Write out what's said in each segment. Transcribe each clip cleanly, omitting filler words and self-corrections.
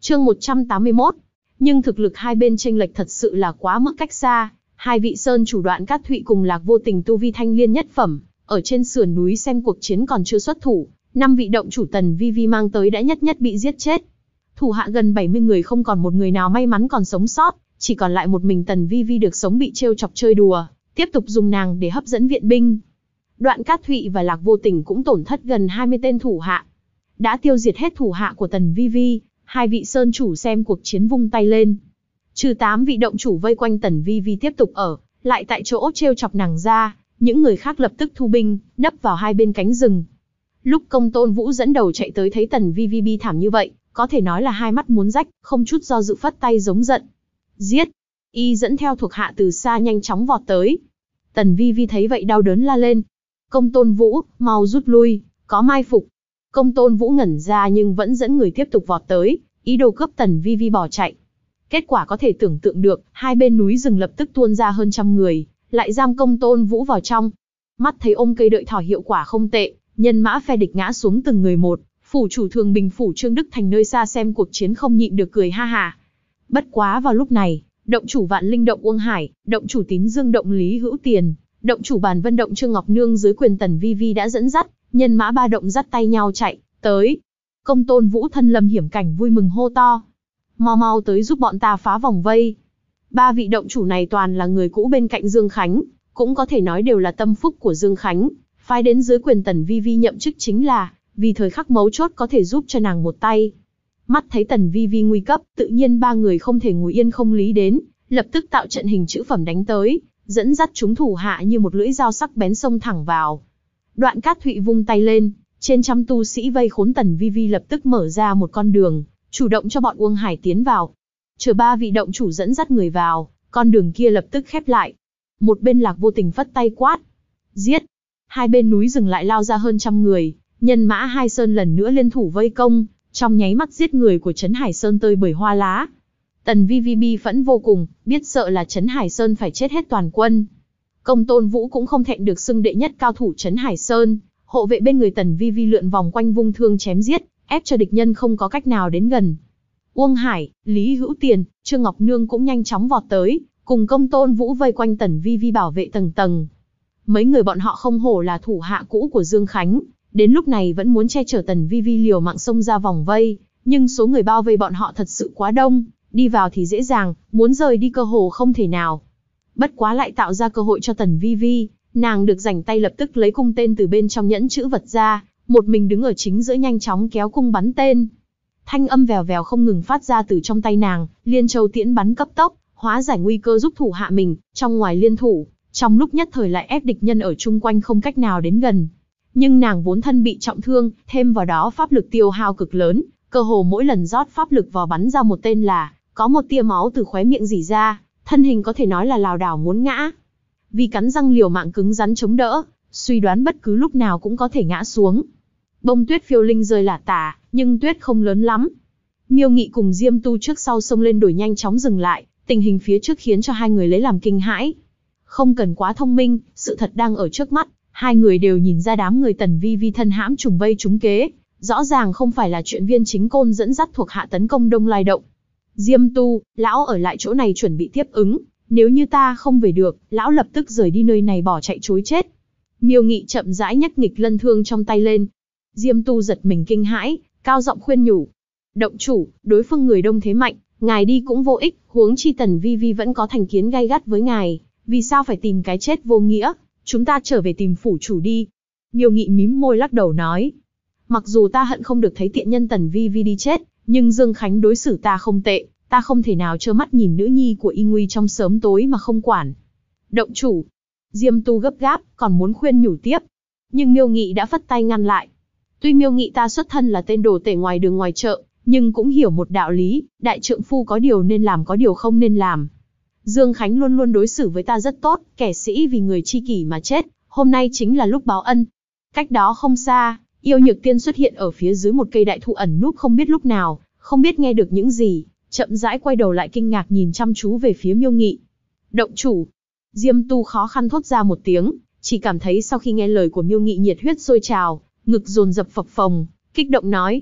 Chương 181. Nhưng thực lực hai bên chênh lệch thật sự là quá mức cách xa. Hai vị sơn chủ Đoạn Cát Thụy cùng Lạc Vô Tình tu vi thanh liên nhất phẩm, ở trên sườn núi xem cuộc chiến còn chưa xuất thủ, 5 vị động chủ Tần Vi Vi mang tới đã nhất nhất bị giết chết. Thủ hạ gần 70 người không còn một người nào may mắn còn sống sót, chỉ còn lại một mình Tần Vi Vi được sống bị trêu chọc chơi đùa, tiếp tục dùng nàng để hấp dẫn viện binh. Đoạn Cát Thụy và Lạc Vô Tình cũng tổn thất gần 20 tên thủ hạ. Đã tiêu diệt hết thủ hạ của Tần Vi Vi, hai vị sơn chủ xem cuộc chiến vung tay lên. Trừ 8 vị động chủ vây quanh Tần Vi Vi tiếp tục ở lại tại chỗ trêu chọc nàng ra, những người khác lập tức thu binh, nấp vào hai bên cánh rừng. Lúc Công Tôn Vũ dẫn đầu chạy tới thấy Tần Vi Vi bi thảm như vậy, có thể nói là hai mắt muốn rách, không chút do dự phất tay giống giận. Giết! Y dẫn theo thuộc hạ từ xa nhanh chóng vọt tới. Tần Vi Vi thấy vậy đau đớn la lên. Công Tôn Vũ, mau rút lui, có mai phục. Công Tôn Vũ ngẩn ra nhưng vẫn dẫn người tiếp tục vọt tới, ý đồ cướp Tần Vi Vi bỏ chạy. Kết quả có thể tưởng tượng được, hai bên núi rừng lập tức tuôn ra hơn trăm người, lại giam Công Tôn Vũ vào trong. Mắt thấy ôm cây đợi thỏ hiệu quả không tệ, nhân mã phe địch ngã xuống từng người một, phủ chủ Thường Bình phủ Trương Đức Thành nơi xa xem cuộc chiến không nhịn được cười ha ha. Bất quá vào lúc này, động chủ Vạn Linh động Uông Hải, động chủ Tín Dương động Lý Hữu Tiền, động chủ Bàn Vân động Trương Ngọc Nương dưới quyền Tần Vi Vi đã dẫn dắt, nhân mã ba động dắt tay nhau chạy tới. Công Tôn Vũ thân lâm hiểm cảnh vui mừng hô to: mau mau tới giúp bọn ta phá vòng vây. Ba vị động chủ này toàn là người cũ bên cạnh Dương Khánh, cũng có thể nói đều là tâm phúc của Dương Khánh, phái đến dưới quyền Tần Vi Vi nhậm chức chính là vì thời khắc mấu chốt có thể giúp cho nàng một tay. Mắt thấy Tần Vi Vi nguy cấp, tự nhiên ba người không thể ngồi yên không lý đến, lập tức tạo trận hình chữ phẩm đánh tới, dẫn dắt chúng thủ hạ như một lưỡi dao sắc bén xông thẳng vào. Đoạn Cát Thụy vung tay lên, trên trăm tu sĩ vây khốn Tần Vi Vi lập tức mở ra một con đường, chủ động cho bọn Uông Hải tiến vào. Chờ ba vị động chủ dẫn dắt người vào, con đường kia lập tức khép lại. Một bên Lạc Vô Tình phất tay quát: giết! Hai bên núi rừng lại lao ra hơn trăm người, nhân mã hai sơn lần nữa liên thủ vây công, trong nháy mắt giết người của Trấn Hải Sơn tơi bời hoa lá. Tần Vi Vi bi phẫn vô cùng, biết sợ là Trấn Hải Sơn phải chết hết toàn quân. Công Tôn Vũ cũng không thẹn được xưng đệ nhất cao thủ Trấn Hải Sơn, hộ vệ bên người Tần Vi Vi lượn vòng quanh vung thương chém giết, ép cho địch nhân không có cách nào đến gần. Uông Hải, Lý Hữu Tiền, Trương Ngọc Nương cũng nhanh chóng vọt tới, cùng Công Tôn Vũ vây quanh Tần Vi Vi bảo vệ tầng tầng. Mấy người bọn họ không hổ là thủ hạ cũ của Dương Khánh, đến lúc này vẫn muốn che chở Tần Vi Vi liều mạng xông ra vòng vây, nhưng số người bao vây bọn họ thật sự quá đông, đi vào thì dễ dàng, muốn rời đi cơ hồ không thể nào. Bất quá lại tạo ra cơ hội cho Tần Vi Vi, nàng được rảnh tay lập tức lấy cung tên từ bên trong nhẫn chữ vật ra, một mình đứng ở chính giữa nhanh chóng kéo cung bắn tên. Thanh âm vèo vèo không ngừng phát ra từ trong tay nàng, liên châu tiễn bắn cấp tốc, hóa giải nguy cơ giúp thủ hạ mình, trong ngoài liên thủ, trong lúc nhất thời lại ép địch nhân ở chung quanh không cách nào đến gần. Nhưng nàng vốn thân bị trọng thương, thêm vào đó pháp lực tiêu hao cực lớn, cơ hồ mỗi lần rót pháp lực vào bắn ra một tên là có một tia máu từ khóe miệng rỉ ra, thân hình có thể nói là lảo đảo muốn ngã. Vì cắn răng liều mạng cứng rắn chống đỡ, suy đoán bất cứ lúc nào cũng có thể ngã xuống. Bông tuyết phiêu linh rơi lả tả, nhưng tuyết không lớn lắm. Miêu Nghị cùng Diêm Tu trước sau xông lên đuổi nhanh chóng dừng lại, tình hình phía trước khiến cho hai người lấy làm kinh hãi. Không cần quá thông minh, sự thật đang ở trước mắt, hai người đều nhìn ra đám người Tần Vi Vi thân hãm trùng vây trúng kế, rõ ràng không phải là chuyện Viên Chính Côn dẫn dắt thuộc hạ tấn công Đông Lai Động. Diêm Tu, lão ở lại chỗ này chuẩn bị tiếp ứng, nếu như ta không về được, lão lập tức rời đi nơi này bỏ chạy trối chết. Miêu Nghị chậm rãi nhấc nghịch lân thương trong tay lên. Diêm Tu giật mình kinh hãi, cao giọng khuyên nhủ: động chủ, đối phương người đông thế mạnh, ngài đi cũng vô ích, huống chi Tần Vi Vi vẫn có thành kiến gay gắt với ngài, vì sao phải tìm cái chết vô nghĩa, chúng ta trở về tìm phủ chủ đi. Miêu Nghị mím môi lắc đầu nói: mặc dù ta hận không được thấy tiện nhân Tần Vi Vi đi chết, nhưng Dương Khánh đối xử ta không tệ, ta không thể nào trơ mắt nhìn nữ nhi của y nguy trong sớm tối mà không quản. Động chủ, Diêm Tu gấp gáp, còn muốn khuyên nhủ tiếp, nhưng Miêu Nghị đã phất tay ngăn lại. Tuy Miêu Nghị ta xuất thân là tên đồ tể ngoài đường ngoài chợ, nhưng cũng hiểu một đạo lý, đại trượng phu có điều nên làm có điều không nên làm. Dương Khánh luôn luôn đối xử với ta rất tốt, kẻ sĩ vì người chi kỷ mà chết, hôm nay chính là lúc báo ân. Cách đó không xa, Yêu Nhược Tiên xuất hiện ở phía dưới một cây đại thụ ẩn núp không biết lúc nào, không biết nghe được những gì, chậm rãi quay đầu lại kinh ngạc nhìn chăm chú về phía Miêu Nghị. Động chủ, Diêm Tu khó khăn thốt ra một tiếng, chỉ cảm thấy sau khi nghe lời của Miêu Nghị nhiệt huyết sôi trào, ngực dồn dập phập phồng, kích động nói: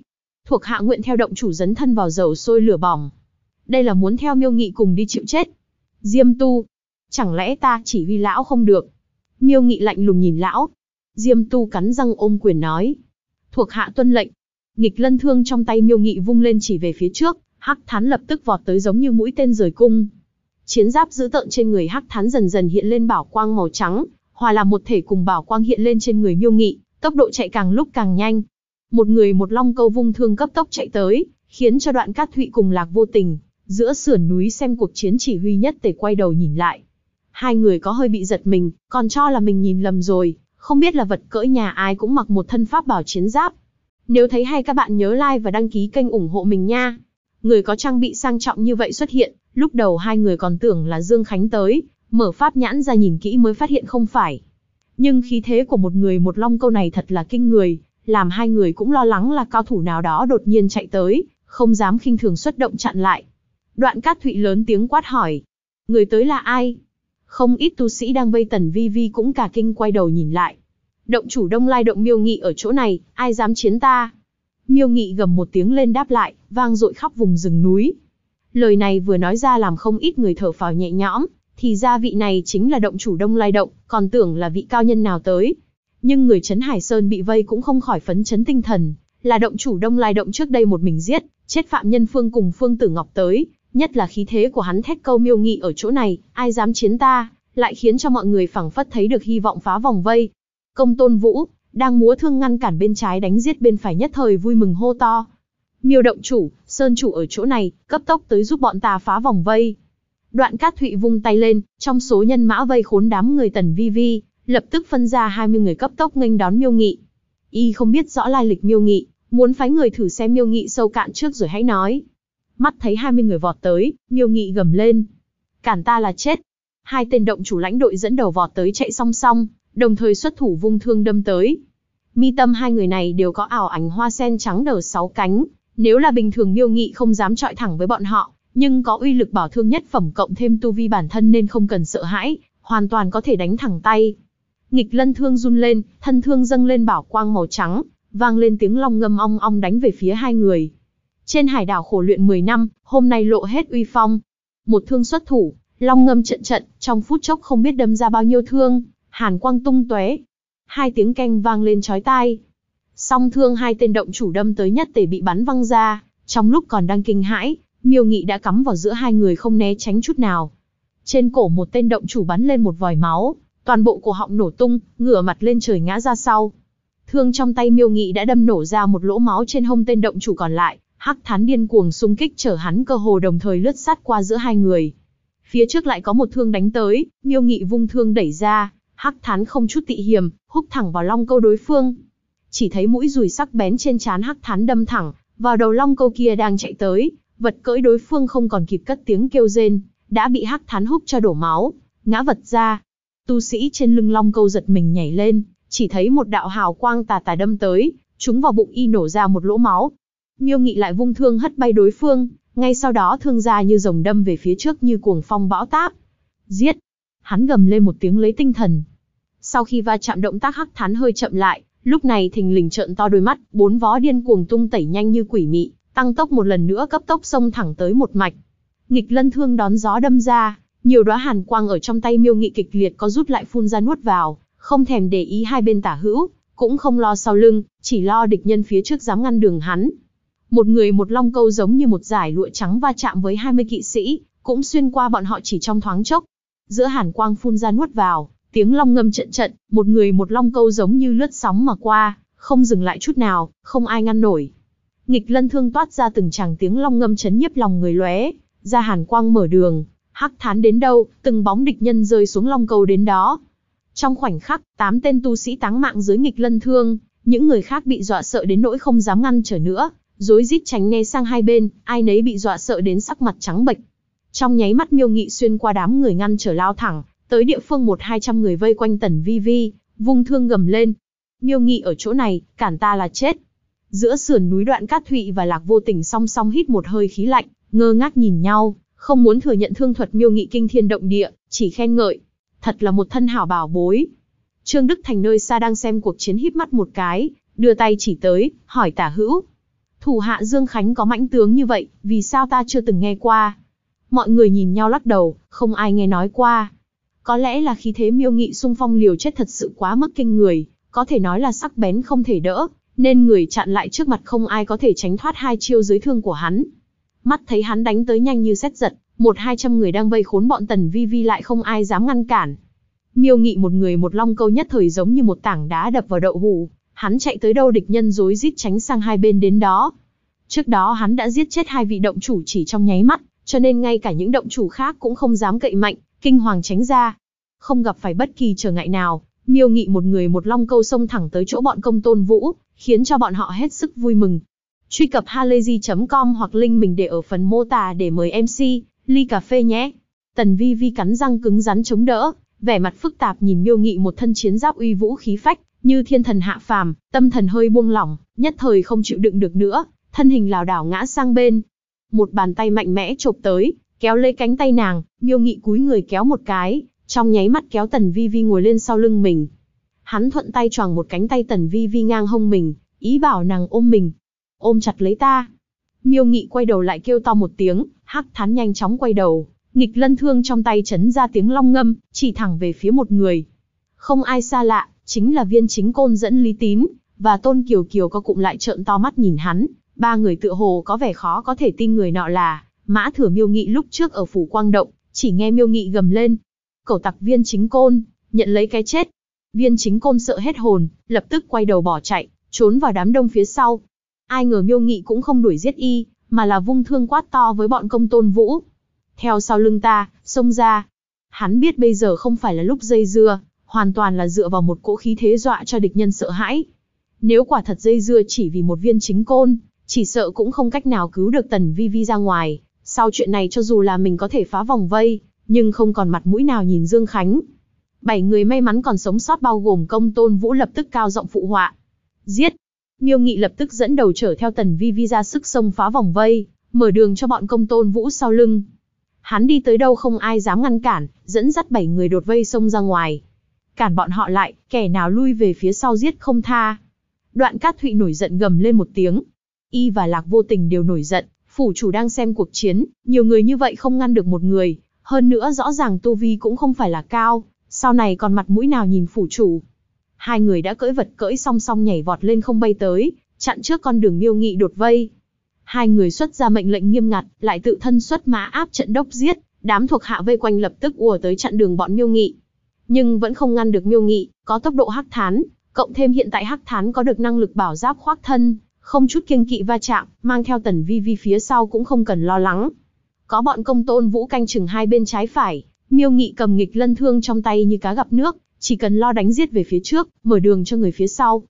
Thuộc hạ nguyện theo động chủ dấn thân vào dầu sôi lửa bỏng. Đây là muốn theo Miêu Nghị cùng đi chịu chết. Diêm Tu, chẳng lẽ ta chỉ huy lão không được? Miêu Nghị lạnh lùng nhìn lão. Diêm Tu cắn răng ôm quyền nói. Thuộc hạ tuân lệnh. Nghịch lân thương trong tay Miêu Nghị vung lên chỉ về phía trước, Hắc Thán lập tức vọt tới giống như mũi tên rời cung. Chiến giáp dữ tợn trên người Hắc Thán dần dần hiện lên bảo quang màu trắng, hòa làm một thể cùng bảo quang hiện lên trên người Miêu Nghị, tốc độ chạy càng lúc càng nhanh. Một người một long câu vung thương cấp tốc chạy tới, khiến cho Đoạn Cát Thụy cùng Lạc Vô Tình, giữa sườn núi xem cuộc chiến chỉ huy nhất tề quay đầu nhìn lại. Hai người có hơi bị giật mình, còn cho là mình nhìn lầm rồi, không biết là vật cỡ nhà ai cũng mặc một thân pháp bảo chiến giáp. Nếu thấy hay các bạn nhớ like và đăng ký kênh ủng hộ mình nha. Người có trang bị sang trọng như vậy xuất hiện, lúc đầu hai người còn tưởng là Dương Khánh tới, mở pháp nhãn ra nhìn kỹ mới phát hiện không phải. Nhưng khí thế của một người một long câu này thật là kinh người, làm hai người cũng lo lắng là cao thủ nào đó đột nhiên chạy tới, không dám khinh thường xuất động chặn lại. Đoạn Cát Thụy lớn tiếng quát hỏi. Người tới là ai? Không ít tu sĩ đang vây Tần Vi Vi cũng cả kinh quay đầu nhìn lại. Động chủ Đông Lai động Miêu Nghị ở chỗ này, ai dám chiến ta? Miêu Nghị gầm một tiếng lên đáp lại, vang dội khắp vùng rừng núi. Lời này vừa nói ra làm không ít người thở phào nhẹ nhõm, thì ra vị này chính là động chủ Đông Lai động, còn tưởng là vị cao nhân nào tới. Nhưng người Trấn Hải Sơn bị vây cũng không khỏi phấn chấn tinh thần, là động chủ Đông Lai động trước đây một mình giết, chết Phạm Nhân Phương cùng Phương Tử Ngọc tới, nhất là khí thế của hắn thét câu Miêu Nghị ở chỗ này, ai dám chiến ta, lại khiến cho mọi người phảng phất thấy được hy vọng phá vòng vây. Công Tôn Vũ, đang múa thương ngăn cản bên trái đánh giết bên phải nhất thời vui mừng hô to. Miêu động chủ, Sơn chủ ở chỗ này, cấp tốc tới giúp bọn ta phá vòng vây. Đoạn Cát Thụy vung tay lên, trong số nhân mã vây khốn đám người Tần Vi Vi, lập tức phân ra 20 người cấp tốc nghênh đón Miêu Nghị. Y không biết rõ lai lịch Miêu Nghị, muốn phái người thử xem Miêu Nghị sâu cạn trước rồi hãy nói. Mắt thấy 20 người vọt tới, Miêu Nghị gầm lên. Cản ta là chết. Hai tên động chủ lãnh đội dẫn đầu vọt tới chạy song song, đồng thời xuất thủ vung thương đâm tới. Mi tâm hai người này đều có ảo ảnh hoa sen trắng đờ 6 cánh, nếu là bình thường Miêu Nghị không dám chọi thẳng với bọn họ, nhưng có uy lực bảo thương nhất phẩm cộng thêm tu vi bản thân nên không cần sợ hãi, hoàn toàn có thể đánh thẳng tay. Nghịch lân thương run lên, thân thương dâng lên bảo quang màu trắng, vang lên tiếng long ngâm ong ong đánh về phía hai người. Trên hải đảo khổ luyện 10 năm, hôm nay lộ hết uy phong. Một thương xuất thủ, long ngâm trận trận, trong phút chốc không biết đâm ra bao nhiêu thương, hàn quang tung tóe. Hai tiếng keng vang lên chói tai. Song thương hai tên động chủ đâm tới nhất tề bị bắn văng ra, trong lúc còn đang kinh hãi, Miêu Nghị đã cắm vào giữa hai người không né tránh chút nào. Trên cổ một tên động chủ bắn lên một vòi máu, toàn bộ cổ họng nổ tung, ngửa mặt lên trời ngã ra sau. Thương trong tay Miêu Nghị đã đâm nổ ra một lỗ máu trên hông tên động chủ còn lại, Hắc Thán điên cuồng xung kích chở hắn cơ hồ đồng thời lướt sát qua giữa hai người. Phía trước lại có một thương đánh tới, Miêu Nghị vung thương đẩy ra, Hắc Thán không chút tị hiềm, húc thẳng vào long câu đối phương. Chỉ thấy mũi dùi sắc bén trên trán Hắc Thán đâm thẳng vào đầu long câu kia đang chạy tới, vật cưỡi đối phương không còn kịp cất tiếng kêu rên, đã bị Hắc Thán húc cho đổ máu, ngã vật ra. Tu sĩ trên lưng long câu giật mình nhảy lên, chỉ thấy một đạo hào quang tà tà đâm tới, trúng vào bụng y nổ ra một lỗ máu. Miêu Nghị lại vung thương hất bay đối phương, ngay sau đó thương ra như rồng đâm về phía trước như cuồng phong bão táp. Giết! Hắn gầm lên một tiếng lấy tinh thần. Sau khi va chạm động tác Hắc Thán hơi chậm lại, lúc này thình lình trợn to đôi mắt, bốn vó điên cuồng tung tẩy nhanh như quỷ mị, tăng tốc một lần nữa cấp tốc xông thẳng tới một mạch. Nghịch lân thương đón gió đâm ra, nhiều đóa hàn quang ở trong tay Miêu Nghị kịch liệt có rút lại phun ra nuốt vào, không thèm để ý hai bên tả hữu, cũng không lo sau lưng, chỉ lo địch nhân phía trước dám ngăn đường hắn. Một người một long câu giống như một dải lụa trắng va chạm với 20 kỵ sĩ, cũng xuyên qua bọn họ chỉ trong thoáng chốc. Giữa hàn quang phun ra nuốt vào, tiếng long ngâm trận trận, một người một long câu giống như lướt sóng mà qua, không dừng lại chút nào, không ai ngăn nổi. Nghịch lân thương toát ra từng tràng tiếng long ngâm chấn nhiếp lòng người lóe, ra hàn quang mở đường, Hắc Thán đến đâu, từng bóng địch nhân rơi xuống long câu đến đó. Trong khoảnh khắc, 8 tên tu sĩ táng mạng dưới nghịch lân thương, những người khác bị dọa sợ đến nỗi không dám ngăn trở nữa, rối rít tránh né sang hai bên, ai nấy bị dọa sợ đến sắc mặt trắng bệch. Trong nháy mắt Miêu Nghị xuyên qua đám người ngăn trở lao thẳng, tới địa phương 100-200 người vây quanh Tần Vi Vi, vung thương gầm lên. Miêu Nghị ở chỗ này, cản ta là chết. Giữa sườn núi Đoạn Cát Thụy và Lạc Vô Tình song song hít một hơi khí lạnh, ngơ ngác nhìn nhau, không muốn thừa nhận thương thuật Miêu Nghị kinh thiên động địa, chỉ khen ngợi. Thật là một thân hảo bảo bối. Trương Đức Thành nơi xa đang xem cuộc chiến híp mắt một cái, đưa tay chỉ tới, hỏi tả hữu. Thủ hạ Dương Khánh có mãnh tướng như vậy, vì sao ta chưa từng nghe qua? Mọi người nhìn nhau lắc đầu, không ai nghe nói qua. Có lẽ là khí thế Miêu Nghị xung phong liều chết thật sự quá mức kinh người, có thể nói là sắc bén không thể đỡ, nên người chặn lại trước mặt không ai có thể tránh thoát hai chiêu dưới thương của hắn. Mắt thấy hắn đánh tới nhanh như sét giật, 100-200 người đang vây khốn bọn Tần Vi Vi lại không ai dám ngăn cản. Miêu Nghị một người một long câu nhất thời giống như một tảng đá đập vào đậu hũ, hắn chạy tới đâu địch nhân rối rít tránh sang hai bên đến đó. Trước đó hắn đã giết chết 2 vị động chủ chỉ trong nháy mắt, cho nên ngay cả những động chủ khác cũng không dám cậy mạnh, kinh hoàng tránh ra. Không gặp phải bất kỳ trở ngại nào, Miêu Nghị một người một long câu xông thẳng tới chỗ bọn Công Tôn Vũ, khiến cho bọn họ hết sức vui mừng. Truy cập halayzi.com hoặc link mình để ở phần mô tả để mời MC ly cà phê nhé. Tần Vi Vi cắn răng cứng rắn chống đỡ, vẻ mặt phức tạp nhìn Miêu Nghị một thân chiến giáp uy vũ khí phách, như thiên thần hạ phàm, tâm thần hơi buông lỏng, nhất thời không chịu đựng được nữa, thân hình lảo đảo ngã sang bên. Một bàn tay mạnh mẽ chộp tới, kéo lấy cánh tay nàng, Miêu Nghị cúi người kéo một cái, trong nháy mắt kéo Tần Vi Vi ngồi lên sau lưng mình. Hắn thuận tay choàng một cánh tay Tần Vi Vi ngang hông mình, ý bảo nàng ôm mình. Ôm chặt lấy ta. Miêu Nghị quay đầu lại kêu to một tiếng, Hắc Thán nhanh chóng quay đầu, nghịch lân thương trong tay chấn ra tiếng long ngâm, chỉ thẳng về phía một người. Không ai xa lạ, chính là Viên Chính Côn dẫn Lý Tín, và Tôn Kiều Kiều có cụm lại trợn to mắt nhìn hắn. Ba người tựa hồ có vẻ khó có thể tin người nọ là Mã Thừa Miêu Nghị lúc trước ở phủ Quang Động, chỉ nghe Miêu Nghị gầm lên. Cẩu tặc Viên Chính Côn, nhận lấy cái chết. Viên Chính Côn sợ hết hồn, lập tức quay đầu bỏ chạy, trốn vào đám đông phía sau. Ai ngờ Miêu Nghị cũng không đuổi giết y, mà là vung thương quát to với bọn Công Tôn Vũ. Theo sau lưng ta, xông ra. Hắn biết bây giờ không phải là lúc dây dưa, hoàn toàn là dựa vào một cỗ khí thế dọa cho địch nhân sợ hãi. Nếu quả thật dây dưa chỉ vì một Viên Chính Côn, chỉ sợ cũng không cách nào cứu được Tần Vi Vi ra ngoài. Sau chuyện này cho dù là mình có thể phá vòng vây, nhưng không còn mặt mũi nào nhìn Dương Khánh. 7 người may mắn còn sống sót bao gồm Công Tôn Vũ lập tức cao giọng phụ họa. Giết! Miêu Nghị lập tức dẫn đầu chở theo Tần Vi Vi ra sức xông phá vòng vây, mở đường cho bọn Công Tôn Vũ sau lưng. Hắn đi tới đâu không ai dám ngăn cản, dẫn dắt 7 người đột vây xông ra ngoài. Cản bọn họ lại, kẻ nào lui về phía sau giết không tha. Đoạn Cát Thụy nổi giận gầm lên một tiếng. Y và Lạc Vô Tình đều nổi giận, phủ chủ đang xem cuộc chiến, nhiều người như vậy không ngăn được một người, hơn nữa rõ ràng tu vi cũng không phải là cao, sau này còn mặt mũi nào nhìn phủ chủ. Hai người đã cưỡi vật cưỡi song song nhảy vọt lên không bay tới, chặn trước con đường Miêu Nghị đột vây. Hai người xuất ra mệnh lệnh nghiêm ngặt, lại tự thân xuất mã áp trận đốc giết, đám thuộc hạ vây quanh lập tức ùa tới chặn đường bọn Miêu Nghị. Nhưng vẫn không ngăn được Miêu Nghị, có tốc độ Hắc Thán, cộng thêm hiện tại Hắc Thán có được năng lực bảo giáp khoác thân, không chút kiêng kỵ va chạm, mang theo Tần Vi Vi phía sau cũng không cần lo lắng. Có bọn Công Tôn Vũ canh chừng hai bên trái phải, Miêu Nghị cầm nghịch lân thương trong tay như cá gặp nước, chỉ cần lo đánh giết về phía trước, mở đường cho người phía sau.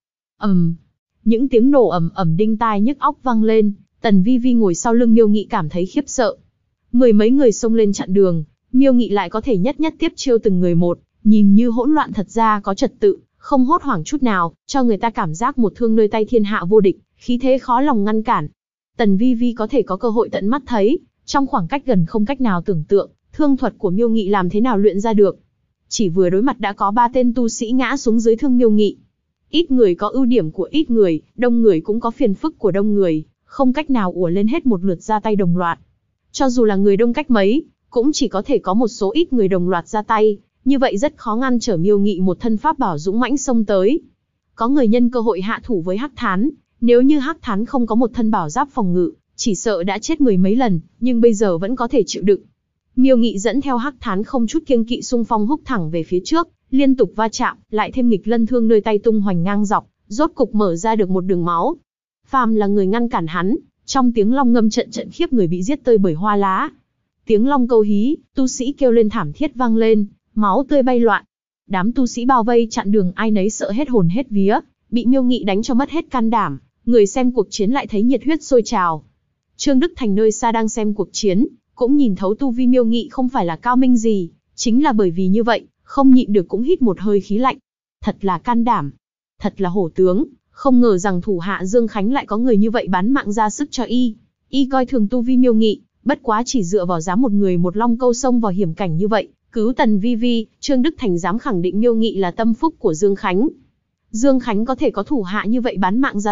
Những tiếng nổ ầm ầm đinh tai nhức óc vang lên, Tần Vi Vi ngồi sau lưng Miêu Nghị cảm thấy khiếp sợ. Mười mấy người xông lên chặn đường, Miêu Nghị lại có thể nhất nhất tiếp chiêu từng người một, nhìn như hỗn loạn thật ra có trật tự, không hốt hoảng chút nào, cho người ta cảm giác một thương nơi tay thiên hạ vô địch, khí thế khó lòng ngăn cản. Tần Vi Vi có thể có cơ hội tận mắt thấy, trong khoảng cách gần không cách nào tưởng tượng, thương thuật của Miêu Nghị làm thế nào luyện ra được. Chỉ vừa đối mặt đã có 3 tên tu sĩ ngã xuống dưới thương Miêu Nghị. Ít người có ưu điểm của ít người, đông người cũng có phiền phức của đông người, không cách nào ùa lên hết một lượt ra tay đồng loạt. Cho dù là người đông cách mấy, cũng chỉ có thể có một số ít người đồng loạt ra tay, như vậy rất khó ngăn trở Miêu Nghị một thân pháp bảo dũng mãnh xông tới. Có người nhân cơ hội hạ thủ với Hắc Thán, nếu như Hắc Thán không có một thân bảo giáp phòng ngự, chỉ sợ đã chết mười mấy lần, nhưng bây giờ vẫn có thể chịu đựng. Miêu Nghị dẫn theo Hắc Thán không chút kiêng kỵ xung phong húc thẳng về phía trước, liên tục va chạm, lại thêm nghịch lân thương nơi tay tung hoành ngang dọc, rốt cục mở ra được một đường máu. Phàm là người ngăn cản hắn, trong tiếng long ngâm trận trận khiếp người bị giết tơi bởi hoa lá. Tiếng long câu hí, tu sĩ kêu lên thảm thiết vang lên, máu tươi bay loạn. Đám tu sĩ bao vây chặn đường ai nấy sợ hết hồn hết vía, bị Miêu Nghị đánh cho mất hết can đảm, người xem cuộc chiến lại thấy nhiệt huyết sôi trào. Trương Đức Thành nơi xa đang xem cuộc chiến, cũng nhìn thấu tu vi Miêu Nghị không phải là cao minh gì, chính là bởi vì như vậy, không nhịn được cũng hít một hơi khí lạnh. Thật là can đảm, thật là hổ tướng, không ngờ rằng thủ hạ Dương Khánh lại có người như vậy bán mạng ra sức cho y. Y coi thường tu vi Miêu Nghị, bất quá chỉ dựa vào dám một người một long câu xông vào hiểm cảnh như vậy, cứu Tần Vi Vi, Trương Đức Thành dám khẳng định Miêu Nghị là tâm phúc của Dương Khánh. Dương Khánh có thể có thủ hạ như vậy bán mạng ra sức,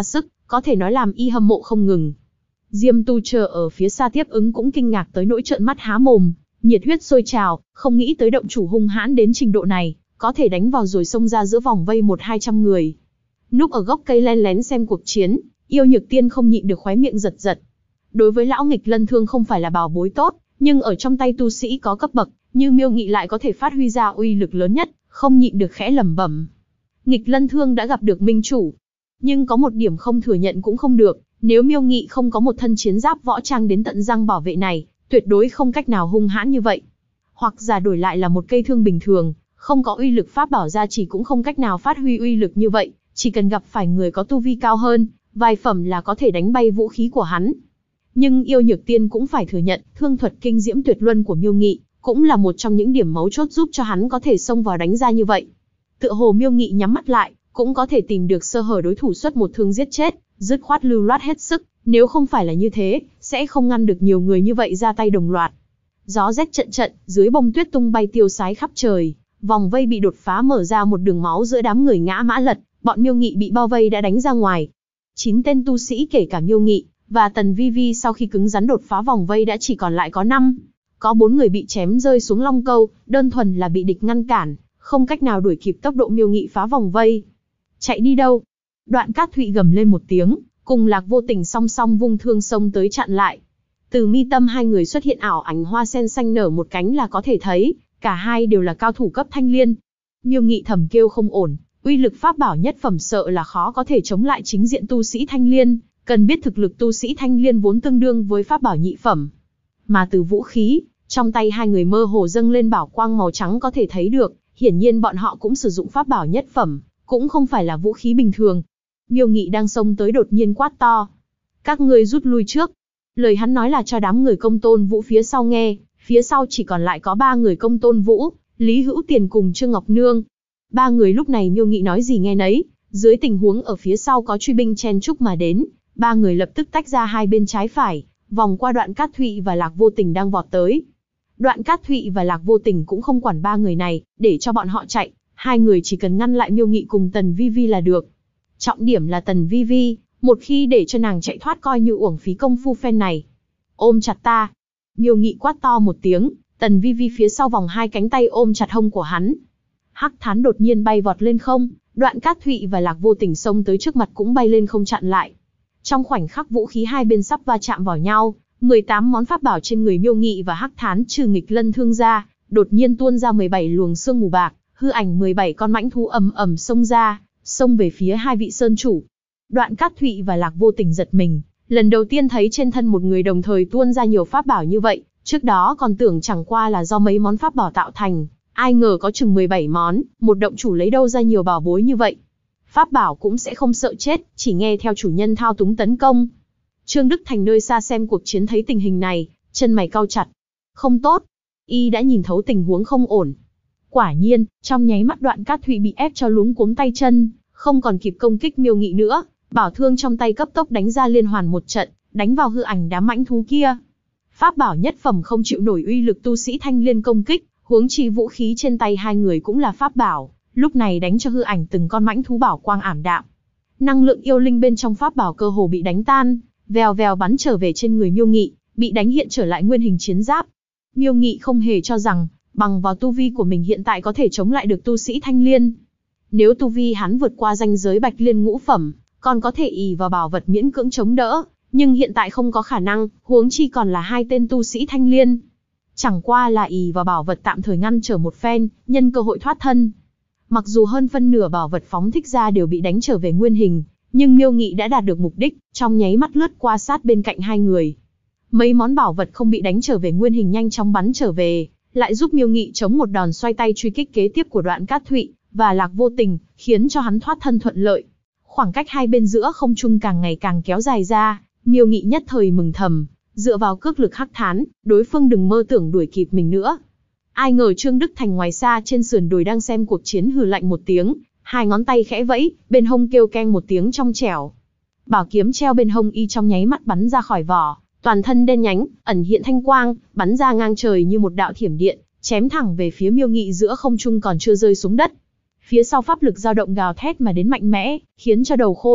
có thể nói làm y hâm mộ không ngừng. Diêm Tu chờ ở phía xa tiếp ứng cũng kinh ngạc tới nỗi trợn mắt há mồm, nhiệt huyết sôi trào, không nghĩ tới động chủ hung hãn đến trình độ này, có thể đánh vào rồi xông ra giữa vòng vây 100-200 người. Núp ở gốc cây len lén xem cuộc chiến, Yêu Nhược Tiên không nhịn được khóe miệng giật giật. Đối với lão nghịch lân thương không phải là bảo bối tốt, nhưng ở trong tay tu sĩ có cấp bậc, như Miêu Nghị lại có thể phát huy ra uy lực lớn nhất, không nhịn được khẽ lẩm bẩm. Nghịch lân thương đã gặp được minh chủ, nhưng có một điểm không thừa nhận cũng không được, nếu Miêu Nghị không có một thân chiến giáp võ trang đến tận răng bảo vệ này, tuyệt đối không cách nào hung hãn như vậy. Hoặc giả đổi lại là một cây thương bình thường, không có uy lực pháp bảo gia trì cũng không cách nào phát huy uy lực như vậy, chỉ cần gặp phải người có tu vi cao hơn, vài phẩm là có thể đánh bay vũ khí của hắn. Nhưng Yêu Nhược Tiên cũng phải thừa nhận, thương thuật kinh diễm tuyệt luân của Miêu Nghị, cũng là một trong những điểm mấu chốt giúp cho hắn có thể xông vào đánh ra như vậy. Tựa hồ Miêu Nghị nhắm mắt lại, cũng có thể tìm được sơ hở đối thủ xuất một thương giết chết, dứt khoát lưu loát hết sức, nếu không phải là như thế, sẽ không ngăn được nhiều người như vậy ra tay đồng loạt. Gió rét trận trận, dưới bông tuyết tung bay tiêu sái khắp trời, vòng vây bị đột phá mở ra một đường máu giữa đám người ngã mã lật, bọn Miêu Nghị bị bao vây đã đánh ra ngoài. 9 tên tu sĩ kể cả Miêu Nghị và Tần Vi Vi sau khi cứng rắn đột phá vòng vây đã chỉ còn lại có 5. Có 4 người bị chém rơi xuống long câu, đơn thuần là bị địch ngăn cản, không cách nào đuổi kịp tốc độ Miêu Nghị phá vòng vây. Chạy đi đâu? Đoạn Cát Thụy gầm lên một tiếng, cùng Lạc Vô Tình song song vung thương xông tới chặn lại. Từ mi tâm hai người xuất hiện ảo ảnh hoa sen xanh nở một cánh là có thể thấy, cả hai đều là cao thủ cấp thanh liên. Miêu Nghị thầm kêu không ổn, uy lực pháp bảo nhất phẩm sợ là khó có thể chống lại chính diện tu sĩ thanh liên, cần biết thực lực tu sĩ thanh liên vốn tương đương với pháp bảo nhị phẩm. Mà từ vũ khí, trong tay hai người mơ hồ dâng lên bảo quang màu trắng có thể thấy được, hiển nhiên bọn họ cũng sử dụng pháp bảo nhất phẩm, cũng không phải là vũ khí bình thường. Miêu Nghị đang xông tới đột nhiên quát to. Các ngươi rút lui trước. Lời hắn nói là cho đám người Công Tôn Vũ phía sau nghe, phía sau chỉ còn lại có 3 người Công Tôn Vũ, Lý Hữu Tiền cùng Trương Ngọc Nương. 3 người lúc này Miêu Nghị nói gì nghe nấy, dưới tình huống ở phía sau có truy binh chen chúc mà đến, 3 người lập tức tách ra hai bên trái phải, vòng qua Đoạn Cát Thụy và Lạc Vô Tình đang vọt tới. Đoạn Cát Thụy và Lạc Vô Tình cũng không quản 3 người này, để cho bọn họ chạy, hai người chỉ cần ngăn lại Miêu Nghị cùng Tần Vi Vi là được. Trọng điểm là Tần Vi Vi, một khi để cho nàng chạy thoát coi như uổng phí công phu phen này. Ôm chặt ta. Miêu Nghị quát to một tiếng, Tần Vi Vi phía sau vòng hai cánh tay ôm chặt hông của hắn. Hắc Thán đột nhiên bay vọt lên không, Đoạn Cát Thụy và Lạc Vô Tình xông tới trước mặt cũng bay lên không chặn lại. Trong khoảnh khắc vũ khí hai bên sắp va chạm vào nhau, 18 món pháp bảo trên người Miêu Nghị và Hắc Thán trừ nghịch lân thương ra, đột nhiên tuôn ra 17 luồng sương mù bạc, hư ảnh 17 con mãnh thú ầm ầm xông ra, xông về phía hai vị sơn chủ. Đoạn Cát Thụy và Lạc Vô Tình giật mình, lần đầu tiên thấy trên thân một người đồng thời tuôn ra nhiều pháp bảo như vậy, trước đó còn tưởng chẳng qua là do mấy món pháp bảo tạo thành, ai ngờ có chừng 17 món, một động chủ lấy đâu ra nhiều bảo bối như vậy. Pháp bảo cũng sẽ không sợ chết, chỉ nghe theo chủ nhân thao túng tấn công. Trương Đức Thành nơi xa xem cuộc chiến thấy tình hình này, chân mày cau chặt. Không tốt, y đã nhìn thấu tình huống không ổn. Quả nhiên, trong nháy mắt Đoạn Cát Thụy bị ép cho luống cuống tay chân, không còn kịp công kích Miêu Nghị nữa, bảo thương trong tay cấp tốc đánh ra liên hoàn một trận, đánh vào hư ảnh đám mãnh thú kia. Pháp bảo nhất phẩm không chịu nổi uy lực tu sĩ thanh liên công kích, huống chi vũ khí trên tay hai người cũng là pháp bảo, lúc này đánh cho hư ảnh từng con mãnh thú bảo quang ảm đạm. Năng lượng yêu linh bên trong pháp bảo cơ hồ bị đánh tan, vèo vèo bắn trở về trên người Miêu Nghị, bị đánh hiện trở lại nguyên hình chiến giáp. Miêu Nghị không hề cho rằng, bằng vào tu vi của mình hiện tại có thể chống lại được tu sĩ thanh liên. Nếu tu vi hắn vượt qua ranh giới bạch liên ngũ phẩm, còn có thể ỷ vào bảo vật miễn cưỡng chống đỡ, nhưng hiện tại không có khả năng, huống chi còn là hai tên tu sĩ thanh liên. Chẳng qua là ỷ vào bảo vật tạm thời ngăn trở một phen, nhân cơ hội thoát thân. Mặc dù hơn phân nửa bảo vật phóng thích ra đều bị đánh trở về nguyên hình, nhưng Miêu Nghị đã đạt được mục đích, trong nháy mắt lướt qua sát bên cạnh hai người. Mấy món bảo vật không bị đánh trở về nguyên hình nhanh chóng bắn trở về, lại giúp Miêu Nghị chống một đòn xoay tay truy kích kế tiếp của Đoạn Cát Thụy và Lạc Vô Tình, khiến cho hắn thoát thân thuận lợi. Khoảng cách hai bên giữa không trung càng ngày càng kéo dài ra, Miêu Nghị nhất thời mừng thầm, dựa vào cước lực Hắc Thán, đối phương đừng mơ tưởng đuổi kịp mình nữa. Ai ngờ Trương Đức Thành ngoài xa trên sườn đồi đang xem cuộc chiến hừ lạnh một tiếng, hai ngón tay khẽ vẫy, bên hông kêu keng một tiếng trong trẻo. Bảo kiếm treo bên hông y trong nháy mắt bắn ra khỏi vỏ, toàn thân đen nhánh, ẩn hiện thanh quang, bắn ra ngang trời như một đạo thiểm điện, chém thẳng về phía Miêu Nghị giữa không trung còn chưa rơi xuống đất. Phía sau pháp lực dao động gào thét mà đến mạnh mẽ, khiến cho đầu khôi,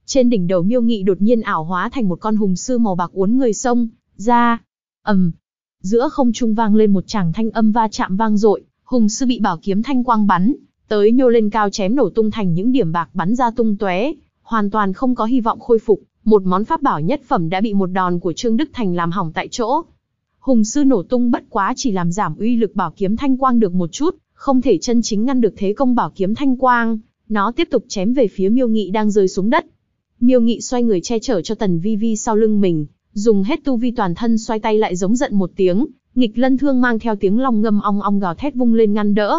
Trên đỉnh đầu Miêu Nghị đột nhiên ảo hóa thành một con hùng sư màu bạc uốn người xông ra. Giữa không trung vang lên một tràng thanh âm va chạm vang dội, hùng sư bị bảo kiếm thanh quang bắn tới nhô lên cao chém nổ tung thành những điểm bạc bắn ra tung tóe, hoàn toàn không có hy vọng khôi phục. Một món pháp bảo nhất phẩm đã bị một đòn của Trương Đức Thành làm hỏng tại chỗ. Hùng sư nổ tung bất quá chỉ làm giảm uy lực bảo kiếm thanh quang được một chút, không thể chân chính ngăn được thế công bảo kiếm thanh quang. Nó tiếp tục chém về phía Miêu Nghị đang rơi xuống đất. Miêu Nghị xoay người che chở cho Tần Vi Vi sau lưng mình, dùng hết tu vi toàn thân xoay tay lại giống giận một tiếng, nghịch lân thương mang theo tiếng long ngâm ong ong gào thét vung lên ngăn đỡ.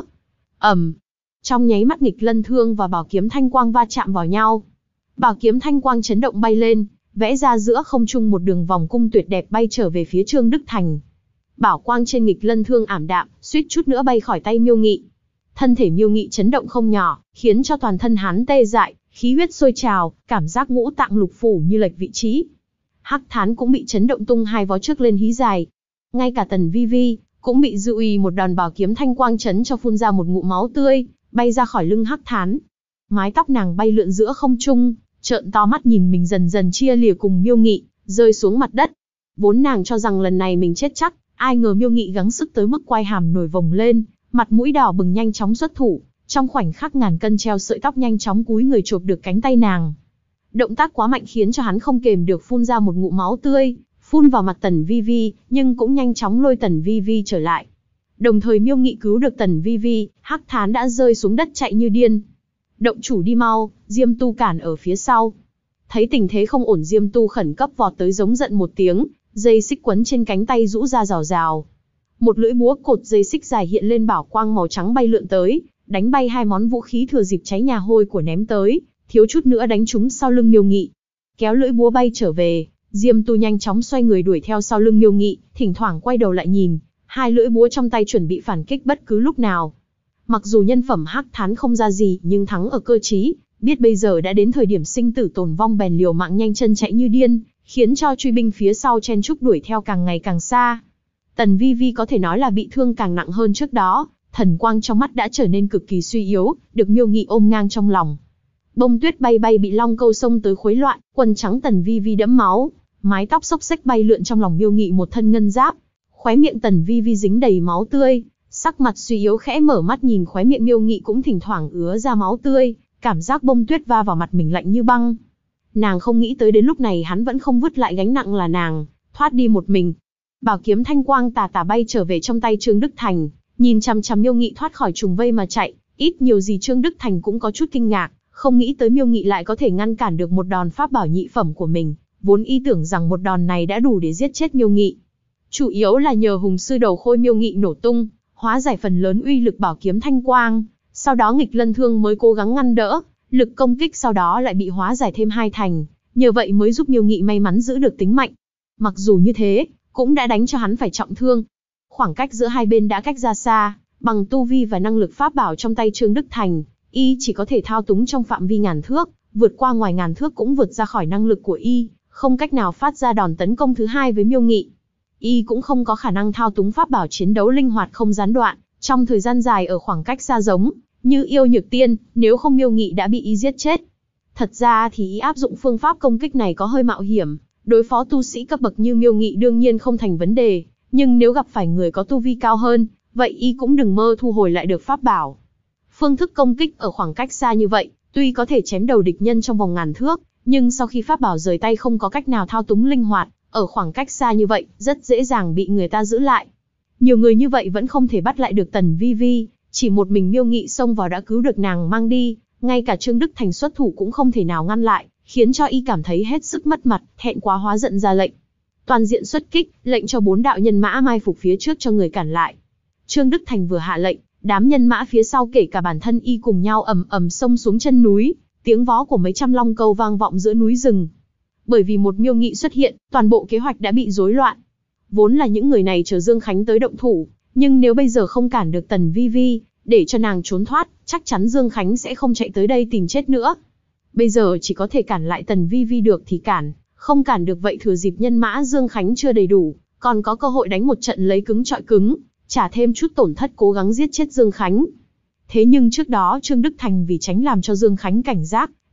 Trong nháy mắt nghịch lân thương và bảo kiếm thanh quang va chạm vào nhau. Bảo kiếm thanh quang chấn động bay lên, vẽ ra giữa không trung một đường vòng cung tuyệt đẹp bay trở về phía Trương Đức Thành. Bảo quang trên nghịch lân thương ảm đạm, suýt chút nữa bay khỏi tay Miêu Nghị. Thân thể Miêu Nghị chấn động không nhỏ, khiến cho toàn thân hắn tê dại, khí huyết sôi trào, cảm giác ngũ tạng lục phủ như lệch vị trí. Hắc Thán cũng bị chấn động tung hai vó trước lên hí dài. Ngay cả Tần Vi Vi cũng bị dư uy một đòn bảo kiếm thanh quang chấn cho phun ra một ngụm máu tươi, bay ra khỏi lưng Hắc Thán. Mái tóc nàng bay lượn giữa không trung, trợn to mắt nhìn mình dần dần chia lìa cùng Miêu Nghị, rơi xuống mặt đất. Vốn nàng cho rằng lần này mình chết chắc, ai ngờ Miêu Nghị gắng sức tới mức quai hàm nổi vồng lên, mặt mũi đỏ bừng nhanh chóng xuất thủ, trong khoảnh khắc ngàn cân treo sợi tóc nhanh chóng cúi người chộp được cánh tay nàng. Động tác quá mạnh khiến cho hắn không kềm được phun ra một ngụm máu tươi, phun vào mặt Tần Vi Vi, nhưng cũng nhanh chóng lôi Tần Vi Vi trở lại. Đồng thời Miêu Nghị cứu được Tần Vi Vi, Hắc Thán đã rơi xuống đất chạy như điên. Động chủ đi mau, Diêm Tu cản ở phía sau. Thấy tình thế không ổn, Diêm Tu khẩn cấp vọt tới giống giận một tiếng, dây xích quấn trên cánh tay rũ ra rào rào. Một lưỡi búa cột dây xích dài hiện lên bảo quang màu trắng bay lượn tới, đánh bay hai món vũ khí thừa dịp cháy nhà hôi của ném tới, thiếu chút nữa đánh trúng sau lưng Miêu Nghị. Kéo lưỡi búa bay trở về, Diêm Tu nhanh chóng xoay người đuổi theo sau lưng Miêu Nghị, thỉnh thoảng quay đầu lại nhìn, hai lưỡi búa trong tay chuẩn bị phản kích bất cứ lúc nào. Mặc dù nhân phẩm Hắc Thán không ra gì, nhưng thắng ở cơ trí, biết bây giờ đã đến thời điểm sinh tử tồn vong bèn liều mạng nhanh chân chạy như điên, khiến cho truy binh phía sau chen chúc đuổi theo càng ngày càng xa. Tần Vi Vi có thể nói là bị thương càng nặng hơn trước đó, thần quang trong mắt đã trở nên cực kỳ suy yếu, được Miêu Nghị ôm ngang trong lòng. Bông tuyết bay bay bị long câu xông tới khuấy loạn, quần trắng Tần Vi Vi đẫm máu, mái tóc xốc xếch bay lượn trong lòng Miêu Nghị một thân ngân giáp, khóe miệng Tần Vi Vi dính đầy máu tươi, sắc mặt suy yếu khẽ mở mắt nhìn khóe miệng Miêu Nghị cũng thỉnh thoảng ứa ra máu tươi, cảm giác bông tuyết va vào mặt mình lạnh như băng. Nàng không nghĩ tới đến lúc này hắn vẫn không vứt lại gánh nặng là nàng, thoát đi một mình. Bảo kiếm thanh quang tà tà bay trở về trong tay Trương Đức Thành, nhìn chằm chằm Miêu Nghị thoát khỏi trùng vây mà chạy, ít nhiều gì Trương Đức Thành cũng có chút kinh ngạc, không nghĩ tới Miêu Nghị lại có thể ngăn cản được một đòn pháp bảo nhị phẩm của mình, vốn ý tưởng rằng một đòn này đã đủ để giết chết Miêu Nghị. Chủ yếu là nhờ hùng sư đầu khôi Miêu Nghị nổ tung, hóa giải phần lớn uy lực bảo kiếm thanh quang, sau đó nghịch lân thương mới cố gắng ngăn đỡ, lực công kích sau đó lại bị hóa giải thêm 2 thành, nhờ vậy mới giúp Miêu Nghị may mắn giữ được tính mạnh. Mặc dù như thế, cũng đã đánh cho hắn phải trọng thương. Khoảng cách giữa hai bên đã cách ra xa, bằng tu vi và năng lực pháp bảo trong tay Trương Đức Thành, y chỉ có thể thao túng trong phạm vi ngàn thước, vượt qua ngoài ngàn thước cũng vượt ra khỏi năng lực của y, không cách nào phát ra đòn tấn công thứ hai với Miêu Nghị. Y cũng không có khả năng thao túng pháp bảo chiến đấu linh hoạt không gián đoạn, trong thời gian dài ở khoảng cách xa giống như Yêu Nhược Tiên, nếu không Miêu Nghị đã bị y giết chết. Thật ra thì y áp dụng phương pháp công kích này có hơi mạo hiểm, đối phó tu sĩ cấp bậc như Miêu Nghị đương nhiên không thành vấn đề, nhưng nếu gặp phải người có tu vi cao hơn, vậy y cũng đừng mơ thu hồi lại được pháp bảo. Phương thức công kích ở khoảng cách xa như vậy, tuy có thể chém đầu địch nhân trong vòng ngàn thước, nhưng sau khi pháp bảo rời tay không có cách nào thao túng linh hoạt, ở khoảng cách xa như vậy, rất dễ dàng bị người ta giữ lại. Nhiều người như vậy vẫn không thể bắt lại được Tần Vi Vi, chỉ một mình Miêu Nghị xông vào đã cứu được nàng mang đi, ngay cả Trương Đức Thành xuất thủ cũng không thể nào ngăn lại, khiến cho y cảm thấy hết sức mất mặt, thẹn quá hóa giận ra lệnh. Toàn diện xuất kích, lệnh cho 4 đạo nhân mã mai phục phía trước cho người cản lại. Trương Đức Thành vừa hạ lệnh, đám nhân mã phía sau kể cả bản thân y cùng nhau ầm ầm xông xuống chân núi, tiếng vó của mấy trăm long câu vang vọng giữa núi rừng. Bởi vì một Miêu Nghị xuất hiện, toàn bộ kế hoạch đã bị rối loạn. Vốn là những người này chờ Dương Khánh tới động thủ, nhưng nếu bây giờ không cản được Tần Vi Vi, để cho nàng trốn thoát, chắc chắn Dương Khánh sẽ không chạy tới đây tìm chết nữa. Bây giờ chỉ có thể cản lại Tần Vi Vi được thì cản, không cản được vậy thừa dịp nhân mã Dương Khánh chưa đầy đủ, còn có cơ hội đánh một trận lấy cứng trọi cứng, trả thêm chút tổn thất cố gắng giết chết Dương Khánh. Thế nhưng trước đó Trương Đức Thành vì tránh làm cho Dương Khánh cảnh giác,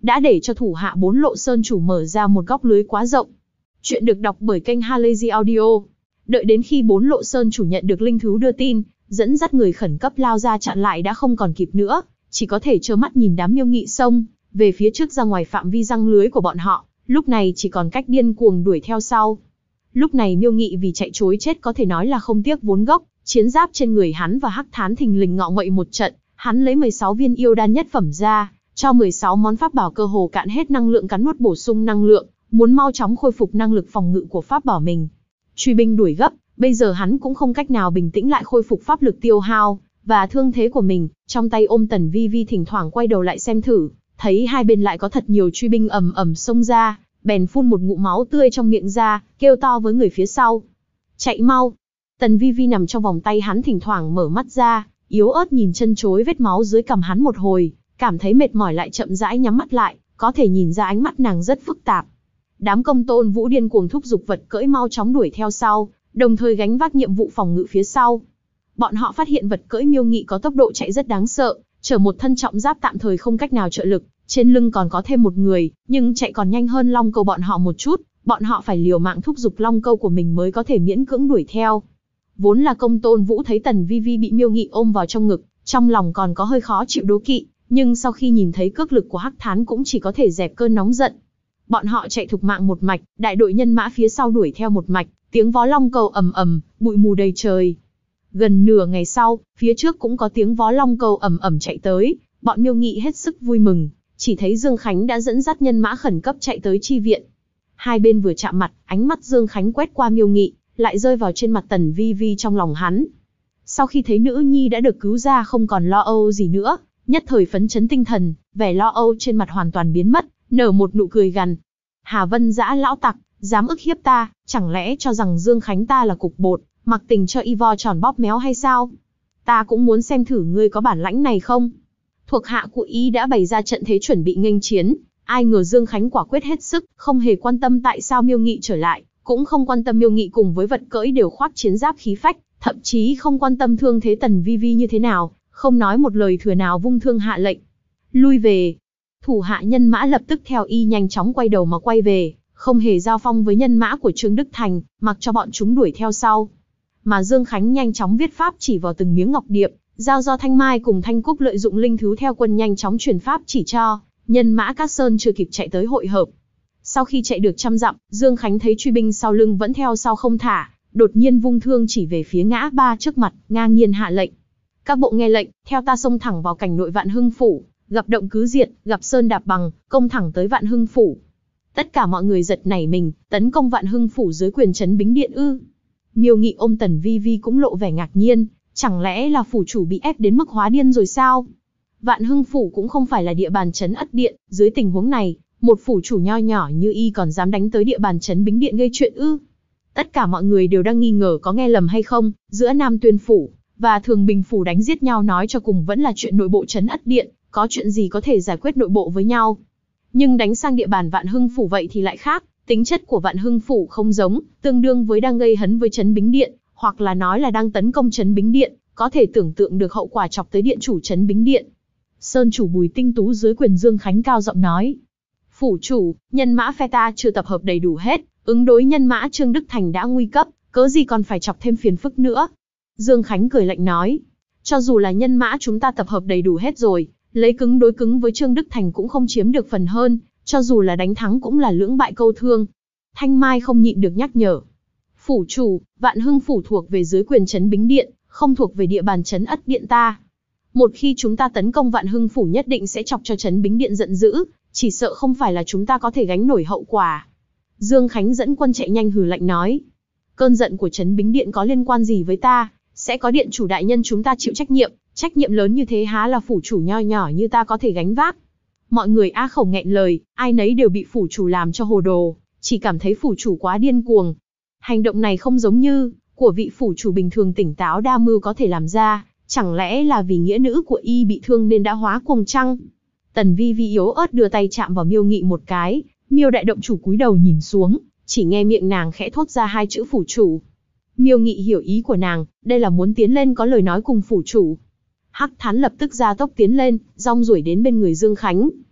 đã để cho thủ hạ 4 lộ sơn chủ mở ra một góc lưới quá rộng. Chuyện được đọc bởi kênh Halazy Audio. Đợi đến khi 4 lộ sơn chủ nhận được linh thú đưa tin, dẫn dắt người khẩn cấp lao ra chặn lại đã không còn kịp nữa, chỉ có thể trơ mắt nhìn đám miêu nghị xông về phía trước ra ngoài phạm vi răng lưới của bọn họ, lúc này chỉ còn cách điên cuồng đuổi theo sau. Lúc này miêu nghị vì chạy trối chết có thể nói là không tiếc vốn gốc, chiến giáp trên người hắn và Hắc Thán thình lình ngọ nguậy một trận, hắn lấy 16 viên yêu đan nhất phẩm ra, cho 16 món pháp bảo cơ hồ cạn hết năng lượng cắn nuốt bổ sung năng lượng, muốn mau chóng khôi phục năng lực phòng ngự của pháp bảo mình. Truy binh đuổi gấp, bây giờ hắn cũng không cách nào bình tĩnh lại khôi phục pháp lực tiêu hao và thương thế của mình, trong tay ôm Tần Vi Vi thỉnh thoảng quay đầu lại xem thử, thấy hai bên lại có thật nhiều truy binh ầm ầm xông ra, bèn phun một ngụm máu tươi trong miệng ra, kêu to với người phía sau: "Chạy mau!" Tần Vi Vi nằm trong vòng tay hắn thỉnh thoảng mở mắt ra, yếu ớt nhìn chân chối vết máu dưới cằm hắn một hồi, cảm thấy mệt mỏi lại chậm rãi nhắm mắt lại, có thể nhìn ra ánh mắt nàng rất phức tạp. Đám Công Tôn Vũ điên cuồng thúc giục vật cưỡi mau chóng đuổi theo sau, đồng thời gánh vác nhiệm vụ phòng ngự phía sau. Bọn họ phát hiện vật cưỡi miêu nghị có tốc độ chạy rất đáng sợ, chở một thân trọng giáp tạm thời không cách nào trợ lực, trên lưng còn có thêm một người, nhưng chạy còn nhanh hơn Long Câu bọn họ một chút, bọn họ phải liều mạng thúc giục Long Câu của mình mới có thể miễn cưỡng đuổi theo. Vốn là Công Tôn Vũ thấy Tần Vi Vi bị miêu nghị ôm vào trong ngực, trong lòng còn có hơi khó chịu đố kỵ, nhưng sau khi nhìn thấy cước lực của Hắc Thán cũng chỉ có thể dẹp cơn nóng giận. Bọn họ chạy thục mạng một mạch, đại đội nhân mã phía sau đuổi theo một mạch, tiếng vó Long Câu ầm ầm, bụi mù đầy trời. Gần nửa ngày sau, phía trước cũng có tiếng vó Long Câu ầm ầm chạy tới, bọn miêu nghị hết sức vui mừng, chỉ thấy Dương Khánh đã dẫn dắt nhân mã khẩn cấp chạy tới chi viện. Hai bên vừa chạm mặt, ánh mắt Dương Khánh quét qua miêu nghị, lại rơi vào trên mặt Tần Vi Vi trong lòng hắn. Sau khi thấy nữ nhi đã được cứu ra không còn lo âu gì nữa, nhất thời phấn chấn tinh thần, vẻ lo âu trên mặt hoàn toàn biến mất, nở một nụ cười gằn. Hà Vân Dã lão tặc, dám ức hiếp ta, chẳng lẽ cho rằng Dương Khánh ta là cục bột, mặc tình cho y vo tròn bóp méo hay sao? Ta cũng muốn xem thử ngươi có bản lãnh này không? Thuộc hạ của y đã bày ra trận thế chuẩn bị nghênh chiến, ai ngờ Dương Khánh quả quyết hết sức, không hề quan tâm tại sao miêu nghị trở lại, cũng không quan tâm miêu nghị cùng với vật cưỡi đều khoác chiến giáp khí phách, thậm chí không quan tâm thương thế Tần Vi Vi như thế nào, không nói một lời thừa nào vung thương hạ lệnh. Lui về. Thủ hạ nhân mã lập tức theo y nhanh chóng quay đầu mà quay về, không hề giao phong với nhân mã của Trương Đức Thành, mặc cho bọn chúng đuổi theo sau. Mà Dương Khánh nhanh chóng viết pháp chỉ vào từng miếng ngọc điệp, giao do Thanh Mai cùng Thanh Cúc lợi dụng linh thú theo quân nhanh chóng truyền pháp chỉ cho nhân mã các sơn chưa kịp chạy tới hội hợp. Sau khi chạy được 100 dặm, Dương Khánh thấy truy binh sau lưng vẫn theo sau không thả, đột nhiên vung thương chỉ về phía ngã ba trước mặt, ngang nhiên hạ lệnh: "Các bộ nghe lệnh, theo ta xông thẳng vào cảnh nội Vạn Hưng phủ, gặp động cứ diệt, gặp sơn đạp bằng, công thẳng tới Vạn Hưng phủ." Tất cả mọi người giật nảy mình, tấn công Vạn Hưng phủ dưới quyền trấn Bính Điện ư? Miêu Nghị ôm Tần Vi Vi cũng lộ vẻ ngạc nhiên, chẳng lẽ là phủ chủ bị ép đến mức hóa điên rồi sao? Vạn Hưng phủ cũng không phải là địa bàn trấn Ất Điện, dưới tình huống này, một phủ chủ nho nhỏ như y còn dám đánh tới địa bàn trấn Bính Điện gây chuyện ư? Tất cả mọi người đều đang nghi ngờ có nghe lầm hay không, giữa Nam Tuyên phủ và Thường Bình phủ đánh giết nhau nói cho cùng vẫn là chuyện nội bộ trấn Ất Điện, có chuyện gì có thể giải quyết nội bộ với nhau. Nhưng đánh sang địa bàn Vạn Hưng phủ vậy thì lại khác, tính chất của Vạn Hưng phủ không giống, tương đương với đang gây hấn với trấn Bính Điện, hoặc là nói là đang tấn công trấn Bính Điện, có thể tưởng tượng được hậu quả chọc tới điện chủ trấn Bính Điện. Sơn chủ Bùi Tinh Tú dưới quyền Dương Khánh cao giọng nói: "Phủ chủ, nhân mã phe ta chưa tập hợp đầy đủ hết, ứng đối nhân mã Trương Đức Thành đã nguy cấp, cớ gì còn phải chọc thêm phiền phức nữa." Dương Khánh cười lạnh nói: "Cho dù là nhân mã chúng ta tập hợp đầy đủ hết rồi, lấy cứng đối cứng với Trương Đức Thành cũng không chiếm được phần hơn, cho dù là đánh thắng cũng là lưỡng bại câu thương." Thanh Mai không nhịn được nhắc nhở: "Phủ chủ, Vạn Hưng phủ thuộc về dưới quyền trấn Bính Điện, không thuộc về địa bàn trấn Ất Điện ta. Một khi chúng ta tấn công Vạn Hưng phủ nhất định sẽ chọc cho trấn Bính Điện giận dữ, chỉ sợ không phải là chúng ta có thể gánh nổi hậu quả." Dương Khánh dẫn quân chạy nhanh hừ lạnh nói: "Cơn giận của trấn Bính Điện có liên quan gì với ta, sẽ có điện chủ đại nhân chúng ta chịu trách nhiệm lớn như thế há là phủ chủ nho nhỏ như ta có thể gánh vác." Mọi người á khẩu nghẹn lời, ai nấy đều bị phủ chủ làm cho hồ đồ, chỉ cảm thấy phủ chủ quá điên cuồng. Hành động này không giống như của vị phủ chủ bình thường tỉnh táo đa mưu có thể làm ra, chẳng lẽ là vì nghĩa nữ của y bị thương nên đã hóa cuồng chăng? Tần Vi Vi yếu ớt đưa tay chạm vào Miêu Nghị một cái, Miêu đại động chủ cúi đầu nhìn xuống, chỉ nghe miệng nàng khẽ thốt ra hai chữ phủ chủ. Miêu Nghị hiểu ý của nàng, đây là muốn tiến lên có lời nói cùng phủ chủ. Hắc Thán lập tức ra tốc tiến lên, rong ruổi đến bên người Dương Khánh.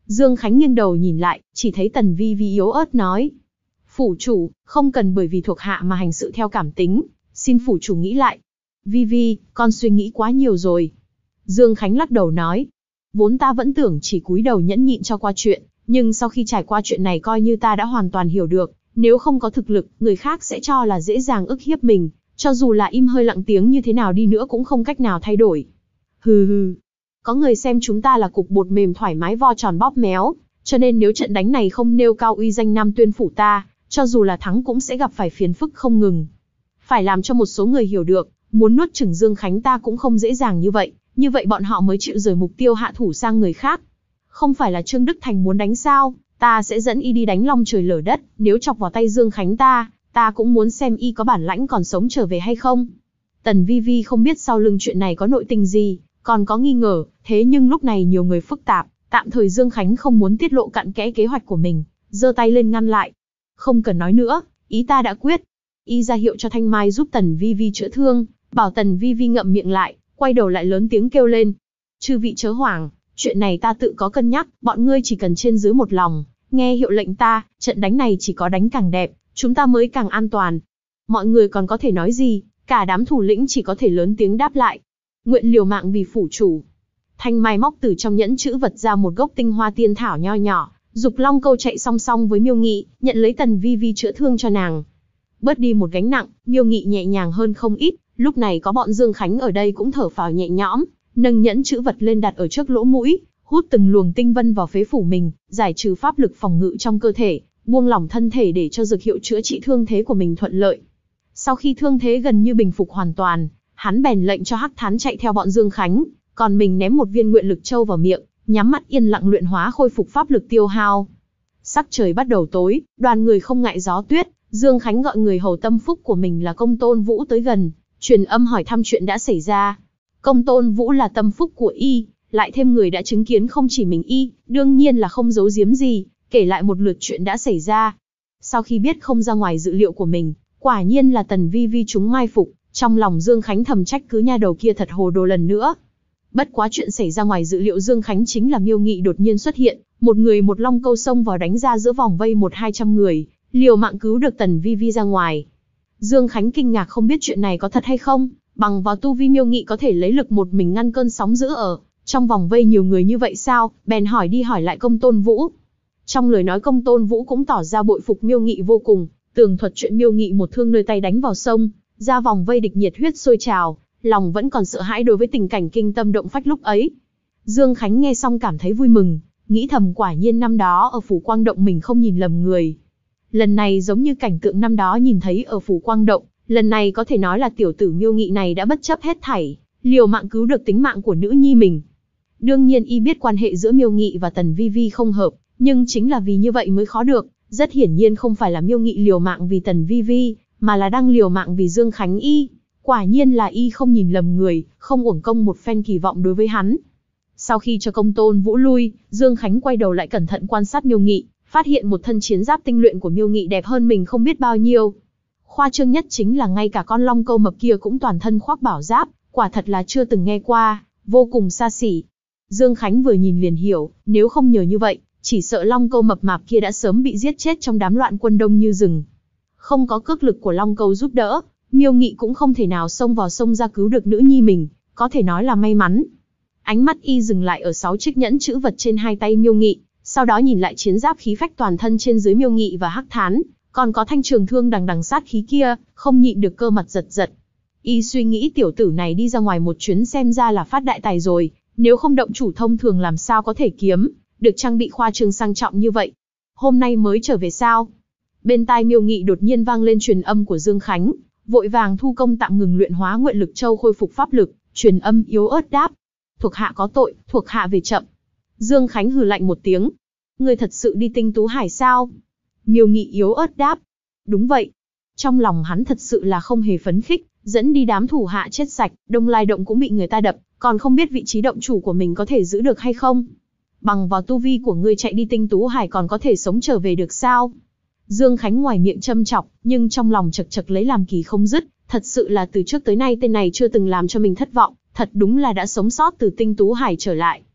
Dương Khánh nghiêng đầu nhìn lại, chỉ thấy Tần Vi Vi yếu ớt nói. Phủ chủ, không cần bởi vì thuộc hạ mà hành sự theo cảm tính, xin phủ chủ nghĩ lại. Vi Vi, con suy nghĩ quá nhiều rồi. Dương Khánh lắc đầu nói. Vốn ta vẫn tưởng chỉ cúi đầu nhẫn nhịn cho qua chuyện, nhưng sau khi trải qua chuyện này coi như ta đã hoàn toàn hiểu được, nếu không có thực lực, người khác sẽ cho là dễ dàng ức hiếp mình, cho dù là im hơi lặng tiếng như thế nào đi nữa cũng không cách nào thay đổi. Hừ hừ. Có người xem chúng ta là cục bột mềm thoải mái vo tròn bóp méo, cho nên nếu trận đánh này không nêu cao uy danh Nam Tuyên phủ ta, cho dù là thắng cũng sẽ gặp phải phiền phức không ngừng. Phải làm cho một số người hiểu được, muốn nuốt chửng Dương Khánh ta cũng không dễ dàng như vậy bọn họ mới chịu rời mục tiêu hạ thủ sang người khác. Không phải là Trương Đức Thành muốn đánh sao, ta sẽ dẫn y đi đánh long trời lở đất, nếu chọc vào tay Dương Khánh ta cũng muốn xem y có bản lãnh còn sống trở về hay không. Tần Vi Vi không biết sau lưng chuyện này có nội tình gì, còn có nghi ngờ, thế nhưng lúc này nhiều người phức tạp, tạm thời Dương Khánh không muốn tiết lộ cặn kẽ kế hoạch của mình, giơ tay lên ngăn lại. Không cần nói nữa, ý ta đã quyết. Y ra hiệu cho Thanh Mai giúp Tần Vi Vi chữa thương, bảo Tần Vi Vi ngậm miệng lại, quay đầu lại lớn tiếng kêu lên. Chư vị chớ hoảng, chuyện này ta tự có cân nhắc, bọn ngươi chỉ cần trên dưới một lòng, nghe hiệu lệnh ta, trận đánh này chỉ có đánh càng đẹp, chúng ta mới càng an toàn. Mọi người còn có thể nói gì, cả đám thủ lĩnh chỉ có thể lớn tiếng đáp lại. Nguyện liều mạng vì phủ chủ. Thanh Mai móc từ trong nhẫn chữ vật ra một gốc tinh hoa tiên thảo nho nhỏ, dục long câu chạy song song với Miêu Nghị, nhận lấy Tần Vi Vi chữa thương cho nàng. Bớt đi một gánh nặng, Miêu Nghị nhẹ nhàng hơn không ít, lúc này có bọn Dương Khánh ở đây cũng thở phào nhẹ nhõm, nâng nhẫn chữ vật lên đặt ở trước lỗ mũi, hút từng luồng tinh vân vào phế phủ mình, giải trừ pháp lực phòng ngự trong cơ thể, buông lỏng thân thể để cho dược hiệu chữa trị thương thế của mình thuận lợi. Sau khi thương thế gần như bình phục hoàn toàn, hắn bèn lệnh cho Hắc Thán chạy theo bọn Dương Khánh, còn mình ném một viên nguyện lực châu vào miệng, nhắm mắt yên lặng luyện hóa khôi phục pháp lực tiêu hao. Sắc trời bắt đầu tối, đoàn người không ngại gió tuyết, Dương Khánh gọi người hầu tâm phúc của mình là Công Tôn Vũ tới gần, truyền âm hỏi thăm chuyện đã xảy ra. Công Tôn Vũ là tâm phúc của y, lại thêm người đã chứng kiến không chỉ mình y, đương nhiên là không giấu giếm gì, kể lại một lượt chuyện đã xảy ra. Sau khi biết không ra ngoài dự liệu của mình, quả nhiên là Tần Vi Vi chúng mai phục, trong lòng Dương Khánh thầm trách cứ nha đầu kia thật hồ đồ lần nữa. Bất quá chuyện xảy ra ngoài dự liệu Dương Khánh chính là Miêu Nghị đột nhiên xuất hiện, một người một long câu xông vào đánh ra giữa vòng vây 100-200 người, liều mạng cứu được Tần Vi Vi ra ngoài. Dương Khánh kinh ngạc không biết chuyện này có thật hay không, bằng vào tu vi Miêu Nghị có thể lấy lực một mình ngăn cơn sóng dữ ở trong vòng vây nhiều người như vậy sao, bèn hỏi đi hỏi lại Công Tôn Vũ. Trong lời nói Công Tôn Vũ cũng tỏ ra bội phục Miêu Nghị vô cùng, tường thuật chuyện Miêu Nghị một thương nơi tay đánh vào sông, ra vòng vây địch nhiệt huyết sôi trào, lòng vẫn còn sợ hãi đối với tình cảnh kinh tâm động phách lúc ấy. Dương Khánh nghe xong cảm thấy vui mừng, nghĩ thầm quả nhiên năm đó ở Phủ Quang Động mình không nhìn lầm người. Lần này giống như cảnh tượng năm đó nhìn thấy ở Phủ Quang Động, lần này có thể nói là tiểu tử Miêu Nghị này đã bất chấp hết thảy, liều mạng cứu được tính mạng của nữ nhi mình. Đương nhiên y biết quan hệ giữa Miêu Nghị và Tần Vi Vi không hợp, nhưng chính là vì như vậy mới khó được, rất hiển nhiên không phải là Miêu Nghị liều mạng vì Tần Vi Vi, mà là đang liều mạng vì Dương Khánh y. Quả nhiên là y không nhìn lầm người, không uổng công một phen kỳ vọng đối với hắn. Sau khi cho Công Tôn Vũ lui, Dương Khánh quay đầu lại cẩn thận quan sát Miêu Nghị, phát hiện một thân chiến giáp tinh luyện của Miêu Nghị đẹp hơn mình không biết bao nhiêu. Khoa trương nhất chính là ngay cả con long câu mập kia cũng toàn thân khoác bảo giáp, quả thật là chưa từng nghe qua, vô cùng xa xỉ. Dương Khánh vừa nhìn liền hiểu, nếu không nhờ như vậy, chỉ sợ long câu mập mạp kia đã sớm bị giết chết trong đám loạn quân đông như rừng. Không có cước lực của long câu giúp đỡ, Miêu Nghị cũng không thể nào xông vào sông ra cứu được nữ nhi mình, có thể nói là may mắn. Ánh mắt y dừng lại ở 6 chiếc nhẫn chữ vật trên hai tay Miêu Nghị, sau đó nhìn lại chiến giáp khí phách toàn thân trên dưới Miêu Nghị và Hắc Thán, còn có thanh trường thương đằng đằng sát khí kia, không nhịn được cơ mặt giật giật. Y suy nghĩ tiểu tử này đi ra ngoài một chuyến xem ra là phát đại tài rồi, nếu không động chủ thông thường làm sao có thể kiếm được trang bị khoa trương sang trọng như vậy. Hôm nay mới trở về sao? Bên tai Miêu Nghị đột nhiên vang lên truyền âm của Dương Khánh, vội vàng thu công tạm ngừng luyện hóa nguyện lực châu khôi phục pháp lực, truyền âm yếu ớt đáp: thuộc hạ có tội, thuộc hạ về chậm. Dương Khánh hừ lạnh một tiếng: ngươi thật sự đi Tinh Tú Hải sao? Miêu Nghị yếu ớt đáp: đúng vậy. Trong lòng hắn thật sự là không hề phấn khích, dẫn đi đám thủ hạ chết sạch, Đông Lai Động cũng bị người ta đập, còn không biết vị trí động chủ của mình có thể giữ được hay không. Bằng vào tu vi của ngươi chạy đi Tinh Tú Hải còn có thể sống trở về được sao? Dương Khánh ngoài miệng châm chọc, nhưng trong lòng chật chật lấy làm kỳ không dứt, thật sự là từ trước tới nay tên này chưa từng làm cho mình thất vọng, thật đúng là đã sống sót từ Tinh Tú Hải trở lại.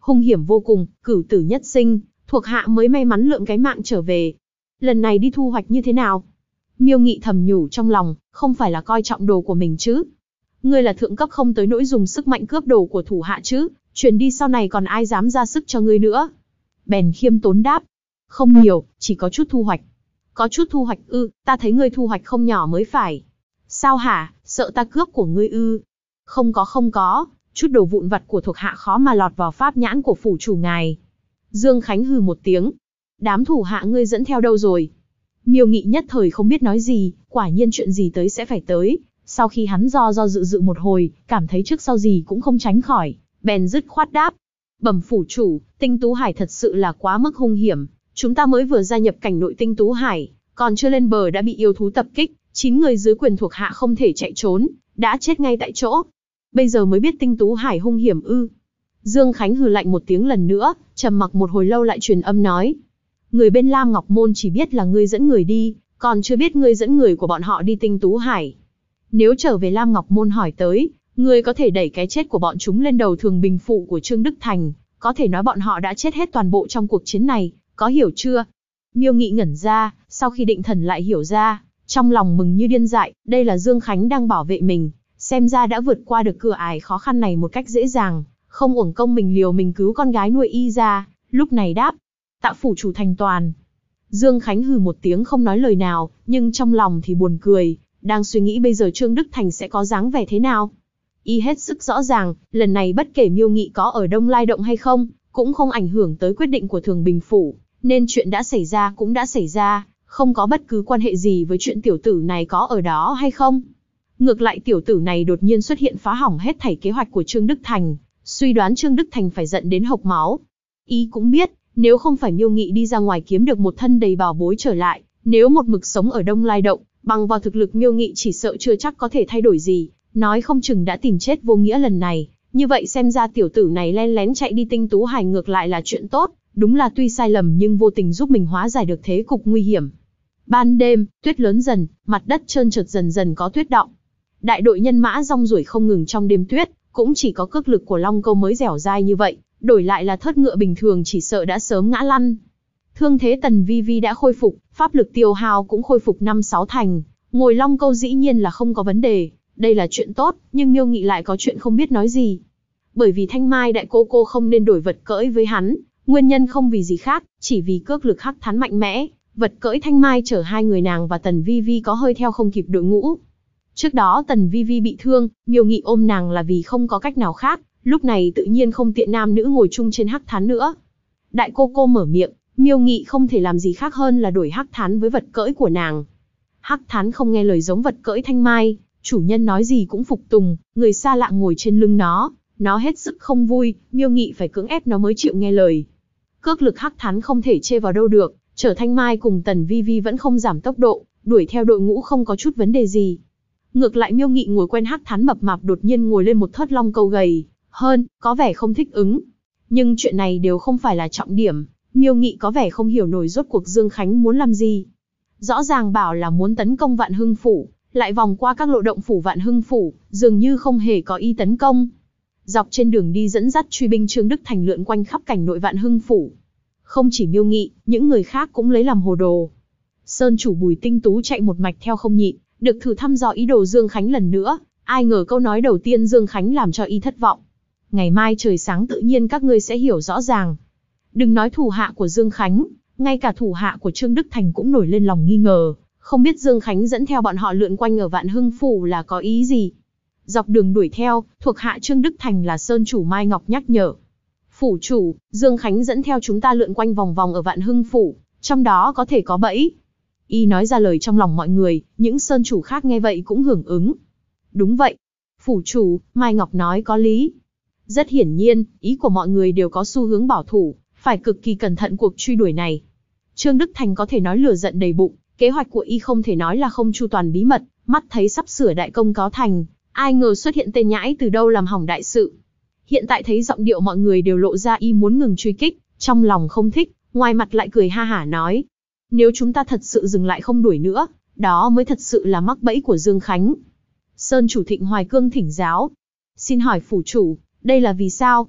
hung hiểm vô cùng, cửu tử nhất sinh, thuộc hạ mới may mắn lượm cái mạng trở về. Lần này đi thu hoạch như thế nào? Miêu Nghị thầm nhủ trong lòng, không phải là coi trọng đồ của mình chứ? Ngươi là thượng cấp không tới nỗi dùng sức mạnh cướp đồ của thủ hạ chứ, chuyển đi sau này còn ai dám ra sức cho ngươi nữa. Bèn khiêm tốn đáp, không nhiều, chỉ có chút thu hoạch. Có chút thu hoạch ư? Ta thấy ngươi thu hoạch không nhỏ mới phải. Sao hả, sợ ta cướp của ngươi ư? Không có, chút đồ vụn vặt của thuộc hạ khó mà lọt vào pháp nhãn của phủ chủ ngài. Dương Khánh hừ một tiếng. Đám thủ hạ ngươi dẫn theo đâu rồi? Miêu Nghị nhất thời không biết nói gì, quả nhiên chuyện gì tới sẽ phải tới. Sau khi hắn do dự một hồi, cảm thấy trước sau gì cũng không tránh khỏi, bèn dứt khoát đáp. Bẩm phủ chủ, Tinh Tú Hải thật sự là quá mức hung hiểm. Chúng ta mới vừa gia nhập cảnh nội Tinh Tú Hải, còn chưa lên bờ đã bị yêu thú tập kích, 9 người dưới quyền thuộc hạ không thể chạy trốn, đã chết ngay tại chỗ. Bây giờ mới biết Tinh Tú Hải hung hiểm ư? Dương Khánh hừ lạnh một tiếng lần nữa, trầm mặc một hồi lâu lại truyền âm nói. Người bên Lam Ngọc Môn chỉ biết là ngươi dẫn người đi, còn chưa biết ngươi dẫn người của bọn họ đi Tinh Tú Hải. Nếu trở về Lam Ngọc Môn hỏi tới, ngươi có thể đẩy cái chết của bọn chúng lên đầu Thường Bình Phụ của Trương Đức Thành, có thể nói bọn họ đã chết hết toàn bộ trong cuộc chiến này, có hiểu chưa? Miêu Nghị ngẩn ra, sau khi định thần lại hiểu ra, trong lòng mừng như điên dại, đây là Dương Khánh đang bảo vệ mình, xem ra đã vượt qua được cửa ải khó khăn này một cách dễ dàng, không uổng công mình liều mình cứu con gái nuôi y ra, lúc này đáp, tạ phủ chủ thành toàn. Dương Khánh hừ một tiếng không nói lời nào, nhưng trong lòng thì buồn cười, đang suy nghĩ bây giờ Trương Đức Thành sẽ có dáng vẻ thế nào. Y hết sức rõ ràng, lần này bất kể Miêu Nghị có ở Đông Lai Động hay không, cũng không ảnh hưởng tới quyết định của Thường Bình Phủ, nên chuyện đã xảy ra cũng đã xảy ra, không có bất cứ quan hệ gì với chuyện tiểu tử này có ở đó hay không. Ngược lại tiểu tử này đột nhiên xuất hiện phá hỏng hết thảy kế hoạch của Trương Đức Thành, suy đoán Trương Đức Thành phải giận đến hộc máu. Y cũng biết, nếu không phải Miêu Nghị đi ra ngoài kiếm được một thân đầy bảo bối trở lại, nếu một mực sống ở Đông Lai Động, bằng vào thực lực Miêu Nghị chỉ sợ chưa chắc có thể thay đổi gì, nói không chừng đã tìm chết vô nghĩa lần này. Như vậy xem ra tiểu tử này len lén chạy đi Tinh Tú Hải ngược lại là chuyện tốt, đúng là tuy sai lầm nhưng vô tình giúp mình hóa giải được thế cục nguy hiểm. Ban đêm, tuyết lớn dần, mặt đất trơn trượt dần dần có tuyết đọng. Đại đội nhân mã rong ruổi không ngừng trong đêm tuyết, cũng chỉ có cước lực của Long Câu mới dẻo dai như vậy, đổi lại là thớt ngựa bình thường chỉ sợ đã sớm ngã lăn. Thương thế Tần Vi Vi đã khôi phục, pháp lực tiêu hao cũng khôi phục 5-6 thành, ngồi Long Câu dĩ nhiên là không có vấn đề, đây là chuyện tốt, nhưng Miêu Nghị lại có chuyện không biết nói gì. Bởi vì Thanh Mai đại cô không nên đổi vật cưỡi với hắn, nguyên nhân không vì gì khác, chỉ vì cước lực Hắc Thán mạnh mẽ, vật cưỡi Thanh Mai chở hai người nàng và Tần Vi Vi có hơi theo không kịp đội ngũ. Trước đó Tần Vi Vi bị thương, Miêu Nghị ôm nàng là vì không có cách nào khác, lúc này tự nhiên không tiện nam nữ ngồi chung trên Hắc Thán nữa. Đại cô mở miệng, Miêu Nghị không thể làm gì khác hơn là đổi Hắc Thán với vật cưỡi của nàng. Hắc Thán không nghe lời giống vật cưỡi Thanh Mai, chủ nhân nói gì cũng phục tùng, người xa lạ ngồi trên lưng nó hết sức không vui, Miêu Nghị phải cưỡng ép nó mới chịu nghe lời. Cước lực Hắc Thán không thể chê vào đâu được, chở Thanh Mai cùng Tần Vi Vi vẫn không giảm tốc độ, đuổi theo đội ngũ không có chút vấn đề gì. Ngược lại Miêu Nghị ngồi quen Hắc Thán mập mạp đột nhiên ngồi lên một thớt Long Câu gầy hơn, có vẻ không thích ứng. Nhưng chuyện này đều không phải là trọng điểm, Miêu Nghị có vẻ không hiểu nổi rốt cuộc Dương Khánh muốn làm gì. Rõ ràng bảo là muốn tấn công Vạn Hưng Phủ, lại vòng qua các lộ động phủ Vạn Hưng Phủ, dường như không hề có ý tấn công. Dọc trên đường đi dẫn dắt truy binh Trương Đức Thành lượn quanh khắp cảnh nội Vạn Hưng Phủ. Không chỉ Miêu Nghị, những người khác cũng lấy làm hồ đồ. Sơn chủ Bùi Tinh Tú chạy một mạch theo không nhịn, được thử thăm dò ý đồ Dương Khánh lần nữa, ai ngờ câu nói đầu tiên Dương Khánh làm cho y thất vọng. Ngày mai trời sáng tự nhiên các ngươi sẽ hiểu rõ ràng. Đừng nói thủ hạ của Dương Khánh, ngay cả thủ hạ của Trương Đức Thành cũng nổi lên lòng nghi ngờ, không biết Dương Khánh dẫn theo bọn họ lượn quanh ở Vạn Hưng Phủ là có ý gì. Dọc đường đuổi theo, thuộc hạ Trương Đức Thành là Sơn chủ Mai Ngọc nhắc nhở. Phủ chủ, Dương Khánh dẫn theo chúng ta lượn quanh vòng vòng ở Vạn Hưng Phủ, trong đó có thể có bẫy. Y nói ra lời trong lòng mọi người, những Sơn chủ khác nghe vậy cũng hưởng ứng. Đúng vậy. Phủ chủ, Mai Ngọc nói có lý. Rất hiển nhiên, ý của mọi người đều có xu hướng bảo thủ, phải cực kỳ cẩn thận cuộc truy đuổi này. Trương Đức Thành có thể nói lửa giận đầy bụng, kế hoạch của y không thể nói là không chu toàn bí mật, mắt thấy sắp sửa đại công cáo thành, ai ngờ xuất hiện tên nhãi từ đâu làm hỏng đại sự. Hiện tại thấy giọng điệu mọi người đều lộ ra y muốn ngừng truy kích, trong lòng không thích, ngoài mặt lại cười ha hả nói. Nếu chúng ta thật sự dừng lại không đuổi nữa, đó mới thật sự là mắc bẫy của Dương Khánh. Sơn chủ Thịnh Hoài Cương thỉnh giáo. Xin hỏi phủ chủ, đây là vì sao?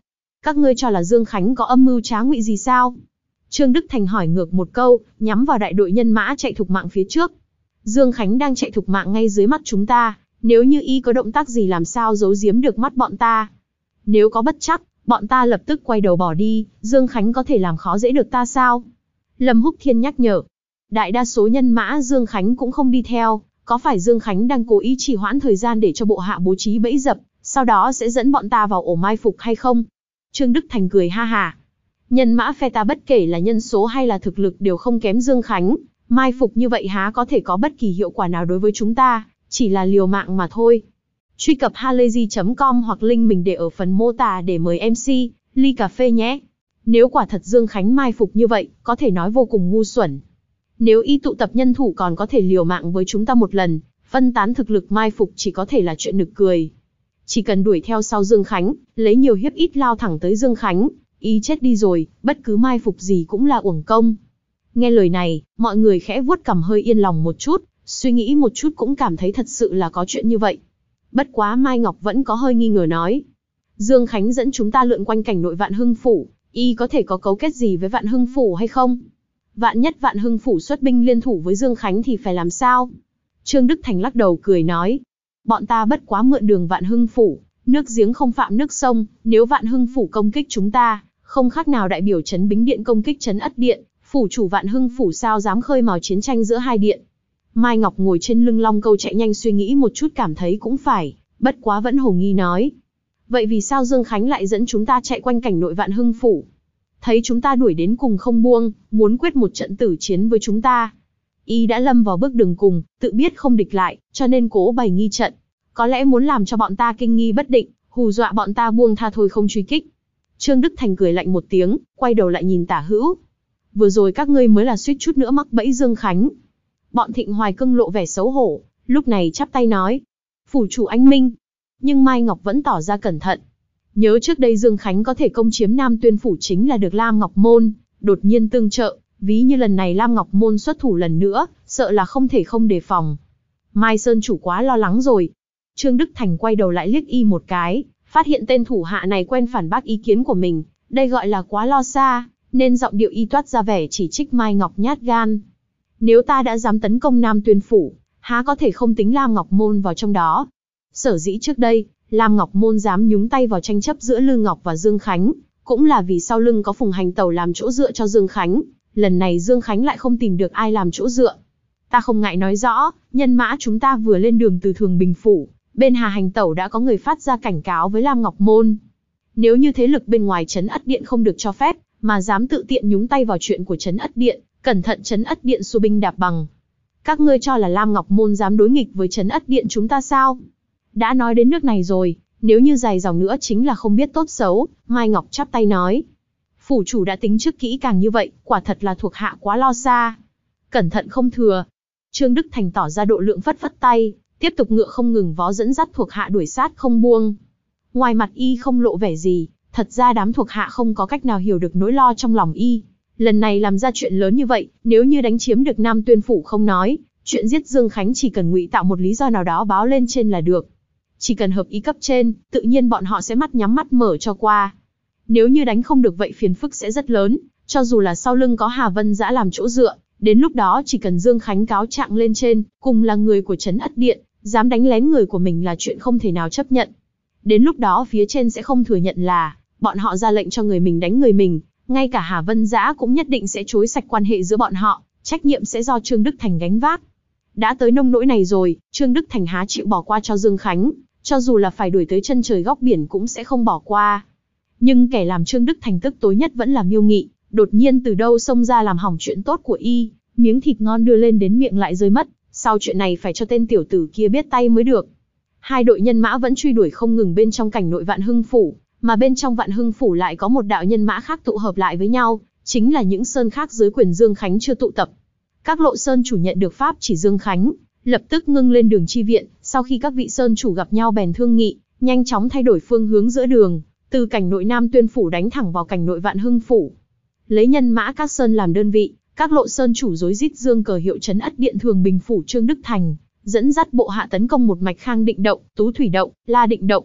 Các ngươi cho là Dương Khánh có âm mưu trá ngụy gì sao? Trương Đức Thành hỏi ngược một câu, nhắm vào đại đội nhân mã chạy thục mạng phía trước. Dương Khánh đang chạy thục mạng ngay dưới mắt chúng ta, nếu như y có động tác gì làm sao giấu giếm được mắt bọn ta. Nếu có bất trắc, bọn ta lập tức quay đầu bỏ đi, Dương Khánh có thể làm khó dễ được ta sao? Lâm Húc Thiên nhắc nhở. Đại đa số nhân mã Dương Khánh cũng không đi theo, có phải Dương Khánh đang cố ý trì hoãn thời gian để cho bộ hạ bố trí bẫy dập, sau đó sẽ dẫn bọn ta vào ổ mai phục hay không? Trương Đức Thành cười ha hả. Nhân mã phe ta bất kể là nhân số hay là thực lực đều không kém Dương Khánh, mai phục như vậy há có thể có bất kỳ hiệu quả nào đối với chúng ta, chỉ là liều mạng mà thôi. Truy cập halayzi.com hoặc link mình để ở phần mô tả để mời MC, ly cà phê nhé. Nếu quả thật Dương Khánh mai phục như vậy, có thể nói vô cùng ngu xuẩn. Nếu y tụ tập nhân thủ còn có thể liều mạng với chúng ta một lần, phân tán thực lực mai phục chỉ có thể là chuyện nực cười. Chỉ cần đuổi theo sau Dương Khánh, lấy nhiều hiếp ít lao thẳng tới Dương Khánh, y chết đi rồi, bất cứ mai phục gì cũng là uổng công. Nghe lời này, mọi người khẽ vuốt cằm hơi yên lòng một chút, suy nghĩ một chút cũng cảm thấy thật sự là có chuyện như vậy. Bất quá Mai Ngọc vẫn có hơi nghi ngờ nói. Dương Khánh dẫn chúng ta lượn quanh cảnh nội Vạn Hưng Phủ, y có thể có cấu kết gì với Vạn Hưng Phủ hay không? Vạn nhất Vạn Hưng Phủ xuất binh liên thủ với Dương Khánh thì phải làm sao? Trương Đức Thành lắc đầu cười nói. Bọn ta bất quá mượn đường Vạn Hưng Phủ, nước giếng không phạm nước sông, nếu Vạn Hưng Phủ công kích chúng ta, không khác nào đại biểu trấn Bính Điện công kích trấn Ất Điện, phủ chủ Vạn Hưng Phủ sao dám khơi mào chiến tranh giữa hai điện. Mai Ngọc ngồi trên lưng long câu chạy nhanh suy nghĩ một chút cảm thấy cũng phải, bất quá vẫn hồ nghi nói. Vậy vì sao Dương Khánh lại dẫn chúng ta chạy quanh cảnh nội Vạn Hưng Phủ? Thấy chúng ta đuổi đến cùng không buông, muốn quyết một trận tử chiến với chúng ta. Y đã lâm vào bước đường cùng, tự biết không địch lại, cho nên cố bày nghi trận. Có lẽ muốn làm cho bọn ta kinh nghi bất định, hù dọa bọn ta buông tha thôi không truy kích. Trương Đức Thành cười lạnh một tiếng, quay đầu lại nhìn Tả Hữu. Vừa rồi các ngươi mới là suýt chút nữa mắc bẫy Dương Khánh. Bọn Thịnh Hoài Cưng lộ vẻ xấu hổ, lúc này chắp tay nói. Phủ chủ anh minh. Nhưng Mai Ngọc vẫn tỏ ra cẩn thận. Nhớ trước đây Dương Khánh có thể công chiếm Nam Tuyên Phủ chính là được Lam Ngọc Môn đột nhiên tương trợ, ví như lần này Lam Ngọc Môn xuất thủ lần nữa, sợ là không thể không đề phòng. Mai Sơn chủ quá lo lắng rồi. Trương Đức Thành quay đầu lại liếc y một cái, phát hiện tên thủ hạ này quen phản bác ý kiến của mình, đây gọi là quá lo xa, nên giọng điệu y toát ra vẻ chỉ trích Mai Ngọc nhát gan. Nếu ta đã dám tấn công Nam Tuyên Phủ, há có thể không tính Lam Ngọc Môn vào trong đó. Sở dĩ trước đây, Lam Ngọc Môn dám nhúng tay vào tranh chấp giữa Lư Ngọc và Dương Khánh, cũng là vì sau lưng có Phùng Hành Tẩu làm chỗ dựa cho Dương Khánh, lần này Dương Khánh lại không tìm được ai làm chỗ dựa. Ta không ngại nói rõ, nhân mã chúng ta vừa lên đường từ Thường Bình Phủ, bên Hà Hành Tẩu đã có người phát ra cảnh cáo với Lam Ngọc Môn. Nếu như thế lực bên ngoài trấn Ất Điện không được cho phép, mà dám tự tiện nhúng tay vào chuyện của trấn Ất Điện, cẩn thận trấn Ất Điện xua binh đạp bằng. Các ngươi cho là Lam Ngọc Môn dám đối nghịch với trấn Ất Điện chúng ta sao? Đã nói đến nước này rồi, nếu như dài dòng nữa chính là không biết tốt xấu, Mai Ngọc chắp tay nói. Phủ chủ đã tính trước kỹ càng như vậy, quả thật là thuộc hạ quá lo xa. Cẩn thận không thừa. Trương Đức Thành tỏ ra độ lượng phất phất tay, tiếp tục ngựa không ngừng vó dẫn dắt thuộc hạ đuổi sát không buông. Ngoài mặt y không lộ vẻ gì, thật ra đám thuộc hạ không có cách nào hiểu được nỗi lo trong lòng y. Lần này làm ra chuyện lớn như vậy, nếu như đánh chiếm được Nam Tuyên Phủ không nói, chuyện giết Dương Khánh chỉ cần ngụy tạo một lý do nào đó báo lên trên là được. Chỉ cần hợp ý cấp trên, tự nhiên bọn họ sẽ mắt nhắm mắt mở cho qua. Nếu như đánh không được vậy phiền phức sẽ rất lớn, cho dù là sau lưng có Hà Vân Dã làm chỗ dựa, đến lúc đó chỉ cần Dương Khánh cáo trạng lên trên, cùng là người của trấn Ất Điện, dám đánh lén người của mình là chuyện không thể nào chấp nhận. Đến lúc đó phía trên sẽ không thừa nhận là bọn họ ra lệnh cho người mình đánh người mình, ngay cả Hà Vân Dã cũng nhất định sẽ chối sạch quan hệ giữa bọn họ, trách nhiệm sẽ do Trương Đức Thành gánh vác. Đã tới nông nỗi này rồi, Trương Đức Thành há chịu bỏ qua cho Dương Khánh, cho dù là phải đuổi tới chân trời góc biển cũng sẽ không bỏ qua. Nhưng kẻ làm Trương Đức Thành tức tối nhất vẫn là Miêu Nghị, đột nhiên từ đâu xông ra làm hỏng chuyện tốt của y, miếng thịt ngon đưa lên đến miệng lại rơi mất, sau chuyện này phải cho tên tiểu tử kia biết tay mới được. Hai đội nhân mã vẫn truy đuổi không ngừng bên trong cảnh nội Vạn Hưng Phủ, mà bên trong Vạn Hưng Phủ lại có một đạo nhân mã khác tụ hợp lại với nhau, chính là những sơn khác dưới quyền Dương Khánh chưa tụ tập. Các lộ sơn chủ nhận được pháp chỉ Dương Khánh, lập tức ngưng lên đường chi viện, sau khi các vị sơn chủ gặp nhau bèn thương nghị, nhanh chóng thay đổi phương hướng giữa đường, từ cảnh nội Nam Tuyên Phủ đánh thẳng vào cảnh nội Vạn Hưng Phủ. Lấy nhân mã các sơn làm đơn vị, các lộ sơn chủ rối rít dương cờ hiệu trấn Ất Điện Thường Bình Phủ Trương Đức Thành, dẫn dắt bộ hạ tấn công một mạch Khang Định Động, Tú Thủy Động, La Định Động.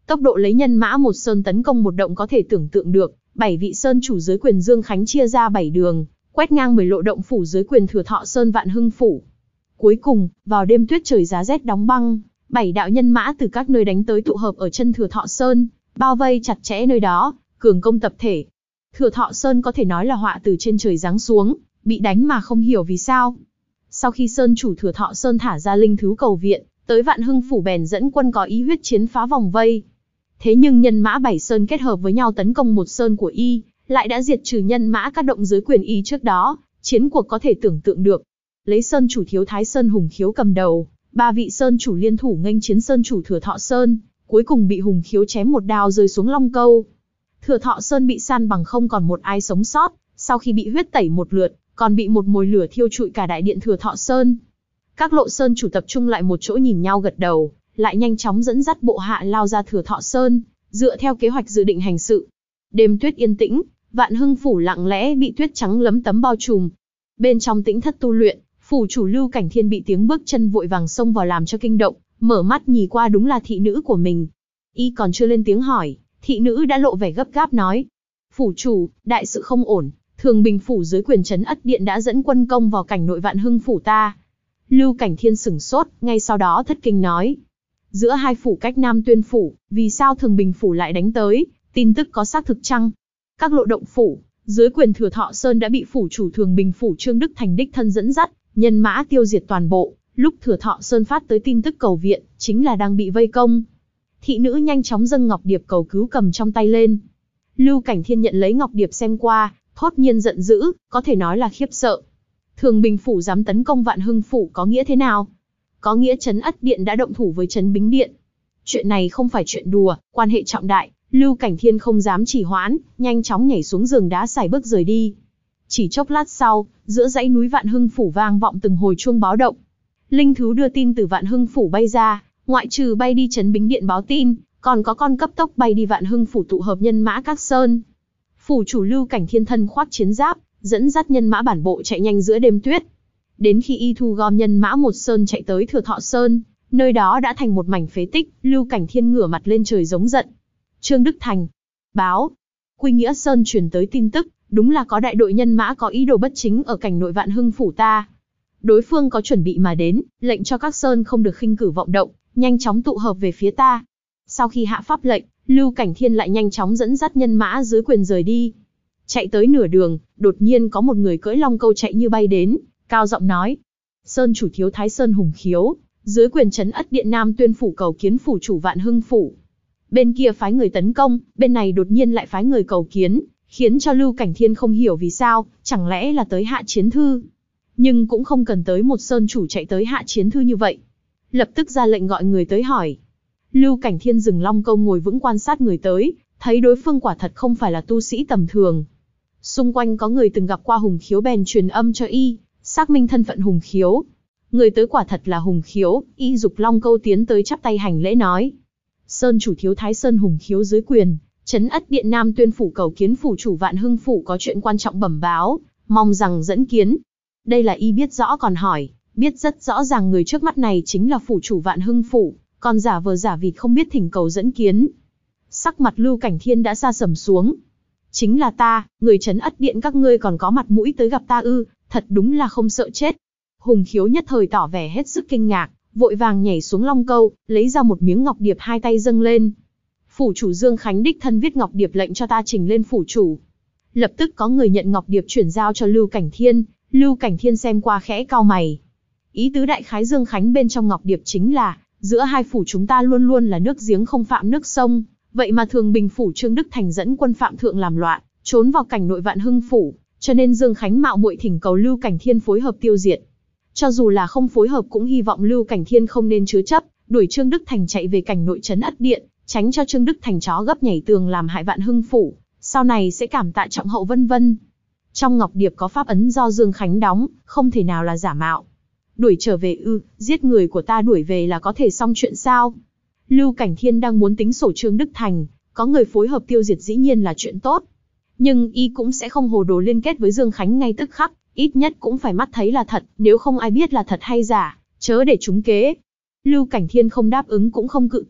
Tốc độ lấy nhân mã một sơn tấn công một động có thể tưởng tượng được, 7 vị sơn chủ dưới quyền Dương Khánh chia ra 7 đường, quét ngang 10 lộ động phủ dưới quyền Thừa Thọ Sơn Vạn Hưng phủ. Cuối cùng, vào đêm tuyết trời giá rét đóng băng, 7 đạo nhân mã từ các nơi đánh tới tụ hợp ở chân Thừa Thọ Sơn, bao vây chặt chẽ nơi đó, cường công tập thể. Thừa Thọ Sơn có thể nói là họa từ trên trời giáng xuống, bị đánh mà không hiểu vì sao. Sau khi sơn chủ Thừa Thọ Sơn thả ra linh thứ cầu viện, tới Vạn Hưng phủ bèn dẫn quân có ý huyết chiến phá vòng vây. Thế nhưng nhân mã 7 sơn kết hợp với nhau tấn công một sơn của y, lại đã diệt trừ nhân mã các động dưới quyền y trước đó, chiến cuộc có thể tưởng tượng được. Lấy sơn chủ Thiếu Thái Sơn Hùng Khiếu cầm đầu, 3 vị sơn chủ liên thủ nghênh chiến sơn chủ Thừa Thọ Sơn, cuối cùng bị Hùng Khiếu chém một đao rơi xuống Long Câu. Thừa Thọ Sơn bị san bằng không còn một ai sống sót, sau khi bị huyết tẩy một lượt, còn bị một mồi lửa thiêu trụi cả đại điện Thừa Thọ Sơn. Các lộ sơn chủ tập trung lại một chỗ nhìn nhau gật đầu, lại nhanh chóng dẫn dắt bộ hạ lao ra Thừa Thọ Sơn, dựa theo kế hoạch dự định hành sự. Đêm tuyết yên tĩnh, Vạn Hưng phủ lặng lẽ bị tuyết trắng lấm tấm bao trùm. Bên trong tĩnh thất tu luyện, phủ chủ Lưu Cảnh Thiên bị tiếng bước chân vội vàng xông vào làm cho kinh động, mở mắt nhìn qua đúng là thị nữ của mình. Y còn chưa lên tiếng hỏi, thị nữ đã lộ vẻ gấp gáp nói: "Phủ chủ, đại sự không ổn, Thường Bình phủ dưới quyền trấn Ất Điện đã dẫn quân công vào cảnh nội Vạn Hưng phủ ta." Lưu Cảnh Thiên sửng sốt, ngay sau đó thất kinh nói: "Giữa hai phủ cách Nam Tuyên phủ, vì sao Thường Bình phủ lại đánh tới, tin tức có xác thực chăng?" Các lộ động phủ dưới quyền Thừa Thọ Sơn đã bị phủ chủ Thường Bình phủ Trương Đức Thành đích thân dẫn dắt, nhân mã tiêu diệt toàn bộ. Lúc Thừa Thọ Sơn phát tới tin tức cầu viện, chính là đang bị vây công. Thị nữ nhanh chóng dâng ngọc điệp cầu cứu cầm trong tay lên. Lưu Cảnh Thiên nhận lấy ngọc điệp xem qua, thốt nhiên giận dữ, có thể nói là khiếp sợ. Thường Bình phủ dám tấn công Vạn Hưng phủ có nghĩa thế nào? Có nghĩa trấn Ất Điện đã động thủ với trấn Bính Điện. Chuyện này không phải chuyện đùa, quan hệ trọng đại. Lưu Cảnh Thiên không dám trì hoãn, nhanh chóng nhảy xuống giường đá sải bước rời đi. Chỉ chốc lát sau, giữa dãy núi Vạn Hưng phủ vang vọng từng hồi chuông báo động. Linh thú đưa tin từ Vạn Hưng phủ bay ra, ngoại trừ bay đi trấn Bính Điện báo tin, còn có con cấp tốc bay đi Vạn Hưng phủ tụ hợp nhân mã các sơn. Phủ chủ Lưu Cảnh Thiên thân khoác chiến giáp, dẫn dắt nhân mã bản bộ chạy nhanh giữa đêm tuyết. Đến khi y thu gom nhân mã một sơn chạy tới Thừa Thọ Sơn, nơi đó đã thành một mảnh phế tích. Lưu Cảnh Thiên ngửa mặt lên trời giống giận: "Trương Đức Thành, báo, Quy Nghĩa Sơn truyền tới tin tức, đúng là có đại đội nhân mã có ý đồ bất chính ở cảnh nội Vạn Hưng phủ ta. Đối phương có chuẩn bị mà đến, lệnh cho các sơn không được khinh cử vọng động, nhanh chóng tụ hợp về phía ta." Sau khi hạ pháp lệnh, Lưu Cảnh Thiên lại nhanh chóng dẫn dắt nhân mã dưới quyền rời đi. Chạy tới nửa đường, đột nhiên có một người cưỡi long câu chạy như bay đến, cao giọng nói: "Sơn chủ Thiếu Thái Sơn Hùng Khiếu, dưới quyền trấn Ất Điện Nam Tuyên phủ cầu kiến phủ chủ Vạn Hưng phủ." Bên kia phái người tấn công, bên này đột nhiên lại phái người cầu kiến, khiến cho Lưu Cảnh Thiên không hiểu vì sao, chẳng lẽ là tới hạ chiến thư. Nhưng cũng không cần tới một sơn chủ chạy tới hạ chiến thư như vậy. Lập tức ra lệnh gọi người tới hỏi. Lưu Cảnh Thiên dừng long câu ngồi vững quan sát người tới, thấy đối phương quả thật không phải là tu sĩ tầm thường. Xung quanh có người từng gặp qua Hùng Khiếu bèn truyền âm cho y, xác minh thân phận Hùng Khiếu. Người tới quả thật là Hùng Khiếu, y dục long câu tiến tới chắp tay hành lễ nói: "Sơn chủ Thiếu Thái Sơn Hùng Khiếu dưới quyền trấn Ất Điện Nam Tuyên phủ cầu kiến phủ chủ Vạn Hưng phủ có chuyện quan trọng bẩm báo, mong rằng dẫn kiến." Đây là y biết rõ còn hỏi, biết rất rõ ràng người trước mắt này chính là phủ chủ Vạn Hưng phủ, còn giả vờ giả vịt không biết thỉnh cầu dẫn kiến. Sắc mặt Lưu Cảnh Thiên đã sa sầm xuống. "Chính là ta, người trấn Ất Điện các ngươi còn có mặt mũi tới gặp ta ư, thật đúng là không sợ chết." Hùng Khiếu nhất thời tỏ vẻ hết sức kinh ngạc, vội vàng nhảy xuống long câu, lấy ra một miếng ngọc điệp hai tay dâng lên. "Phủ chủ Dương Khánh đích thân viết ngọc điệp lệnh cho ta trình lên phủ chủ." Lập tức có người nhận ngọc điệp chuyển giao cho Lưu Cảnh Thiên. Lưu Cảnh Thiên xem qua khẽ cau mày. Ý tứ đại khái Dương Khánh bên trong ngọc điệp chính là, giữa hai phủ chúng ta luôn luôn là nước giếng không phạm nước sông, vậy mà Thường Bình phủ Trương Đức Thành dẫn quân phạm thượng làm loạn, trốn vào cảnh nội Vạn Hưng phủ, cho nên Dương Khánh mạo muội thỉnh cầu Lưu Cảnh Thiên phối hợp tiêu diệt. Cho dù là không phối hợp cũng hy vọng Lưu Cảnh Thiên không nên chứa chấp, đuổi Trương Đức Thành chạy về cảnh nội trấn Ất Điện, tránh cho Trương Đức Thành chó gấp nhảy tường làm hại Vạn Hưng phủ, sau này sẽ cảm tạ trọng hậu vân vân. Trong ngọc điệp có pháp ấn do Dương Khánh đóng, không thể nào là giả mạo. Đuổi trở về ư, giết người của ta đuổi về là có thể xong chuyện sao? Lưu Cảnh Thiên đang muốn tính sổ Trương Đức Thành, có người phối hợp tiêu diệt dĩ nhiên là chuyện tốt. Nhưng y cũng sẽ không hồ đồ liên kết với Dương Khánh ngay tức khắc, ít nhất cũng phải mắt thấy là thật, nếu không ai biết là thật hay giả, chớ để trúng kế. Lưu Cảnh Thiên không đáp ứng cũng không cự tuyệt,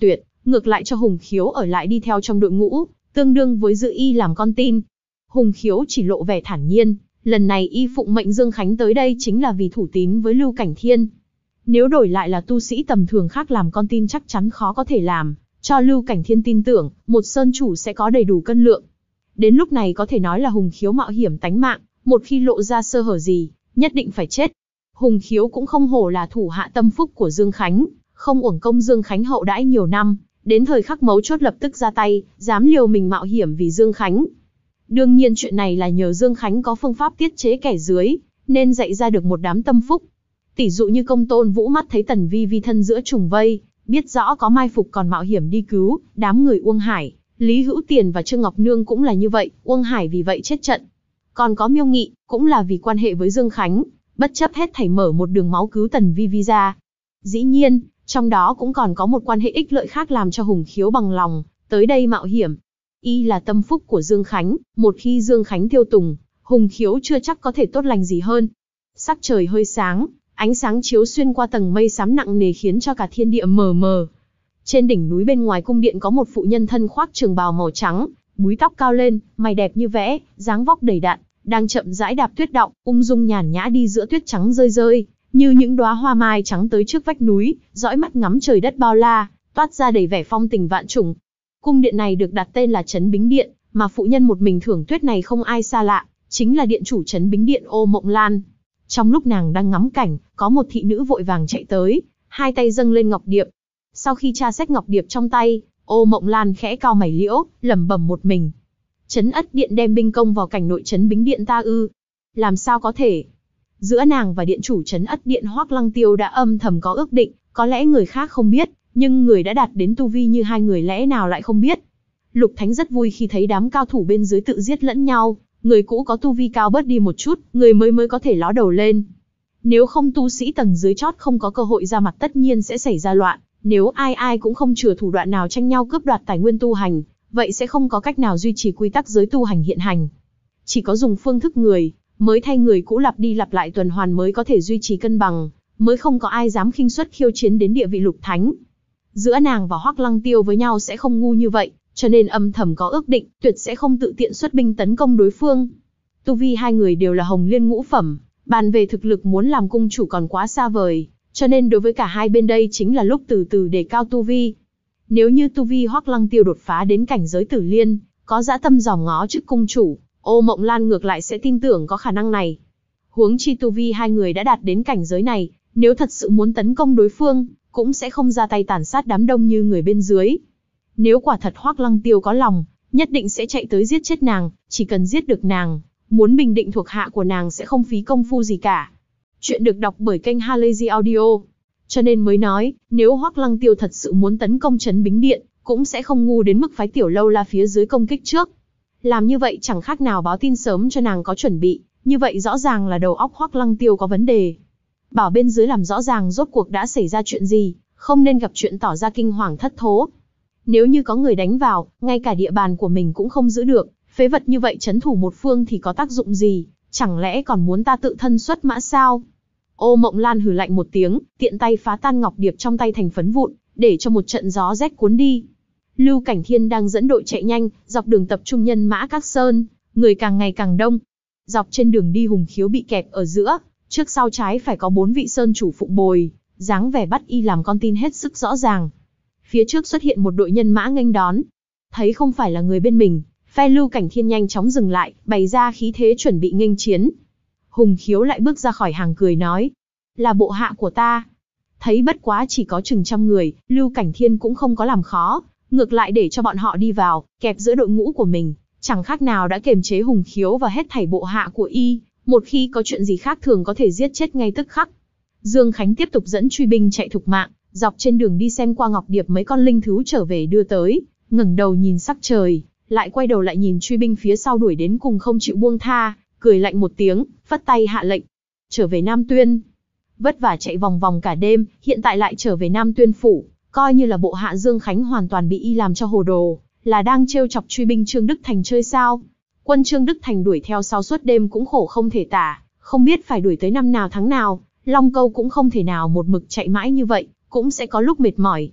ngược lại cho Hùng Khiếu ở lại đi theo trong đội ngũ, tương đương với giữ y làm con tin. Hùng Khiếu chỉ lộ vẻ thản nhiên, lần này y phụng mệnh Dương Khánh tới đây chính là vì thủ tín với Lưu Cảnh Thiên. Nếu đổi lại là tu sĩ tầm thường khác làm con tin chắc chắn khó có thể làm cho Lưu Cảnh Thiên tin tưởng, một sơn chủ sẽ có đầy đủ cân lượng. Đến lúc này có thể nói là Hùng Khiếu mạo hiểm tánh mạng, một khi lộ ra sơ hở gì, nhất định phải chết. Hùng Khiếu cũng không hổ là thủ hạ tâm phúc của Dương Khánh, không uổng công Dương Khánh hậu đãi nhiều năm, đến thời khắc mấu chốt lập tức ra tay, dám liều mình mạo hiểm vì Dương Khánh. Đương nhiên chuyện này là nhờ Dương Khánh có phương pháp tiết chế kẻ dưới, nên dạy ra được một đám tâm phúc. Tỷ dụ như Công Tôn Vũ mắt thấy Tần Vi Vi thân giữa trùng vây, biết rõ có mai phục còn mạo hiểm đi cứu, đám người Uông Hải, Lý Hữu Tiền và Trương Ngọc Nương cũng là như vậy, Uông Hải vì vậy chết trận. Còn có Miêu Nghị, cũng là vì quan hệ với Dương Khánh, bất chấp hết thảy mở một đường máu cứu Tần Vi Vi ra. Dĩ nhiên, trong đó cũng còn có một quan hệ ích lợi khác làm cho Hùng Khiếu bằng lòng tới đây mạo hiểm. Y là tâm phúc của Dương Khánh, một khi Dương Khánh tiêu tùng, Hùng Khiếu chưa chắc có thể tốt lành gì hơn. Sắc trời hơi sáng, ánh sáng chiếu xuyên qua tầng mây xám nặng nề khiến cho cả thiên địa mờ mờ. Trên đỉnh núi bên ngoài cung điện có một phụ nhân thân khoác trường bào màu trắng, búi tóc cao lên, mày đẹp như vẽ, dáng vóc đầy đặn, đang chậm rãi đạp tuyết đọng, ung dung nhàn nhã đi giữa tuyết trắng rơi rơi, như những đóa hoa mai trắng tới trước vách núi, dõi mắt ngắm trời đất bao la, toát ra đầy vẻ phong tình vạn trùng. Cung điện này được đặt tên là Trấn Bính Điện, mà phụ nhân một mình thưởng tuyết này không ai xa lạ, chính là điện chủ Trấn Bính Điện Ô Mộng Lan. Trong lúc nàng đang ngắm cảnh, có một thị nữ vội vàng chạy tới, hai tay dâng lên ngọc điệp. Sau khi tra xét ngọc điệp trong tay, Ô Mộng Lan khẽ cau mày liễu, lẩm bẩm một mình. Trấn Ất Điện đem binh công vào cảnh nội Trấn Bính Điện ta ư? Làm sao có thể? Giữa nàng và điện chủ Trấn Ất Điện Hoắc Lăng Tiêu đã âm thầm có ước định, có lẽ người khác không biết, nhưng người đã đạt đến tu vi như hai người lẽ nào lại không biết. Lục Thánh rất vui khi thấy đám cao thủ bên dưới tự giết lẫn nhau, người cũ có tu vi cao bớt đi một chút, người mới có thể ló đầu lên. Nếu không tu sĩ tầng dưới chót không có cơ hội ra mặt tất nhiên sẽ xảy ra loạn, nếu ai cũng không chừa thủ đoạn nào tranh nhau cướp đoạt tài nguyên tu hành, vậy sẽ không có cách nào duy trì quy tắc giới tu hành hiện hành. Chỉ có dùng phương thức người mới thay người cũ lặp đi lặp lại tuần hoàn mới có thể duy trì cân bằng, mới không có ai dám khinh suất khiêu chiến đến địa vị Lục Thánh. Giữa nàng và Hoắc Lăng Tiêu với nhau sẽ không ngu như vậy, cho nên âm thầm có ước định, tuyệt sẽ không tự tiện xuất binh tấn công đối phương. Tu vi hai người đều là Hồng Liên ngũ phẩm, bàn về thực lực muốn làm cung chủ còn quá xa vời, cho nên đối với cả hai bên đây chính là lúc từ từ đề cao tu vi. Nếu như tu vi Hoắc Lăng Tiêu đột phá đến cảnh giới Tử Liên, có dã tâm dòm ngó chức cung chủ, Ô Mộng Lan ngược lại sẽ tin tưởng có khả năng này. Huống chi tu vi hai người đã đạt đến cảnh giới này, nếu thật sự muốn tấn công đối phương, cũng sẽ không ra tay tàn sát đám đông như người bên dưới. Nếu quả thật Hoắc Lăng Tiêu có lòng, nhất định sẽ chạy tới giết chết nàng, chỉ cần giết được nàng, muốn bình định thuộc hạ của nàng sẽ không phí công phu gì cả. Chuyện được đọc bởi kênh Halazy Audio. Cho nên mới nói, nếu Hoắc Lăng Tiêu thật sự muốn tấn công Trấn Bính Điện, cũng sẽ không ngu đến mức phái Tiểu Lâu La phía dưới công kích trước. Làm như vậy chẳng khác nào báo tin sớm cho nàng có chuẩn bị, như vậy rõ ràng là đầu óc Hoắc Lăng Tiêu có vấn đề. Bảo bên dưới làm rõ ràng rốt cuộc đã xảy ra chuyện gì, không nên gặp chuyện tỏ ra kinh hoàng thất thố. Nếu như có người đánh vào, ngay cả địa bàn của mình cũng không giữ được, phế vật như vậy trấn thủ một phương thì có tác dụng gì, chẳng lẽ còn muốn ta tự thân xuất mã sao? Ô Mộng Lan hừ lạnh một tiếng, tiện tay phá tan ngọc điệp trong tay thành phấn vụn, để cho một trận gió rét cuốn đi. Lưu Cảnh Thiên đang dẫn đội chạy nhanh, dọc đường tập trung nhân mã các sơn, người càng ngày càng đông. Dọc trên đường đi Hùng Khiếu bị kẹp ở giữa, trước sau trái phải có 4 vị sơn chủ phụng bồi, dáng vẻ bắt y làm con tin hết sức rõ ràng. Phía trước xuất hiện một đội nhân mã nghênh đón. Thấy không phải là người bên mình, phe Lưu Cảnh Thiên nhanh chóng dừng lại, bày ra khí thế chuẩn bị nghênh chiến. Hùng Khiếu lại bước ra khỏi hàng cười nói, là bộ hạ của ta. Thấy bất quá chỉ có chừng trăm người, Lưu Cảnh Thiên cũng không có làm khó, ngược lại để cho bọn họ đi vào, kẹp giữa đội ngũ của mình, chẳng khác nào đã kiềm chế Hùng Khiếu và hết thảy bộ hạ của y, một khi có chuyện gì khác thường có thể giết chết ngay tức khắc. Dương Khánh tiếp tục dẫn truy binh chạy thục mạng, dọc trên đường đi xem qua ngọc điệp mấy con linh thú trở về đưa tới, ngẩng đầu nhìn sắc trời, lại quay đầu lại nhìn truy binh phía sau đuổi đến cùng không chịu buông tha, cười lạnh một tiếng, phất tay hạ lệnh, trở về Nam Tuyên. Vất vả chạy vòng vòng cả đêm, hiện tại lại trở về Nam Tuyên phủ, coi như là bộ hạ Dương Khánh hoàn toàn bị y làm cho hồ đồ, là đang trêu chọc truy binh Trương Đức Thành chơi sao? Quân Trương Đức Thành đuổi theo sau suốt đêm cũng khổ không thể tả, không biết phải đuổi tới năm nào tháng nào, Long Câu cũng không thể nào một mực chạy mãi như vậy, cũng sẽ có lúc mệt mỏi.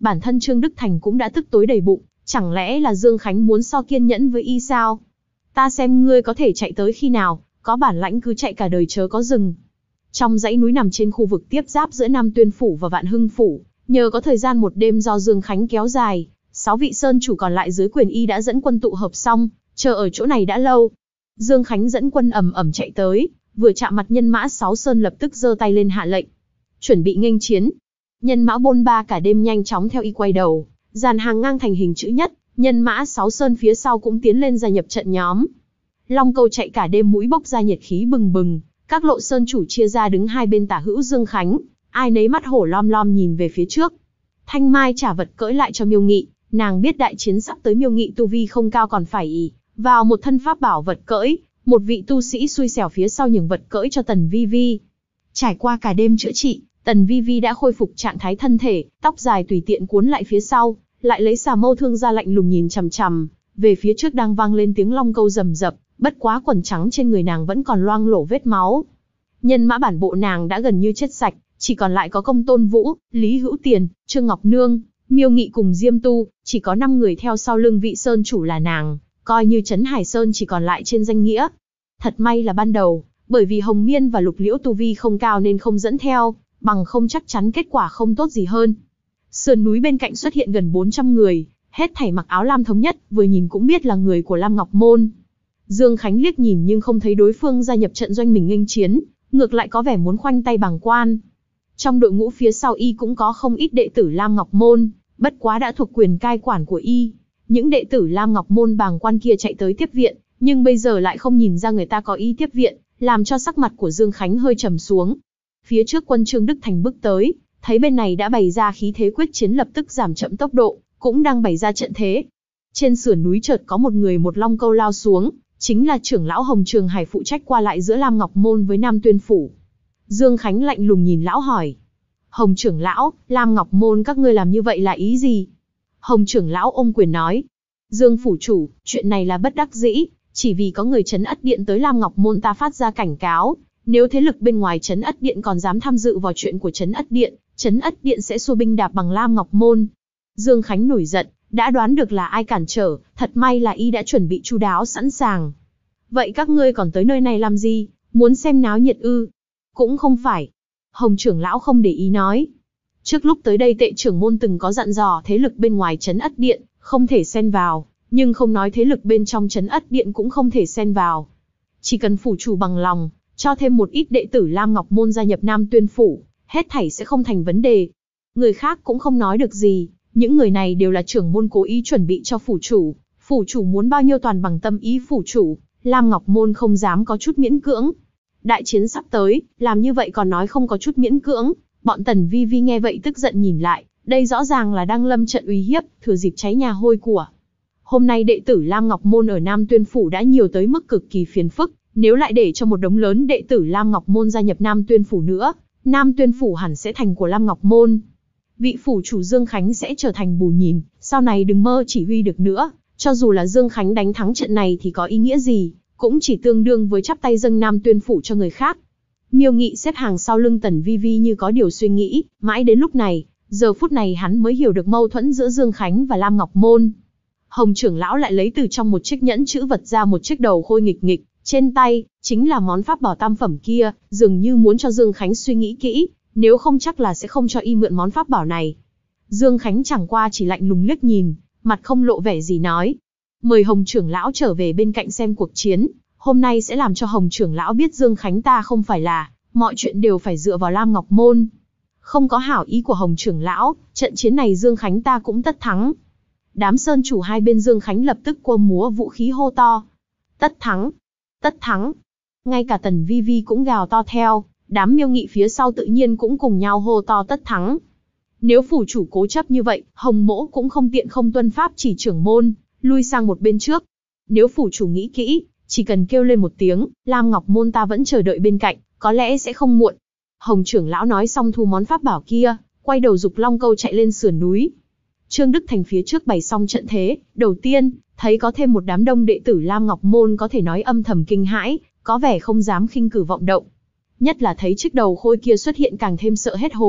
Bản thân Trương Đức Thành cũng đã tức tối đầy bụng, chẳng lẽ là Dương Khánh muốn so kiên nhẫn với y sao? Ta xem ngươi có thể chạy tới khi nào, có bản lãnh cứ chạy cả đời chớ có dừng. Trong dãy núi nằm trên khu vực tiếp giáp giữa Nam Tuyên Phủ và Vạn Hưng Phủ, nhờ có thời gian một đêm do Dương Khánh kéo dài, 6 vị sơn chủ còn lại dưới quyền y đã dẫn quân tụ hợp xong, chờ ở chỗ này đã lâu. Dương Khánh dẫn quân ầm ầm chạy tới, vừa chạm mặt nhân mã 6 sơn lập tức giơ tay lên hạ lệnh, chuẩn bị nghênh chiến. Nhân mã bôn ba cả đêm nhanh chóng theo y quay đầu, dàn hàng ngang thành hình chữ nhất, nhân mã 6 sơn phía sau cũng tiến lên gia nhập trận nhóm. Long Câu chạy cả đêm mũi bốc ra nhiệt khí bừng bừng, các lộ sơn chủ chia ra đứng hai bên tả hữu Dương Khánh, ai nấy mắt hổ lom lom nhìn về phía trước. Thanh Mai trả vật cưỡi lại cho Miêu Nghị, nàng biết đại chiến sắp tới, Miêu Nghị tu vi không cao còn phải ỷ vào một thân pháp bảo vật cưỡi, một vị tu sĩ xui xẻo phía sau nhường vật cưỡi cho Tần Vi Vi. Trải qua cả đêm chữa trị, Tần Vi Vi đã khôi phục trạng thái thân thể, tóc dài tùy tiện cuốn lại phía sau, lại lấy xà mâu thương ra lạnh lùng nhìn chằm chằm về phía trước đang vang lên tiếng long câu rầm rập, bất quá quần trắng trên người nàng vẫn còn loang lổ vết máu. Nhân mã bản bộ nàng đã gần như chết sạch, chỉ còn lại có Công Tôn Vũ, Lý Hữu Tiền, Trương Ngọc Nương, Miêu Nghị cùng Diêm Tu, chỉ có 5 người theo sau lưng vị sơn chủ là nàng, coi như Trấn Hải Sơn chỉ còn lại trên danh nghĩa. Thật may là ban đầu, bởi vì Hồng Miên và Lục Liễu tu vi không cao nên không dẫn theo, bằng không chắc chắn kết quả không tốt gì hơn. Sườn núi bên cạnh xuất hiện gần 400 người, hết thảy mặc áo lam thống nhất, vừa nhìn cũng biết là người của Lam Ngọc Môn. Dương Khánh liếc nhìn nhưng không thấy đối phương gia nhập trận doanh mình nghênh chiến, ngược lại có vẻ muốn khoanh tay bàng quan. Trong đội ngũ phía sau y cũng có không ít đệ tử Lam Ngọc Môn, bất quá đã thuộc quyền cai quản của y. Những đệ tử Lam Ngọc Môn bàng quan kia chạy tới tiếp viện, nhưng bây giờ lại không nhìn ra người ta có ý tiếp viện, làm cho sắc mặt của Dương Khánh hơi trầm xuống. Phía trước quân Trương Đức Thành bước tới, thấy bên này đã bày ra khí thế quyết chiến lập tức giảm chậm tốc độ, cũng đang bày ra trận thế. Trên sườn núi chợt có một người một long câu lao xuống, chính là trưởng lão Hồng Trường Hải phụ trách qua lại giữa Lam Ngọc Môn với Nam Tuyên Phủ. Dương Khánh lạnh lùng nhìn lão hỏi. Hồng trưởng lão, Lam Ngọc Môn các ngươi làm như vậy là ý gì? Hồng trưởng lão ôm quyền nói. Dương phủ chủ, chuyện này là bất đắc dĩ, chỉ vì có người Trấn Ất Điện tới Lam Ngọc Môn ta phát ra cảnh cáo. Nếu thế lực bên ngoài Trấn Ất Điện còn dám tham dự vào chuyện của Trấn Ất Điện sẽ xua binh đạp bằng Lam Ngọc Môn. Dương Khánh nổi giận, đã đoán được là ai cản trở, thật may là y đã chuẩn bị chu đáo sẵn sàng. Vậy các ngươi còn tới nơi này làm gì, muốn xem náo nhiệt ư? Cũng không phải. Hồng trưởng lão không để ý nói. Trước lúc tới đây Tệ trưởng môn từng có dặn dò thế lực bên ngoài Trấn Ất Điện, không thể xen vào, nhưng không nói thế lực bên trong Trấn Ất Điện cũng không thể xen vào. Chỉ cần phủ chủ bằng lòng, cho thêm một ít đệ tử Lam Ngọc Môn gia nhập Nam Tuyên Phủ, hết thảy sẽ không thành vấn đề. Người khác cũng không nói được gì, những người này đều là trưởng môn cố ý chuẩn bị cho phủ chủ muốn bao nhiêu toàn bằng tâm ý phủ chủ, Lam Ngọc Môn không dám có chút miễn cưỡng. Đại chiến sắp tới, làm như vậy còn nói không có chút miễn cưỡng, bọn Tần Vi Vi nghe vậy tức giận nhìn lại, đây rõ ràng là đang lâm trận uy hiếp, thừa dịp cháy nhà hôi của. Hôm nay đệ tử Lam Ngọc Môn ở Nam Tuyên Phủ đã nhiều tới mức cực kỳ phiền phức, nếu lại để cho một đống lớn đệ tử Lam Ngọc Môn gia nhập Nam Tuyên Phủ nữa, Nam Tuyên Phủ hẳn sẽ thành của Lam Ngọc Môn. Vị phủ chủ Dương Khánh sẽ trở thành bù nhìn, sau này đừng mơ chỉ huy được nữa, cho dù là Dương Khánh đánh thắng trận này thì có ý nghĩa gì, cũng chỉ tương đương với chắp tay dâng Nam Tuyên Phủ cho người khác. Miêu Nghị xếp hàng sau lưng Tần Vi Vi như có điều suy nghĩ, mãi đến lúc này, giờ phút này hắn mới hiểu được mâu thuẫn giữa Dương Khánh và Lam Ngọc Môn. Hồng trưởng lão lại lấy từ trong một chiếc nhẫn chữ vật ra một chiếc đầu khôi nghịch nghịch, trên tay, chính là món pháp bảo tam phẩm kia, dường như muốn cho Dương Khánh suy nghĩ kỹ, nếu không chắc là sẽ không cho y mượn món pháp bảo này. Dương Khánh chẳng qua chỉ lạnh lùng liếc nhìn, mặt không lộ vẻ gì nói. Mời Hồng trưởng lão trở về bên cạnh xem cuộc chiến, hôm nay sẽ làm cho Hồng trưởng lão biết Dương Khánh ta không phải là, mọi chuyện đều phải dựa vào Lam Ngọc Môn. Không có hảo ý của Hồng trưởng lão, trận chiến này Dương Khánh ta cũng tất thắng. Đám sơn chủ hai bên Dương Khánh lập tức quơ múa vũ khí hô to. Tất thắng! Tất thắng! Ngay cả Tần Vi Vi cũng gào to theo, đám Miêu Nghị phía sau tự nhiên cũng cùng nhau hô to tất thắng. Nếu phủ chủ cố chấp như vậy, Hồng mỗ cũng không tiện không tuân pháp chỉ trưởng môn, lui sang một bên trước. Nếu phủ chủ nghĩ kỹ, chỉ cần kêu lên một tiếng, Lam Ngọc Môn ta vẫn chờ đợi bên cạnh, có lẽ sẽ không muộn. Hồng trưởng lão nói xong thu món pháp bảo kia, quay đầu giục long câu chạy lên sườn núi. Trương Đức Thành phía trước bày xong trận thế, đầu tiên, thấy có thêm một đám đông đệ tử Lam Ngọc Môn có thể nói âm thầm kinh hãi, có vẻ không dám khinh cử vọng động. Nhất là thấy chiếc đầu khôi kia xuất hiện càng thêm sợ hết hồn,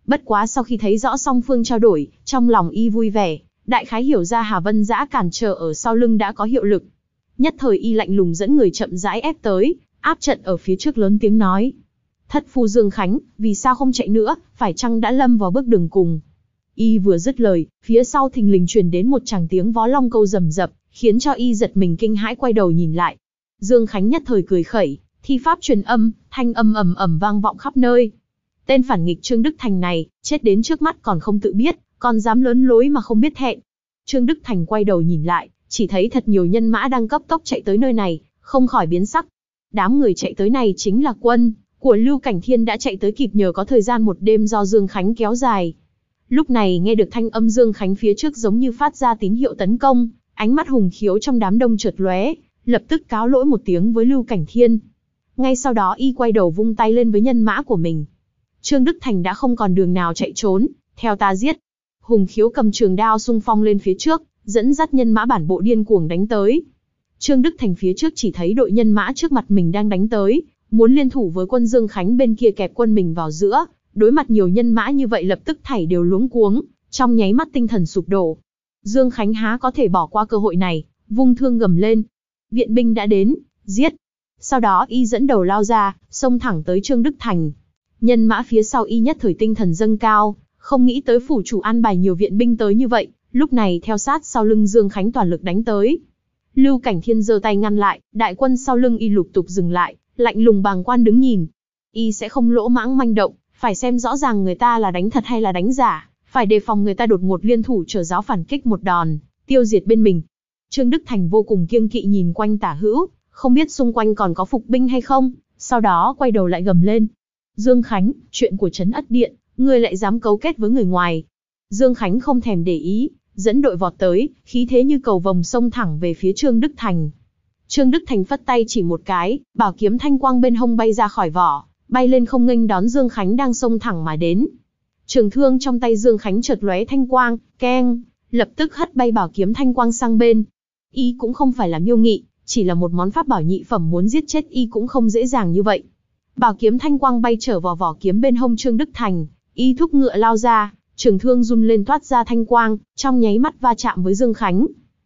Bất quá sau khi thấy rõ song phương trao đổi, trong lòng y vui vẻ, đại khái hiểu ra Hà Vân Dã cản trở ở sau lưng đã có hiệu lực. Nhất thời y lạnh lùng dẫn người chậm rãi ép tới, áp trận ở phía trước lớn tiếng nói. Thất phu Dương Khánh, vì sao không chạy nữa, phải chăng đã lâm vào bước đường cùng? Y vừa dứt lời, phía sau thình lình truyền đến một tràng tiếng vó long câu rầm rập, khiến cho y giật mình kinh hãi quay đầu nhìn lại. Dương Khánh nhất thời cười khẩy, thi pháp truyền âm, thanh âm ầm ầm vang vọng khắp nơi. Tên phản nghịch Trương Đức Thành này, chết đến trước mắt còn không tự biết, còn dám lớn lối mà không biết thẹn. Trương Đức Thành quay đầu nhìn lại, chỉ thấy thật nhiều nhân mã đang cấp tốc chạy tới nơi này, không khỏi biến sắc. Đám người chạy tới này chính là quân của Lưu Cảnh Thiên đã chạy tới kịp nhờ có thời gian một đêm do Dương Khánh kéo dài. Lúc này nghe được thanh âm Dương Khánh phía trước giống như phát ra tín hiệu tấn công, ánh mắt hùng khiếu trong đám đông chợt lóe, lập tức cáo lỗi một tiếng với Lưu Cảnh Thiên. Ngay sau đó y quay đầu vung tay lên với nhân mã của mình. Trương Đức Thành đã không còn đường nào chạy trốn, theo ta giết. Hùng khiếu cầm trường đao xung phong lên phía trước, dẫn dắt nhân mã bản bộ điên cuồng đánh tới. Trương Đức Thành phía trước chỉ thấy đội nhân mã trước mặt mình đang đánh tới, muốn liên thủ với quân Dương Khánh bên kia kẹp quân mình vào giữa, đối mặt nhiều nhân mã như vậy lập tức thảy đều luống cuống, trong nháy mắt tinh thần sụp đổ. Dương Khánh há có thể bỏ qua cơ hội này, vung thương gầm lên. Viện binh đã đến, giết. Sau đó y dẫn đầu lao ra, xông thẳng tới Trương Đức Thành. Nhân mã phía sau y nhất thời tinh thần dâng cao, không nghĩ tới phủ chủ an bài nhiều viện binh tới như vậy, lúc này theo sát sau lưng Dương Khánh toàn lực đánh tới. Lưu Cảnh Thiên giơ tay ngăn lại, đại quân sau lưng y lục tục dừng lại, lạnh lùng bàng quan đứng nhìn. Y sẽ không lỗ mãng manh động, phải xem rõ ràng người ta là đánh thật hay là đánh giả, phải đề phòng người ta đột ngột liên thủ trở giáo phản kích một đòn, tiêu diệt bên mình. Trương Đức Thành vô cùng kiêng kỵ nhìn quanh tả hữu, không biết xung quanh còn có phục binh hay không, sau đó quay đầu lại gầm lên. Dương Khánh, chuyện của Trấn Ất Điện, ngươi lại dám cấu kết với người ngoài. Dương Khánh không thèm để ý, dẫn đội vọt tới, khí thế như cầu vồng xông thẳng về phía Trương Đức Thành. Trương Đức Thành phất tay chỉ một cái, bảo kiếm thanh quang bên hông bay ra khỏi vỏ, bay lên không nghênh đón Dương Khánh đang xông thẳng mà đến. Trường thương trong tay Dương Khánh chợt lóe thanh quang, keng, lập tức hất bay bảo kiếm thanh quang sang bên. Y cũng không phải là Miêu Nghị, chỉ là một món pháp bảo nhị phẩm, muốn giết chết y cũng không dễ dàng như vậy. Bảo kiếm thanh quang bay trở vào vỏ kiếm bên hông Trương Đức Thành, y thúc ngựa lao ra, trường thương run lên toát ra thanh quang, trong nháy mắt va chạm với Dương Khánh.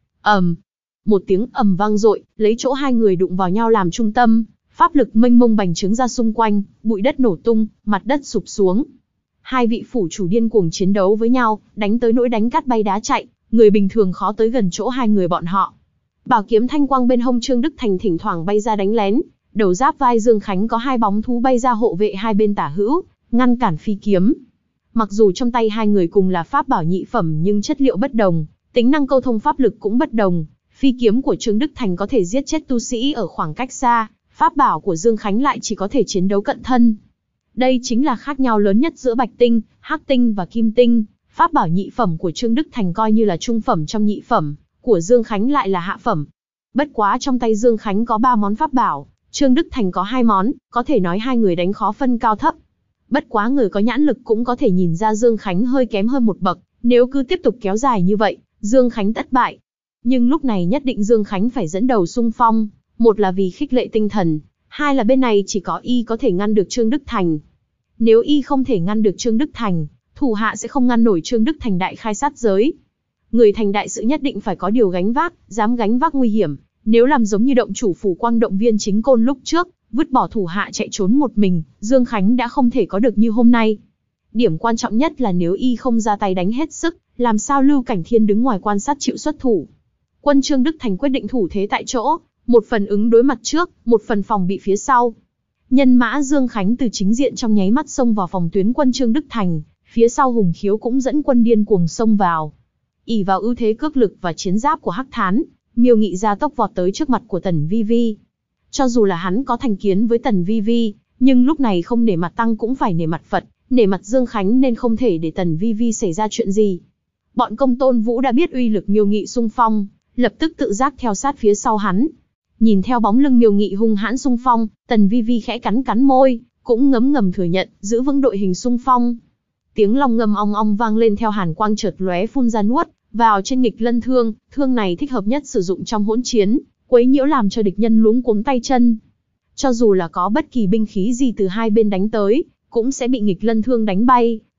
Một tiếng ầm vang dội, lấy chỗ hai người đụng vào nhau làm trung tâm, pháp lực mênh mông bành trướng ra xung quanh, bụi đất nổ tung, mặt đất sụp xuống. Hai vị phủ chủ điên cuồng chiến đấu với nhau, đánh tới nỗi đánh cát bay đá chạy, người bình thường khó tới gần chỗ hai người bọn họ. Bảo kiếm thanh quang bên hông Trương Đức Thành thỉnh thoảng bay ra đánh lén, đầu giáp vai Dương Khánh có hai bóng thú bay ra hộ vệ hai bên tả hữu, ngăn cản phi kiếm. Mặc dù trong tay hai người cùng là pháp bảo nhị phẩm nhưng chất liệu bất đồng, tính năng câu thông pháp lực cũng bất đồng. Phi kiếm của Trương Đức Thành có thể giết chết tu sĩ ở khoảng cách xa, pháp bảo của Dương Khánh lại chỉ có thể chiến đấu cận thân. Đây chính là khác nhau lớn nhất giữa Bạch Tinh, Hắc Tinh và Kim Tinh. Pháp bảo nhị phẩm của Trương Đức Thành coi như là trung phẩm trong nhị phẩm, của Dương Khánh lại là hạ phẩm. Bất quá trong tay Dương Khánh có 3 món pháp bảo, Trương Đức Thành có 2 món, có thể nói hai người đánh khó phân cao thấp. Bất quá người có nhãn lực cũng có thể nhìn ra Dương Khánh hơi kém hơn một bậc, nếu cứ tiếp tục kéo dài như vậy, Dương Khánh tất bại. Nhưng lúc này nhất định Dương Khánh phải dẫn đầu xung phong, một là vì khích lệ tinh thần, hai là bên này chỉ có y có thể ngăn được Trương Đức Thành. Nếu y không thể ngăn được Trương Đức Thành, thủ hạ sẽ không ngăn nổi Trương Đức Thành đại khai sát giới. Người thành đại sự nhất định phải có điều gánh vác, dám gánh vác nguy hiểm, nếu làm giống như động chủ phủ Quang động viên chính côn lúc trước, vứt bỏ thủ hạ chạy trốn một mình, Dương Khánh đã không thể có được như hôm nay. Điểm quan trọng nhất là nếu y không ra tay đánh hết sức, làm sao Lưu Cảnh Thiên đứng ngoài quan sát chịu xuất thủ. Quân Trương Đức Thành quyết định thủ thế tại chỗ, một phần ứng đối mặt trước, một phần phòng bị phía sau. Nhân mã Dương Khánh từ chính diện trong nháy mắt xông vào phòng tuyến quân Trương Đức Thành, phía sau Hùng Khiếu cũng dẫn quân điên cuồng xông vào. Ỷ vào ưu thế cước lực và chiến giáp của Hắc Thán, Miêu Nghị ra tốc vọt tới trước mặt của Tần Vi Vi. Cho dù là hắn có thành kiến với Tần Vi Vi, nhưng lúc này không nể mặt Tăng cũng phải nể mặt Phật, nể mặt Dương Khánh nên không thể để Tần Vi Vi xảy ra chuyện gì. Bọn Công Tôn Vũ đã biết uy lực Miêu Nghị xung phong, lập tức tự giác theo sát phía sau hắn. Nhìn theo bóng lưng Miêu Nghị hung hãn xung phong, Tần Vi Vi khẽ cắn môi, cũng ngấm ngầm thừa nhận, giữ vững đội hình xung phong. Tiếng long ngâm ong ong vang lên theo hàn quang chợt lóe phun ra nuốt vào trên nghịch lân thương, thương này thích hợp nhất sử dụng trong hỗn chiến, quấy nhiễu làm cho địch nhân luống cuống tay chân. Cho dù là có bất kỳ binh khí gì từ hai bên đánh tới, cũng sẽ bị nghịch lân thương đánh bay,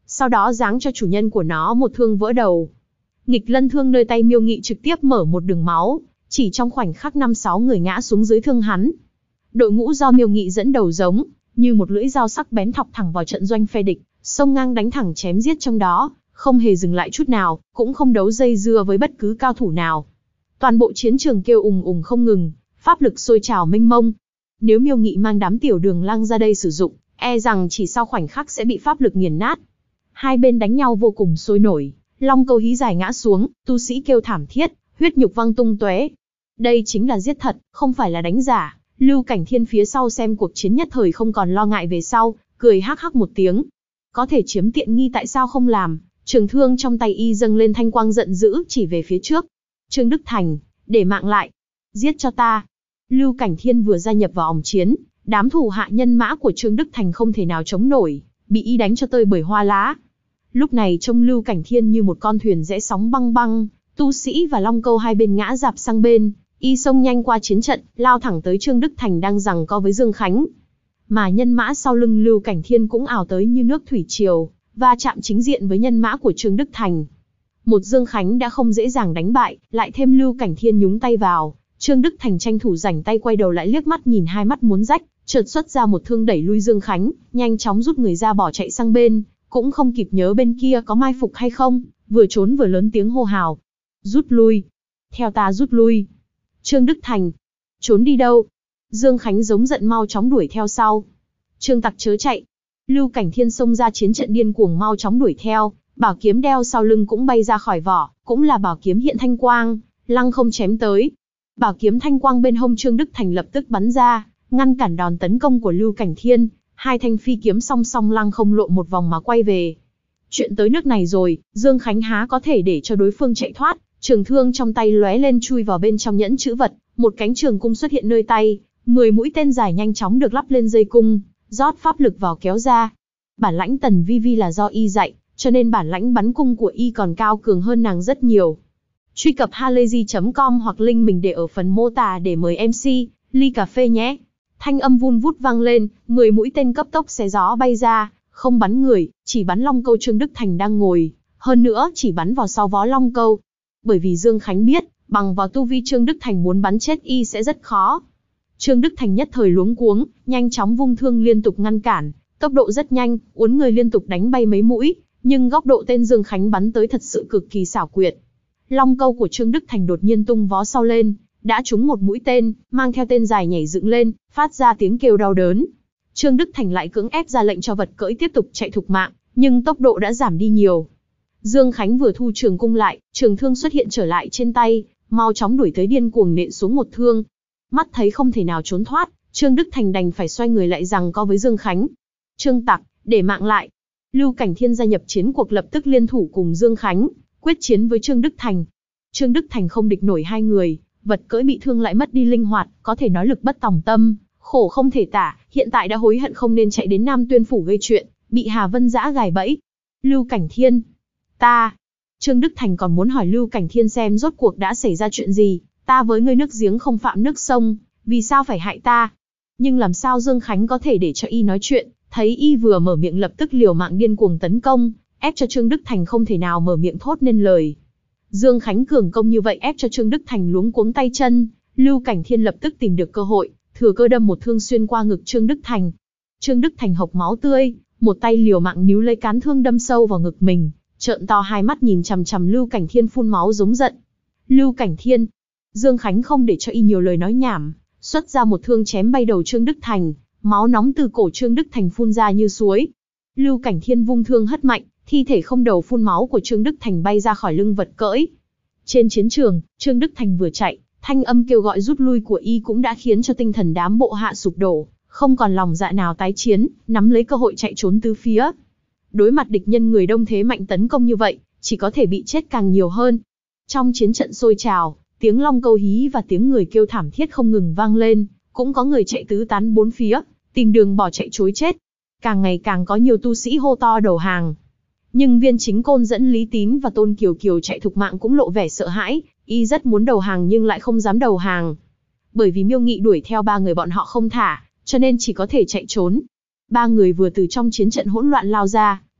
sau đó giáng cho chủ nhân của nó một thương vỡ đầu. Nghịch lân thương nơi tay Miêu Nghị trực tiếp mở một đường máu, chỉ trong khoảnh khắc 5-6 người ngã xuống dưới thương hắn. Đội ngũ do Miêu Nghị dẫn đầu giống như một lưỡi dao sắc bén thọc thẳng vào trận doanh phe địch, xông ngang đánh thẳng chém giết trong đó, không hề dừng lại chút nào, cũng không đấu dây dưa với bất cứ cao thủ nào. Toàn bộ chiến trường kêu ùng ùng không ngừng, pháp lực sôi trào mênh mông. Nếu Miêu Nghị mang đám tiểu đường lang ra đây sử dụng, e rằng chỉ sau khoảnh khắc sẽ bị pháp lực nghiền nát. Hai bên đánh nhau vô cùng sôi nổi, Long Câu hí dài ngã xuống, tu sĩ kêu thảm thiết, huyết nhục văng tung tóe. Đây chính là giết thật, không phải là đánh giả. Lưu Cảnh Thiên phía sau xem cuộc chiến nhất thời không còn lo ngại về sau, cười hắc hắc một tiếng. Có thể chiếm tiện nghi tại sao không làm? Trường thương trong tay y dâng lên thanh quang giận dữ chỉ về phía trước. Trương Đức Thành, để mạng lại, giết cho ta. Lưu Cảnh Thiên vừa gia nhập vào òng chiến, đám thủ hạ nhân mã của Trương Đức Thành không thể nào chống nổi, bị y đánh cho tơi bời hoa lá. Lúc này trông Lưu Cảnh Thiên như một con thuyền rẽ sóng băng băng, tu sĩ và Long Câu hai bên ngã dạp sang bên, y xông nhanh qua chiến trận, lao thẳng tới Trương Đức Thành đang giằng co với Dương Khánh. Mà nhân mã sau lưng Lưu Cảnh Thiên cũng ảo tới như nước thủy triều, và chạm chính diện với nhân mã của Trương Đức Thành. Một Dương Khánh đã không dễ dàng đánh bại, lại thêm Lưu Cảnh Thiên nhúng tay vào, Trương Đức Thành tranh thủ rảnh tay quay đầu lại liếc mắt nhìn hai mắt muốn rách, chợt xuất ra một thương đẩy lui Dương Khánh, nhanh chóng rút người ra bỏ chạy sang bên, cũng không kịp nhớ bên kia có mai phục hay không, vừa trốn vừa lớn tiếng hô hào. Rút lui! Theo ta rút lui! Trương Đức Thành! Trốn đi đâu? Dương Khánh giống giận mau chóng đuổi theo sau. Trương tặc chớ chạy! Lưu Cảnh Thiên xông ra chiến trận điên cuồng mau chóng đuổi theo, bảo kiếm đeo sau lưng cũng bay ra khỏi vỏ, cũng là bảo kiếm hiện thanh quang, lăng không chém tới. Bảo kiếm thanh quang bên hông Trương Đức Thành lập tức bắn ra, ngăn cản đòn tấn công của Lưu Cảnh Thiên, hai thanh phi kiếm song song lăng không lộn một vòng mà quay về. Chuyện tới nước này rồi, Dương Khánh há có thể để cho đối phương chạy thoát, trường thương trong tay lóe lên chui vào bên trong nhẫn chữ vật, một cánh trường cung xuất hiện nơi tay, 10 mũi tên dài nhanh chóng được lắp lên dây cung, rót pháp lực vào kéo ra. Bản lãnh Tần Vi Vi là do y dạy, cho nên bản lãnh bắn cung của y còn cao cường hơn nàng rất nhiều. Truy cập halayzi.com hoặc link mình để ở phần mô tả để mời MC, ly cà phê nhé. Thanh âm vun vút vang lên, 10 mũi tên cấp tốc xé gió bay ra, không bắn người, chỉ bắn Long Câu Trương Đức Thành đang ngồi, hơn nữa chỉ bắn vào sau vó Long Câu. Bởi vì Dương Khánh biết, bằng vào tu vi Trương Đức Thành muốn bắn chết y sẽ rất khó. Trương Đức Thành nhất thời luống cuống, nhanh chóng vung thương liên tục ngăn cản, tốc độ rất nhanh, uốn người liên tục đánh bay mấy mũi, nhưng góc độ tên Dương Khánh bắn tới thật sự cực kỳ xảo quyệt. Long Câu của Trương Đức Thành đột nhiên tung vó sau lên, đã trúng một mũi tên, mang theo tên dài nhảy dựng lên, phát ra tiếng kêu đau đớn. Trương Đức Thành lại cưỡng ép ra lệnh cho vật cưỡi tiếp tục chạy thục mạng, nhưng tốc độ đã giảm đi nhiều. Dương Khánh vừa thu trường cung lại, trường thương xuất hiện trở lại trên tay, mau chóng đuổi tới điên cuồng nện xuống một thương. Mắt thấy không thể nào trốn thoát, Trương Đức Thành đành phải xoay người lại giằng co với Dương Khánh. Trương tặc, để mạng lại. Lưu Cảnh Thiên gia nhập chiến cuộc lập tức liên thủ cùng Dương Khánh, quyết chiến với Trương Đức Thành. Trương Đức Thành không địch nổi hai người, vật cưỡi bị thương lại mất đi linh hoạt, có thể nói lực bất tòng tâm, khổ không thể tả, hiện tại đã hối hận không nên chạy đến Nam Tuyên Phủ gây chuyện, bị Hà Vân Dã gài bẫy. Lưu Cảnh Thiên, ta... Trương Đức Thành còn muốn hỏi Lưu Cảnh Thiên xem rốt cuộc đã xảy ra chuyện gì, ta với ngươi nước giếng không phạm nước sông, vì sao phải hại ta? Nhưng làm sao Dương Khánh có thể để cho y nói chuyện, thấy y vừa mở miệng lập tức liều mạng điên cuồng tấn công, ép cho Trương Đức Thành không thể nào mở miệng thốt nên lời. Dương Khánh cường công như vậy ép cho Trương Đức Thành luống cuống tay chân, Lưu Cảnh Thiên lập tức tìm được cơ hội, thừa cơ đâm một thương xuyên qua ngực Trương Đức Thành. Trương Đức Thành hộc máu tươi, một tay liều mạng níu lấy cán thương đâm sâu vào ngực mình, trợn to hai mắt nhìn chằm chằm Lưu Cảnh Thiên phun máu giống giận. Lưu Cảnh Thiên, Dương Khánh không để cho y nhiều lời nói nhảm, xuất ra một thương chém bay đầu Trương Đức Thành, máu nóng từ cổ Trương Đức Thành phun ra như suối. Lưu Cảnh Thiên vung thương hất mạnh, thi thể không đầu phun máu của Trương Đức Thành bay ra khỏi lưng vật cưỡi. Trên chiến trường, Trương Đức Thành vừa chạy, thanh âm kêu gọi rút lui của y cũng đã khiến cho tinh thần đám bộ hạ sụp đổ, không còn lòng dạ nào tái chiến, nắm lấy cơ hội chạy trốn tứ phía. Đối mặt địch nhân người đông thế mạnh tấn công như vậy, chỉ có thể bị chết càng nhiều hơn. Trong chiến trận sôi trào, tiếng long câu hí và tiếng người kêu thảm thiết không ngừng vang lên, cũng có người chạy tứ tán bốn phía, tìm đường bỏ chạy trối chết. Càng ngày càng có nhiều tu sĩ hô to đầu hàng. Nhưng Viên Chính Côn dẫn Lý Tín và Tôn Kiều Kiều chạy thục mạng cũng lộ vẻ sợ hãi, y rất muốn đầu hàng nhưng lại không dám đầu hàng. Bởi vì Miêu Nghị đuổi theo ba người bọn họ không thả, cho nên chỉ có thể chạy trốn. Ba người vừa từ trong chiến trận hỗn loạn lao ra,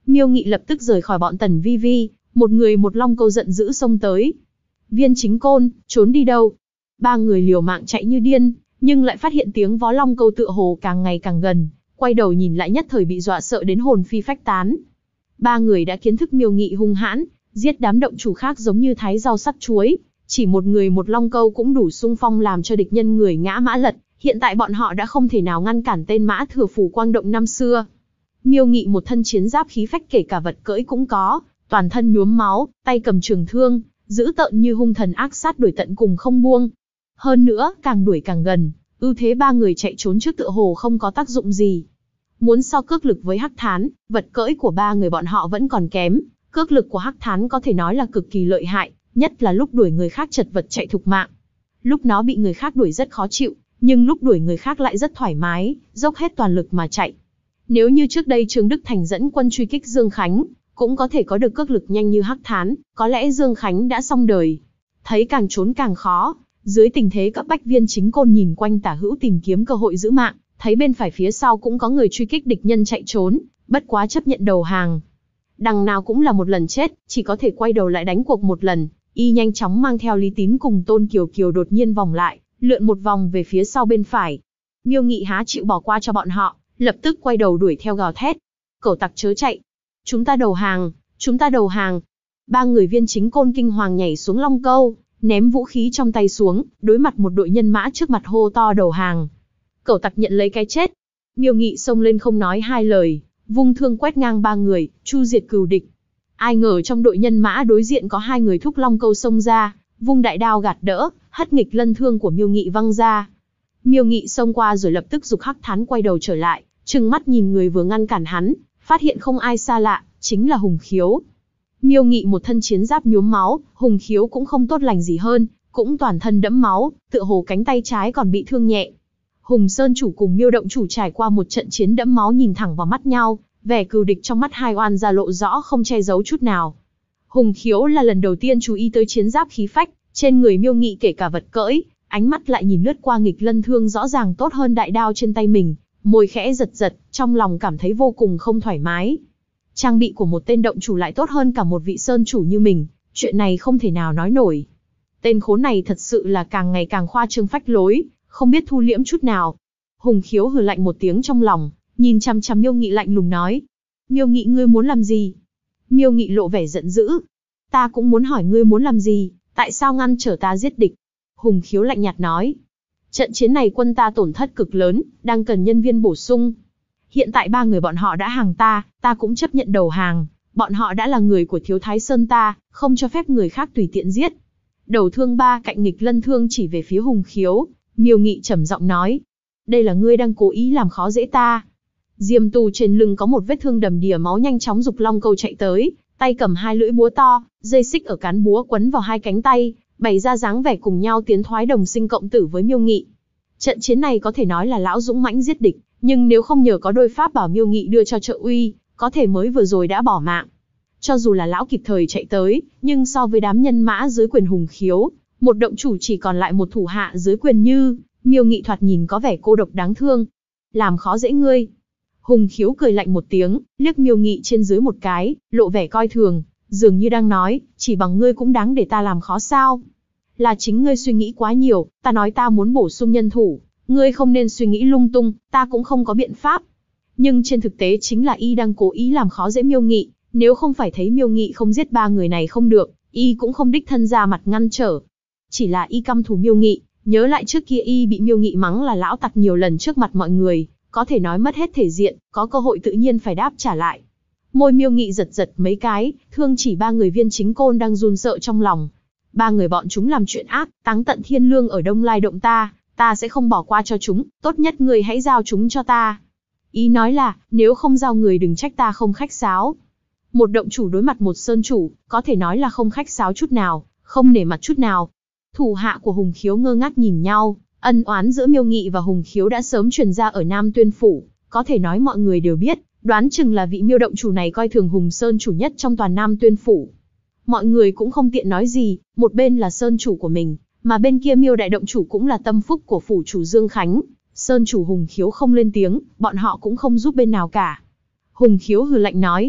Miêu Nghị lập tức rời khỏi bọn Tần Vi Vi, một người một long câu giận dữ xông tới. Viên Chính Côn, trốn đi đâu? Ba người liều mạng chạy như điên, nhưng lại phát hiện tiếng vó long câu tựa hồ càng ngày càng gần, quay đầu nhìn lại nhất thời bị dọa sợ đến hồn phi phách tán. Ba người đã kiến thức Miêu Nghị hung hãn, giết đám động chủ khác giống như thái rau sắt chuối, chỉ một người một long câu cũng đủ xung phong làm cho địch nhân người ngã mã lật, hiện tại bọn họ đã không thể nào ngăn cản tên Mã Thừa Phủ Quang Động năm xưa. Miêu Nghị một thân chiến giáp khí phách kể cả vật cưỡi cũng có, toàn thân nhuốm máu, tay cầm trường thương, dữ tợn như hung thần ác sát đuổi tận cùng không buông. Hơn nữa, càng đuổi càng gần, ưu thế ba người chạy trốn trước tựa hồ không có tác dụng gì. Muốn so cước lực với Hắc Thán, vật cưỡi của ba người bọn họ vẫn còn kém, cước lực của Hắc Thán có thể nói là cực kỳ lợi hại, nhất là lúc đuổi người khác chật vật chạy thục mạng. Lúc nó bị người khác đuổi rất khó chịu, nhưng lúc đuổi người khác lại rất thoải mái, dốc hết toàn lực mà chạy. Nếu như trước đây Trương Đức Thành dẫn quân truy kích Dương Khánh, cũng có thể có được cước lực nhanh như Hắc Thán, có lẽ Dương Khánh đã xong đời. Thấy càng trốn càng khó, dưới tình thế cấp bách, Viên Chính Côn nhìn quanh tả hữu tìm kiếm cơ hội giữ mạng, thấy bên phải phía sau cũng có người truy kích địch nhân chạy trốn, bất quá chấp nhận đầu hàng. Đằng nào cũng là một lần chết, chỉ có thể quay đầu lại đánh cuộc một lần. Y nhanh chóng mang theo Lý Tín cùng Tôn Kiều Kiều đột nhiên vòng lại, lượn một vòng về phía sau bên phải. Miêu Nghị há chịu bỏ qua cho bọn họ, lập tức quay đầu đuổi theo gào thét. Cẩu tặc chớ chạy! Chúng ta đầu hàng! Chúng ta đầu hàng! Ba người Viên Chính Côn kinh hoàng nhảy xuống long câu, ném vũ khí trong tay xuống, đối mặt một đội nhân mã trước mặt hô to đầu hàng. Cẩu tặc nhận lấy cái chết! Miêu Nghị xông lên không nói hai lời, vung thương quét ngang ba người, chu diệt cừu địch. Ai ngờ trong đội nhân mã đối diện có hai người thúc long câu xông ra, vung đại đao gạt đỡ, hất nghịch lân thương của Miêu Nghị văng ra. Miêu Nghị xông qua rồi lập tức giục Hắc Thán quay đầu trở lại, trừng mắt nhìn người vừa ngăn cản hắn, phát hiện không ai xa lạ, chính là Hùng Khiếu. Miêu Nghị một thân chiến giáp nhuốm máu, Hùng Khiếu cũng không tốt lành gì hơn, cũng toàn thân đẫm máu, tựa hồ cánh tay trái còn bị thương nhẹ. Hùng Sơn chủ cùng Miêu động chủ trải qua một trận chiến đẫm máu nhìn thẳng vào mắt nhau, vẻ cừu địch trong mắt hai oan gia lộ rõ không che giấu chút nào. Hùng Khiếu là lần đầu tiên chú ý tới chiến giáp khí phách trên người Miêu Nghị, kể cả vật cưỡi, ánh mắt lại nhìn lướt qua nghịch lân thương rõ ràng tốt hơn đại đao trên tay mình, môi khẽ giật giật, trong lòng cảm thấy vô cùng không thoải mái. Trang bị của một tên động chủ lại tốt hơn cả một vị sơn chủ như mình, chuyện này không thể nào nói nổi. Tên khốn này thật sự là càng ngày càng khoa trương phách lối, không biết thu liễm chút nào. Hùng Khiếu hừ lạnh một tiếng trong lòng, nhìn chằm chằm Miêu Nghị lạnh lùng nói: Miêu Nghị, ngươi muốn làm gì? Miêu Nghị lộ vẻ giận dữ: Ta cũng muốn hỏi ngươi muốn làm gì, tại sao ngăn trở ta giết địch? Hùng Khiếu lạnh nhạt nói: Trận chiến này quân ta tổn thất cực lớn, đang cần nhân viên bổ sung. Hiện tại ba người bọn họ đã hàng ta cũng chấp nhận đầu hàng. Bọn họ đã là người của Thiếu Thái Sơn ta, không cho phép người khác tùy tiện giết. Đầu thương ba cạnh nghịch lân thương chỉ về phía Hùng Khiếu, Miêu Nghị trầm giọng nói: Đây là ngươi đang cố ý làm khó dễ ta. Diêm Tu trên lưng có một vết thương đầm đìa máu nhanh chóng giục long câu chạy tới, tay cầm hai lưỡi búa to, dây xích ở cán búa quấn vào hai cánh tay, bày ra dáng vẻ cùng nhau tiến thoái đồng sinh cộng tử với Miêu Nghị. Trận chiến này có thể nói là lão dũng mãnh giết địch, nhưng nếu không nhờ có đôi pháp bảo Miêu Nghị đưa cho trợ uy, có thể mới vừa rồi đã bỏ mạng. Cho dù là lão kịp thời chạy tới, nhưng so với đám nhân mã dưới quyền Hùng Khiếu, một động chủ chỉ còn lại một thủ hạ dưới quyền như Miêu Nghị thoạt nhìn có vẻ cô độc đáng thương. Làm khó dễ ngươi. Hùng Khiếu cười lạnh một tiếng, liếc Miêu Nghị trên dưới một cái, lộ vẻ coi thường, dường như đang nói, chỉ bằng ngươi cũng đáng để ta làm khó sao? Là chính ngươi suy nghĩ quá nhiều, ta nói ta muốn bổ sung nhân thủ, ngươi không nên suy nghĩ lung tung, ta cũng không có biện pháp. Nhưng trên thực tế chính là y đang cố ý làm khó dễ Miêu Nghị, nếu không phải thấy Miêu Nghị không giết ba người này không được, y cũng không đích thân ra mặt ngăn trở. Chỉ là y căm thù Miêu Nghị, nhớ lại trước kia y bị Miêu Nghị mắng là lão tặc nhiều lần trước mặt mọi người, có thể nói mất hết thể diện, có cơ hội tự nhiên phải đáp trả lại. Môi Miêu Nghị giật giật mấy cái, thương chỉ ba người Viên Chính Côn đang run sợ trong lòng. Ba người bọn chúng làm chuyện ác, táng tận thiên lương ở Đông Lai Động ta sẽ không bỏ qua cho chúng, tốt nhất người hãy giao chúng cho ta. Ý nói là, nếu không giao người đừng trách ta không khách sáo. Một động chủ đối mặt một sơn chủ, có thể nói là không khách sáo chút nào, không nể mặt chút nào. Thủ hạ của Hùng Khiếu ngơ ngác nhìn nhau, ân oán giữa Miêu Nghị và Hùng Khiếu đã sớm truyền ra ở Nam Tuyên Phủ, có thể nói mọi người đều biết, đoán chừng là vị Miêu động chủ này coi thường Hùng Sơn chủ nhất trong toàn Nam Tuyên Phủ. Mọi người cũng không tiện nói gì, một bên là sơn chủ của mình, mà bên kia Miêu đại động chủ cũng là tâm phúc của phủ chủ Dương Khánh. Sơn chủ Hùng Khiếu không lên tiếng, bọn họ cũng không giúp bên nào cả. Hùng Khiếu hừ lạnh nói: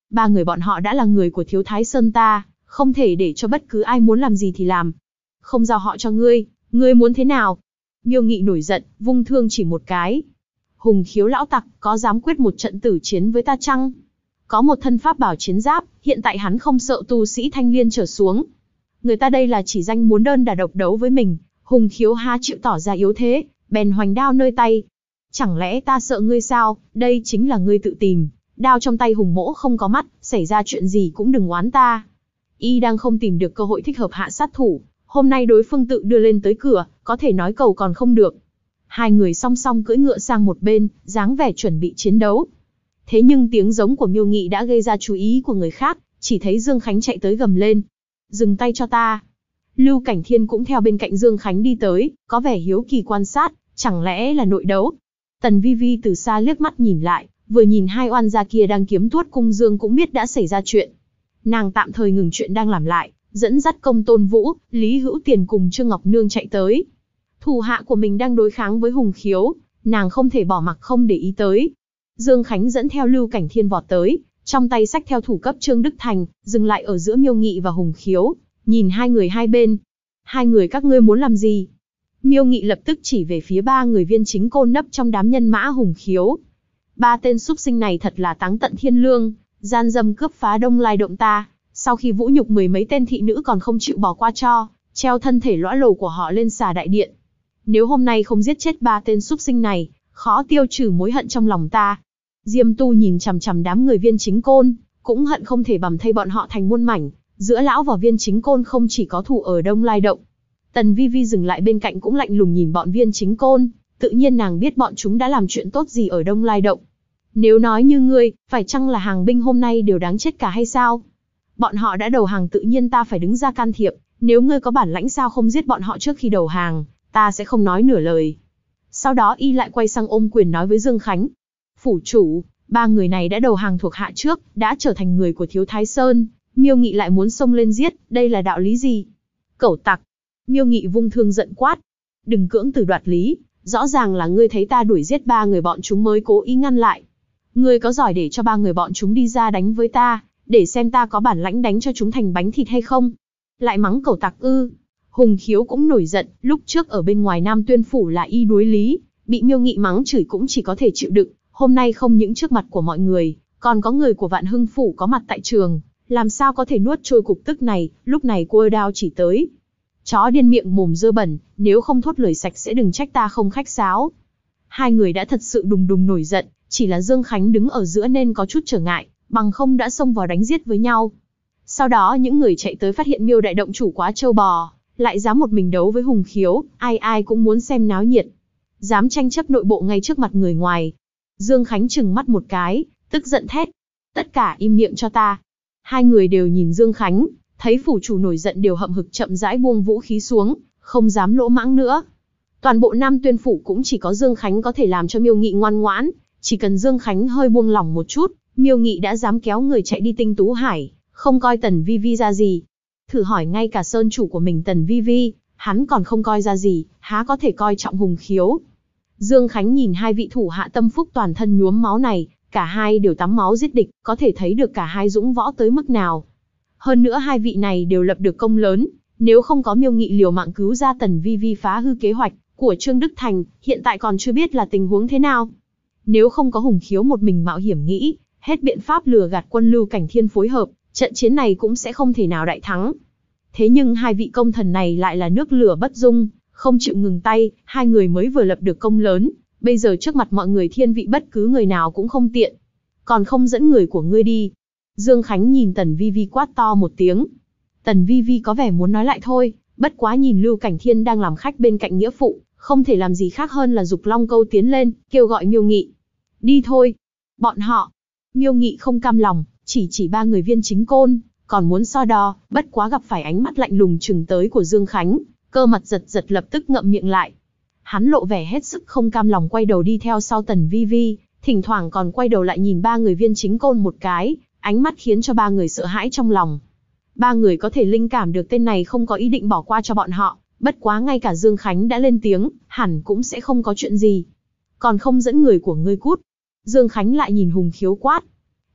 Ba người bọn họ đã là người của Thiếu Thái Sơn ta, không thể để cho bất cứ ai muốn làm gì thì làm. Không giao họ cho ngươi, ngươi muốn thế nào? Miêu Nghị nổi giận, vung thương chỉ một cái. Hùng Khiếu lão tặc, có dám quyết một trận tử chiến với ta chăng? Có một thân pháp bảo chiến giáp, hiện tại hắn không sợ tu sĩ Thanh Liên trở xuống. Người ta đây là chỉ danh muốn đơn đả độc đấu với mình. Hùng Khiếu há chịu tỏ ra yếu thế, bèn hoành đao nơi tay. Chẳng lẽ ta sợ ngươi sao? Đây chính là ngươi tự tìm. Đao trong tay Hùng Mỗ không có mắt, xảy ra chuyện gì cũng đừng oán ta. Y đang không tìm được cơ hội thích hợp hạ sát thủ. Hôm nay đối phương tự đưa lên tới cửa, có thể nói cầu còn không được. Hai người song song cưỡi ngựa sang một bên, dáng vẻ chuẩn bị chiến đấu. Thế nhưng tiếng giống của Miêu Nghị đã gây ra chú ý của người khác, chỉ thấy Dương Khánh chạy tới gầm lên. Dừng tay cho ta. Lưu Cảnh Thiên cũng theo bên cạnh Dương Khánh đi tới, có vẻ hiếu kỳ quan sát, chẳng lẽ là nội đấu. Tần Vi Vi từ xa liếc mắt nhìn lại, vừa nhìn hai oan gia kia đang kiếm tuốt cung dương cũng biết đã xảy ra chuyện. Nàng tạm thời ngừng chuyện đang làm lại, dẫn dắt Công Tôn Vũ, Lý Hữu Tiền cùng Trương Ngọc Nương chạy tới. Thủ hạ của mình đang đối kháng với Hùng Khiếu, nàng không thể bỏ mặc không để ý tới. Dương Khánh dẫn theo Lưu Cảnh Thiên vọt tới, trong tay xách theo thủ cấp Trương Đức Thành, dừng lại ở giữa Miêu Nghị và Hùng Khiếu, nhìn hai người hai bên. Hai người các ngươi muốn làm gì? Miêu Nghị lập tức chỉ về phía ba người viên chính côn nấp trong đám nhân mã Hùng Khiếu. Ba tên súc sinh này thật là táng tận thiên lương, gian dâm cướp phá Đông Lai động ta, sau khi vũ nhục mười mấy tên thị nữ còn không chịu bỏ qua cho, treo thân thể lõa lồ của họ lên xà đại điện. Nếu hôm nay không giết chết ba tên súc sinh này, khó tiêu trừ mối hận trong lòng ta. Diêm Tu nhìn chằm chằm đám người viên chính côn, cũng hận không thể bằm thây bọn họ thành muôn mảnh. Giữa lão và viên chính côn không chỉ có thù ở Đông Lai động. Tần Vi Vi dừng lại bên cạnh cũng lạnh lùng nhìn bọn viên chính côn, tự nhiên nàng biết bọn chúng đã làm chuyện tốt gì ở Đông Lai động. Nếu nói như ngươi, phải chăng là hàng binh hôm nay đều đáng chết cả hay sao? Bọn họ đã đầu hàng tự nhiên ta phải đứng ra can thiệp, nếu ngươi có bản lãnh sao không giết bọn họ trước khi đầu hàng, ta sẽ không nói nửa lời. Sau đó y lại quay sang ôm quyền nói với Dương Khánh. Phủ chủ, ba người này đã đầu hàng thuộc hạ trước, đã trở thành người của Thiếu Thái Sơn, Miêu Nghị lại muốn xông lên giết, đây là đạo lý gì? Cẩu tặc! Miêu Nghị vung thương giận quát. Đừng cưỡng từ đoạt lý, rõ ràng là ngươi thấy ta đuổi giết ba người bọn chúng mới cố ý ngăn lại. Ngươi có giỏi để cho ba người bọn chúng đi ra đánh với ta, để xem ta có bản lãnh đánh cho chúng thành bánh thịt hay không? Lại mắng cẩu tặc ư? Hùng Khiếu cũng nổi giận, lúc trước ở bên ngoài Nam Tuyên phủ là y đối lý, bị Miêu Nghị mắng chửi cũng chỉ có thể chịu đựng, hôm nay không những trước mặt của mọi người, còn có người của Vạn Hưng phủ có mặt tại trường, làm sao có thể nuốt trôi cục tức này, lúc này cô đao chỉ tới. Chó điên miệng mồm dơ bẩn, nếu không thốt lời sạch sẽ đừng trách ta không khách sáo. Hai người đã thật sự đùng đùng nổi giận, chỉ là Dương Khánh đứng ở giữa nên có chút trở ngại, bằng không đã xông vào đánh giết với nhau. Sau đó những người chạy tới phát hiện Miêu đại động chủ quá trâu bò, lại dám một mình đấu với Hùng Khiếu, ai ai cũng muốn xem náo nhiệt. Dám tranh chấp nội bộ ngay trước mặt người ngoài. Dương Khánh trừng mắt một cái, tức giận thét. Tất cả im miệng cho ta. Hai người đều nhìn Dương Khánh, thấy phủ chủ nổi giận đều hậm hực chậm rãi buông vũ khí xuống, không dám lỗ mãng nữa. Toàn bộ Nam Tuyên phủ cũng chỉ có Dương Khánh có thể làm cho Miêu Nghị ngoan ngoãn, chỉ cần Dương Khánh hơi buông lỏng một chút, Miêu Nghị đã dám kéo người chạy đi Tinh Tú Hải, không coi Tần Vi Vi ra gì. Thử hỏi ngay cả sơn chủ của mình Tần Vi Vi, hắn còn không coi ra gì, há có thể coi trọng Hùng Khiếu. Dương Khánh nhìn hai vị thủ hạ tâm phúc toàn thân nhuốm máu này, cả hai đều tắm máu giết địch, có thể thấy được cả hai dũng võ tới mức nào. Hơn nữa hai vị này đều lập được công lớn, nếu không có Miêu Nghị liều mạng cứu ra Tần Vi Vi phá hư kế hoạch của Trương Đức Thành, hiện tại còn chưa biết là tình huống thế nào. Nếu không có Hùng Khiếu một mình mạo hiểm nghĩ, hết biện pháp lừa gạt quân Lưu Cảnh Thiên phối hợp, trận chiến này cũng sẽ không thể nào đại thắng. Thế nhưng hai vị công thần này lại là nước lửa bất dung, không chịu ngừng tay, hai người mới vừa lập được công lớn, bây giờ trước mặt mọi người thiên vị bất cứ người nào cũng không tiện. Còn không dẫn người của ngươi đi. Dương Khánh nhìn Tần Vi Vi quát to một tiếng. Tần Vi Vi có vẻ muốn nói lại thôi, bất quá nhìn Lưu Cảnh Thiên đang làm khách bên cạnh nghĩa phụ, không thể làm gì khác hơn là giục Long Câu tiến lên, kêu gọi Miêu Nghị. Đi thôi. Bọn họ. Miêu Nghị không cam lòng, chỉ ba người viên chính côn, còn muốn so đo, bất quá gặp phải ánh mắt lạnh lùng chừng tới của Dương Khánh, cơ mặt giật giật lập tức ngậm miệng lại. Hắn lộ vẻ hết sức không cam lòng quay đầu đi theo sau Tần Vi Vi, thỉnh thoảng còn quay đầu lại nhìn ba người viên chính côn một cái, ánh mắt khiến cho ba người sợ hãi trong lòng. Ba người có thể linh cảm được tên này không có ý định bỏ qua cho bọn họ, bất quá ngay cả Dương Khánh đã lên tiếng, hẳn cũng sẽ không có chuyện gì. Còn không dẫn người của ngươi cút. Dương Khánh lại nhìn Hùng Khiếu quát.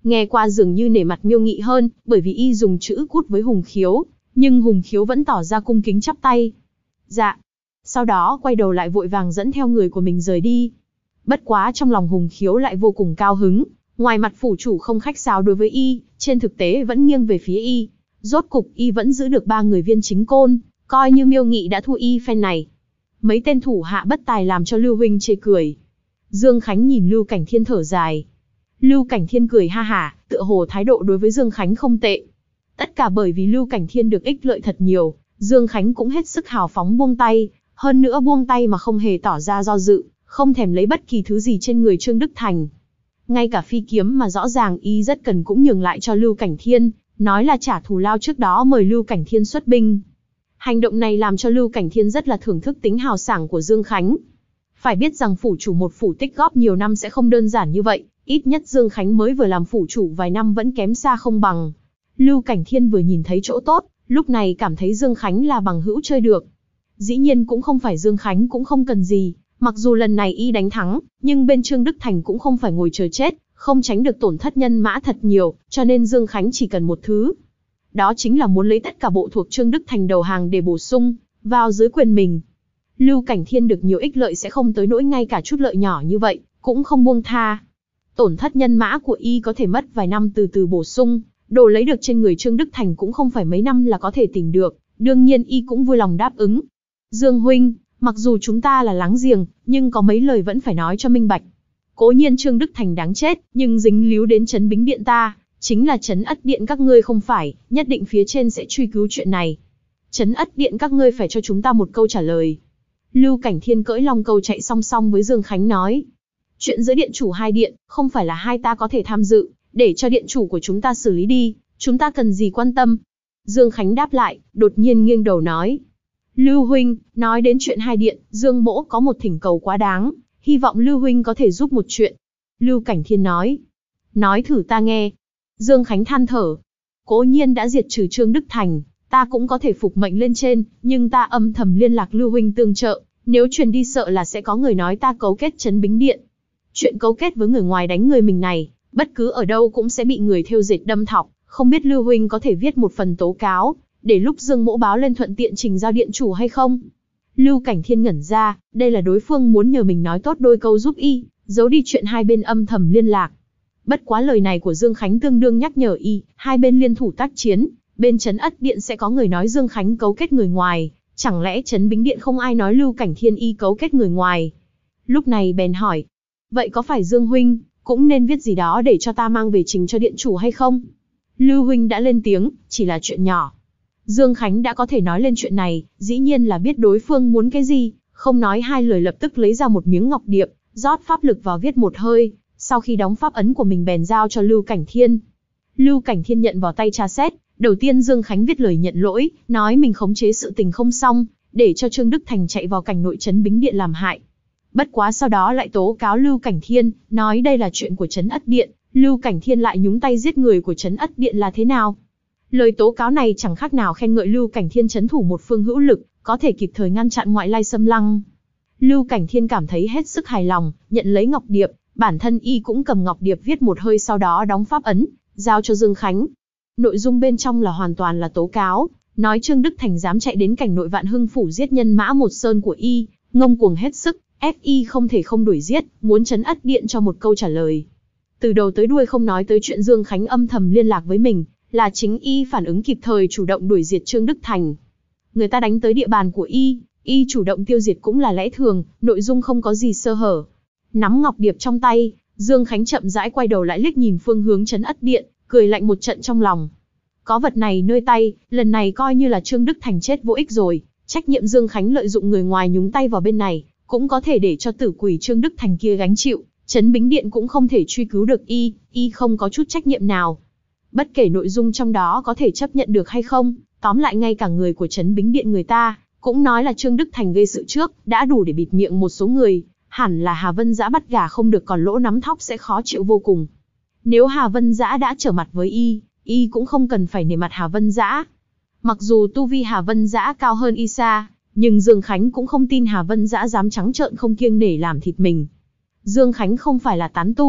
Nghe qua dường như nể mặt Miêu Nghị hơn, bởi vì y dùng chữ cút với Hùng Khiếu, nhưng Hùng Khiếu vẫn tỏ ra cung kính chắp tay. Dạ. Sau đó quay đầu lại vội vàng dẫn theo người của mình rời đi. Bất quá trong lòng Hùng Khiếu lại vô cùng cao hứng, ngoài mặt phủ chủ không khách sáo đối với y, trên thực tế vẫn nghiêng về phía y. Rốt cục y vẫn giữ được 3 người viên chính côn, coi như Miêu Nghị đã thua y phen này. Mấy tên thủ hạ bất tài làm cho Lưu huynh chê cười. Dương Khánh nhìn Lưu Cảnh Thiên thở dài. Lưu Cảnh Thiên cười ha hả, tựa hồ thái độ đối với Dương Khánh không tệ. Tất cả bởi vì Lưu Cảnh Thiên được ích lợi thật nhiều, Dương Khánh cũng hết sức hào phóng buông tay, hơn nữa buông tay mà không hề tỏ ra do dự, không thèm lấy bất kỳ thứ gì trên người Trương Đức Thành. Ngay cả phi kiếm mà rõ ràng y rất cần cũng nhường lại cho Lưu Cảnh Thiên, nói là trả thù lao trước đó mời Lưu Cảnh Thiên xuất binh. Hành động này làm cho Lưu Cảnh Thiên rất là thưởng thức tính hào sảng của Dương Khánh. Phải biết rằng phủ chủ một phủ tích góp nhiều năm sẽ không đơn giản như vậy, ít nhất Dương Khánh mới vừa làm phủ chủ vài năm vẫn kém xa không bằng. Lưu Cảnh Thiên vừa nhìn thấy chỗ tốt, lúc này cảm thấy Dương Khánh là bằng hữu chơi được. Dĩ nhiên cũng không phải Dương Khánh cũng không cần gì, mặc dù lần này y đánh thắng, nhưng bên Trương Đức Thành cũng không phải ngồi chờ chết, không tránh được tổn thất nhân mã thật nhiều, cho nên Dương Khánh chỉ cần một thứ. Đó chính là muốn lấy tất cả bộ thuộc Trương Đức Thành đầu hàng để bổ sung vào dưới quyền mình. Lưu Cảnh Thiên được nhiều ích lợi sẽ không tới nỗi ngay cả chút lợi nhỏ như vậy, cũng không buông tha. Tổn thất nhân mã của y có thể mất vài năm từ từ bổ sung, đồ lấy được trên người Trương Đức Thành cũng không phải mấy năm là có thể tìm được, đương nhiên y cũng vui lòng đáp ứng. Dương huynh, mặc dù chúng ta là láng giềng, nhưng có mấy lời vẫn phải nói cho minh bạch. Cố nhiên Trương Đức Thành đáng chết, nhưng dính líu đến Trấn Bính Điện ta, chính là Trấn Ất Điện các ngươi không phải, nhất định phía trên sẽ truy cứu chuyện này. Trấn Ất Điện các ngươi phải cho chúng ta một câu trả lời. Lưu Cảnh Thiên cưỡi long câu chạy song song với Dương Khánh nói. Chuyện giữa điện chủ hai điện, không phải là hai ta có thể tham dự, để cho điện chủ của chúng ta xử lý đi, chúng ta cần gì quan tâm. Dương Khánh đáp lại, đột nhiên nghiêng đầu nói. Lưu huynh, nói đến chuyện hai điện, Dương mỗ có một thỉnh cầu quá đáng, hy vọng Lưu huynh có thể giúp một chuyện. Lưu Cảnh Thiên nói. Nói thử ta nghe. Dương Khánh than thở. Cố nhiên đã diệt trừ Trương Đức Thành, ta cũng có thể phục mệnh lên trên, nhưng ta âm thầm liên lạc Lưu huynh tương trợ, nếu truyền đi sợ là sẽ có người nói ta cấu kết Trấn Bính Điện. Chuyện cấu kết với người ngoài đánh người mình này, bất cứ ở đâu cũng sẽ bị người thêu dệt đâm thọc, không biết Lưu huynh có thể viết một phần tố cáo, để lúc Dương mỗ báo lên thuận tiện trình giao điện chủ hay không? Lưu Cảnh Thiên ngẩn ra, đây là đối phương muốn nhờ mình nói tốt đôi câu giúp y, giấu đi chuyện hai bên âm thầm liên lạc. Bất quá lời này của Dương Khánh tương đương nhắc nhở y, hai bên liên thủ tác chiến, bên Trấn Ất Điện sẽ có người nói Dương Khánh cấu kết người ngoài, chẳng lẽ Trấn Bính Điện không ai nói Lưu Cảnh Thiên y cấu kết người ngoài? Lúc này bèn hỏi, vậy có phải Dương huynh cũng nên viết gì đó để cho ta mang về trình cho điện chủ hay không? Lưu huynh đã lên tiếng, chỉ là chuyện nhỏ. Dương Khánh đã có thể nói lên chuyện này, dĩ nhiên là biết đối phương muốn cái gì, không nói hai lời lập tức lấy ra một miếng ngọc điệp, rót pháp lực vào viết một hơi, sau khi đóng pháp ấn của mình bèn giao cho Lưu Cảnh Thiên. Lưu Cảnh Thiên nhận vào tay tra xét, đầu tiên Dương Khánh viết lời nhận lỗi, nói mình khống chế sự tình không xong, để cho Trương Đức Thành chạy vào cảnh nội Trấn Bính Điện làm hại. Bất quá sau đó lại tố cáo Lưu Cảnh Thiên, nói đây là chuyện của Trấn Ất Điện, Lưu Cảnh Thiên lại nhúng tay giết người của Trấn Ất Điện là thế nào? Lời tố cáo này chẳng khác nào khen ngợi Lưu Cảnh Thiên trấn thủ một phương hữu lực, có thể kịp thời ngăn chặn ngoại lai xâm lăng. Lưu Cảnh Thiên cảm thấy hết sức hài lòng, nhận lấy ngọc điệp, bản thân y cũng cầm ngọc điệp viết một hơi sau đó đóng pháp ấn, giao cho Dương Khánh. Nội dung bên trong là hoàn toàn là tố cáo, nói Trương Đức Thành dám chạy đến cảnh nội Vạn Hưng phủ giết nhân mã một sơn của y, ngông cuồng hết sức, ép y không thể không đuổi giết, muốn Trấn Ất Điện cho một câu trả lời. Từ đầu tới đuôi không nói tới chuyện Dương Khánh âm thầm liên lạc với mình, là chính y phản ứng kịp thời chủ động đuổi diệt Trương Đức Thành. Người ta đánh tới địa bàn của y chủ động tiêu diệt cũng là lẽ thường, nội dung không có gì sơ hở. Nắm ngọc điệp trong tay, Dương Khánh chậm rãi quay đầu lại liếc nhìn phương hướng Trấn Ất Điện, cười lạnh một trận trong lòng. Có vật này nơi tay, lần này coi như là Trương Đức Thành chết vô ích rồi, trách nhiệm Dương Khánh lợi dụng người ngoài nhúng tay vào bên này, cũng có thể để cho tử quỷ Trương Đức Thành kia gánh chịu, Trấn Bính Điện cũng không thể truy cứu được y không có chút trách nhiệm nào. Bất kể nội dung trong đó có thể chấp nhận được hay không, tóm lại ngay cả người của Trấn Bính Điện người ta, cũng nói là Trương Đức Thành gây sự trước, đã đủ để bịt miệng một số người, hẳn là Hà Vân Dã bắt gà không được còn lỗ nắm thóc sẽ khó chịu vô cùng. Nếu Hà Vân Dã đã trở mặt với y cũng không cần phải nể mặt Hà Vân Dã. Mặc dù tu vi Hà Vân Dã cao hơn y xa, nhưng Dương Khánh cũng không tin Hà Vân Dã dám trắng trợn không kiêng nể làm thịt mình. Dương Khánh không phải là tán tu,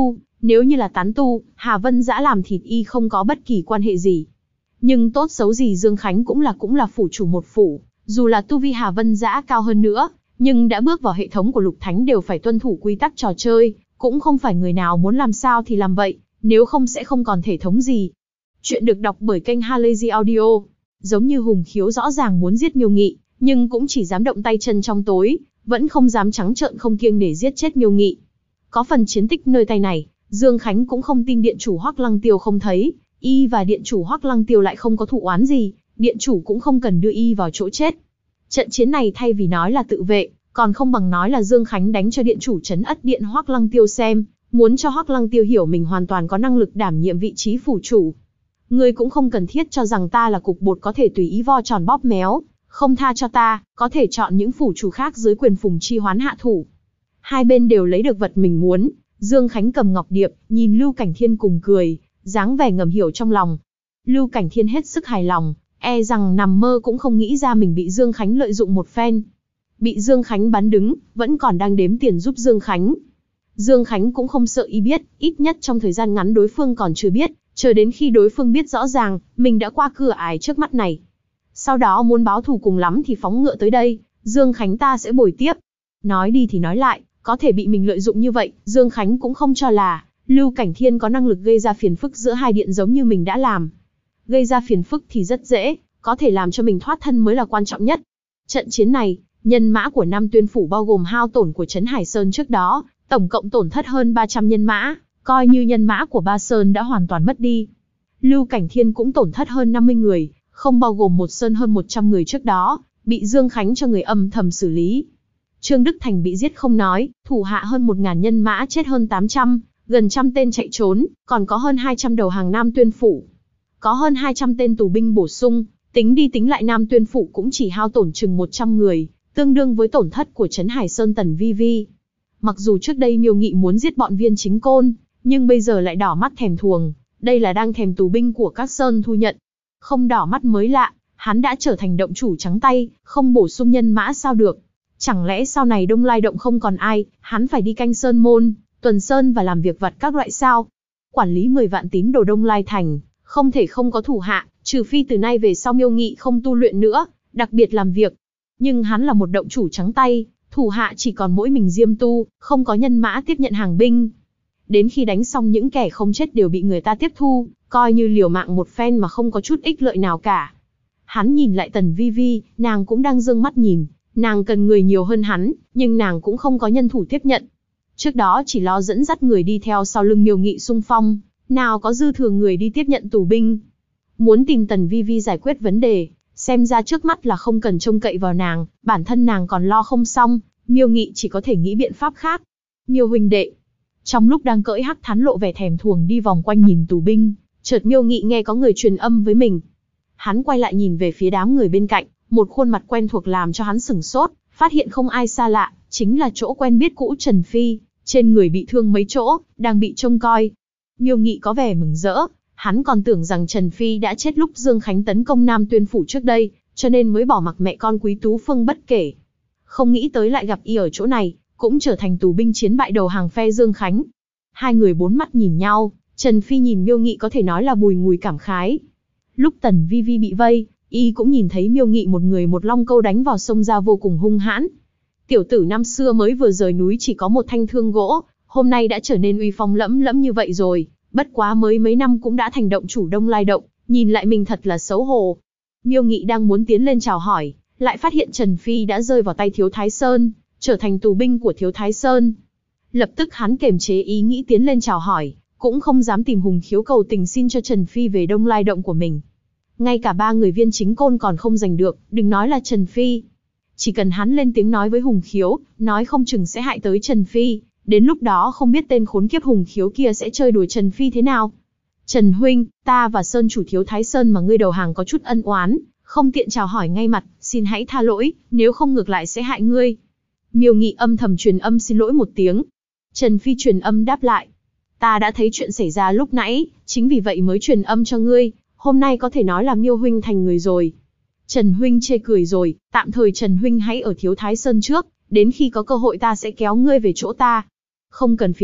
Nếu như là tán tu, Hà Vân Dã làm thịt y không có bất kỳ quan hệ gì. Nhưng tốt xấu gì Dương Khánh cũng là phủ chủ một phủ, dù là tu vi Hà Vân Dã cao hơn nữa, nhưng đã bước vào hệ thống của Lục Thánh đều phải tuân thủ quy tắc trò chơi, cũng không phải người nào muốn làm sao thì làm vậy, nếu không sẽ không còn thể thống gì. Chuyện được đọc bởi kênh Halazy Audio. Giống như Hùng Khiếu rõ ràng muốn giết Miêu Nghị, nhưng cũng chỉ dám động tay chân trong tối, vẫn không dám trắng trợn không kiêng để giết chết Miêu Nghị. Có phần chiến tích nơi tay này, Dương Khánh cũng không tin điện chủ Hoắc Lăng Tiêu không thấy, y và điện chủ Hoắc Lăng Tiêu lại không có thù oán gì, điện chủ cũng không cần đưa y vào chỗ chết. Trận chiến này thay vì nói là tự vệ, còn không bằng nói là Dương Khánh đánh cho điện chủ trấn ất điện Hoắc Lăng Tiêu xem, muốn cho Hoắc Lăng Tiêu hiểu mình hoàn toàn có năng lực đảm nhiệm vị trí phủ chủ. Ngươi cũng không cần thiết cho rằng ta là cục bột có thể tùy ý vo tròn bóp méo, không tha cho ta, có thể chọn những phủ chủ khác dưới quyền Phùng Chi Hoán hạ thủ. Hai bên đều lấy được vật mình muốn, Dương Khánh cầm ngọc điệp, nhìn Lưu Cảnh Thiên cùng cười, dáng vẻ ngầm hiểu trong lòng. Lưu Cảnh Thiên hết sức hài lòng, e rằng nằm mơ cũng không nghĩ ra mình bị Dương Khánh lợi dụng một phen. Bị Dương Khánh bắn đứng, vẫn còn đang đếm tiền giúp Dương Khánh. Dương Khánh cũng không sợ y biết, ít nhất trong thời gian ngắn đối phương còn chưa biết, chờ đến khi đối phương biết rõ ràng, mình đã qua cửa ải trước mắt này. Sau đó muốn báo thù cùng lắm thì phóng ngựa tới đây, Dương Khánh ta sẽ bồi tiếp. Nói đi thì nói lại, có thể bị mình lợi dụng như vậy, Dương Khánh cũng không cho là Lưu Cảnh Thiên có năng lực gây ra phiền phức giữa hai điện giống như mình đã làm. Gây ra phiền phức thì rất dễ, có thể làm cho mình thoát thân mới là quan trọng nhất. Trận chiến này, nhân mã của Nam Tuyên Phủ bao gồm hao tổn của Trấn Hải Sơn trước đó, tổng cộng tổn thất hơn 300 nhân mã, coi như nhân mã của Ba Sơn đã hoàn toàn mất đi. Lưu Cảnh Thiên cũng tổn thất hơn 50 người, không bao gồm một Sơn hơn 100 người trước đó, bị Dương Khánh cho người âm thầm xử lý. Trương Đức Thành bị giết không nói, thủ hạ hơn 1000 nhân mã chết hơn 800, gần trăm tên chạy trốn, còn có hơn 200 đầu hàng Nam Tuyên Phủ. Có hơn 200 tên tù binh bổ sung, tính đi tính lại Nam Tuyên Phủ cũng chỉ hao tổn chừng 100 người, tương đương với tổn thất của Trấn Hải Sơn Tần Vi Vi. Mặc dù trước đây Miêu Nghị muốn giết bọn Viên Chính Côn, nhưng bây giờ lại đỏ mắt thèm thuồng, đây là đang thèm tù binh của các Sơn thu nhận. Không đỏ mắt mới lạ, hắn đã trở thành động chủ trắng tay, không bổ sung nhân mã sao được. Chẳng lẽ sau này Đông Lai Động không còn ai, hắn phải đi canh Sơn Môn, tuần Sơn và làm việc vặt các loại sao? Quản lý 10 vạn tín đồ Đông Lai Thành, không thể không có thủ hạ, trừ phi từ nay về sau Miêu Nghị không tu luyện nữa, đặc biệt làm việc. Nhưng hắn là một động chủ trắng tay, thủ hạ chỉ còn mỗi mình Diêm Tu, không có nhân mã tiếp nhận hàng binh. Đến khi đánh xong những kẻ không chết đều bị người ta tiếp thu, coi như liều mạng một phen mà không có chút ích lợi nào cả. Hắn nhìn lại Tần Vi Vi, nàng cũng đang dương mắt nhìn, nàng cần người nhiều hơn hắn, nhưng nàng cũng không có nhân thủ tiếp nhận. Trước đó chỉ lo dẫn dắt người đi theo sau lưng Miêu Nghị xung phong, nào có dư thừa người đi tiếp nhận tù binh. Muốn tìm Tần Vi Vi giải quyết vấn đề, xem ra trước mắt là không cần trông cậy vào nàng, bản thân nàng còn lo không xong, Miêu Nghị chỉ có thể nghĩ biện pháp khác. Miêu huynh đệ. Trong lúc đang cưỡi hắc thán lộ vẻ thèm thuồng đi vòng quanh nhìn tù binh, chợt Miêu Nghị nghe có người truyền âm với mình. Hắn quay lại nhìn về phía đám người bên cạnh, một khuôn mặt quen thuộc làm cho hắn sửng sốt, phát hiện không ai xa lạ, chính là chỗ quen biết cũ Trần Phi, trên người bị thương mấy chỗ, đang bị trông coi. Miêu Nghị có vẻ mừng rỡ, hắn còn tưởng rằng Trần Phi đã chết lúc Dương Khánh tấn công Nam Tuyên Phủ trước đây, cho nên mới bỏ mặc mẹ con Quý Tú Phương bất kể. Không nghĩ tới lại gặp y ở chỗ này, cũng trở thành tù binh chiến bại đầu hàng phe Dương Khánh. Hai người bốn mắt nhìn nhau, Trần Phi nhìn Miêu Nghị có thể nói là bùi ngùi cảm khái. Lúc Tần Vi Vi bị vây, y cũng nhìn thấy Miêu Nghị một người một long câu đánh vào sông ra vô cùng hung hãn. Tiểu tử năm xưa mới vừa rời núi chỉ có một thanh thương gỗ, hôm nay đã trở nên uy phong lẫm lẫm như vậy rồi, bất quá mới mấy năm cũng đã thành động chủ Đông Lai Động, nhìn lại mình thật là xấu hổ. Miêu Nghị đang muốn tiến lên chào hỏi, lại phát hiện Trần Phi đã rơi vào tay Thiếu Thái Sơn, trở thành tù binh của Thiếu Thái Sơn. Lập tức hắn kiềm chế ý nghĩ tiến lên chào hỏi, cũng không dám tìm Hùng Khiếu cầu tình xin cho Trần Phi về Đông Lai Động của mình. Ngay cả 3 người Viên Chính Côn còn không giành được, đừng nói là Trần Phi. Chỉ cần hắn lên tiếng nói với Hùng Khiếu, nói không chừng sẽ hại tới Trần Phi, đến lúc đó không biết tên khốn kiếp Hùng Khiếu kia sẽ chơi đùa Trần Phi thế nào. Trần huynh, ta và Sơn chủ Thiếu Thái Sơn mà ngươi đầu hàng có chút ân oán, không tiện chào hỏi ngay mặt, xin hãy tha lỗi, nếu không ngược lại sẽ hại ngươi. Miêu Nghị âm thầm truyền âm xin lỗi một tiếng. Trần Phi truyền âm đáp lại. Ta đã thấy chuyện xảy ra lúc nãy, chính vì vậy mới truyền âm cho ngươi, hôm nay có thể nói là Miêu huynh thành người rồi. Trần huynh chê cười rồi, tạm thời Trần huynh hãy ở Thiếu Thái Sơn trước, đến khi có cơ hội ta sẽ kéo ngươi về chỗ ta. Không cần phiền phức,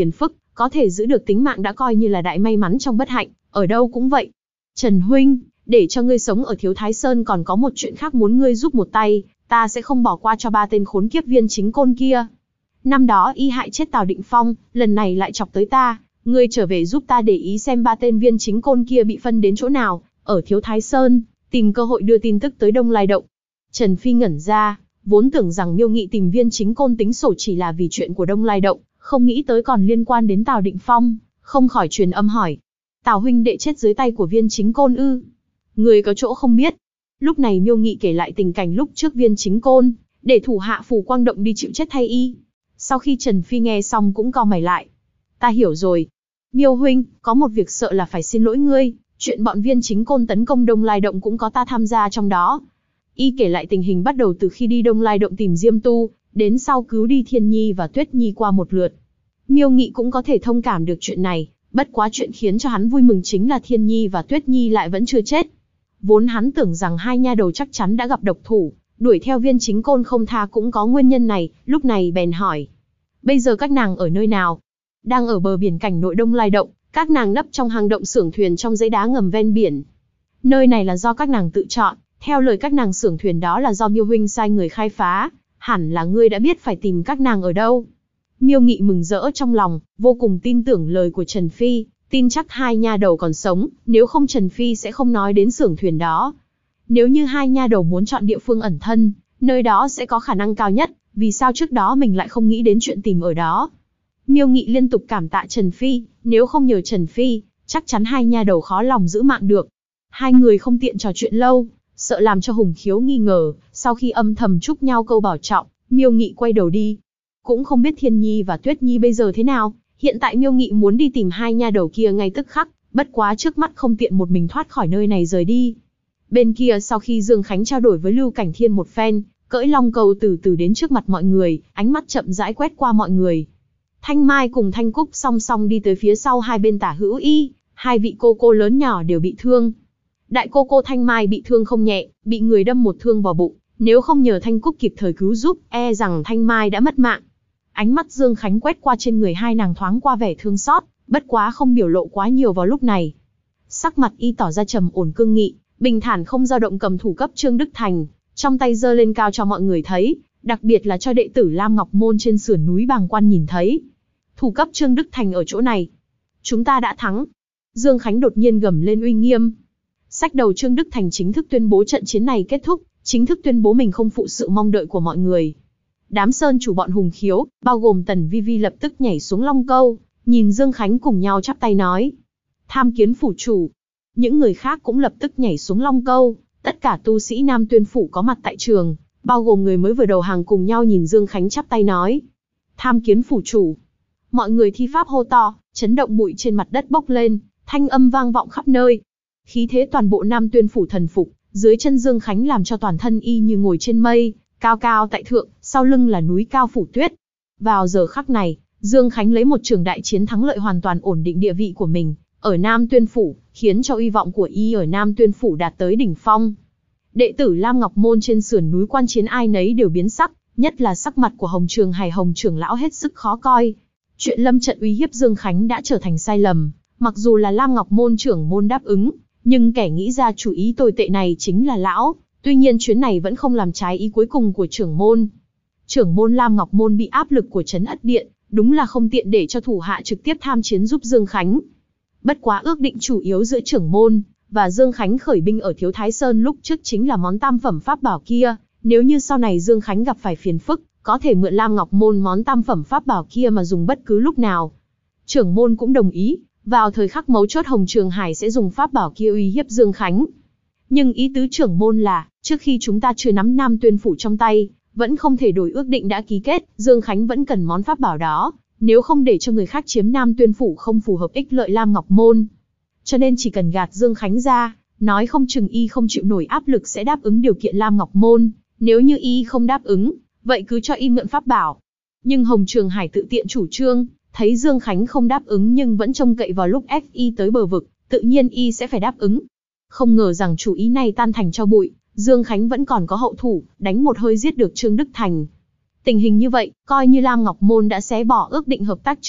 có thể giữ được tính mạng đã coi như là đại may mắn trong bất hạnh, ở đâu cũng vậy. Trần huynh, để cho ngươi sống ở Thiếu Thái Sơn còn có một chuyện khác muốn ngươi giúp một tay, ta sẽ không bỏ qua cho 3 tên khốn kiếp Viên Chính Côn kia. Năm đó y hại chết Tào Định Phong, lần này lại chọc tới ta, ngươi trở về giúp ta để ý xem 3 tên Viên Chính Côn kia bị phân đến chỗ nào, ở Thiếu Thái Sơn, tìm cơ hội đưa tin tức tới Đông Lai Động. Trần Phi ngẩn ra, vốn tưởng rằng Miêu Nghị tìm Viên Chính Côn tính sổ chỉ là vì chuyện của Đông Lai Động, không nghĩ tới còn liên quan đến Tào Định Phong, không khỏi truyền âm hỏi. Tào huynh đệ chết dưới tay của Viên Chính Côn ư? Người có chỗ không biết. Lúc này Miêu Nghị kể lại tình cảnh lúc trước Viên Chính Côn, để thủ hạ Phù Quang Động đi chịu chết thay y. Sau khi Trần Phi nghe xong cũng cau mày lại. Ta hiểu rồi. Miêu huynh, có một việc sợ là phải xin lỗi ngươi, chuyện bọn Viên Chính Côn tấn công Đông Lai Động cũng có ta tham gia trong đó. Y kể lại tình hình bắt đầu từ khi đi Đông Lai Động tìm Diêm Tu, đến sau cứu đi Thiên Nhi và Tuyết Nhi qua một lượt. Miêu Nghị cũng có thể thông cảm được chuyện này, bất quá chuyện khiến cho hắn vui mừng chính là Thiên Nhi và Tuyết Nhi lại vẫn chưa chết. Vốn hắn tưởng rằng hai nha đầu chắc chắn đã gặp độc thủ, đuổi theo Viên Chính Côn không tha cũng có nguyên nhân này, lúc này bèn hỏi. Bây giờ các nàng ở nơi nào? Đang ở bờ biển cảnh nội Đông Lai Động, các nàng nấp trong hang động xưởng thuyền trong dãy đá ngầm ven biển. Nơi này là do các nàng tự chọn, theo lời các nàng xưởng thuyền đó là do Miêu huynh sai người khai phá, hẳn là ngươi đã biết phải tìm các nàng ở đâu. Miêu Nghị mừng rỡ trong lòng, vô cùng tin tưởng lời của Trần Phi, tin chắc hai nha đầu còn sống, nếu không Trần Phi sẽ không nói đến xưởng thuyền đó. Nếu như hai nha đầu muốn chọn địa phương ẩn thân, nơi đó sẽ có khả năng cao nhất, vì sao trước đó mình lại không nghĩ đến chuyện tìm ở đó. Miêu Nghị liên tục cảm tạ Trần Phi, nếu không nhờ Trần Phi, chắc chắn hai nha đầu khó lòng giữ mạng được. Hai người không tiện trò chuyện lâu, sợ làm cho Hùng Khiếu nghi ngờ, sau khi âm thầm chúc nhau câu bảo trọng, Miêu Nghị quay đầu đi. Cũng không biết Thiên Nhi và Tuyết Nhi bây giờ thế nào, hiện tại Miêu Nghị muốn đi tìm hai nha đầu kia ngay tức khắc, bất quá trước mắt không tiện một mình thoát khỏi nơi này rời đi. Bên kia sau khi Dương Khánh trao đổi với Lưu Cảnh Thiên một phen, cưỡi long cầu từ từ đến trước mặt mọi người, ánh mắt chậm rãi quét qua mọi người. Thanh Mai cùng Thanh Cúc song song đi tới phía sau hai bên tả hữu y, hai vị cô cô lớn nhỏ đều bị thương. Đại cô cô Thanh Mai bị thương không nhẹ, bị người đâm một thương vào bụng, nếu không nhờ Thanh Cúc kịp thời cứu giúp, e rằng Thanh Mai đã mất mạng. Ánh mắt Dương Khánh quét qua trên người hai nàng thoáng qua vẻ thương xót, bất quá không biểu lộ quá nhiều vào lúc này. Sắc mặt y tỏ ra trầm ổn cương nghị, bình thản không dao động cầm thủ cấp Trương Đức Thành, trong tay giơ lên cao cho mọi người thấy, đặc biệt là cho đệ tử Lam Ngọc Môn trên sườn núi Bàng Quan nhìn thấy. Thủ cấp Trương Đức Thành ở chỗ này. Chúng ta đã thắng. Dương Khánh đột nhiên gầm lên uy nghiêm. Xách đầu Trương Đức Thành chính thức tuyên bố trận chiến này kết thúc, chính thức tuyên bố mình không phụ sự mong đợi của mọi người. Đám sơn chủ bọn Hùng Khiếu, bao gồm Tần Vi Vi lập tức nhảy xuống long câu, nhìn Dương Khánh cùng nhau chắp tay nói. Tham kiến phủ chủ. Những người khác cũng lập tức nhảy xuống long câu, tất cả tu sĩ Nam Tuyên phủ có mặt tại trường, bao gồm người mới vừa đầu hàng cùng nhau nhìn Dương Khánh chắp tay nói. Tham kiến phủ chủ. Mọi người thi pháp hô to, chấn động bụi trên mặt đất bốc lên, thanh âm vang vọng khắp nơi. Khí thế toàn bộ Nam Tuyên phủ thần phục, dưới chân Dương Khánh làm cho toàn thân y như ngồi trên mây, cao cao tại thượng, sau lưng là núi cao phủ tuyết. Vào giờ khắc này, Dương Khánh lấy một trường đại chiến thắng lợi hoàn toàn ổn định địa vị của mình ở Nam Tuyên phủ, khiến cho uy vọng của y ở Nam Tuyên phủ đạt tới đỉnh phong. Đệ tử Lam Ngọc Môn trên sườn núi quan chiến ai nấy đều biến sắc, nhất là sắc mặt của Hồng Trường Hải Hồng trưởng lão hết sức khó coi. Chuyện lâm trận uy hiếp Dương Khánh đã trở thành sai lầm, mặc dù là Lam Ngọc Môn trưởng môn đáp ứng, nhưng kẻ nghĩ ra chủ ý tồi tệ này chính là lão. Tuy nhiên chuyến này vẫn không làm trái ý cuối cùng của trưởng môn. Trưởng môn Lam Ngọc Môn bị áp lực của Trấn Ất Điện, đúng là không tiện để cho thủ hạ trực tiếp tham chiến giúp Dương Khánh. Bất quá ước định chủ yếu giữa trưởng môn và Dương Khánh khởi binh ở Thiếu Thái Sơn lúc trước chính là món tam phẩm pháp bảo kia, nếu như sau này Dương Khánh gặp phải phiền phức, có thể mượn Lam Ngọc Môn món tam phẩm pháp bảo kia mà dùng bất cứ lúc nào. Trưởng môn cũng đồng ý, vào thời khắc mấu chốt Hồng Trường Hải sẽ dùng pháp bảo kia uy hiếp Dương Khánh. Nhưng ý tứ trưởng môn là, trước khi chúng ta chưa nắm Nam Tuyên phủ trong tay, vẫn không thể đổi ước định đã ký kết, Dương Khánh vẫn cần món pháp bảo đó, nếu không để cho người khác chiếm Nam Tuyên phủ không phù hợp ích lợi Lam Ngọc Môn. Cho nên chỉ cần gạt Dương Khánh ra, nói không chừng y không chịu nổi áp lực sẽ đáp ứng điều kiện Lam Ngọc Môn, nếu như y không đáp ứng, vậy cứ cho y mượn pháp bảo. Nhưng Hồng Trường Hải tự tiện chủ trương, thấy Dương Khánh không đáp ứng nhưng vẫn trông cậy vào lúc ép y tới bờ vực, tự nhiên y sẽ phải đáp ứng. Không ngờ rằng chủ ý này tan thành cho bụi, Dương Khánh vẫn còn có hậu thủ, đánh một hơi giết được Trương Đức Thành. Tình hình như vậy, coi như Lam Ngọc Môn đã xé bỏ ước định hợp tác trước,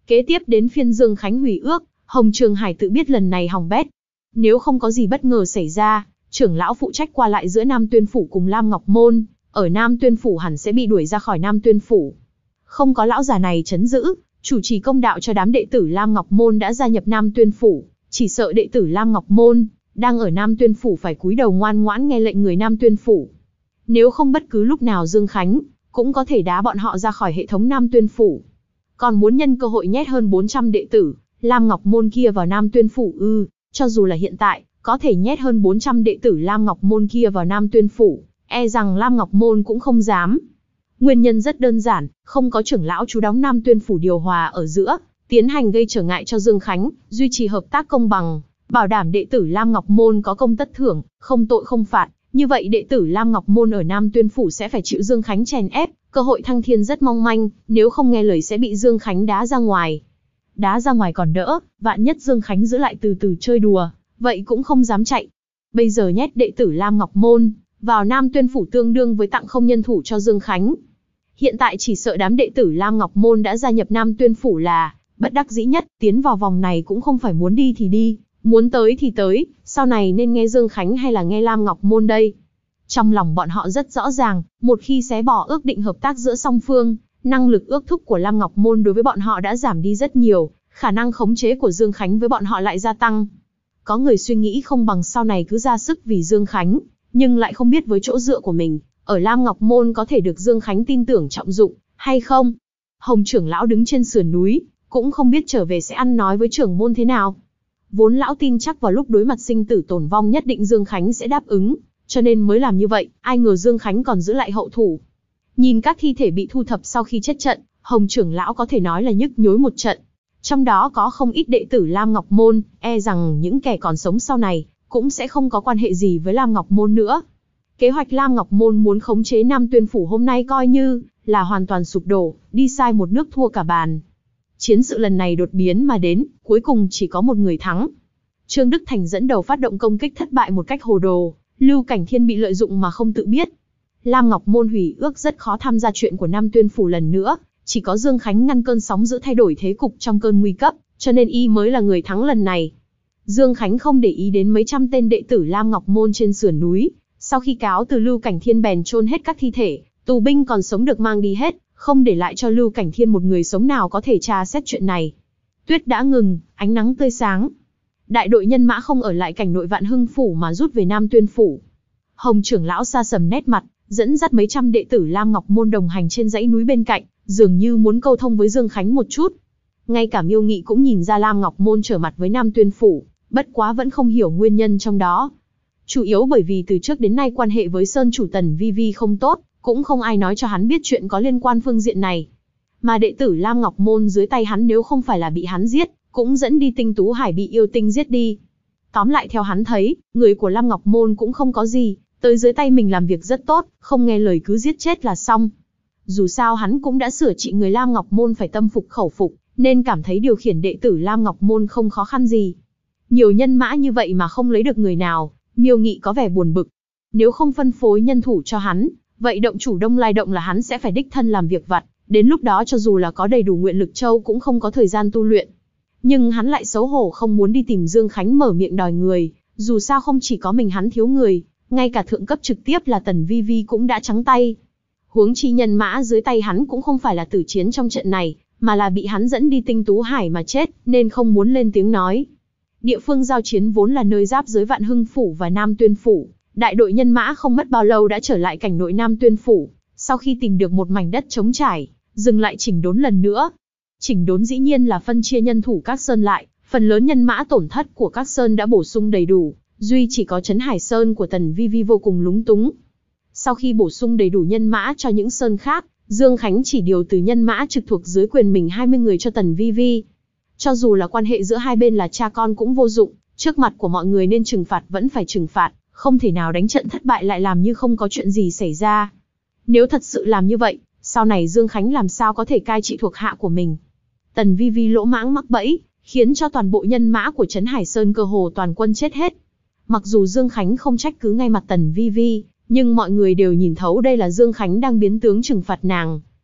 Kế tiếp đến phiên Dương Khánh hủy ước, Hồng Trường Hải tự biết lần này hỏng bét. Nếu không có gì bất ngờ xảy ra, trưởng lão phụ trách qua lại giữa Nam Tuyên Phủ cùng Lam Ngọc Môn, ở Nam Tuyên Phủ hẳn sẽ bị đuổi ra khỏi Nam Tuyên Phủ. Không có lão già này trấn giữ, chủ trì công đạo cho đám đệ tử Lam Ngọc Môn đã gia nhập Nam Tuyên Phủ, chỉ sợ đệ tử Lam Ngọc Môn đang ở Nam Tuyên Phủ phải cúi đầu ngoan ngoãn nghe lệnh người Nam Tuyên Phủ. Nếu không bất cứ lúc nào Dương Khánh cũng có thể đá bọn họ ra khỏi hệ thống Nam Tuyên Phủ. Còn muốn nhân cơ hội nhét hơn 400 đệ tử Lam Ngọc Môn kia vào Nam Tuyên Phủ cho dù là hiện tại, có thể nhét hơn 400 đệ tử Lam Ngọc Môn kia vào Nam Tuyên Phủ, e rằng Lam Ngọc Môn cũng không dám. Nguyên nhân rất đơn giản, không có trưởng lão trú đóng Nam Tuyên Phủ điều hòa ở giữa, tiến hành gây trở ngại cho Dương Khánh, duy trì hợp tác công bằng, bảo đảm đệ tử Lam Ngọc Môn có công tất thưởng, không tội không phạt. Như vậy đệ tử Lam Ngọc Môn ở Nam Tuyên Phủ sẽ phải chịu Dương Khánh chèn ép, cơ hội thăng thiên rất mong manh, nếu không nghe lời sẽ bị Dương Khánh đá ra ngoài. Đá ra ngoài còn đỡ, vạn nhất Dương Khánh giữ lại từ từ chơi đùa, vậy cũng không dám chạy. Bây giờ nhét đệ tử Lam Ngọc Môn vào Nam Tuyên Phủ tương đương với tặng không nhân thủ cho Dương Khánh. Hiện tại chỉ sợ đám đệ tử Lam Ngọc Môn đã gia nhập Nam Tuyên Phủ là bất đắc dĩ nhất, tiến vào vòng này cũng không phải muốn đi thì đi, muốn tới thì tới, sau này nên nghe Dương Khánh hay là nghe Lam Ngọc Môn đây? Trong lòng bọn họ rất rõ ràng, một khi xé bỏ ước định hợp tác giữa song phương, năng lực ước thúc của Lam Ngọc Môn đối với bọn họ đã giảm đi rất nhiều, khả năng khống chế của Dương Khánh với bọn họ lại gia tăng. Có người suy nghĩ không bằng sau này cứ ra sức vì Dương Khánh, nhưng lại không biết với chỗ dựa của mình, ở Lam Ngọc Môn có thể được Dương Khánh tin tưởng trọng dụng, hay không? Hồng trưởng lão đứng trên sườn núi, cũng không biết trở về sẽ ăn nói với trưởng môn thế nào. Vốn lão tin chắc vào lúc đối mặt sinh tử tồn vong nhất định Dương Khánh sẽ đáp ứng, cho nên mới làm như vậy, ai ngờ Dương Khánh còn giữ lại hậu thủ. Nhìn các thi thể bị thu thập sau khi chết trận, Hồng trưởng lão có thể nói là nhức nhối một trận. Trong đó có không ít đệ tử Lam Ngọc Môn, e rằng những kẻ còn sống sau này, cũng sẽ không có quan hệ gì với Lam Ngọc Môn nữa. Kế hoạch Lam Ngọc Môn muốn khống chế Nam Tuyên Phủ hôm nay coi như là hoàn toàn sụp đổ, đi sai một nước thua cả bàn. Chiến sự lần này đột biến mà đến, cuối cùng chỉ có một người thắng. Trương Đức Thành dẫn đầu phát động công kích thất bại một cách hồ đồ, Lưu Cảnh Thiên bị lợi dụng mà không tự biết. Lam Ngọc Môn hủy ước rất khó tham gia chuyện của Nam Tuyên Phủ lần nữa, chỉ có Dương Khánh ngăn cơn sóng dữ thay đổi thế cục trong cơn nguy cấp, cho nên y mới là người thắng lần này. Dương Khánh không để ý đến mấy trăm tên đệ tử Lam Ngọc Môn trên sườn núi, sau khi cáo từ Lưu Cảnh Thiên bèn chôn hết các thi thể, tù binh còn sống được mang đi hết, không để lại cho Lưu Cảnh Thiên một người sống nào có thể tra xét chuyện này. Tuyết đã ngừng, ánh nắng tươi sáng. Đại đội nhân mã không ở lại cảnh nội Vạn Hưng Phủ mà rút về Nam Tuyên Phủ. Hồng trưởng lão sa sầm nét mặt, dẫn dắt mấy trăm đệ tử Lam Ngọc Môn đồng hành trên dãy núi bên cạnh, dường như muốn câu thông với Dương Khánh một chút. Ngay cả Miêu Nghị cũng nhìn ra Lam Ngọc Môn trở mặt với Nam Tuyên Phủ, bất quá vẫn không hiểu nguyên nhân trong đó. Chủ yếu bởi vì từ trước đến nay quan hệ với Sơn chủ Tần Vi Vi không tốt, cũng không ai nói cho hắn biết chuyện có liên quan phương diện này. Mà đệ tử Lam Ngọc Môn dưới tay hắn nếu không phải là bị hắn giết, cũng dẫn đi Tinh Tú Hải bị yêu tinh giết đi. Tóm lại theo hắn thấy, người của Lam Ngọc Môn cũng không có gì, tới dưới tay mình làm việc rất tốt, không nghe lời cứ giết chết là xong. Dù sao hắn cũng đã sửa trị người Lam Ngọc Môn phải tâm phục khẩu phục, nên cảm thấy điều khiển đệ tử Lam Ngọc Môn không khó khăn gì. Nhiều nhân mã như vậy mà không lấy được người nào, Miêu Nghị có vẻ buồn bực. Nếu không phân phối nhân thủ cho hắn, vậy động chủ Đông Lai Động là hắn sẽ phải đích thân làm việc vặt, đến lúc đó cho dù là có đầy đủ nguyện lực châu cũng không có thời gian tu luyện. Nhưng hắn lại xấu hổ không muốn đi tìm Dương Khánh mở miệng đòi người, dù sao không chỉ có mình hắn thiếu người, ngay cả thượng cấp trực tiếp là Tần Vi Vi cũng đã trắng tay. Huống chi nhân mã dưới tay hắn cũng không phải là tử chiến trong trận này, mà là bị hắn dẫn đi Tinh Tú Hải mà chết, nên không muốn lên tiếng nói. Địa phương giao chiến vốn là nơi giáp giới Vạn Hưng Phủ và Nam Tuyên Phủ, đại đội nhân mã không mất bao lâu đã trở lại cảnh nội Nam Tuyên Phủ, sau khi tìm được một mảnh đất trống trải, dừng lại chỉnh đốn lần nữa. Chỉnh đốn dĩ nhiên là phân chia nhân thủ các sơn lại, phần lớn nhân mã tổn thất của các sơn đã bổ sung đầy đủ, duy chỉ có Trấn Hải Sơn của Tần Vi Vi vô cùng lúng túng. Sau khi bổ sung đầy đủ nhân mã cho những sơn khác, Dương Khánh chỉ điều từ nhân mã trực thuộc dưới quyền mình 20 người cho Tần Vi Vi. Cho dù là quan hệ giữa hai bên là cha con cũng vô dụng, trước mặt của mọi người nên trừng phạt vẫn phải trừng phạt, không thể nào đánh trận thất bại lại làm như không có chuyện gì xảy ra. Nếu thật sự làm như vậy, sau này Dương Khánh làm sao có thể cai trị thuộc hạ của mình. Tần Vi Vi lỗ mãng mắc bẫy, khiến cho toàn bộ nhân mã của Trấn Hải Sơn cơ hồ toàn quân chết hết. Mặc dù Dương Khánh không trách cứ ngay mặt Tần Vi Vi, nhưng mọi người đều nhìn thấu đây là Dương Khánh đang biến tướng trừng phạt nàng.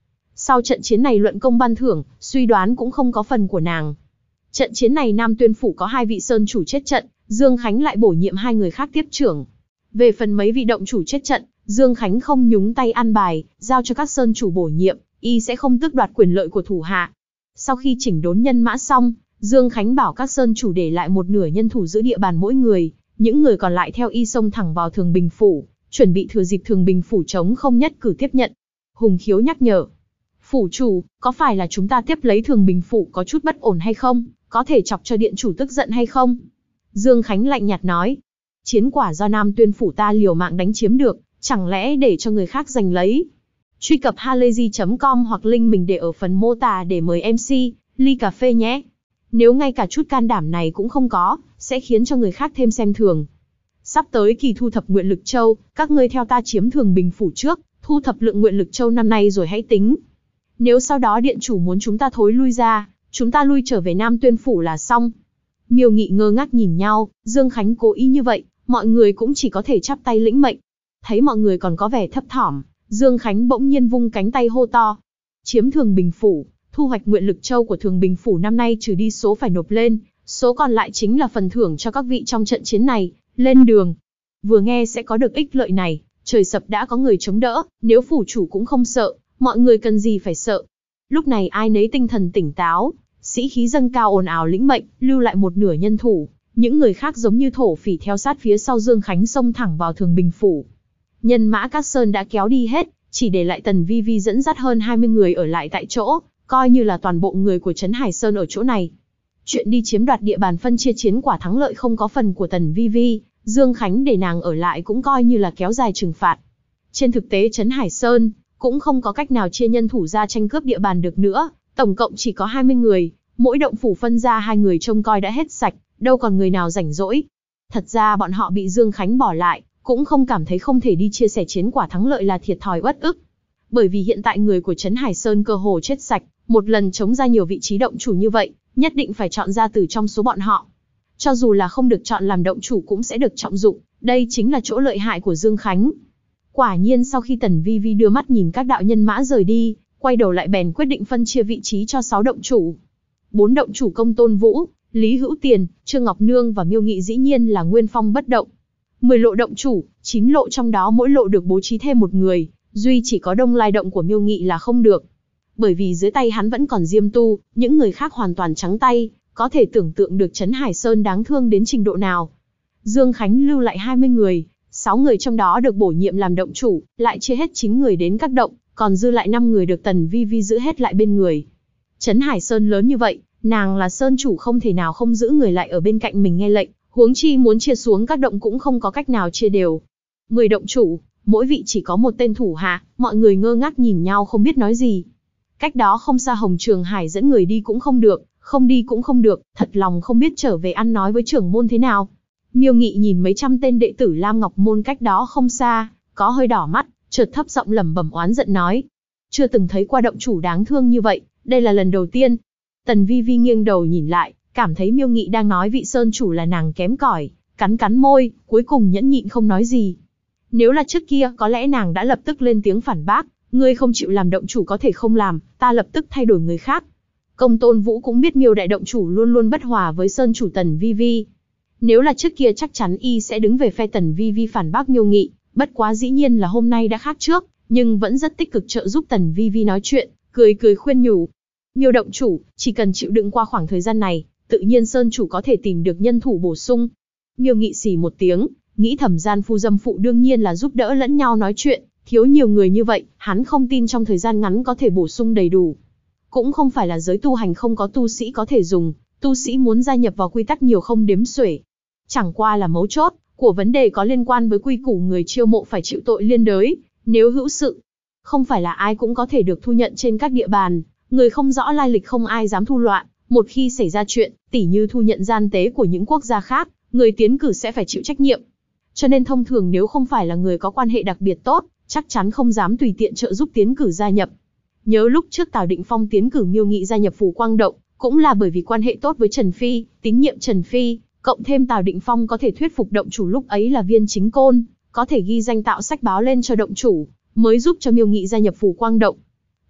Sau trận chiến này luận công ban thưởng, suy đoán cũng không có phần của nàng. Trận chiến này Nam Tuyên Phủ có 2 vị sơn chủ chết trận, Dương Khánh lại bổ nhiệm 2 người khác tiếp trưởng. Về phần mấy vị động chủ chết trận, Dương Khánh không nhúng tay an bài, giao cho các sơn chủ bổ nhiệm, y sẽ không tước đoạt quyền lợi của thủ hạ. Sau khi chỉnh đốn nhân mã xong, Dương Khánh bảo các sơn chủ để lại một nửa nhân thủ giữ địa bàn mỗi người, những người còn lại theo y xông thẳng vào Thường Bình Phủ, chuẩn bị thừa dịp Thường Bình Phủ trống không nhất cử tiếp nhận. Hùng Khiếu nhắc nhở. Phủ chủ, có phải là chúng ta tiếp lấy Thường Bình Phủ có chút bất ổn hay không? Có thể chọc cho điện chủ tức giận hay không? Dương Khánh lạnh nhạt nói. Chiến quả do Nam Tuyên Phủ ta liều mạng đánh chiếm được, chẳng lẽ để cho người khác giành lấy? Truy cập halayzi.com hoặc link mình để ở phần mô tả để mời MC, ly cà phê nhé. Nếu ngay cả chút can đảm này cũng không có, sẽ khiến cho người khác thêm xem thường. Sắp tới kỳ thu thập nguyện lực châu, các ngươi theo ta chiếm Thường Bình Phủ trước, thu thập lượng nguyện lực châu năm nay rồi hãy tính. Nếu sau đó điện chủ muốn chúng ta thối lui ra, chúng ta lui trở về Nam Tuyên Phủ là xong. Miêu Nghị ngơ ngác nhìn nhau, Dương Khánh cố ý như vậy, mọi người cũng chỉ có thể chắp tay lĩnh mệnh. Thấy mọi người còn có vẻ thấp thỏm, Dương Khánh bỗng nhiên vung cánh tay hô to. Chiếm Thường Bình Phủ, thu hoạch nguyện lực châu của Thường Bình Phủ năm nay trừ đi số phải nộp lên, số còn lại chính là phần thưởng cho các vị trong trận chiến này, lên đường. Vừa nghe sẽ có được ích lợi này, trời sập đã có người chống đỡ, nếu phủ chủ cũng không sợ, mọi người cần gì phải sợ. Lúc này ai nấy tinh thần tỉnh táo, sĩ khí dâng cao ồn ào lĩnh mệnh, lưu lại một nửa nhân thủ, những người khác giống như thổ phỉ theo sát phía sau Dương Khánh xông thẳng vào Thường Bình Phủ. Nhân mã Cát Sơn đã kéo đi hết, chỉ để lại Tần Vi Vi dẫn dắt hơn 20 người ở lại tại chỗ, coi như là toàn bộ người của Trấn Hải Sơn ở chỗ này. Chuyện đi chiếm đoạt địa bàn phân chia chiến quả thắng lợi không có phần của Tần Vi Vi, Dương Khánh để nàng ở lại cũng coi như là kéo dài trừng phạt. Trên thực tế Trấn Hải Sơn cũng không có cách nào chia nhân thủ ra tranh cướp địa bàn được nữa, tổng cộng chỉ có 20 người, mỗi động phủ phân ra 2 người trông coi đã hết sạch, đâu còn người nào rảnh rỗi. Thật ra bọn họ bị Dương Khánh bỏ lại, cũng không cảm thấy không thể đi chia sẻ chiến quả thắng lợi là thiệt thòi uất ức. Bởi vì hiện tại người của Trấn Hải Sơn cơ hồ chết sạch, một lần chống ra nhiều vị trí động chủ như vậy, nhất định phải chọn ra từ trong số bọn họ. Cho dù là không được chọn làm động chủ cũng sẽ được trọng dụng, đây chính là chỗ lợi hại của Dương Khánh. Quả nhiên sau khi Tần Vi Vi đưa mắt nhìn các đạo nhân mã rời đi, quay đầu lại bèn quyết định phân chia vị trí cho 6 động chủ. 4 động chủ Công Tôn Vũ, Lý Hữu Tiền, Trương Ngọc Nương và Miêu Nghị dĩ nhiên là nguyên phong bất động. 10 lộ động chủ, 9 lộ trong đó mỗi lộ được bố trí thêm một người, duy chỉ có Đông Lai động của Miêu Nghị là không được. Bởi vì dưới tay hắn vẫn còn Diêm Tu, những người khác hoàn toàn trắng tay, có thể tưởng tượng được Trấn Hải Sơn đáng thương đến trình độ nào. Dương Khánh lưu lại 20 người, 6 người trong đó được bổ nhiệm làm động chủ, lại chia hết 9 người đến các động, còn dư lại 5 người được Tần Vi Vi giữ hết lại bên người. Trấn Hải Sơn lớn như vậy, nàng là sơn chủ không thể nào không giữ người lại ở bên cạnh mình nghe lệnh, huống chi muốn chia xuống các động cũng không có cách nào chia đều. 10 động chủ, mỗi vị chỉ có một tên thủ hạ, mọi người ngơ ngác nhìn nhau không biết nói gì. Cách đó không xa Hồng Trường Hải dẫn người đi cũng không được, không đi cũng không được, thật lòng không biết trở về ăn nói với trưởng môn thế nào. Miêu Nghị nhìn mấy trăm tên đệ tử Lam Ngọc Môn cách đó không xa, có hơi đỏ mắt, chợt thấp giọng lẩm bẩm oán giận nói. Chưa từng thấy qua động chủ đáng thương như vậy, đây là lần đầu tiên. Tần Vi Vi nghiêng đầu nhìn lại, cảm thấy Miêu Nghị đang nói vị sơn chủ là nàng kém cỏi, cắn cắn môi, cuối cùng nhẫn nhịn không nói gì. Nếu là trước kia, có lẽ nàng đã lập tức lên tiếng phản bác, ngươi không chịu làm động chủ có thể không làm, ta lập tức thay đổi người khác. Công Tôn Vũ cũng biết Miêu đại động chủ luôn luôn bất hòa với sơn chủ Tần Vi Vi. Nếu là trước kia chắc chắn y sẽ đứng về phe Tần Vi Vi phản bác Miêu Nghị, bất quá dĩ nhiên là hôm nay đã khác trước, nhưng vẫn rất tích cực trợ giúp Tần Vi Vi nói chuyện, cười cười khuyên nhủ. Miêu động chủ, chỉ cần chịu đựng qua khoảng thời gian này, tự nhiên sơn chủ có thể tìm được nhân thủ bổ sung. Miêu Nghị xì một tiếng, nghĩ thầm gian phu dâm phụ đương nhiên là giúp đỡ lẫn nhau nói chuyện, thiếu nhiều người như vậy, hắn không tin trong thời gian ngắn có thể bổ sung đầy đủ. Cũng không phải là giới tu hành không có tu sĩ có thể dùng, tu sĩ muốn gia nhập vào quy tắc nhiều không đếm xuể. Chẳng qua là mấu chốt của vấn đề có liên quan với quy củ người chiêu mộ phải chịu tội liên đới, nếu hữu sự. Không phải là ai cũng có thể được thu nhận trên các địa bàn, người không rõ lai lịch không ai dám thu loạn, một khi xảy ra chuyện, tỉ như thu nhận gian tế của những quốc gia khác, người tiến cử sẽ phải chịu trách nhiệm. Cho nên thông thường nếu không phải là người có quan hệ đặc biệt tốt, chắc chắn không dám tùy tiện trợ giúp tiến cử gia nhập. Nhớ lúc trước Tào Định Phong tiến cử Miêu Nghị gia nhập Phủ Quang Động, cũng là bởi vì quan hệ tốt với Trần Phi, tín nhiệm Trần Phi, cộng thêm Tào Định Phong có thể thuyết phục động chủ lúc ấy là Viên Chính Côn, có thể ghi danh tạo sách báo lên cho động chủ, mới giúp cho Miêu Nghị gia nhập Phủ Quang Động.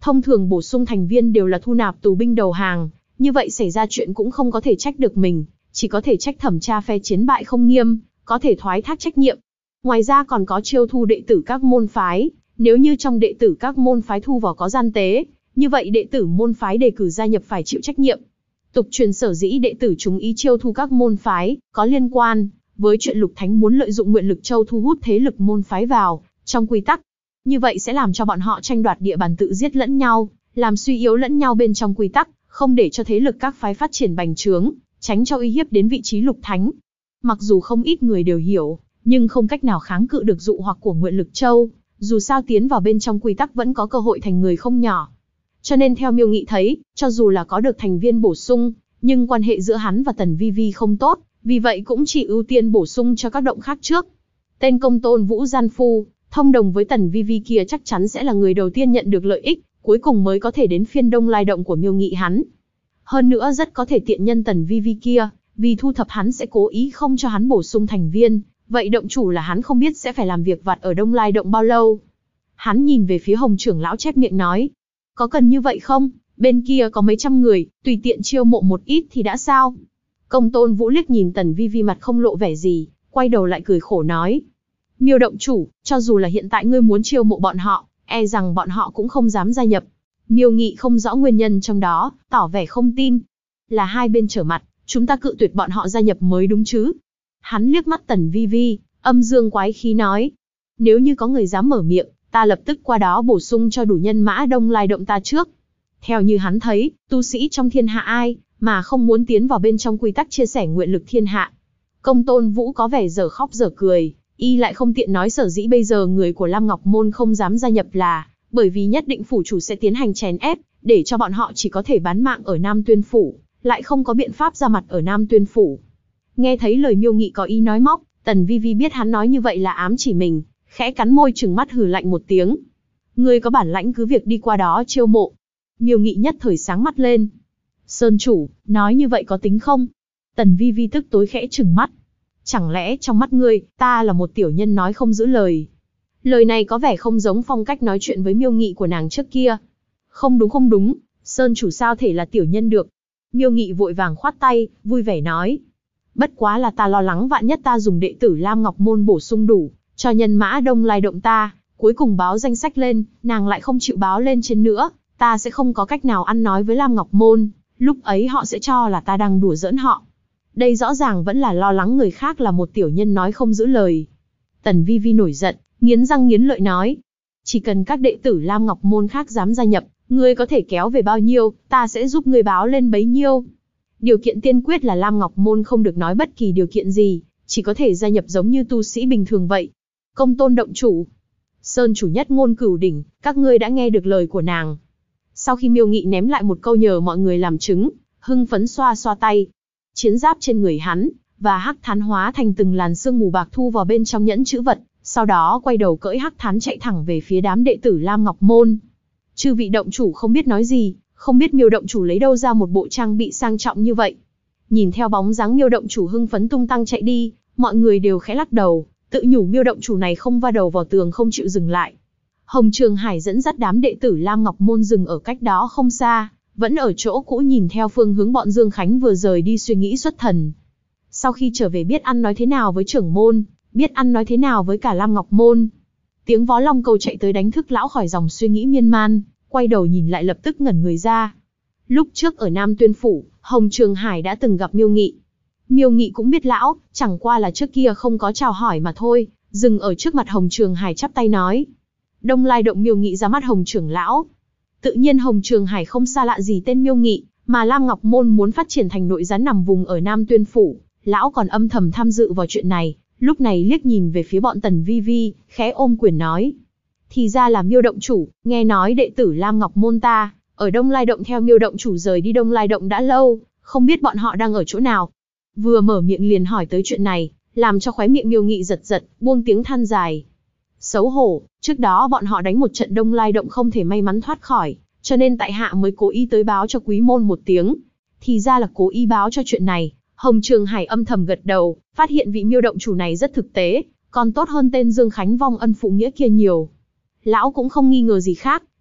Thông thường bổ sung thành viên đều là thu nạp tù binh đầu hàng, như vậy xảy ra chuyện cũng không có thể trách được mình, chỉ có thể trách thẩm tra phe chiến bại không nghiêm, có thể thoái thác trách nhiệm. Ngoài ra còn có chiêu thu đệ tử các môn phái, nếu như trong đệ tử các môn phái thu vào có gian tế, như vậy đệ tử môn phái đề cử gia nhập phải chịu trách nhiệm. Tục truyền sở dĩ đệ tử chúng ý chiêu thu các môn phái, có liên quan với chuyện Lục Thánh muốn lợi dụng Nguyện Lực Châu thu hút thế lực môn phái vào trong quy tắc. Như vậy sẽ làm cho bọn họ tranh đoạt địa bàn tự giết lẫn nhau, làm suy yếu lẫn nhau bên trong quy tắc, không để cho thế lực các phái phát triển bành trướng, tránh cho uy hiếp đến vị trí Lục Thánh. Mặc dù không ít người đều hiểu, nhưng không cách nào kháng cự được dụ hoặc của Nguyện Lực Châu, dù sao tiến vào bên trong quy tắc vẫn có cơ hội thành người không nhỏ. Cho nên theo Miêu Nghị thấy, cho dù là có được thành viên bổ sung, nhưng quan hệ giữa hắn và Tần Vi Vi không tốt, vì vậy cũng chỉ ưu tiên bổ sung cho các động khác trước. Tên Công Tôn Vũ gian phu, thông đồng với Tần Vi Vi kia chắc chắn sẽ là người đầu tiên nhận được lợi ích, cuối cùng mới có thể đến phiên Đông Lai động của Miêu Nghị hắn. Hơn nữa rất có thể tiện nhân Tần Vi Vi kia, vì thu thập hắn sẽ cố ý không cho hắn bổ sung thành viên, vậy động chủ là hắn không biết sẽ phải làm việc vặt ở Đông Lai động bao lâu. Hắn nhìn về phía Hồng trưởng lão chép miệng nói, có cần như vậy không? Bên kia có mấy trăm người, tùy tiện chiêu mộ một ít thì đã sao? Công Tôn Vũ liếc nhìn Tần Vi Vi mặt không lộ vẻ gì, quay đầu lại cười khổ nói, Miêu động chủ, cho dù là hiện tại ngươi muốn chiêu mộ bọn họ, e rằng bọn họ cũng không dám gia nhập. Miêu Nghị không rõ nguyên nhân trong đó, tỏ vẻ không tin. Là hai bên trở mặt, chúng ta cự tuyệt bọn họ gia nhập mới đúng chứ? Hắn liếc mắt Tần Vi Vi, âm dương quái khí nói, nếu như có người dám mở miệng, ta lập tức qua đó bổ sung cho đủ nhân mã Đông Lai động ta trước. Theo như hắn thấy, tu sĩ trong thiên hạ ai mà không muốn tiến vào bên trong quy tắc chia sẻ nguyện lực thiên hạ. Công Tôn Vũ có vẻ dở khóc dở cười, y lại không tiện nói sở dĩ bây giờ người của Lam Ngọc Môn không dám gia nhập là bởi vì nhất định phủ chủ sẽ tiến hành chèn ép, để cho bọn họ chỉ có thể bán mạng ở Nam Tuyên Phủ, lại không có biện pháp ra mặt ở Nam Tuyên Phủ. Nghe thấy lời Miêu Nghị có ý nói móc, Tần Vi Vi biết hắn nói như vậy là ám chỉ mình, khẽ cắn môi trừng mắt hừ lạnh một tiếng. Ngươi có bản lãnh cứ việc đi qua đó chiêu mộ. Miêu Nghị nhất thời sáng mắt lên. Sơn chủ, nói như vậy có tính không? Tần Vi Vi tức tối khẽ trừng mắt. Chẳng lẽ trong mắt ngươi, ta là một tiểu nhân nói không giữ lời? Lời này có vẻ không giống phong cách nói chuyện với Miêu Nghị của nàng trước kia. Không đúng, Sơn chủ sao thể là tiểu nhân được? Miêu Nghị vội vàng khoát tay, vui vẻ nói. Bất quá là ta lo lắng vạn nhất ta dùng đệ tử Lam Ngọc Môn bổ sung đủ, cho nhân mã Đông Lai động ta, cuối cùng báo danh sách lên, nàng lại không chịu báo lên trên nữa, ta sẽ không có cách nào ăn nói với Lam Ngọc Môn, lúc ấy họ sẽ cho là ta đang đùa giỡn họ. Đây rõ ràng vẫn là lo lắng người khác là một tiểu nhân nói không giữ lời. Tần Vi Vi nổi giận, nghiến răng nghiến lợi nói. Chỉ cần các đệ tử Lam Ngọc Môn khác dám gia nhập, ngươi có thể kéo về bao nhiêu, ta sẽ giúp ngươi báo lên bấy nhiêu. Điều kiện tiên quyết là Lam Ngọc Môn không được nói bất kỳ điều kiện gì, chỉ có thể gia nhập giống như tu sĩ bình thường vậy. Công Tôn động chủ, Sơn chủ nhất ngôn cửu đỉnh, các ngươi đã nghe được lời của nàng. Sau khi Miêu Nghị ném lại một câu nhờ mọi người làm chứng, hưng phấn xoa xoa tay. Chiến giáp trên người hắn và hắc thán hóa thành từng làn sương mù bạc thu vào bên trong nhẫn chữ vật, sau đó quay đầu cưỡi hắc thán chạy thẳng về phía đám đệ tử Lam Ngọc Môn. Chư vị động chủ không biết nói gì, không biết Miêu động chủ lấy đâu ra một bộ trang bị sang trọng như vậy. Nhìn theo bóng dáng Miêu động chủ hưng phấn tung tăng chạy đi, mọi người đều khẽ lắc đầu, tự nhủ Miêu động chủ này không va đầu vào tường không chịu dừng lại. Hồng Trường Hải dẫn dắt đám đệ tử Lam Ngọc Môn dừng ở cách đó không xa, vẫn ở chỗ cũ nhìn theo phương hướng bọn Dương Khánh vừa rời đi suy nghĩ xuất thần. Sau khi trở về biết ăn nói thế nào với trưởng môn, biết ăn nói thế nào với cả Lam Ngọc Môn. Tiếng vó long cầu chạy tới đánh thức lão khỏi dòng suy nghĩ miên man, quay đầu nhìn lại lập tức ngẩn người ra. Lúc trước ở Nam Tuyên Phủ, Hồng Trường Hải đã từng gặp Miêu Nghị. Miêu Nghị cũng biết lão, chẳng qua là trước kia không có chào hỏi mà thôi, dừng ở trước mặt Hồng Trường Hải chắp tay nói. Đông Lai động Miêu Nghị ra mắt Hồng trưởng lão. Tự nhiên Hồng Trường Hải không xa lạ gì tên Miêu Nghị, mà Lam Ngọc Môn muốn phát triển thành nội gián nằm vùng ở Nam Tuyên Phủ, lão còn âm thầm tham dự vào chuyện này, lúc này liếc nhìn về phía bọn Tần Vi Vi, khẽ ôm quyền nói. Thì ra là Miêu động chủ, nghe nói đệ tử Lam Ngọc Môn ta, ở Đông Lai động theo Miêu động chủ rời đi Đông Lai động đã lâu, không biết bọn họ đang ở chỗ nào. Vừa mở miệng liền hỏi tới chuyện này, làm cho khóe miệng Miêu Nghị giật giật, buông tiếng than dài. Xấu hổ, trước đó bọn họ đánh một trận Đông Lai động không thể may mắn thoát khỏi, cho nên tại hạ mới cố ý tới báo cho quý môn một tiếng. Thì ra là cố ý báo cho chuyện này. Hồng Trường Hải âm thầm gật đầu, phát hiện vị Miêu động chủ này rất thực tế, còn tốt hơn tên Dương Khánh vong ân phụ nghĩa kia nhiều. Lão cũng không nghi ngờ gì khác,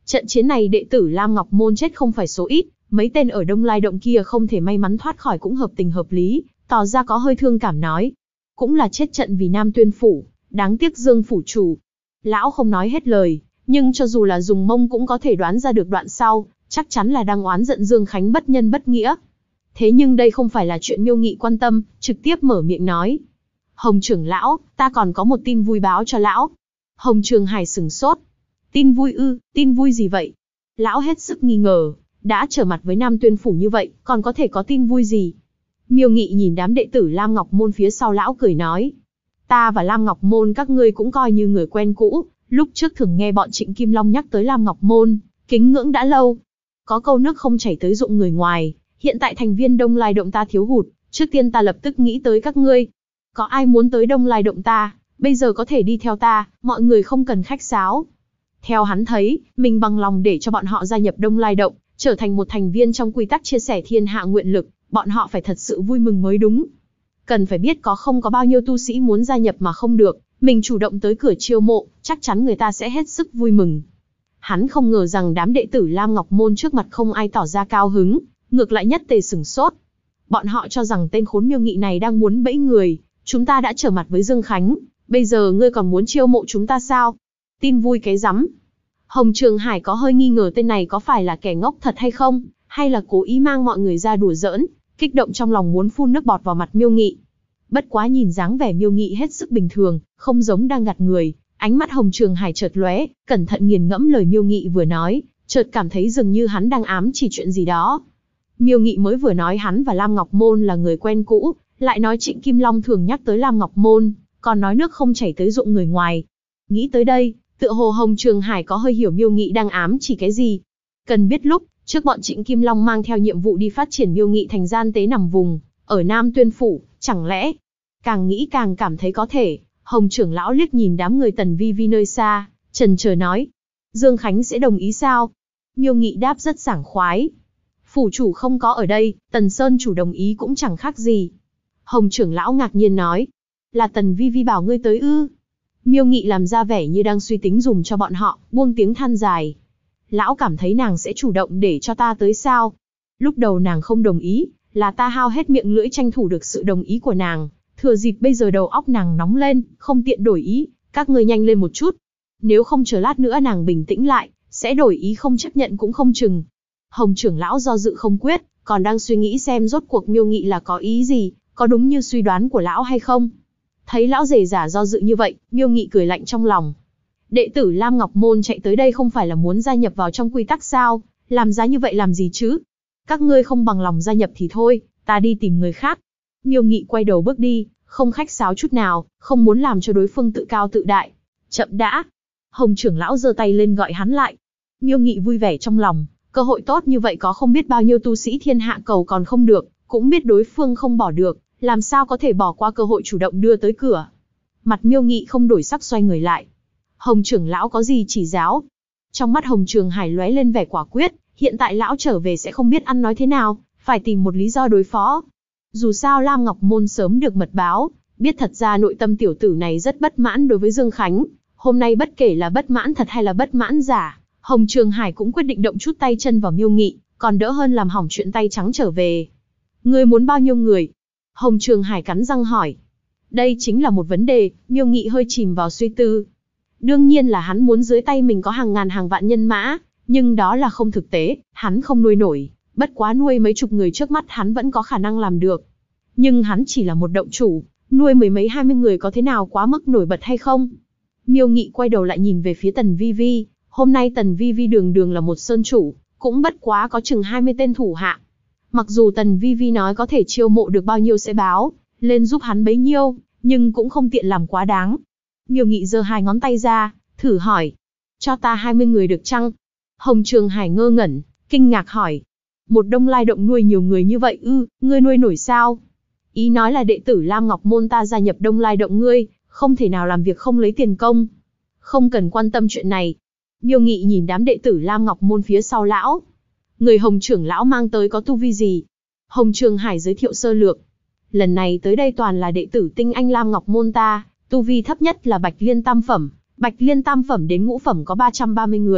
Trận chiến này đệ tử Lam Ngọc Môn chết không phải số ít, mấy tên ở Đông Lai Động kia không thể may mắn thoát khỏi cũng hợp tình hợp lý, tỏ ra có hơi thương cảm nói. Cũng là chết trận vì Nam Tuyên Phủ, đáng tiếc Dương Phủ chủ. Lão không nói hết lời, nhưng cho dù là dùng mông cũng có thể đoán ra được đoạn sau, chắc chắn là đang oán giận Dương Khánh bất nhân bất nghĩa. Thế nhưng đây không phải là chuyện Miêu Nghị quan tâm, trực tiếp mở miệng nói. Hồng trưởng lão, ta còn có một tin vui báo cho lão. Hồng Trường Hải sửng sốt. Tin vui ư, tin vui gì vậy? Lão hết sức nghi ngờ, đã trở mặt với Nam Tuyên Phủ như vậy, còn có thể có tin vui gì? Miêu Nghị nhìn đám đệ tử Lam Ngọc Môn phía sau lão cười nói. Ta và Lam Ngọc Môn các ngươi cũng coi như người quen cũ, lúc trước thường nghe bọn Trịnh Kim Long nhắc tới Lam Ngọc Môn, kính ngưỡng đã lâu. Có câu nước không chảy tới ruộng người ngoài, hiện tại thành viên Đông Lai Động ta thiếu hụt, trước tiên ta lập tức nghĩ tới các ngươi. Có ai muốn tới Đông Lai Động ta, bây giờ có thể đi theo ta, mọi người không cần khách sáo. Theo hắn thấy, mình bằng lòng để cho bọn họ gia nhập Đông Lai Động, trở thành một thành viên trong quy tắc chia sẻ thiên hạ nguyện lực, bọn họ phải thật sự vui mừng mới đúng. Cần phải biết không có bao nhiêu tu sĩ muốn gia nhập mà không được, mình chủ động tới cửa chiêu mộ, chắc chắn người ta sẽ hết sức vui mừng. Hắn không ngờ rằng đám đệ tử Lam Ngọc Môn trước mặt không ai tỏ ra cao hứng, ngược lại nhất tề sửng sốt. Bọn họ cho rằng tên khốn Miêu Nghị này đang muốn bẫy người, chúng ta đã trở mặt với Dương Khánh, bây giờ ngươi còn muốn chiêu mộ chúng ta sao? Tin vui cái rắm. Hồng Trường Hải có hơi nghi ngờ tên này có phải là kẻ ngốc thật hay không, hay là cố ý mang mọi người ra đùa giỡn, kích động trong lòng muốn phun nước bọt vào mặt Miêu Nghị. Bất quá nhìn dáng vẻ Miêu Nghị hết sức bình thường, không giống đang gạt người, ánh mắt Hồng Trường Hải chợt lóe, cẩn thận nghiền ngẫm lời Miêu Nghị vừa nói, chợt cảm thấy dường như hắn đang ám chỉ chuyện gì đó. Miêu Nghị mới vừa nói hắn và Lam Ngọc Môn là người quen cũ, lại nói Trịnh Kim Long thường nhắc tới Lam Ngọc Môn, còn nói nước không chảy tới ruộng người ngoài. Nghĩ tới đây, tựa hồ Hồng Trường Hải có hơi hiểu Miêu Nghị đang ám chỉ cái gì. Cần biết lúc trước bọn Trịnh Kim Long mang theo nhiệm vụ đi phát triển Miêu Nghị thành gian tế nằm vùng ở Nam Tuyên Phủ, chẳng lẽ? Càng nghĩ càng cảm thấy có thể. Hồng trưởng lão liếc nhìn đám người Tần Vi Vi nơi xa, chần chờ nói: Dương Khánh sẽ đồng ý sao? Miêu Nghị đáp rất sảng khoái: phủ chủ không có ở đây, Tần Sơn chủ đồng ý cũng chẳng khác gì. Hồng trưởng lão ngạc nhiên nói: là Tần Vi Vi bảo ngươi tới ư? Miêu Nghị làm ra vẻ như đang suy tính dùm cho bọn họ, buông tiếng than dài. Lão cảm thấy nàng sẽ chủ động để cho ta tới sao? Lúc đầu nàng không đồng ý, là ta hao hết miệng lưỡi tranh thủ được sự đồng ý của nàng. Thừa dịp bây giờ đầu óc nàng nóng lên, không tiện đổi ý, các ngươi nhanh lên một chút. Nếu không chờ lát nữa nàng bình tĩnh lại, sẽ đổi ý không chấp nhận cũng không chừng. Hồng trưởng lão do dự không quyết, còn đang suy nghĩ xem rốt cuộc Miêu Nghị là có ý gì, có đúng như suy đoán của lão hay không. Thấy lão rể giả do dự như vậy, Miêu Nghị cười lạnh trong lòng. Đệ tử Lam Ngọc Môn chạy tới đây không phải là muốn gia nhập vào trong quy tắc sao, làm giá như vậy làm gì chứ? Các ngươi không bằng lòng gia nhập thì thôi, ta đi tìm người khác. Miêu Nghị quay đầu bước đi, không khách sáo chút nào, không muốn làm cho đối phương tự cao tự đại. Chậm đã. Hồng trưởng lão giơ tay lên gọi hắn lại. Miêu Nghị vui vẻ trong lòng, cơ hội tốt như vậy có không biết bao nhiêu tu sĩ thiên hạ cầu còn không được, cũng biết đối phương không bỏ được, làm sao có thể bỏ qua cơ hội chủ động đưa tới cửa. Mặt Miêu Nghị không đổi sắc xoay người lại. Hồng trưởng lão có gì chỉ giáo? Trong mắt Hồng Trường Hải lóe lên vẻ quả quyết, hiện tại lão trở về sẽ không biết ăn nói thế nào, phải tìm một lý do đối phó. Dù sao Lam Ngọc Môn sớm được mật báo, biết thật ra nội tâm tiểu tử này rất bất mãn đối với Dương Khánh. Hôm nay bất kể là bất mãn thật hay là bất mãn giả, Hồng Trường Hải cũng quyết định động chút tay chân vào Miêu Nghị, còn đỡ hơn làm hỏng chuyện tay trắng trở về. Ngươi muốn bao nhiêu người? Hồng Trường Hải cắn răng hỏi. Đây chính là một vấn đề, Miêu Nghị hơi chìm vào suy tư. Đương nhiên là hắn muốn dưới tay mình có hàng ngàn hàng vạn nhân mã, nhưng đó là không thực tế, hắn không nuôi nổi. Bất quá nuôi mấy chục người trước mắt hắn vẫn có khả năng làm được. Nhưng hắn chỉ là một động chủ, nuôi mười mấy 20 người có thế nào quá mức nổi bật hay không? Miêu Nghị quay đầu lại nhìn về phía Tần Vi Vi, hôm nay Tần Vi Vi đường đường là một sơn chủ, cũng bất quá có chừng 20 tên thủ hạ. Mặc dù Tần Vi Vi nói có thể chiêu mộ được bao nhiêu sẽ báo lên giúp hắn bấy nhiêu, nhưng cũng không tiện làm quá đáng. Miêu Nghị giơ hai ngón tay ra, thử hỏi: cho ta 20 người được chăng? Hồng Trường Hải ngơ ngẩn, kinh ngạc hỏi: một Đông Lai Động nuôi nhiều người như vậy ư, ngươi nuôi nổi sao? Ý nói là đệ tử Lam Ngọc Môn ta gia nhập Đông Lai Động ngươi, không thể nào làm việc không lấy tiền công. Không cần quan tâm chuyện này. Miêu Nghị nhìn đám đệ tử Lam Ngọc Môn phía sau lão. Người Hồng trưởng lão mang tới có tu vi gì? Hồng Trường Hải giới thiệu sơ lược. Lần này tới đây toàn là đệ tử tinh anh Lam Ngọc Môn ta, tu vi thấp nhất là Bạch Liên Tam Phẩm. Bạch Liên Tam Phẩm đến Ngũ Phẩm có 330 người,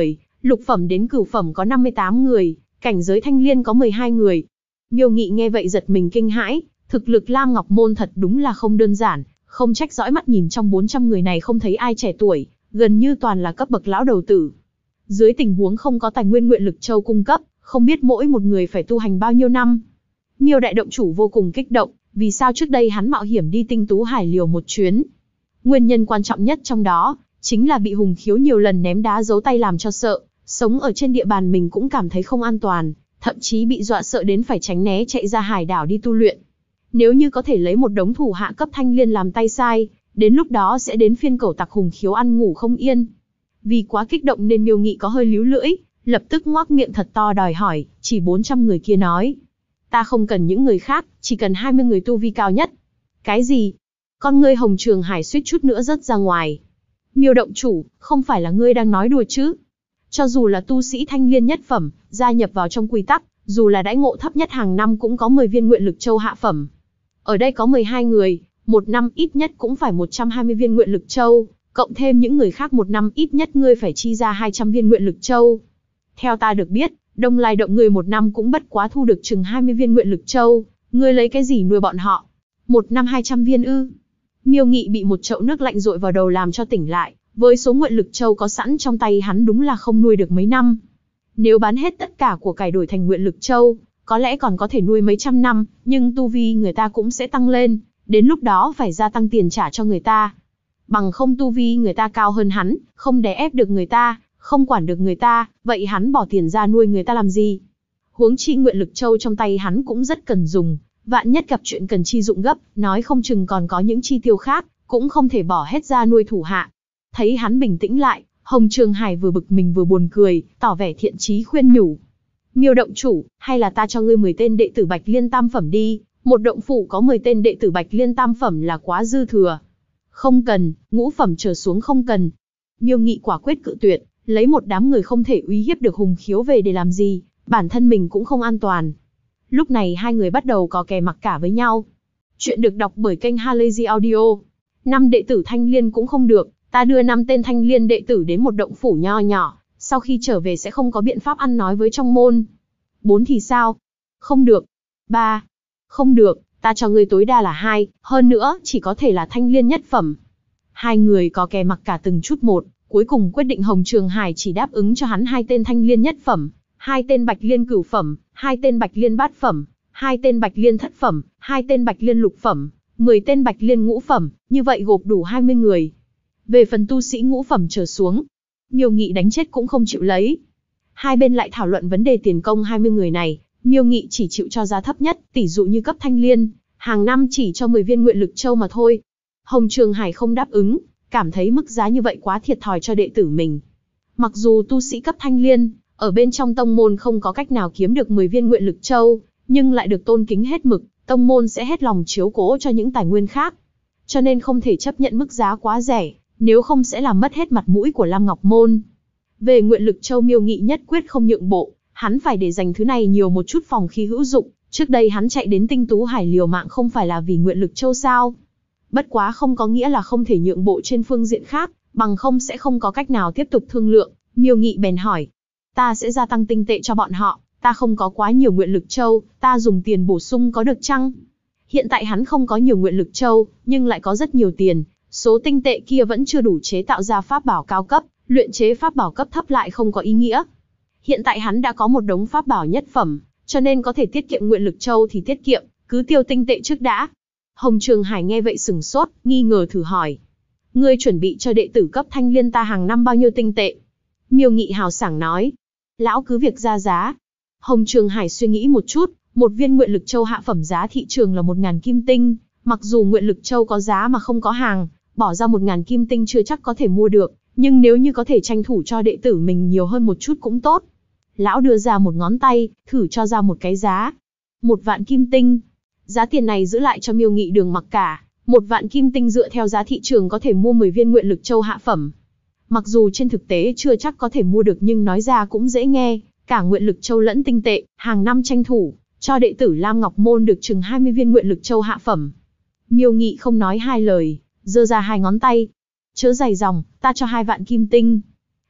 Lục phẩm đến cửu phẩm có 58 người, cảnh giới thanh liên có 12 người. Miêu Nghị nghe vậy giật mình kinh hãi, thực lực Lam Ngọc Môn thật đúng là không đơn giản, không trách dõi mắt nhìn trong 400 người này không thấy ai trẻ tuổi, gần như toàn là cấp bậc lão đầu tử. Dưới tình huống không có tài nguyên nguyện lực châu cung cấp, không biết mỗi một người phải tu hành bao nhiêu năm. Miêu đại động chủ vô cùng kích động, vì sao trước đây hắn mạo hiểm đi Tinh Tú Hải liều một chuyến. Nguyên nhân quan trọng nhất trong đó, chính là bị Hùng Khiếu nhiều lần ném đá giấu tay làm cho sợ, sống ở trên địa bàn mình cũng cảm thấy không an toàn, thậm chí bị dọa sợ đến phải tránh né chạy ra hải đảo đi tu luyện. Nếu như có thể lấy một đống thủ hạ cấp thanh liên làm tay sai, đến lúc đó sẽ đến phiên cẩu tặc Hùng Khiếu ăn ngủ không yên. Vì quá kích động nên Miêu Nghị có hơi líu lưỡi, lập tức ngoác miệng thật to đòi hỏi, chỉ 400 người kia nói. Ta không cần những người khác, chỉ cần 20 người tu vi cao nhất. Cái gì? Con ngươi Hồng Trường Hải suýt chút nữa rớt ra ngoài. Miêu động chủ, không phải là ngươi đang nói đùa chứ? Cho dù là tu sĩ thanh liên nhất phẩm, gia nhập vào trong quy tắc, dù là đãi ngộ thấp nhất hàng năm cũng có 10 viên nguyện lực châu hạ phẩm. Ở đây có 12 người, một năm ít nhất cũng phải 120 viên nguyện lực châu, cộng thêm những người khác một năm ít nhất ngươi phải chi ra 200 viên nguyện lực châu. Theo ta được biết, Đông Lai động người một năm cũng bất quá thu được chừng 20 viên nguyện lực châu, ngươi lấy cái gì nuôi bọn họ? Một năm 200 viên ư? Miêu Nghị bị một chậu nước lạnh dội vào đầu làm cho tỉnh lại, với số nguyện lực châu có sẵn trong tay hắn đúng là không nuôi được mấy năm. Nếu bán hết tất cả của cải đổi thành nguyện lực châu, có lẽ còn có thể nuôi mấy trăm năm, nhưng tu vi người ta cũng sẽ tăng lên, đến lúc đó phải gia tăng tiền trả cho người ta. Bằng không tu vi người ta cao hơn hắn, không đè ép được người ta, không quản được người ta, vậy hắn bỏ tiền ra nuôi người ta làm gì? Huống chi nguyện lực châu trong tay hắn cũng rất cần dùng, vạn nhất gặp chuyện cần chi dụng gấp, nói không chừng còn có những chi tiêu khác, cũng không thể bỏ hết ra nuôi thủ hạ. Thấy hắn bình tĩnh lại, Hồng Trường Hải vừa bực mình vừa buồn cười, tỏ vẻ thiện chí khuyên nhủ. Miêu động chủ, hay là ta cho ngươi 10 tên đệ tử Bạch Liên tam phẩm đi, một động phủ có 10 tên đệ tử Bạch Liên tam phẩm là quá dư thừa. Không cần, ngũ phẩm trở xuống không cần. Miêu Nghị quả quyết cự tuyệt, lấy một đám người không thể uy hiếp được Hùng Khiếu về để làm gì, bản thân mình cũng không an toàn. Lúc này hai người bắt đầu có kè mặc cả với nhau. Chuyện được đọc bởi kênh Halazy Audio. 5 đệ tử thanh liên cũng không được, ta đưa 5 tên thanh liên đệ tử đến một động phủ nho nhỏ, sau khi trở về sẽ không có biện pháp ăn nói với trong môn. 4 thì sao? Không được. 3. Không được, ta cho ngươi tối đa là 2, hơn nữa chỉ có thể là thanh liên nhất phẩm. Hai người có kè mặc cả từng chút một, cuối cùng quyết định Hồng Trường Hải chỉ đáp ứng cho hắn 2 tên thanh liên nhất phẩm, 2 tên bạch liên cửu phẩm, 2 tên bạch liên bát phẩm, 2 tên bạch liên thất phẩm, 2 tên bạch liên lục phẩm, 10 tên bạch liên ngũ phẩm, như vậy gộp đủ 20 người. Về phần tu sĩ ngũ phẩm trở xuống, Miêu Nghị đánh chết cũng không chịu lấy. Hai bên lại thảo luận vấn đề tiền công 20 người này, Miêu Nghị chỉ chịu cho giá thấp nhất, tỷ dụ như cấp thanh liên, hàng năm chỉ cho 10 viên nguyện lực châu mà thôi. Hồng Trường Hải không đáp ứng, cảm thấy mức giá như vậy quá thiệt thòi cho đệ tử mình. Mặc dù tu sĩ cấp thanh liên, ở bên trong tông môn không có cách nào kiếm được 10 viên nguyện lực châu, nhưng lại được tôn kính hết mực, tông môn sẽ hết lòng chiếu cố cho những tài nguyên khác. Cho nên không thể chấp nhận mức giá quá rẻ, nếu không sẽ làm mất hết mặt mũi của Lam Ngọc Môn. Về nguyện lực châu Miêu Nghị nhất quyết không nhượng bộ, hắn phải để dành thứ này nhiều một chút phòng khi hữu dụng, trước đây hắn chạy đến Tinh Tú Hải liều mạng không phải là vì nguyện lực châu sao? Bất quá không có nghĩa là không thể nhượng bộ trên phương diện khác, bằng không sẽ không có cách nào tiếp tục thương lượng. Miêu Nghị bèn hỏi, ta sẽ gia tăng tinh tệ cho bọn họ, ta không có quá nhiều nguyện lực châu, ta dùng tiền bổ sung có được chăng? Hiện tại hắn không có nhiều nguyện lực châu, nhưng lại có rất nhiều tiền, số tinh tệ kia vẫn chưa đủ chế tạo ra pháp bảo cao cấp, luyện chế pháp bảo cấp thấp lại không có ý nghĩa. Hiện tại hắn đã có một đống pháp bảo nhất phẩm, cho nên có thể tiết kiệm nguyện lực châu thì tiết kiệm, cứ tiêu tinh tệ trước đã. Hồng Trường Hải nghe vậy sừng sốt, nghi ngờ thử hỏi. Ngươi chuẩn bị cho đệ tử cấp thanh liên ta hàng năm bao nhiêu tinh tệ? Miêu Nghị hào sảng nói. Lão cứ việc ra giá. Hồng Trường Hải suy nghĩ một chút, một viên nguyện lực châu hạ phẩm giá thị trường là 1.000 kim tinh. Mặc dù nguyện lực châu có giá mà không có hàng, bỏ ra 1.000 kim tinh chưa chắc có thể mua được, nhưng nếu như có thể tranh thủ cho đệ tử mình nhiều hơn một chút cũng tốt. Lão đưa ra một ngón tay, thử cho ra một cái giá. 1 vạn kim tinh. Giá tiền này giữ lại cho Miêu Nghị đường mặc cả. 1 vạn kim tinh dựa theo giá thị trường có thể mua 10 viên nguyện lực châu hạ phẩm. Mặc dù trên thực tế chưa chắc có thể mua được nhưng nói ra cũng dễ nghe. Cả nguyện lực châu lẫn tinh tệ, hàng năm tranh thủ, cho đệ tử Lam Ngọc Môn được chừng 20 viên nguyện lực châu hạ phẩm. Miêu Nghị không nói hai lời, giơ ra 2 ngón tay. Chớ dài dòng, ta cho 2 vạn kim tinh.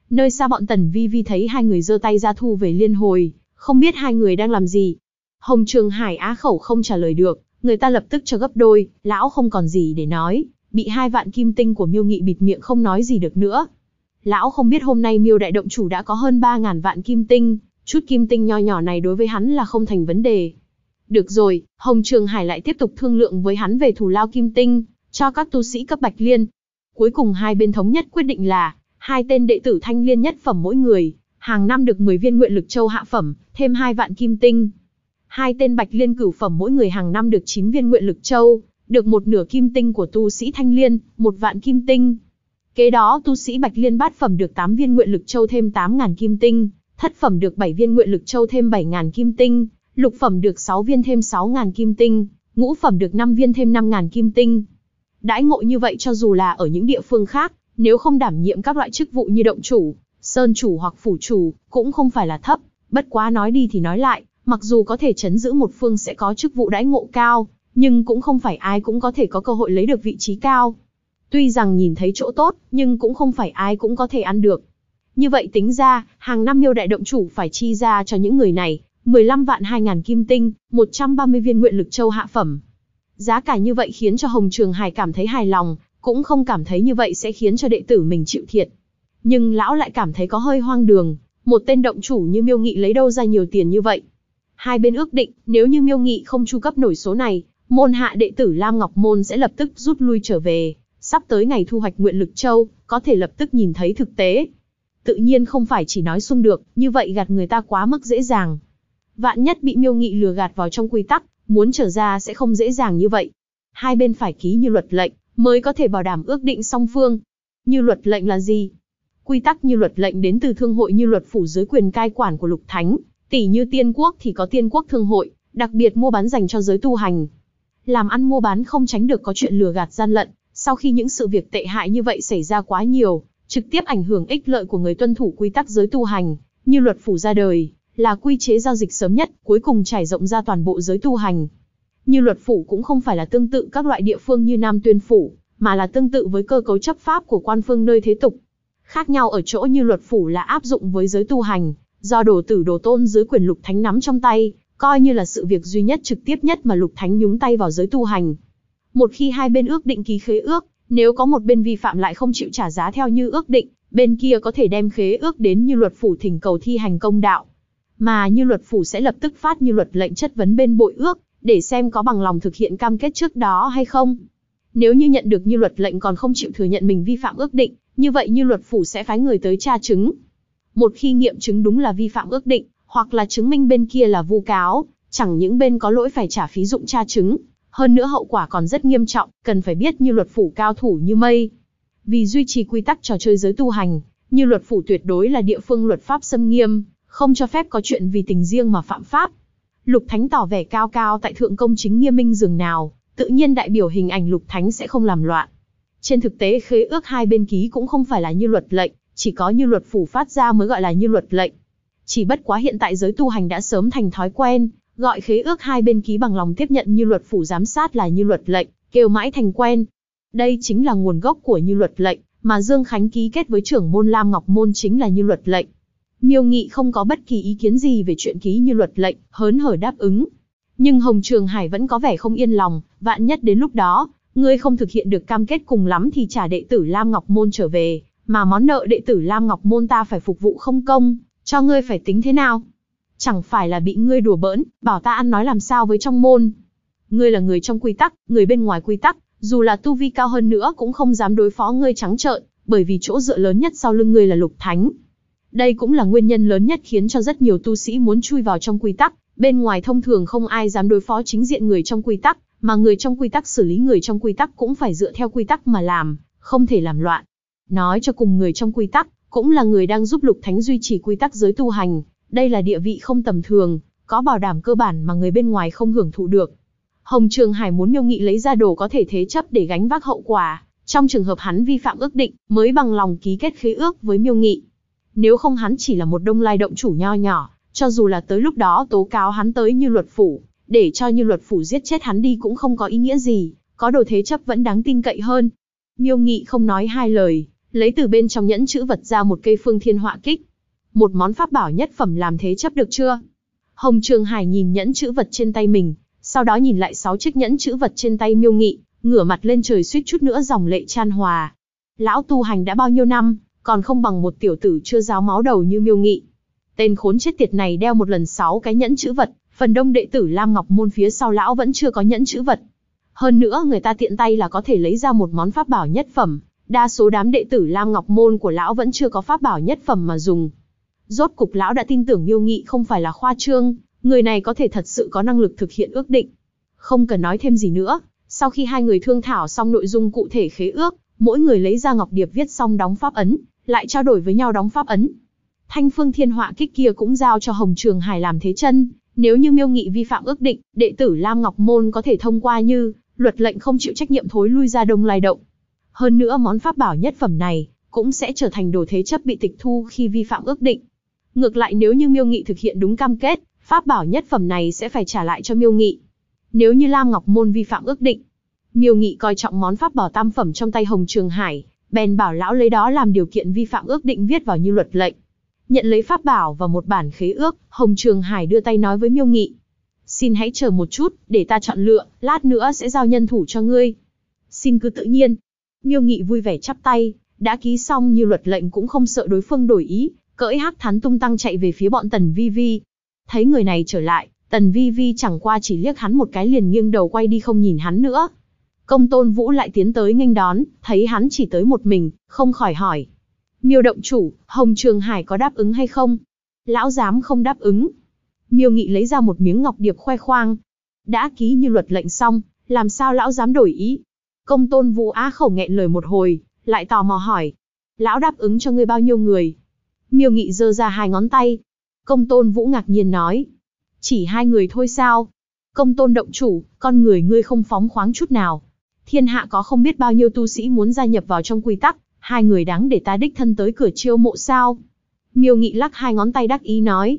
Nơi xa bọn Tần Vi Vi thấy hai người giơ tay ra thu về liên hồi, không biết hai người đang làm gì. Hồng Trường Hải á khẩu không trả lời được, người ta lập tức cho gấp đôi, lão không còn gì để nói, bị 2 vạn kim tinh của Miêu Nghị bịt miệng không nói gì được nữa. Lão không biết hôm nay Miêu đại động chủ đã có hơn 3.000 vạn kim tinh, chút kim tinh nho nhỏ này đối với hắn là không thành vấn đề. Được rồi, Hồng Trường Hải lại tiếp tục thương lượng với hắn về thù lao kim tinh, cho các tu sĩ cấp Bạch Liên. Cuối cùng hai bên thống nhất quyết định là, 2 tên đệ tử Thanh Liên nhất phẩm mỗi người, hàng năm được 10 viên nguyện lực châu hạ phẩm, thêm 2 vạn kim tinh. 2 tên Bạch Liên cửu phẩm mỗi người hàng năm được 9 viên nguyện lực châu, được một nửa kim tinh của tu sĩ Thanh Liên, 1 vạn kim tinh. Kế đó tu sĩ Bạch Liên bát phẩm được 8 viên nguyện lực châu thêm 8.000 kim tinh, thất phẩm được 7 viên nguyện lực châu thêm 7.000 kim tinh, lục phẩm được 6 viên thêm 6.000 kim tinh, ngũ phẩm được 5 viên thêm 5.000 kim tinh. Đãi ngộ như vậy cho dù là ở những địa phương khác, nếu không đảm nhiệm các loại chức vụ như động chủ, sơn chủ hoặc phủ chủ, cũng không phải là thấp. Bất quá nói đi thì nói lại, mặc dù có thể trấn giữ một phương sẽ có chức vụ đãi ngộ cao, nhưng cũng không phải ai cũng có thể có cơ hội lấy được vị trí cao. Tuy rằng nhìn thấy chỗ tốt, nhưng cũng không phải ai cũng có thể ăn được. Như vậy tính ra, hàng năm Miêu đại động chủ phải chi ra cho những người này 15 vạn 2.000 kim tinh, 130 viên nguyện lực châu hạ phẩm. Giá cả như vậy khiến cho Hồng Trường Hải cảm thấy hài lòng, cũng không cảm thấy như vậy sẽ khiến cho đệ tử mình chịu thiệt. Nhưng lão lại cảm thấy có hơi hoang đường, một tên động chủ như Miêu Nghị lấy đâu ra nhiều tiền như vậy. Hai bên ước định, nếu như Miêu Nghị không chu cấp nổi số này, môn hạ đệ tử Lam Ngọc Môn sẽ lập tức rút lui trở về. Sắp tới ngày thu hoạch nguyện lực châu, có thể lập tức nhìn thấy thực tế. Tự nhiên không phải chỉ nói xuông được, như vậy gạt người ta quá mức dễ dàng. Vạn nhất bị Miêu Nghị lừa gạt vào trong quy tắc, muốn trở ra sẽ không dễ dàng như vậy. Hai bên phải ký như luật lệnh, mới có thể bảo đảm ước định song phương. Như luật lệnh là gì? Quy tắc như luật lệnh đến từ thương hội như luật phủ dưới quyền cai quản của Lục Thánh, tỷ như Tiên Quốc thì có Tiên Quốc thương hội, đặc biệt mua bán dành cho giới tu hành. Làm ăn mua bán không tránh được có chuyện lừa gạt gian lận, sau khi những sự việc tệ hại như vậy xảy ra quá nhiều, trực tiếp ảnh hưởng ích lợi của người tuân thủ quy tắc giới tu hành, như luật phủ ra đời, là quy chế giao dịch sớm nhất, cuối cùng trải rộng ra toàn bộ giới tu hành. Như luật phủ cũng không phải là tương tự các loại địa phương như Nam Tuyên phủ, mà là tương tự với cơ cấu chấp pháp của quan phương nơi thế tục. Khác nhau ở chỗ như luật phủ là áp dụng với giới tu hành, do đồ tử đồ tôn dưới quyền Lục Thánh nắm trong tay, coi như là sự việc duy nhất trực tiếp nhất mà Lục Thánh nhúng tay vào giới tu hành. Một khi hai bên ước định ký khế ước, nếu có một bên vi phạm lại không chịu trả giá theo như ước định, bên kia có thể đem khế ước đến như luật phủ thỉnh cầu thi hành công đạo. Mà như luật phủ sẽ lập tức phát như luật lệnh chất vấn bên bội ước, để xem có bằng lòng thực hiện cam kết trước đó hay không. Nếu như nhận được như luật lệnh còn không chịu thừa nhận mình vi phạm ước định, như vậy như luật phủ sẽ phái người tới tra chứng. Một khi nghiệm chứng đúng là vi phạm ước định, hoặc là chứng minh bên kia là vu cáo, chẳng những bên có lỗi phải trả phí dụng tra chứng, hơn nữa hậu quả còn rất nghiêm trọng, cần phải biết như luật phủ cao thủ như mây. Vì duy trì quy tắc trò chơi giới tu hành, như luật phủ tuyệt đối là địa phương luật pháp xâm nghiêm, không cho phép có chuyện vì tình riêng mà phạm pháp. Lục Thánh tỏ vẻ cao cao tại thượng công chính nghiêm minh dường nào, tự nhiên đại biểu hình ảnh Lục Thánh sẽ không làm loạn. Trên thực tế khế ước hai bên ký cũng không phải là như luật lệnh, chỉ có như luật phủ phát ra mới gọi là như luật lệnh. Chỉ bất quá hiện tại giới tu hành đã sớm thành thói quen, gọi khế ước hai bên ký bằng lòng tiếp nhận như luật phủ giám sát là như luật lệnh, kêu mãi thành quen. Đây chính là nguồn gốc của như luật lệnh, mà Dương Khánh ký kết với trưởng môn Lam Ngọc Môn chính là như luật lệnh. Miêu Nghị không có bất kỳ ý kiến gì về chuyện ký như luật lệnh, hớn hở đáp ứng. Nhưng Hồng Trường Hải vẫn có vẻ không yên lòng, vạn nhất đến lúc đó, ngươi không thực hiện được cam kết cùng lắm thì trả đệ tử Lam Ngọc Môn trở về, mà món nợ đệ tử Lam Ngọc Môn ta phải phục vụ không công, cho ngươi phải tính thế nào? Chẳng phải là bị ngươi đùa bỡn, bảo ta ăn nói làm sao với trong môn. Ngươi là người trong quy tắc, người bên ngoài quy tắc, dù là tu vi cao hơn nữa cũng không dám đối phó ngươi trắng trợn, bởi vì chỗ dựa lớn nhất sau lưng ngươi là Lục Thánh. Đây cũng là nguyên nhân lớn nhất khiến cho rất nhiều tu sĩ muốn chui vào trong quy tắc, bên ngoài thông thường không ai dám đối phó chính diện người trong quy tắc, mà người trong quy tắc xử lý người trong quy tắc cũng phải dựa theo quy tắc mà làm, không thể làm loạn. Nói cho cùng người trong quy tắc, cũng là người đang giúp Lục Thánh duy trì quy tắc giới tu hành, đây là địa vị không tầm thường, có bảo đảm cơ bản mà người bên ngoài không hưởng thụ được. Hồng Trường Hải muốn Miêu Nghị lấy ra đồ có thể thế chấp để gánh vác hậu quả, trong trường hợp hắn vi phạm ước định, mới bằng lòng ký kết khế ước với Miêu Nghị. Nếu không hắn chỉ là một Đông Lai động chủ nho nhỏ, cho dù là tới lúc đó tố cáo hắn tới như luật phủ, để cho như luật phủ giết chết hắn đi cũng không có ý nghĩa gì, có đồ thế chấp vẫn đáng tin cậy hơn. Miêu Nghị không nói hai lời, lấy từ bên trong nhẫn chữ vật ra một cây phương thiên họa kích. Một món pháp bảo nhất phẩm làm thế chấp được chưa? Hồng Trường Hải nhìn nhẫn chữ vật trên tay mình, sau đó nhìn lại 6 chiếc nhẫn chữ vật trên tay Miêu Nghị, ngửa mặt lên trời suýt chút nữa dòng lệ chan hòa. Lão tu hành đã bao nhiêu năm, còn không bằng một tiểu tử chưa ráo máu đầu như Miêu Nghị. Tên khốn chết tiệt này đeo một lần 6 cái nhẫn chữ vật, phần đông đệ tử Lam Ngọc Môn phía sau lão vẫn chưa có nhẫn chữ vật. Hơn nữa người ta tiện tay là có thể lấy ra một món pháp bảo nhất phẩm, đa số đám đệ tử Lam Ngọc Môn của lão vẫn chưa có pháp bảo nhất phẩm mà dùng. Rốt cục lão đã tin tưởng Miêu Nghị không phải là khoa trương, người này có thể thật sự có năng lực thực hiện ước định. Không cần nói thêm gì nữa, sau khi hai người thương thảo xong nội dung cụ thể khế ước, mỗi người lấy ra ngọc điệp viết xong đóng pháp ấn, lại trao đổi với nhau đóng pháp ấn. Thanh phương thiên họa kích kia cũng giao cho Hồng Trường Hải làm thế chân, nếu như Miêu Nghị vi phạm ước định, đệ tử Lam Ngọc Môn có thể thông qua như luật lệnh không chịu trách nhiệm thối lui ra Đông Lai Động. Hơn nữa món pháp bảo nhất phẩm này cũng sẽ trở thành đồ thế chấp bị tịch thu khi vi phạm ước định. Ngược lại nếu như Miêu Nghị thực hiện đúng cam kết, pháp bảo nhất phẩm này sẽ phải trả lại cho Miêu Nghị. Nếu như Lam Ngọc Môn vi phạm ước định, Miêu Nghị coi trọng món pháp bảo tam phẩm trong tay Hồng Trường Hải, bèn bảo lão lấy đó làm điều kiện vi phạm ước định viết vào như luật lệnh. Nhận lấy pháp bảo và một bản khế ước, Hồng Trường Hải đưa tay nói với Miêu Nghị: "Xin hãy chờ một chút, để ta chọn lựa, lát nữa sẽ giao nhân thủ cho ngươi." "Xin cứ tự nhiên." Miêu Nghị vui vẻ chắp tay, đã ký xong như luật lệnh cũng không sợ đối phương đổi ý, cưỡi hắc thán tung tăng chạy về phía bọn Tần Vi Vi. Thấy người này trở lại, Tần Vi Vi chẳng qua chỉ liếc hắn một cái liền nghiêng đầu quay đi không nhìn hắn nữa. Công Tôn Vũ lại tiến tới nghênh đón, thấy hắn chỉ tới một mình, không khỏi hỏi: "Miêu động chủ, Hồng Trường Hải có đáp ứng hay không?" "Lão dám không đáp ứng." Miêu Nghị lấy ra một miếng ngọc điệp khoe khoang: "Đã ký như luật lệnh xong, làm sao lão dám đổi ý?" Công Tôn Vũ á khẩu nghẹn lời một hồi, lại tò mò hỏi: "Lão đáp ứng cho ngươi bao nhiêu người?" Miêu Nghị giơ ra 2 ngón tay. Công Tôn Vũ ngạc nhiên nói: "Chỉ 2 người thôi sao?" "Công Tôn động chủ, con người ngươi không phóng khoáng chút nào. Thiên hạ có không biết bao nhiêu tu sĩ muốn gia nhập vào trong quy tắc, 2 người đáng để ta đích thân tới cửa chiêu mộ sao?" Miêu Nghị lắc 2 ngón tay đắc ý nói: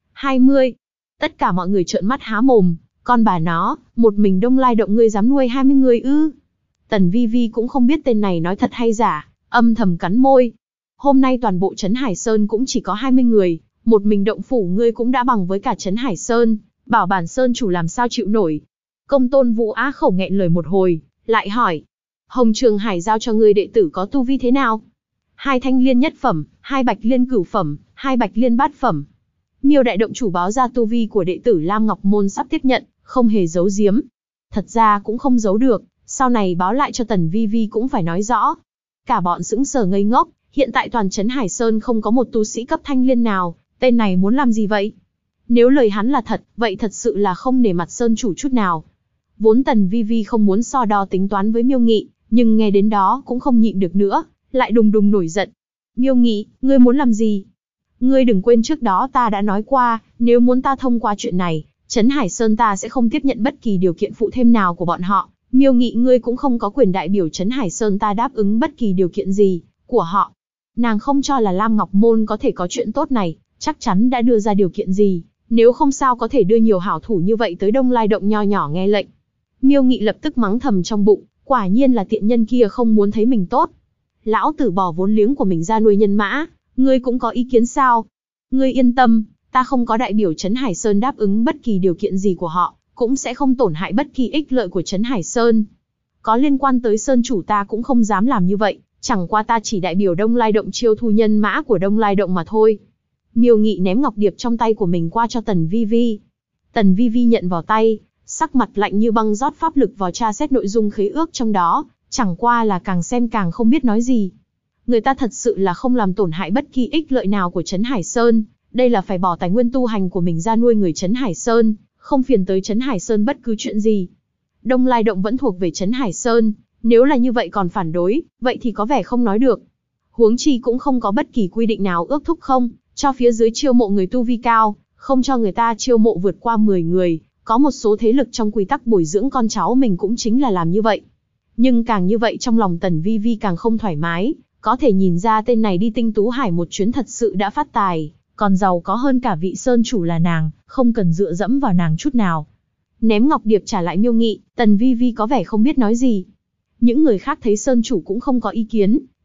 20. Tất cả mọi người trợn mắt há mồm, con bà nó, một mình Đông Lai Động ngươi dám nuôi 20 người ư? Tần Vi Vi cũng không biết tên này nói thật hay giả, âm thầm cắn môi. Hôm nay toàn bộ Trấn Hải Sơn cũng chỉ có 20 người, một mình động phủ ngươi cũng đã bằng với cả Trấn Hải Sơn, bảo bản Sơn chủ làm sao chịu nổi. Công Tôn Vũ á khẩu nghẹn lời một hồi, lại hỏi: Hồng Trường Hải giao cho ngươi đệ tử có tu vi thế nào? 2 thanh liên nhất phẩm, 2 bạch liên cửu phẩm, 2 bạch liên bát phẩm. Miêu đại động chủ báo ra tu vi của đệ tử Lam Ngọc Môn sắp tiếp nhận, không hề giấu giếm. Thật ra cũng không giấu được, sau này báo lại cho Tần Vi Vi cũng phải nói rõ. Cả bọn sững sờ ngây ngốc, hiện tại toàn Trấn Hải Sơn không có một tu sĩ cấp thanh liên nào, tên này muốn làm gì vậy? Nếu lời hắn là thật, vậy thật sự là không nể mặt Sơn chủ chút nào. Vốn Tần Vi Vi không muốn so đo tính toán với Miêu Nghị, nhưng nghe đến đó cũng không nhịn được nữa, lại đùng đùng nổi giận. Miêu Nghị, ngươi muốn làm gì? Ngươi đừng quên trước đó ta đã nói qua, nếu muốn ta thông qua chuyện này, Trấn Hải Sơn ta sẽ không tiếp nhận bất kỳ điều kiện phụ thêm nào của bọn họ. Miêu Nghị ngươi cũng không có quyền đại biểu Trấn Hải Sơn ta đáp ứng bất kỳ điều kiện gì của họ. Nàng không cho là Lam Ngọc Môn có thể có chuyện tốt này, chắc chắn đã đưa ra điều kiện gì, nếu không sao có thể đưa nhiều hảo thủ như vậy tới Đông Lai Động nho nhỏ nghe lệnh. Miêu Nghị lập tức mắng thầm trong bụng, quả nhiên là tiện nhân kia không muốn thấy mình tốt. Lão tử bỏ vốn liếng của mình ra nuôi nhân mã, ngươi cũng có ý kiến sao? Ngươi yên tâm, ta không có đại biểu Trấn Hải Sơn đáp ứng bất kỳ điều kiện gì của họ, cũng sẽ không tổn hại bất kỳ ích lợi của Trấn Hải Sơn. Có liên quan tới Sơn chủ ta cũng không dám làm như vậy, chẳng qua ta chỉ đại biểu Đông Lai Động chiêu thu nhân mã của Đông Lai Động mà thôi. Miêu Nghị ném ngọc điệp trong tay của mình qua cho Tần Vi Vi. Tần Vi Vi nhận vào tay, sắc mặt lạnh như băng rót pháp lực vào tra xét nội dung khế ước trong đó, chẳng qua là càng xem càng không biết nói gì. Người ta thật sự là không làm tổn hại bất kỳ ích lợi nào của Trấn Hải Sơn, đây là phải bỏ tài nguyên tu hành của mình ra nuôi người Trấn Hải Sơn, không phiền tới Trấn Hải Sơn bất cứ chuyện gì. Đông Lai Động vẫn thuộc về Trấn Hải Sơn, nếu là như vậy còn phản đối, vậy thì có vẻ không nói được. Huống chi cũng không có bất kỳ quy định nào ước thúc không cho phía dưới chiêu mộ người tu vi cao, không cho người ta chiêu mộ vượt qua 10 người, có một số thế lực trong quy tắc bồi dưỡng con cháu mình cũng chính là làm như vậy. Nhưng càng như vậy trong lòng Tần Vi Vi càng không thoải mái, có thể nhìn ra tên này đi Tinh Tú Hải một chuyến thật sự đã phát tài, còn giàu có hơn cả vị Sơn chủ là nàng, không cần dựa dẫm vào nàng chút nào. Ném ngọc điệp trả lại Miêu Nghị, Tần Vi Vi có vẻ không biết nói gì. Những người khác thấy Sơn chủ cũng không có ý kiến,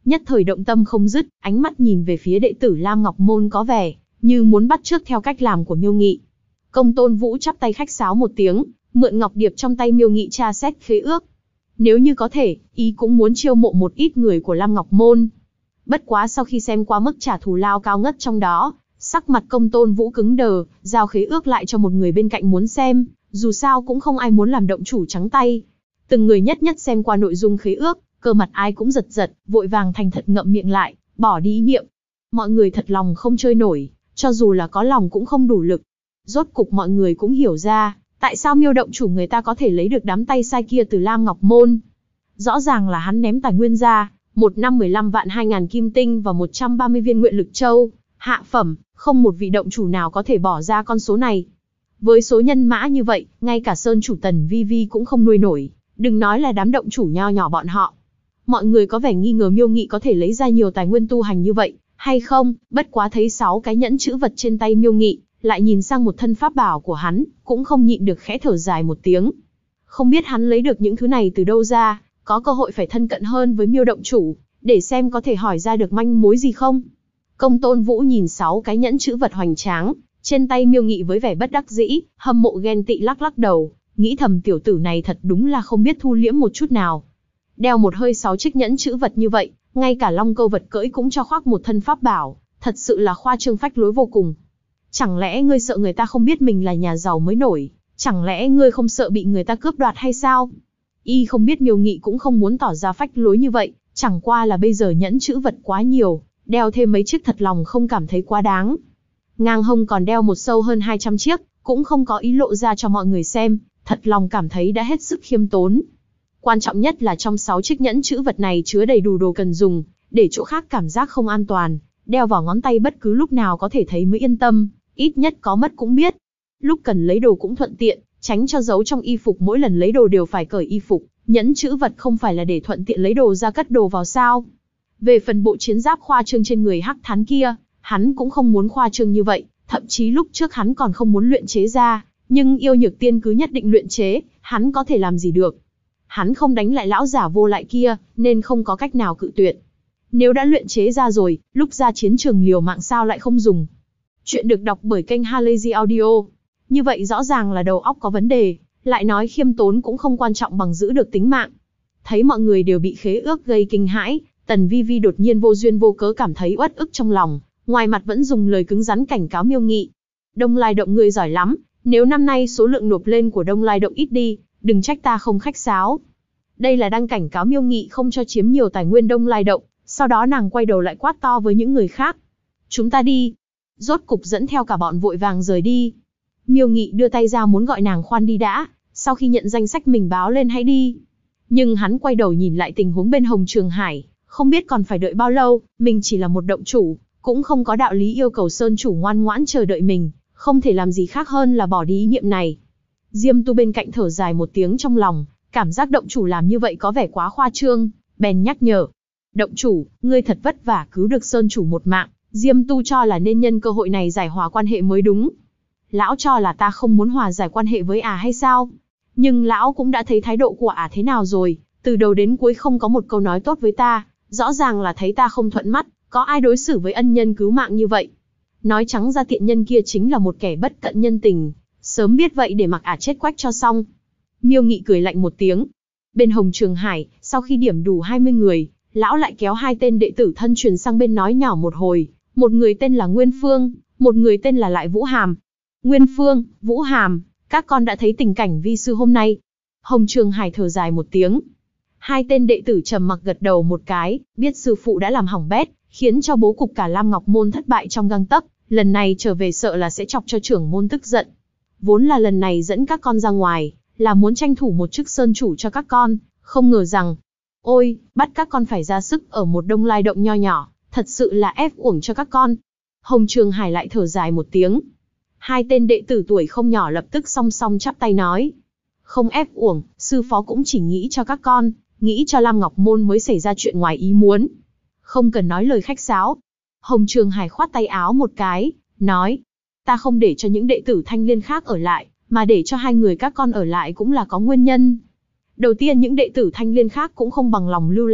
nhất thời động tâm không dứt, ánh mắt nhìn về phía đệ tử Lam Ngọc Môn có vẻ như muốn bắt chước theo cách làm của Miêu Nghị. Công Tôn Vũ chắp tay khách sáo một tiếng, mượn ngọc điệp trong tay Miêu Nghị tra xét khế ước. Nếu như có thể, ý cũng muốn chiêu mộ một ít người của Lam Ngọc Môn. Bất quá sau khi xem qua mức trả thù lao cao ngất trong đó, sắc mặt Công Tôn Vũ cứng đờ, giao khế ước lại cho một người bên cạnh muốn xem, dù sao cũng không ai muốn làm động chủ trắng tay. Từng người nhất nhất xem qua nội dung khế ước, cơ mặt ai cũng giật giật, vội vàng thành thật ngậm miệng lại, bỏ đi ý niệm. Mọi người thật lòng không chơi nổi, cho dù là có lòng cũng không đủ lực. Rốt cục mọi người cũng hiểu ra, tại sao Miêu động chủ người ta có thể lấy được đám tay sai kia từ Lam Ngọc Môn. Rõ ràng là hắn ném tài nguyên ra, một năm 15 vạn 2.000 kim tinh và 130 viên nguyện lực châu, hạ phẩm, không một vị động chủ nào có thể bỏ ra con số này. Với số nhân mã như vậy, ngay cả Sơn chủ Tần Vi Vi cũng không nuôi nổi, đừng nói là đám động chủ nho nhỏ bọn họ. Mọi người có vẻ nghi ngờ Miêu Nghị có thể lấy ra nhiều tài nguyên tu hành như vậy, hay không, bất quá thấy 6 cái nhẫn chữ vật trên tay Miêu Nghị, lại nhìn sang một thân pháp bảo của hắn, cũng không nhịn được khẽ thở dài một tiếng. Không biết hắn lấy được những thứ này từ đâu ra, có cơ hội phải thân cận hơn với Miêu động chủ, để xem có thể hỏi ra được manh mối gì không. Công Tôn Vũ nhìn 6 cái nhẫn chữ vật hoành tráng trên tay Miêu Nghị với vẻ bất đắc dĩ, hâm mộ ghen tị lắc lắc đầu, nghĩ thầm tiểu tử này thật đúng là không biết thu liễm một chút nào. Đeo một hơi 6 chiếc nhẫn chữ vật như vậy, ngay cả long câu vật cưỡi cũng cho khoác một thân pháp bảo, thật sự là khoa trương phách lối vô cùng. Chẳng lẽ ngươi sợ người ta không biết mình là nhà giàu mới nổi, chẳng lẽ ngươi không sợ bị người ta cướp đoạt hay sao? Y không biết Miêu Nghị cũng không muốn tỏ ra phách lối như vậy, chẳng qua là bây giờ nhẫn chữ vật quá nhiều, đeo thêm mấy chiếc thật lòng không cảm thấy quá đáng. Ngang hông còn đeo một sâu hơn 200 chiếc, cũng không có ý lộ ra cho mọi người xem, thật lòng cảm thấy đã hết sức khiêm tốn. Quan trọng nhất là trong 6 chiếc nhẫn chữ vật này chứa đầy đủ đồ cần dùng, để chỗ khác cảm giác không an toàn, đeo vào ngón tay bất cứ lúc nào có thể thấy mới yên tâm, ít nhất có mất cũng biết. Lúc cần lấy đồ cũng thuận tiện, tránh cho giấu trong y phục mỗi lần lấy đồ đều phải cởi y phục, nhẫn chữ vật không phải là để thuận tiện lấy đồ ra cất đồ vào sao. Về phần bộ chiến giáp khoa trương trên người Hắc Thán kia, hắn cũng không muốn khoa trương như vậy, thậm chí lúc trước hắn còn không muốn luyện chế ra, nhưng yêu nhược tiên cứ nhất định luyện chế, hắn có thể làm gì được. Hắn không đánh lại lão giả vô lại kia, nên không có cách nào cự tuyệt. Nếu đã luyện chế ra rồi, lúc ra chiến trường liều mạng sao lại không dùng. Chuyện được đọc bởi kênh Halazy Audio. Như vậy rõ ràng là đầu óc có vấn đề, lại nói khiêm tốn cũng không quan trọng bằng giữ được tính mạng. Thấy mọi người đều bị khế ước gây kinh hãi, Tần Vi Vi đột nhiên vô duyên vô cớ cảm thấy uất ức trong lòng, ngoài mặt vẫn dùng lời cứng rắn cảnh cáo Miêu Nghị. Đông Lai Động ngươi giỏi lắm, nếu năm nay số lượng nộp lên của Đông Lai Động ít đi, đừng trách ta không khách sáo. Đây là đang cảnh cáo Miêu Nghị không cho chiếm nhiều tài nguyên Đông Lai Động, sau đó nàng quay đầu lại quát to với những người khác. Chúng ta đi. Rốt cục dẫn theo cả bọn vội vàng rời đi. Miêu Nghị đưa tay ra muốn gọi nàng khoan đi đã, sau khi nhận danh sách mình báo lên hãy đi. Nhưng hắn quay đầu nhìn lại tình huống bên Hồng Trường Hải, không biết còn phải đợi bao lâu, mình chỉ là một động chủ, cũng không có đạo lý yêu cầu Sơn chủ ngoan ngoãn chờ đợi mình, không thể làm gì khác hơn là bỏ đi ý niệm này. Diêm Tu bên cạnh thở dài một tiếng trong lòng, cảm giác động chủ làm như vậy có vẻ quá khoa trương, bèn nhắc nhở. Động chủ, ngươi thật vất vả cứu được Sơn chủ một mạng, Diêm Tu cho là nên nhân cơ hội này giải hòa quan hệ mới đúng. Lão cho là ta không muốn hòa giải quan hệ với hay sao? Nhưng lão cũng đã thấy thái độ của thế nào rồi, từ đầu đến cuối không có một câu nói tốt với ta, rõ ràng là thấy ta không thuận mắt, có ai đối xử với ân nhân cứu mạng như vậy? Nói trắng ra tiện nhân kia chính là một kẻ bất cận nhân tình, sớm biết vậy để mặc chết quách cho xong. Miêu Nghị cười lạnh một tiếng. Bên Hồng Trường Hải, sau khi điểm đủ 20 người, lão lại kéo 2 tên đệ tử thân truyền sang bên nói nhỏ một hồi, một người tên là Nguyên Phương, một người tên là Lại Vũ Hàm. Nguyên Phương, Vũ Hàm, các con đã thấy tình cảnh vi sư hôm nay. Hồng Trường Hải thở dài một tiếng. 2 tên đệ tử trầm mặc gật đầu một cái, biết sư phụ đã làm hỏng bét, khiến cho bố cục cả Lam Ngọc Môn thất bại trong gang tấc, lần này trở về sợ là sẽ chọc cho trưởng môn tức giận. Vốn là lần này dẫn các con ra ngoài, là muốn tranh thủ một chức sơn chủ cho các con, không ngờ rằng, ôi, bắt các con phải ra sức ở một Đông Lai Động nho nhỏ, thật sự là ép uổng cho các con. Hồng Trường Hải lại thở dài một tiếng. 2 tên đệ tử tuổi không nhỏ lập tức song song chắp tay nói. Không ép uổng, sư phó cũng chỉ nghĩ cho các con, nghĩ cho Lam Ngọc Môn mới xảy ra chuyện ngoài ý muốn. Không cần nói lời khách sáo. Hồng Trường Hải khoát tay áo một cái, nói. Ta không để cho những đệ tử Thanh Liên khác ở lại, mà để cho 2 người các con ở lại cũng là có nguyên nhân. Đầu tiên những đệ tử Thanh Liên khác cũng không bằng lòng lưu lại,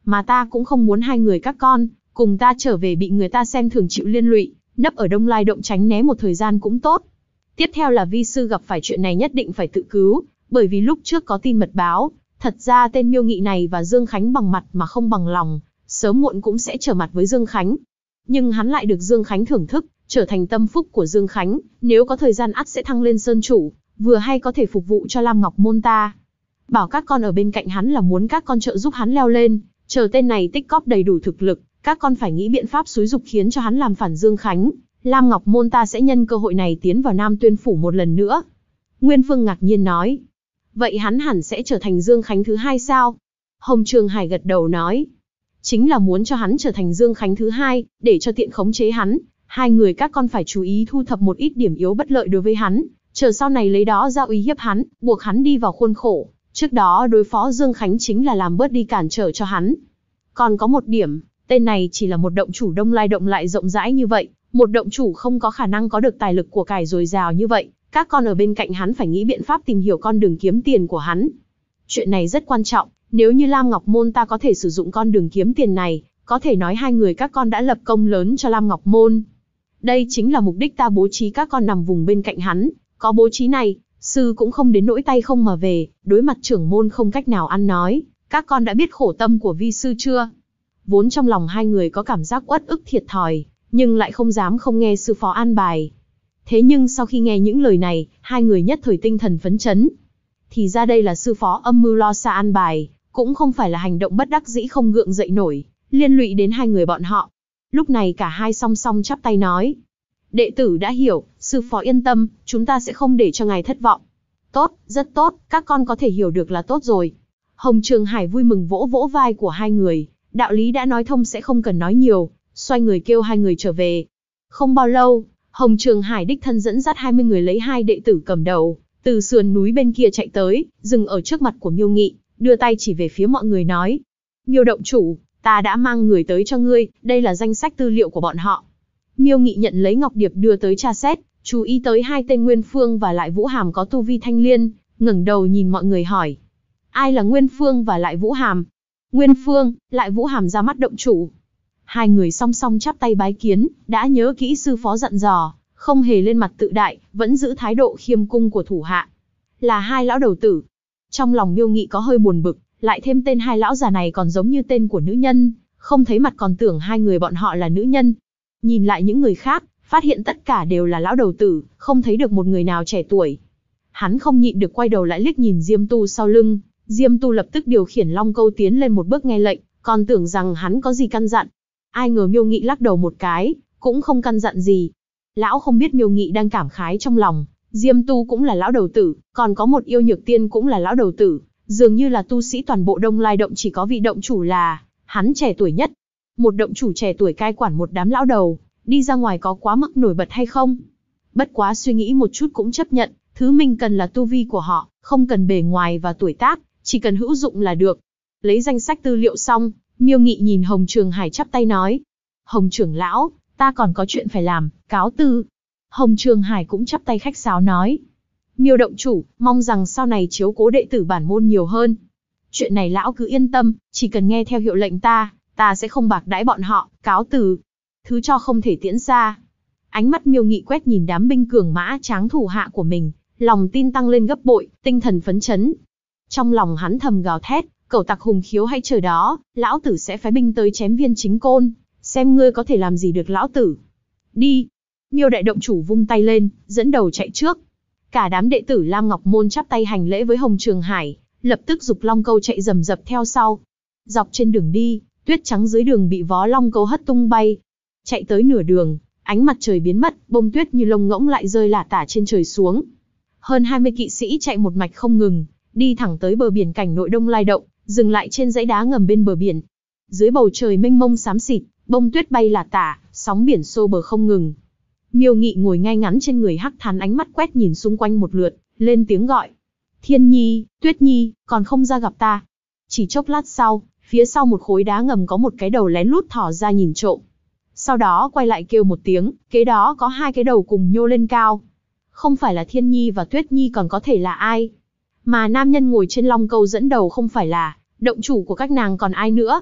mà ta cũng không muốn hai người các con cùng ta trở về bị người ta xem thường chịu liên lụy, nấp ở Đông Lai Động tránh né một thời gian cũng tốt. Tiếp theo là vi sư gặp phải chuyện này nhất định phải tự cứu, bởi vì lúc trước có tin mật báo, thật ra tên Miêu Nghị này và Dương Khánh bằng mặt mà không bằng lòng, sớm muộn cũng sẽ trở mặt với Dương Khánh. Nhưng hắn lại được Dương Khánh thưởng thức, trở thành tâm phúc của Dương Khánh, nếu có thời gian ắt sẽ thăng lên sơn chủ, vừa hay có thể phục vụ cho Lam Ngọc Môn ta. Bảo các con ở bên cạnh hắn là muốn các con trợ giúp hắn leo lên, chờ tên này tích cóp đầy đủ thực lực, các con phải nghĩ biện pháp xúi giục khiến cho hắn làm phản Dương Khánh. Lam Ngọc Môn ta sẽ nhân cơ hội này tiến vào Nam Tuyên Phủ một lần nữa. Nguyên Phương ngạc nhiên nói. Vậy hắn hẳn sẽ trở thành Dương Khánh thứ hai sao? Hồng Trường Hải gật đầu nói. Chính là muốn cho hắn trở thành Dương Khánh thứ hai, để cho tiện khống chế hắn. Hai người các con phải chú ý thu thập một ít điểm yếu bất lợi đối với hắn, chờ sau này lấy đó ra uy hiếp hắn, buộc hắn đi vào khuôn khổ. Trước đó đối phó Dương Khánh chính là làm bớt đi cản trở cho hắn. Còn có một điểm, tên này chỉ là một động chủ Đông Lai Động lại rộng rãi như vậy, một động chủ không có khả năng có được tài lực của cải dồi dào như vậy, các con ở bên cạnh hắn phải nghĩ biện pháp tìm hiểu con đường kiếm tiền của hắn. Chuyện này rất quan trọng, nếu như Lam Ngọc Môn ta có thể sử dụng con đường kiếm tiền này, có thể nói hai người các con đã lập công lớn cho Lam Ngọc Môn. Đây chính là mục đích ta bố trí các con nằm vùng bên cạnh hắn, có bố trí này, sư cũng không đến nỗi tay không mà về, đối mặt trưởng môn không cách nào ăn nói, các con đã biết khổ tâm của vi sư chưa? Vốn trong lòng hai người có cảm giác uất ức thiệt thòi, nhưng lại không dám không nghe sư phó an bài. Thế nhưng sau khi nghe những lời này, hai người nhất thời tinh thần phấn chấn. Thì ra đây là sư phó âm mưu lo xa an bài, cũng không phải là hành động bất đắc dĩ không gượng dậy nổi, liên lụy đến hai người bọn họ. Lúc này cả hai song song chắp tay nói. Đệ tử đã hiểu, sư phó yên tâm, chúng ta sẽ không để cho ngài thất vọng. Tốt, rất tốt, các con có thể hiểu được là tốt rồi. Hồng Trường Hải vui mừng vỗ vỗ vai của hai người, đạo lý đã nói thông sẽ không cần nói nhiều, xoay người kêu hai người trở về. Không bao lâu, Hồng Trường Hải đích thân dẫn dắt 20 người lấy hai đệ tử cầm đầu, từ sườn núi bên kia chạy tới, dừng ở trước mặt của Miêu Nghị, đưa tay chỉ về phía mọi người nói. Miêu động chủ, ta đã mang người tới cho ngươi, đây là danh sách tư liệu của bọn họ. Miêu Nghị nhận lấy ngọc điệp đưa tới tra xét, chú ý tới hai tên Nguyên Phương và Lại Vũ Hàm có tu vi thanh liên, ngẩng đầu nhìn mọi người hỏi. Ai là Nguyên Phương và Lại Vũ Hàm? Nguyên Phương, Lại Vũ Hàm ra mắt động chủ. Hai người song song chắp tay bái kiến, đã nhớ kỹ sư phó dặn dò, không hề lên mặt tự đại, vẫn giữ thái độ khiêm cung của thủ hạ. Là hai lão đầu tử. Trong lòng Miêu Nghị có hơi buồn bực, lại thêm tên hai lão già này còn giống như tên của nữ nhân, không thấy mặt còn tưởng hai người bọn họ là nữ nhân. Nhìn lại những người khác, phát hiện tất cả đều là lão đầu tử, không thấy được một người nào trẻ tuổi. Hắn không nhịn được quay đầu lại liếc nhìn Diêm Tu sau lưng, Diêm Tu lập tức điều khiển Long Câu tiến lên một bước nghe lệnh, còn tưởng rằng hắn có gì căn dặn. Ai ngờ Miêu Nghị lắc đầu một cái, cũng không căn dặn gì. Lão không biết Miêu Nghị đang cảm khái trong lòng, Diêm Tu cũng là lão đầu tử, còn có một yêu nhược tiên cũng là lão đầu tử, dường như là tu sĩ toàn bộ Đông Lai Động chỉ có vị động chủ là hắn trẻ tuổi nhất. Một động chủ trẻ tuổi cai quản một đám lão đầu, đi ra ngoài có quá mức nổi bật hay không? Bất quá suy nghĩ một chút cũng chấp nhận, thứ mình cần là tu vi của họ, không cần bề ngoài và tuổi tác, chỉ cần hữu dụng là được. Lấy danh sách tư liệu xong, Miêu Nghị nhìn Hồng Trường Hải chắp tay nói. Hồng trưởng lão, ta còn có chuyện phải làm, cáo từ. Hồng Trường Hải cũng chắp tay khách sáo nói. Miêu động chủ, mong rằng sau này chiếu cố đệ tử bản môn nhiều hơn. Chuyện này lão cứ yên tâm, chỉ cần nghe theo hiệu lệnh ta sẽ không bạc đãi bọn họ, cáo từ. Thứ cho không thể tiễn xa. Ánh mắt Miêu Nghị quét nhìn đám binh cường mã tráng thủ hạ của mình, lòng tin tăng lên gấp bội, tinh thần phấn chấn. Trong lòng hắn thầm gào thét, cẩu tặc Hùng Khiếu hãy chờ đó, lão tử sẽ phái binh tới chém Viên Chính Côn, xem ngươi có thể làm gì được lão tử. Đi. Miêu đại động chủ vung tay lên, dẫn đầu chạy trước. Cả đám đệ tử Lam Ngọc Môn chắp tay hành lễ với Hồng Trường Hải, lập tức giục Long Câu chạy rầm rập theo sau. Dọc trên đường đi, tuyết trắng dưới đường bị vó Long Câu hất tung bay. Chạy tới nửa đường, ánh mặt trời biến mất, bông tuyết như lông ngỗng lại rơi lả tả trên trời xuống. Hơn 20 kỵ sĩ chạy một mạch không ngừng, đi thẳng tới bờ biển cảnh nội Đông Lai Động, dừng lại trên dãy đá ngầm bên bờ biển. Dưới bầu trời mênh mông xám xịt, bông tuyết bay lả tả, sóng biển xô bờ không ngừng. Miêu Nghị ngồi ngay ngắn trên người hắc thán, ánh mắt quét nhìn xung quanh một lượt, lên tiếng gọi. Thiên Nhi, Tuyết Nhi, còn không ra gặp ta. Chỉ chốc lát sau, phía sau một khối đá ngầm có một cái đầu lén lút thò ra nhìn trộm. Sau đó quay lại kêu một tiếng, kế đó có hai cái đầu cùng nhô lên cao. Không phải là Thiên Nhi và Tuyết Nhi còn có thể là ai? Mà nam nhân ngồi trên Long Câu dẫn đầu không phải là động chủ của các nàng còn ai nữa?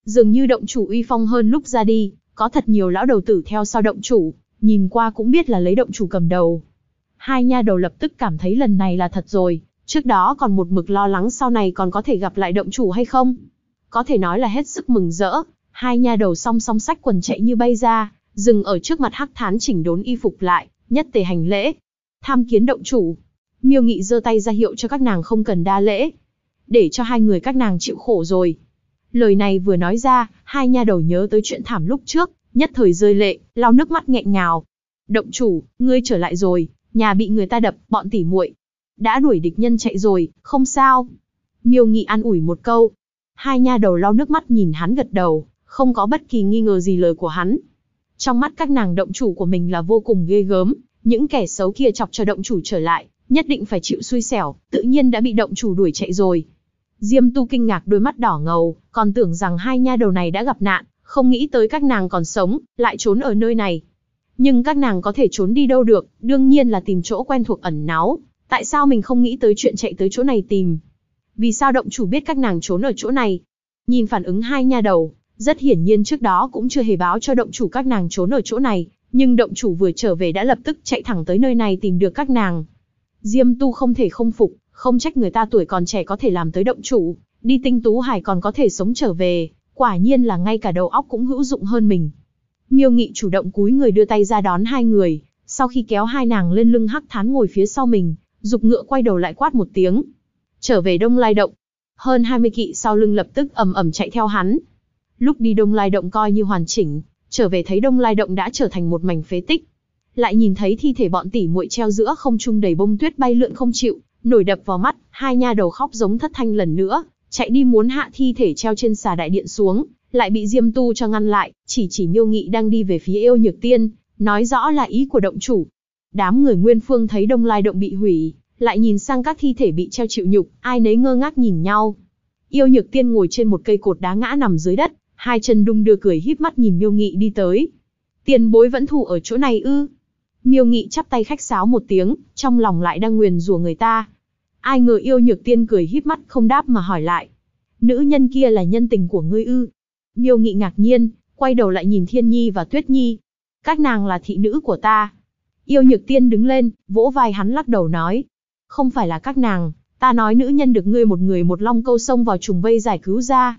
Dường như động chủ uy phong hơn lúc ra đi, có thật nhiều lão đầu tử theo sau động chủ, nhìn qua cũng biết là lấy động chủ cầm đầu. Hai nha đầu lập tức cảm thấy lần này là thật rồi, trước đó còn một mực lo lắng sau này còn có thể gặp lại động chủ hay không. Có thể nói là hết sức mừng rỡ, hai nha đầu song song xách quần chạy như bay ra, dừng ở trước mặt Hắc Thán chỉnh đốn y phục lại, nhất tề hành lễ. Tham kiến động chủ. Miêu Nghị giơ tay ra hiệu cho các nàng không cần đa lễ, để cho hai người các nàng chịu khổ rồi. Lời này vừa nói ra, hai nha đầu nhớ tới chuyện thảm lúc trước, nhất thời rơi lệ, lau nước mắt nghẹn ngào. Động chủ, ngươi trở lại rồi, nhà bị người ta đập, bọn tỉ muội đã đuổi địch nhân chạy rồi, không sao. Miêu Nghị an ủi một câu. Hai nha đầu lau nước mắt nhìn hắn gật đầu, không có bất kỳ nghi ngờ gì lời của hắn. Trong mắt các nàng động chủ của mình là vô cùng ghê gớm, những kẻ xấu kia chọc cho động chủ trở lại, nhất định phải chịu xui xẻo, tự nhiên đã bị động chủ đuổi chạy rồi. Diêm Tu kinh ngạc đôi mắt đỏ ngầu, còn tưởng rằng hai nha đầu này đã gặp nạn, không nghĩ tới các nàng còn sống, lại trốn ở nơi này. Nhưng các nàng có thể trốn đi đâu được, đương nhiên là tìm chỗ quen thuộc ẩn náu. Tại sao mình không nghĩ tới chuyện chạy tới chỗ này tìm? Vì sao động chủ biết các nàng trốn ở chỗ này? Nhìn phản ứng hai nha đầu, rất hiển nhiên trước đó cũng chưa hề báo cho động chủ các nàng trốn ở chỗ này, nhưng động chủ vừa trở về đã lập tức chạy thẳng tới nơi này tìm được các nàng. Diêm Tu không thể không phục, không trách người ta tuổi còn trẻ có thể làm tới động chủ, đi Tinh Tú Hải còn có thể sống trở về, quả nhiên là ngay cả đầu óc cũng hữu dụng hơn mình. Miêu Nghị chủ động cúi người đưa tay ra đón hai người, sau khi kéo hai nàng lên lưng Hắc Thán ngồi phía sau mình, giục ngựa quay đầu lại quát một tiếng. Trở về Đông Lai Động. Hơn 20 kỵ sau lưng lập tức ầm ầm chạy theo hắn. Lúc đi Đông Lai Động coi như hoàn chỉnh, trở về thấy Đông Lai Động đã trở thành một mảnh phế tích. Lại nhìn thấy thi thể bọn tỉ muội treo giữa không trung đầy bông tuyết bay lượn không chịu nổi đập vào mắt, hai nha đầu khóc giống thất thanh lần nữa, chạy đi muốn hạ thi thể treo trên xà đại điện xuống, lại bị Diêm Tu cho ngăn lại, chỉ Miêu Nghị đang đi về phía Yêu Nhược Tiên, nói rõ là ý của động chủ. Đám người Nguyên Phương thấy Đông Lai Động bị hủy, lại nhìn sang các thi thể bị treo chịu nhục, ai nấy ngơ ngác nhìn nhau. Yêu Nhược Tiên ngồi trên một cây cột đá ngã nằm dưới đất, hai chân đung đưa cười híp mắt nhìn Miêu Nghị đi tới. Tiền bối vẫn thủ ở chỗ này ư? Miêu Nghị chắp tay khách sáo một tiếng, trong lòng lại đang nguyền rủa người ta. Ai ngờ Yêu Nhược Tiên cười híp mắt không đáp mà hỏi lại. Nữ nhân kia là nhân tình của ngươi ư? Miêu Nghị ngạc nhiên, quay đầu lại nhìn Thiên Nhi và Tuyết Nhi. Các nàng là thị nữ của ta. Yêu Nhược Tiên đứng lên, vỗ vai hắn lắc đầu nói. Không phải là các nàng, ta nói nữ nhân được ngươi một người một long câu xông vào trùng vây giải cứu ra.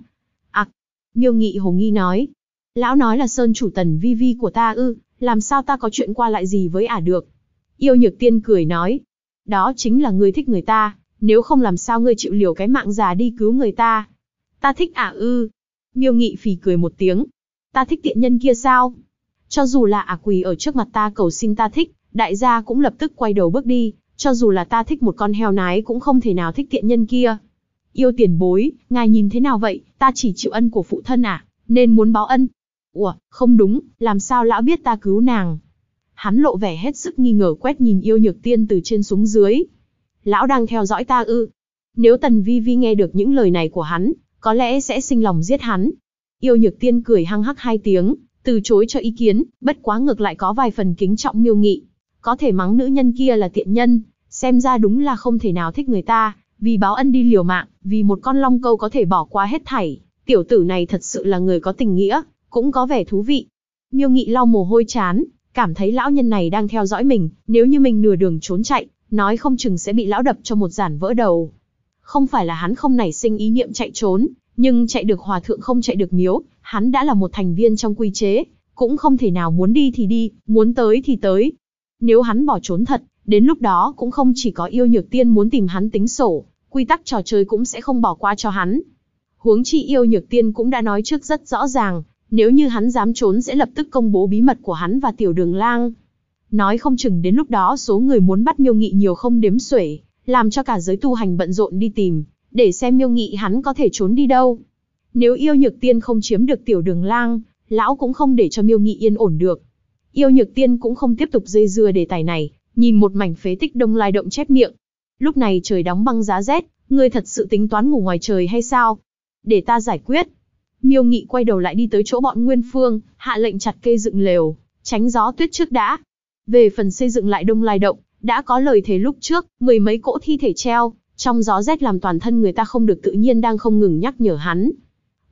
Miêu Nghị hồ nghi nói. Lão nói là Sơn chủ Tần Vi Vi của ta ư, làm sao ta có chuyện qua lại gì với ả được? Yêu Nhược Tiên cười nói. Đó chính là ngươi thích người ta, nếu không làm sao ngươi chịu liều cái mạng già đi cứu người ta? Ta thích ả ư? Miêu Nghị phì cười một tiếng. Ta thích tiện nhân kia sao? Cho dù là ả quỳ ở trước mặt ta cầu xin ta thích, đại gia cũng lập tức quay đầu bước đi, cho dù là ta thích một con heo nái cũng không thể nào thích tiện nhân kia. Yêu tiền bối, ngài nhìn thế nào vậy, ta chỉ chịu ân của phụ thân à, nên muốn báo ân. Ủa, không đúng, làm sao lão biết ta cứu nàng? Hắn lộ vẻ hết sức nghi ngờ quét nhìn Yêu Nhược Tiên từ trên xuống dưới. Lão đang theo dõi ta ư? Nếu Tần Vi Vi nghe được những lời này của hắn, có lẽ sẽ sinh lòng giết hắn. Yêu Nhược Tiên cười hăng hắc hai tiếng, từ chối cho ý kiến, bất quá ngược lại có vài phần kính trọng Miêu Nghị. Có thể mắng nữ nhân kia là tiện nhân, xem ra đúng là không thể nào thích người ta, vì báo ân đi liều mạng, vì một con long câu có thể bỏ qua hết thảy. Tiểu tử này thật sự là người có tình nghĩa, cũng có vẻ thú vị. Miêu Nghị lau mồ hôi trán, cảm thấy lão nhân này đang theo dõi mình, nếu như mình nửa đường trốn chạy, nói không chừng sẽ bị lão đập cho một giản vỡ đầu. Không phải là hắn không nảy sinh ý niệm chạy trốn, nhưng chạy được hòa thượng không chạy được miếu, hắn đã là một thành viên trong quy chế, cũng không thể nào muốn đi thì đi, muốn tới thì tới. Nếu hắn bỏ trốn thật, đến lúc đó cũng không chỉ có Yêu Nhược Tiên muốn tìm hắn tính sổ, quy tắc trò chơi cũng sẽ không bỏ qua cho hắn. Huống chi Yêu Nhược Tiên cũng đã nói trước rất rõ ràng, nếu như hắn dám trốn sẽ lập tức công bố bí mật của hắn và Tiểu Đường Lang. Nói không chừng đến lúc đó số người muốn bắt Miêu Nghị nhiều không đếm xuể, làm cho cả giới tu hành bận rộn đi tìm, để xem Miêu Nghị hắn có thể trốn đi đâu. Nếu Yêu Nhược Tiên không chiếm được Tiểu Đường Lang, lão cũng không để cho Miêu Nghị yên ổn được. Yêu Nhược Tiên cũng không tiếp tục dây dưa đề tài này, nhìn một mảnh phế tích Đông Lai Động chép miệng. Lúc này trời đóng băng giá rét, ngươi thật sự tính toán ngủ ngoài trời hay sao? Để ta giải quyết. Miêu Nghị quay đầu lại đi tới chỗ bọn Nguyên Phương, hạ lệnh chặt cây dựng lều, tránh gió tuyết trước đã. Về phần xây dựng lại Đông Lai Động, đã có lời thề lúc trước, 10 mấy cỗ thi thể treo, trong gió rét làm toàn thân người ta không được tự nhiên đang không ngừng nhắc nhở hắn.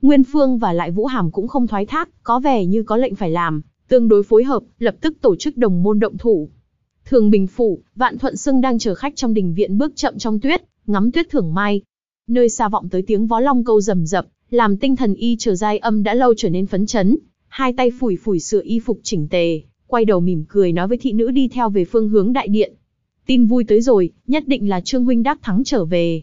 Nguyên Phương và lại Vũ Hàm cũng không thoái thác, có vẻ như có lệnh phải làm, tương đối phối hợp, lập tức tổ chức đồng môn động thủ. Thường Bình Phủ, Vạn Thuận Xưng đang chờ khách trong đình viện bước chậm trong tuyết, ngắm tuyết thưởng mai. Nơi xa vọng tới tiếng vó long câu rầm rập, làm tinh thần y chờ giai âm đã lâu trở nên phấn chấn, hai tay phủi phủi sửa y phục chỉnh tề, quay đầu mỉm cười nói với thị nữ đi theo về phương hướng đại điện. Tin vui tới rồi, nhất định là Trương huynh đắc thắng trở về,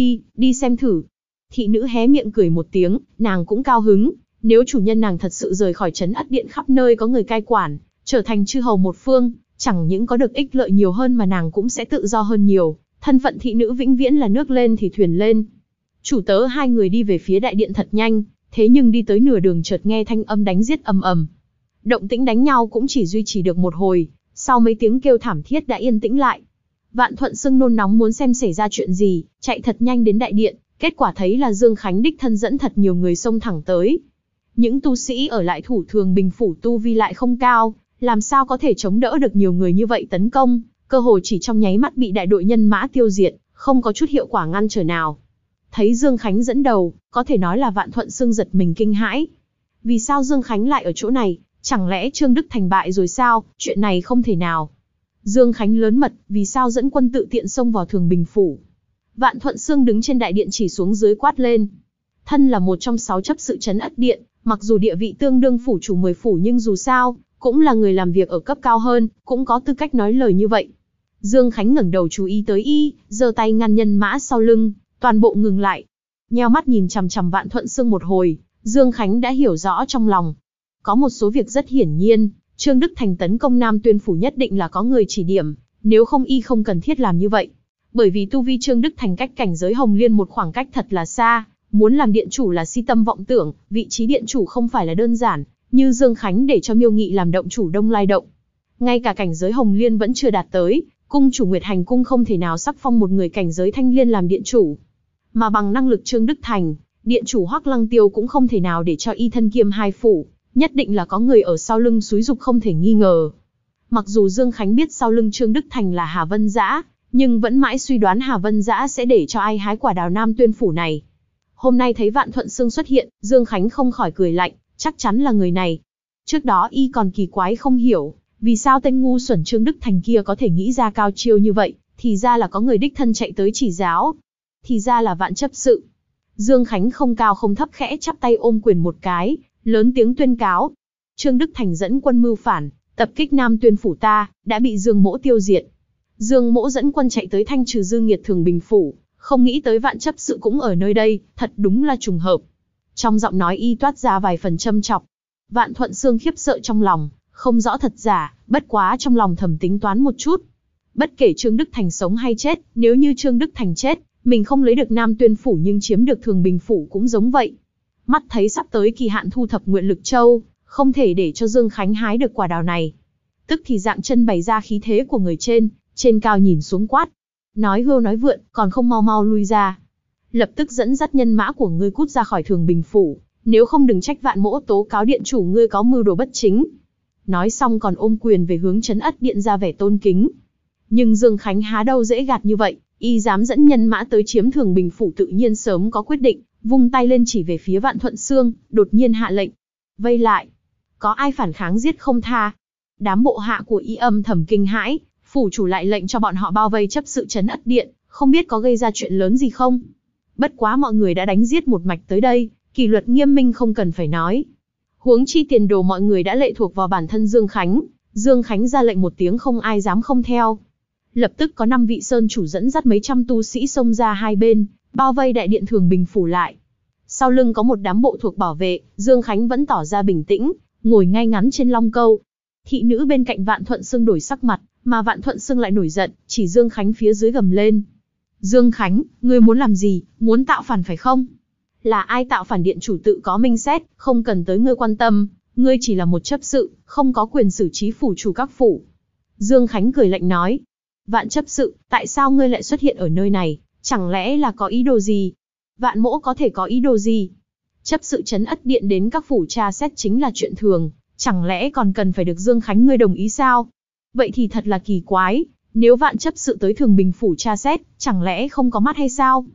đi xem thử. Thị nữ hé miệng cười một tiếng, nàng cũng cao hứng, nếu chủ nhân nàng thật sự rời khỏi trấn Ất Điện khắp nơi có người cai quản, trở thành chư hầu một phương, chẳng những có được ích lợi nhiều hơn mà nàng cũng sẽ tự do hơn nhiều, thân phận thị nữ vĩnh viễn là nước lên thì thuyền lên. Chủ tớ hai người đi về phía đại điện thật nhanh, thế nhưng đi tới nửa đường chợt nghe thanh âm đánh giết ầm ầm. Động tĩnh đánh nhau cũng chỉ duy trì được một hồi, sau mấy tiếng kêu thảm thiết đã yên tĩnh lại. Vạn Thuận Xưng nôn nóng muốn xem xảy ra chuyện gì, chạy thật nhanh đến đại điện, kết quả thấy là Dương Khánh đích thân dẫn thật nhiều người xông thẳng tới. Những tu sĩ ở lại thủ Thường Bình Phủ tu vi lại không cao, làm sao có thể chống đỡ được nhiều người như vậy tấn công, cơ hồ chỉ trong nháy mắt bị đại đội nhân mã tiêu diệt, không có chút hiệu quả ngăn trở nào. Thấy Dương Khánh dẫn đầu, có thể nói là Vạn Thuận Xưng giật mình kinh hãi. Vì sao Dương Khánh lại ở chỗ này, chẳng lẽ Trương Đức Thành bại rồi sao, chuyện này không thể nào. Dương Khánh lớn mật, vì sao dẫn quân tự tiện xông vào Thường Bình Phủ. Vạn Thuận Xưng đứng trên đại điện chỉ xuống dưới quát lên. Thân là một trong 6 chấp sự trấn Ất Điện, mặc dù địa vị tương đương phủ chủ 10 phủ nhưng dù sao, cũng là người làm việc ở cấp cao hơn, cũng có tư cách nói lời như vậy. Dương Khánh ngẩng đầu chú ý tới y, giơ tay ngăn nhân mã sau lưng, toàn bộ ngừng lại. Nheo mắt nhìn chằm chằm Vạn Thuận Xưng một hồi, Dương Khánh đã hiểu rõ trong lòng. Có một số việc rất hiển nhiên, Trương Đức Thành tấn công Nam Tuyên Phủ nhất định là có người chỉ điểm, nếu không y không cần thiết làm như vậy. Bởi vì tu vi Trương Đức Thành cách cảnh giới Hồng Liên một khoảng cách thật là xa, muốn làm điện chủ là si tâm vọng tưởng, vị trí điện chủ không phải là đơn giản, như Dương Khánh để cho Miêu Nghị làm động chủ Đông Lai Động. Ngay cả cảnh giới Hồng Liên vẫn chưa đạt tới, cung chủ Nguyệt Hành Cung không thể nào sắc phong một người cảnh giới Thanh Liên làm điện chủ. Mà bằng năng lực Trương Đức Thành, điện chủ Hoắc Lăng Tiêu cũng không thể nào để cho y thân kiêm hai phủ, nhất định là có người ở sau lưng xúi giục không thể nghi ngờ. Mặc dù Dương Khánh biết sau lưng Trương Đức Thành là Hà Vân Dã, nhưng vẫn mãi suy đoán Hà Vân Dã sẽ để cho ai hái quả đào Nam Tuyên Phủ này. Hôm nay thấy Vạn Thuận Xưng xuất hiện, Dương Khánh không khỏi cười lạnh, chắc chắn là người này. Trước đó y còn kỳ quái không hiểu, vì sao tên ngu xuẩn Trương Đức Thành kia có thể nghĩ ra cao chiêu như vậy, thì ra là có người đích thân chạy tới chỉ giáo. Thì ra là Vạn chấp sự. Dương Khánh không cao không thấp khẽ chắp tay ôm quyền một cái, lớn tiếng tuyên cáo. Trương Đức Thành dẫn quân mưu phản, tập kích Nam Tuyên Phủ ta, đã bị Dương Mỗ tiêu diệt. Dương Mỗ dẫn quân chạy tới thanh trừ dư nghiệt Thường Bình Phủ, không nghĩ tới Vạn chấp sự cũng ở nơi đây, thật đúng là trùng hợp. Trong giọng nói y toát ra vài phần châm chọc. Vạn Thuận Xưng khiếp sợ trong lòng, không rõ thật giả, bất quá trong lòng thầm tính toán một chút. Bất kể Trương Đức Thành sống hay chết, nếu như Trương Đức Thành chết, mình không lấy được Nam Tuyên Phủ nhưng chiếm được Thường Bình Phủ cũng giống vậy. Mắt thấy sắp tới kỳ hạn thu thập Nguyện Lực Châu, không thể để cho Dương Khánh hái được quả đào này. Tức thì dạng chân bày ra khí thế của người trên cao nhìn xuống quát. Nói hưu nói vượn, còn không mau mau lui ra. Lập tức dẫn dắt nhân mã của ngươi cút ra khỏi Thường Bình Phủ, nếu không đừng trách Vạn Mỗ tố cáo điện chủ ngươi có mưu đồ bất chính. Nói xong còn ôm quyền về hướng trấn Ất Điện ra vẻ tôn kính. Nhưng Dương Khánh há đâu dễ gạt như vậy, y dám dẫn nhân mã tới chiếm Thường Bình Phủ tự nhiên sớm có quyết định, vung tay lên chỉ về phía Vạn Thuận Xưng, đột nhiên hạ lệnh. Vây lại. Có ai phản kháng giết không tha. Đám bộ hạ của y âm thầm kinh hãi, phủ chủ lại lệnh cho bọn họ bao vây chấp sự trấn Ất Điện, không biết có gây ra chuyện lớn gì không. Bất quá mọi người đã đánh giết một mạch tới đây, kỷ luật nghiêm minh không cần phải nói. Huống chi tiền đồ mọi người đã lệ thuộc vào bản thân Dương Khánh, Dương Khánh ra lệnh một tiếng không ai dám không theo. Lập tức có 5 vị sơn chủ dẫn dắt mấy trăm tu sĩ xông ra hai bên, bao vây đại điện Thường Bình Phủ lại. Sau lưng có một đám bộ thuộc bảo vệ, Dương Khánh vẫn tỏ ra bình tĩnh, ngồi ngay ngắn trên long câu. Thị nữ bên cạnh Vạn Thuận Xưng đổi sắc mặt, mà Vạn Thuận Xưng lại nổi giận, chỉ Dương Khánh phía dưới gầm lên. Dương Khánh, ngươi muốn làm gì, muốn tạo phản phải không? Là ai tạo phản điện chủ tự có minh xét, không cần tới ngươi quan tâm, ngươi chỉ là một chấp sự, không có quyền xử trí phủ chủ các phủ. Dương Khánh cười lạnh nói. Vạn chấp sự, tại sao ngươi lại xuất hiện ở nơi này, chẳng lẽ là có ý đồ gì? Vạn Mỗ có thể có ý đồ gì? Chấp sự trấn Ất Điện đến các phủ tra xét chính là chuyện thường, chẳng lẽ còn cần phải được Dương Khánh ngươi đồng ý sao? Vậy thì thật là kỳ quái, nếu Vạn chấp sự tới Thường Bình Phủ tra xét, chẳng lẽ không có mắt hay sao?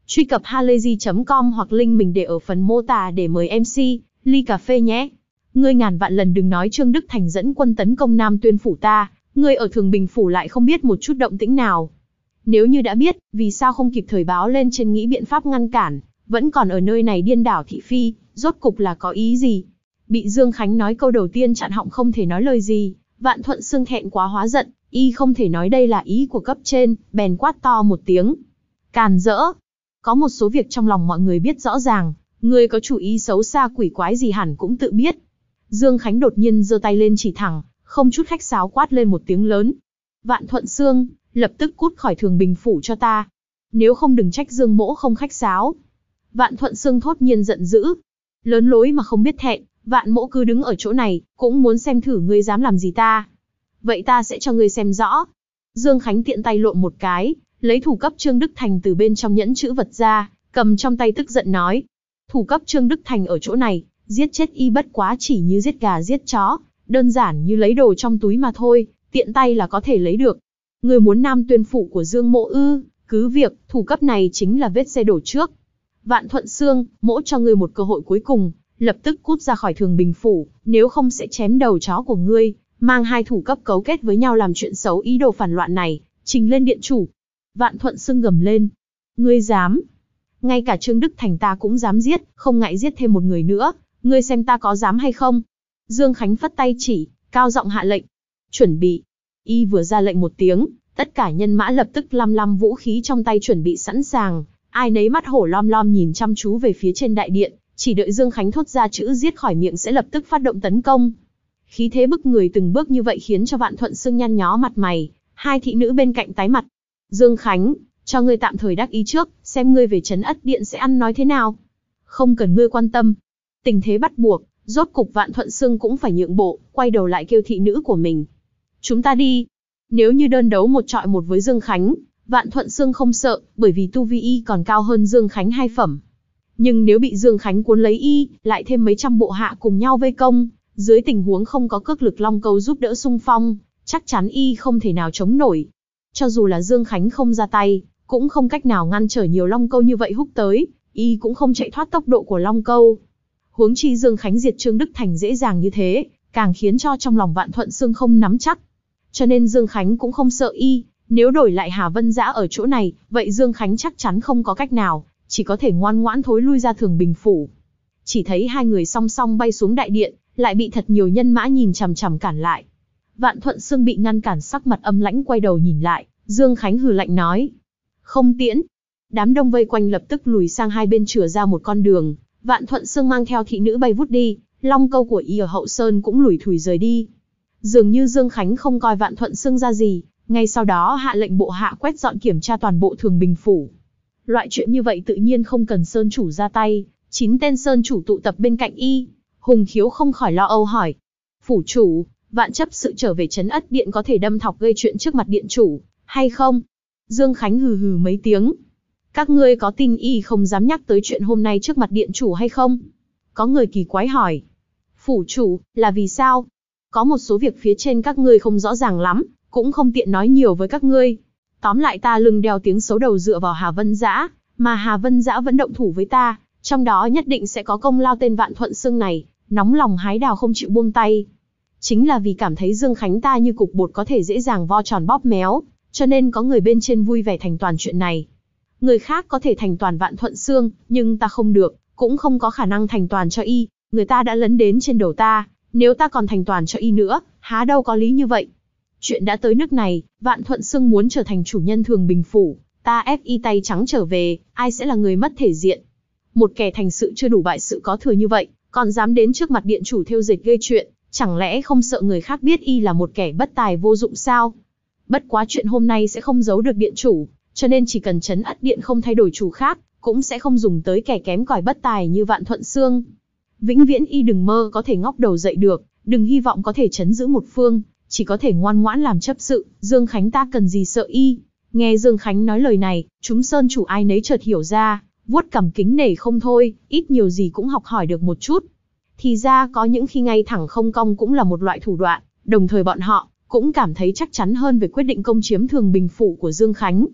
Truy cập halayzi.com hoặc link mình để ở phần mô tả để mời MC, ly cà phê nhé. Ngươi ngàn vạn lần đừng nói Trương Đức Thành dẫn quân tấn công Nam Tuyên phủ ta, ngươi ở Thường Bình phủ lại không biết một chút động tĩnh nào. Nếu như đã biết, vì sao không kịp thời báo lên trên nghĩ biện pháp ngăn cản, vẫn còn ở nơi này điên đảo thị phi, rốt cục là có ý gì? Bị Dương Khánh nói câu đầu tiên chặn họng không thể nói lời gì, Vạn Thuận Xương thẹn quá hóa giận, y không thể nói đây là ý của cấp trên, bèn quát to một tiếng. Càn rỡ! Có một số việc trong lòng mọi người biết rõ ràng, người có chủ ý xấu xa quỷ quái gì hẳn cũng tự biết. Dương Khánh đột nhiên giơ tay lên chỉ thẳng, không chút khách sáo quát lên một tiếng lớn. Vạn Thuận Xương, lập tức cút khỏi Thường Bình phủ cho ta. Nếu không đừng trách Dương mỗ không khách sáo. Vạn Thuận Xương thốt nhiên giận dữ. Lớn lối mà không biết thẹn, Vạn mỗ cứ đứng ở chỗ này, cũng muốn xem thử ngươi dám làm gì ta. Vậy ta sẽ cho ngươi xem rõ. Dương Khánh tiện tay lộn một cái, lấy thủ cấp Trương Đức Thành từ bên trong nhẫn chữ vật ra, cầm trong tay tức giận nói. Thủ cấp Trương Đức Thành ở chỗ này, giết chết y bất quá chỉ như giết gà giết chó, đơn giản như lấy đồ trong túi mà thôi, tiện tay là có thể lấy được. Người muốn Nam Tuyên phủ của Dương mỗ ư? Cứ việc, thủ cấp này chính là vết xe đổ trước. Vạn Thuận Xương, mỗ cho ngươi một cơ hội cuối cùng, lập tức cút ra khỏi Thường Bình phủ, nếu không sẽ chém đầu chó của ngươi, mang hai thủ cấp cấu kết với nhau làm chuyện xấu ý đồ phản loạn này, trình lên điện chủ. Vạn Thuận Xương gầm lên. Ngươi dám? Ngay cả Trương Đức Thành ta cũng dám giết, không ngại giết thêm một người nữa, ngươi xem ta có dám hay không? Dương Khánh phất tay chỉ, cao giọng hạ lệnh. Chuẩn bị. Y vừa ra lệnh một tiếng, tất cả nhân mã lập tức lăm lăm vũ khí trong tay chuẩn bị sẵn sàng, ai nấy mắt hổ lom lom nhìn chăm chú về phía trên đại điện, chỉ đợi Dương Khánh thốt ra chữ giết khỏi miệng sẽ lập tức phát động tấn công. Khí thế bức người từng bước như vậy khiến cho Vạn Thuận Xương nhăn nhó mặt mày, hai thị nữ bên cạnh tái mặt. Dương Khánh, cho ngươi tạm thời đắc ý trước, xem ngươi về trấn Ất Điện sẽ ăn nói thế nào. Không cần ngươi quan tâm. Tình thế bắt buộc, rốt cục Vạn Thuận Xương cũng phải nhượng bộ, quay đầu lại kêu thị nữ của mình. Chúng ta đi. Nếu như đơn đấu một trọi một với Dương Khánh, Vạn Thuận Xương không sợ, bởi vì tu vi y còn cao hơn Dương Khánh 2 phẩm. Nhưng nếu bị Dương Khánh cuốn lấy y, lại thêm mấy trăm bộ hạ cùng nhau vây công, dưới tình huống không có cước lực Long Câu giúp đỡ xung phong, chắc chắn y không thể nào chống nổi. Cho dù là Dương Khánh không ra tay, cũng không cách nào ngăn trở nhiều Long Câu như vậy húc tới, y cũng không chạy thoát tốc độ của Long Câu. Huống chi Dương Khánh diệt Trương Đức Thành dễ dàng như thế, càng khiến cho trong lòng Vạn Thuận Xương không nắm chắc. Cho nên Dương Khánh cũng không sợ y, nếu đổi lại Hà Vân Dã ở chỗ này, vậy Dương Khánh chắc chắn không có cách nào, chỉ có thể ngoan ngoãn thối lui ra Thường Bình phủ. Chỉ thấy hai người song song bay xuống đại điện, lại bị thật nhiều nhân mã nhìn chằm chằm cản lại. Vạn Thuận Xương bị ngăn cản sắc mặt âm lãnh quay đầu nhìn lại, Dương Khánh hừ lạnh nói. Không tiễn. Đám đông vây quanh lập tức lùi sang hai bên chừa ra một con đường, Vạn Thuận Xương mang theo thị nữ bay vút đi, Long Câu của y ở hậu sơn cũng lủi thủi rời đi. Dường như Dương Khánh không coi Vạn Thuận Xương ra gì, ngay sau đó hạ lệnh bộ hạ quét dọn kiểm tra toàn bộ Thường Bình phủ. Loại chuyện như vậy tự nhiên không cần sơn chủ ra tay, 9 tên sơn chủ tụ tập bên cạnh y. Hùng Khiếu không khỏi lo âu hỏi. Phủ chủ, Vạn chấp sự trở về trấn Ất Điện có thể đâm thọc gây chuyện trước mặt điện chủ, hay không? Dương Khánh hừ hừ mấy tiếng. Các ngươi có tin y không dám nhắc tới chuyện hôm nay trước mặt điện chủ hay không? Có người kỳ quái hỏi. Phủ chủ, là vì sao? Có một số việc phía trên các ngươi không rõ ràng lắm, cũng không tiện nói nhiều với các ngươi. Tóm lại ta lưng đeo tiếng xấu đầu dựa vào Hà Vân Dã, mà Hà Vân Dã vẫn động thủ với ta, trong đó nhất định sẽ có công lao tên Vạn Thuận Xương này, nóng lòng hái đào không chịu buông tay. Chính là vì cảm thấy Dương Khánh ta như cục bột có thể dễ dàng vo tròn bóp méo, cho nên có người bên trên vui vẻ thành toàn chuyện này. Người khác có thể thành toàn Vạn Thuận Xương, nhưng ta không được, cũng không có khả năng thành toàn cho y, người ta đã lấn đến trên đầu ta, nếu ta còn thành toàn cho y nữa, há đâu có lý như vậy. Chuyện đã tới nước này, Vạn Thuận Xương muốn trở thành chủ nhân Thường Bình phủ, ta ép y tay trắng trở về, ai sẽ là người mất thể diện? Một kẻ thành sự chưa đủ bại sự có thừa như vậy, còn dám đến trước mặt điện chủ thêu dệt gây chuyện, chẳng lẽ không sợ người khác biết y là một kẻ bất tài vô dụng sao? Bất quá chuyện hôm nay sẽ không giấu được điện chủ, cho nên chỉ cần trấn Ất Điện không thay đổi chủ khác, cũng sẽ không dùng tới kẻ kém cỏi bất tài như Vạn Thuận Xương. Vĩnh viễn y đừng mơ có thể ngóc đầu dậy được, đừng hy vọng có thể trấn giữ một phương, chỉ có thể ngoan ngoãn làm chấp sự, Dương Khánh ta cần gì sợ y. Nghe Dương Khánh nói lời này, chúng sơn chủ ai nấy chợt hiểu ra, vuốt cằm kính nể không thôi, ít nhiều gì cũng học hỏi được một chút. Thì ra có những khi ngay thẳng không cong cũng là một loại thủ đoạn, đồng thời bọn họ cũng cảm thấy chắc chắn hơn về quyết định công chiếm Thường Bình phủ của Dương Khánh.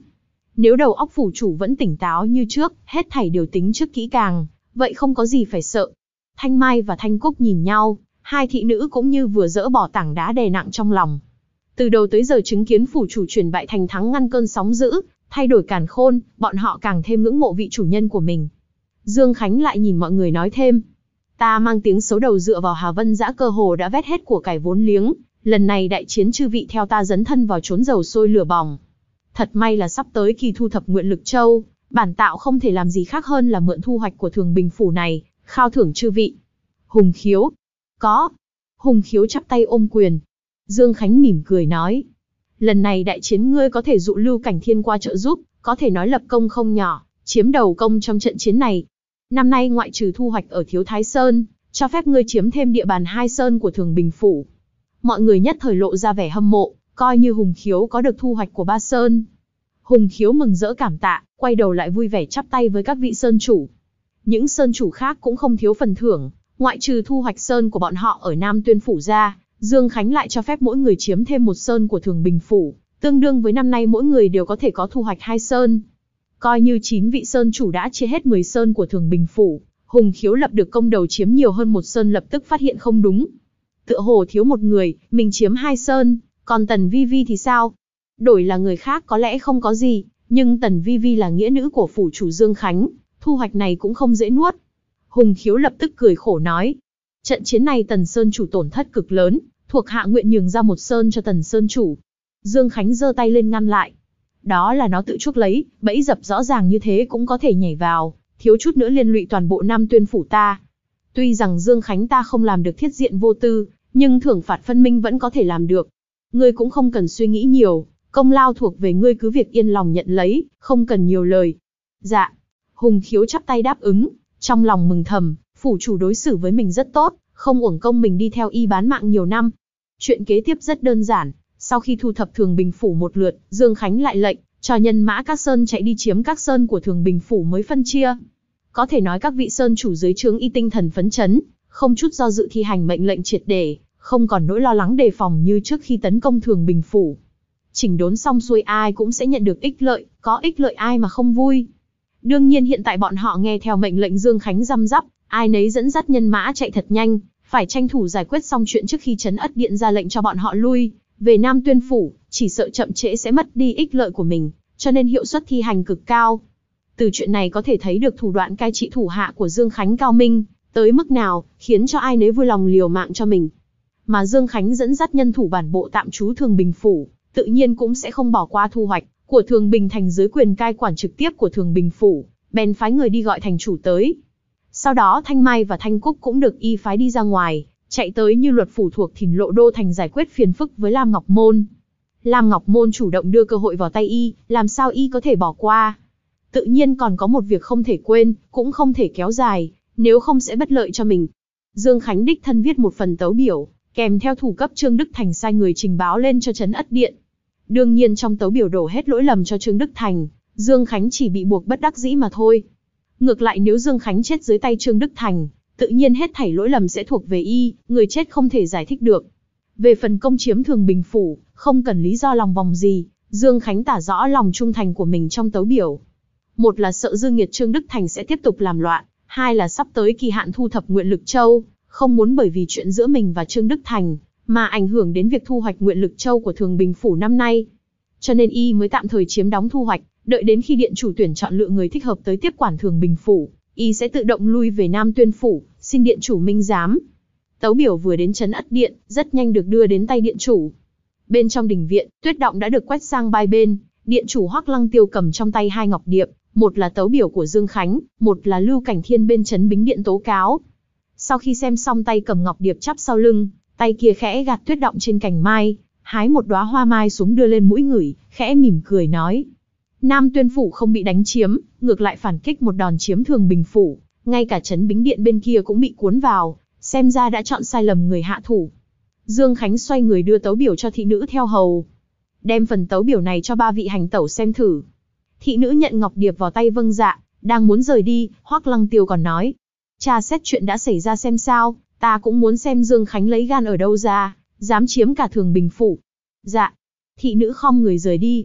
Nếu đầu óc phủ chủ vẫn tỉnh táo như trước, hết thảy đều tính trước kỹ càng, vậy không có gì phải sợ. Thanh Mai và Thanh Cúc nhìn nhau, hai thị nữ cũng như vừa dỡ bỏ tảng đá đè nặng trong lòng. Từ đầu tới giờ chứng kiến phủ chủ chuyển bại thành thắng, ngăn cơn sóng dữ, thay đổi càn khôn, bọn họ càng thêm ngưỡng mộ vị chủ nhân của mình. Dương Khánh lại nhìn mọi người nói thêm. Ta mang tiếng xấu đầu dựa vào Hà Vân Dã cơ hồ đã vét hết của cải vốn liếng, lần này đại chiến chư vị theo ta dấn thân vào chốn dầu sôi lửa bỏng. Thật may là sắp tới kỳ thu thập Nguyện Lực Châu, bản tạo không thể làm gì khác hơn là mượn thu hoạch của Thường Bình phủ này, khao thưởng chư vị. Hùng Khiếu. Có. Hùng Khiếu chắp tay ôm quyền. Dương Khánh mỉm cười nói. Lần này đại chiến ngươi có thể dụ Lưu Cảnh Thiên qua trợ giúp, có thể nói lập công không nhỏ, chiếm đầu công trong trận chiến này. Năm nay ngoại trừ thu hoạch ở Thiếu Thái Sơn, cho phép ngươi chiếm thêm địa bàn 2 sơn của Thường Bình phủ. Mọi người nhất thời lộ ra vẻ hâm mộ, coi như Hùng Khiếu có được thu hoạch của 3 sơn. Hùng Khiếu mừng rỡ cảm tạ, quay đầu lại vui vẻ chắp tay với các vị sơn chủ. Những sơn chủ khác cũng không thiếu phần thưởng, ngoại trừ thu hoạch sơn của bọn họ ở Nam Tuyên phủ ra, Dương Khánh lại cho phép mỗi người chiếm thêm 1 sơn của Thường Bình phủ, tương đương với năm nay mỗi người đều có thể có thu hoạch 2 sơn. Coi như 9 vị sơn chủ đã chia hết 10 sơn của Thường Bình phủ, Hùng Khiếu lập được công đầu chiếm nhiều hơn 1 sơn lập tức phát hiện không đúng. Tựa hồ thiếu một người, mình chiếm 2 sơn, còn Tần Vi Vi thì sao? Đổi là người khác có lẽ không có gì, nhưng Tần Vi Vi là nghĩa nữ của phủ chủ Dương Khánh, thu hoạch này cũng không dễ nuốt. Hùng Khiếu lập tức cười khổ nói. Trận chiến này Tần Sơn chủ tổn thất cực lớn, thuộc hạ nguyện nhường ra 1 sơn cho Tần Sơn chủ. Dương Khánh giơ tay lên ngăn lại. Đó là nó tự chuốc lấy, bẫy dập rõ ràng như thế cũng có thể nhảy vào, thiếu chút nữa liên lụy toàn bộ Nam Tuyên phủ ta. Tuy rằng Dương Khánh ta không làm được thiết diện vô tư, nhưng thưởng phạt phân minh vẫn có thể làm được. Ngươi cũng không cần suy nghĩ nhiều, công lao thuộc về ngươi, cứ việc yên lòng nhận lấy, không cần nhiều lời. Dạ. Hùng Khiếu chắp tay đáp ứng, trong lòng mừng thầm, phủ chủ đối xử với mình rất tốt, không uổng công mình đi theo y bán mạng nhiều năm. Chuyện kế tiếp rất đơn giản, sau khi thu thập Thường Bình phủ một lượt, Dương Khánh lại lệnh cho nhân mã các sơn chạy đi chiếm các sơn của Thường Bình phủ mới phân chia. Có thể nói các vị sơn chủ dưới trướng y tinh thần phấn chấn, không chút do dự thi hành mệnh lệnh triệt để, không còn nỗi lo lắng đề phòng như trước khi tấn công Thường Bình phủ. Chỉnh đốn xong xuôi ai cũng sẽ nhận được ích lợi, có ích lợi ai mà không vui. Đương nhiên hiện tại bọn họ nghe theo mệnh lệnh Dương Khánh răm rắp, ai nấy dẫn dắt nhân mã chạy thật nhanh, phải tranh thủ giải quyết xong chuyện trước khi Trấn Ất Điện ra lệnh cho bọn họ lui về Nam Tuyên phủ, chỉ sợ chậm trễ sẽ mất đi ích lợi của mình, cho nên hiệu suất thi hành cực cao. Từ chuyện này có thể thấy được thủ đoạn cai trị thủ hạ của Dương Khánh cao minh tới mức nào, khiến cho ai nấy vui lòng liều mạng cho mình. Mà Dương Khánh dẫn dắt nhân thủ bản bộ tạm trú Thường Bình phủ, tự nhiên cũng sẽ không bỏ qua thu hoạch của Thường Bình thành dưới quyền cai quản trực tiếp của Thường Bình phủ, bèn phái người đi gọi thành chủ tới. Sau đó Thanh Mai và Thanh Cúc cũng được y phái đi ra ngoài, chạy tới Như Luật phủ thuộc Thìn Lộ đô thành giải quyết phiền phức với Lam Ngọc Môn. Lam Ngọc Môn chủ động đưa cơ hội vào tay y, làm sao y có thể bỏ qua? Tự nhiên còn có một việc không thể quên, cũng không thể kéo dài, nếu không sẽ bất lợi cho mình. Dương Khánh đích thân viết một phần tấu biểu, kèm theo thủ cấp Trương Đức Thành sai người trình báo lên cho Trấn Ất Điện. Đương nhiên trong tấu biểu đổ hết lỗi lầm cho Trương Đức Thành, Dương Khánh chỉ bị buộc bất đắc dĩ mà thôi. Ngược lại nếu Dương Khánh chết dưới tay Trương Đức Thành, tự nhiên hết thảy lỗi lầm sẽ thuộc về y, người chết không thể giải thích được. Về phần công chiếm Thường Bình phủ, không cần lý do lòng vòng gì, Dương Khánh tả rõ lòng trung thành của mình trong tấu biểu. Một là sợ dư nghiệt Trương Đức Thành sẽ tiếp tục làm loạn, hai là sắp tới kỳ hạn thu thập Nguyện Lực Châu, không muốn bởi vì chuyện giữa mình và Trương Đức Thành mà ảnh hưởng đến việc thu hoạch Nguyện Lực Châu của Thường Bình phủ năm nay. Cho nên y mới tạm thời chiếm đóng thu hoạch, đợi đến khi điện chủ tuyển chọn lựa người thích hợp tới tiếp quản Thường Bình phủ, y sẽ tự động lui về Nam Tuyên phủ, xin điện chủ minh giám. Tấu biểu vừa đến Trấn Ất Điện, rất nhanh được đưa đến tay điện chủ. Bên trong đình viện, tuyết động đã được quét sang hai bên, điện chủ Hoắc Lăng Tiêu cầm trong tay 2 ngọc điệp, một là tấu biểu của Dương Khánh, một là Lưu Cảnh Thiên bên Trấn Bính Điện tố cáo. Sau khi xem xong tay cầm ngọc điệp chắp sau lưng, tay kia khẽ gạt tuyết động trên cành mai, hái một đóa hoa mai xuống đưa lên mũi ngửi, khẽ mỉm cười nói. Nam Tuyên phủ không bị đánh chiếm, ngược lại phản kích một đòn chiếm Thường Bình phủ, ngay cả Trấn Bính Điện bên kia cũng bị cuốn vào, xem ra đã chọn sai lầm người hạ thủ. Dương Khánh xoay người đưa tấu biểu cho thị nữ theo hầu. Đem phần tấu biểu này cho 3 vị hành tẩu xem thử. Thị nữ nhận ngọc điệp vào tay vâng dạ, đang muốn rời đi, Hoắc Lăng Tiêu còn nói. Tra xét chuyện đã xảy ra xem sao, ta cũng muốn xem Dương Khánh lấy gan ở đâu ra, dám chiếm cả Thường Bình phủ. Dạ. Thị nữ khom người rời đi.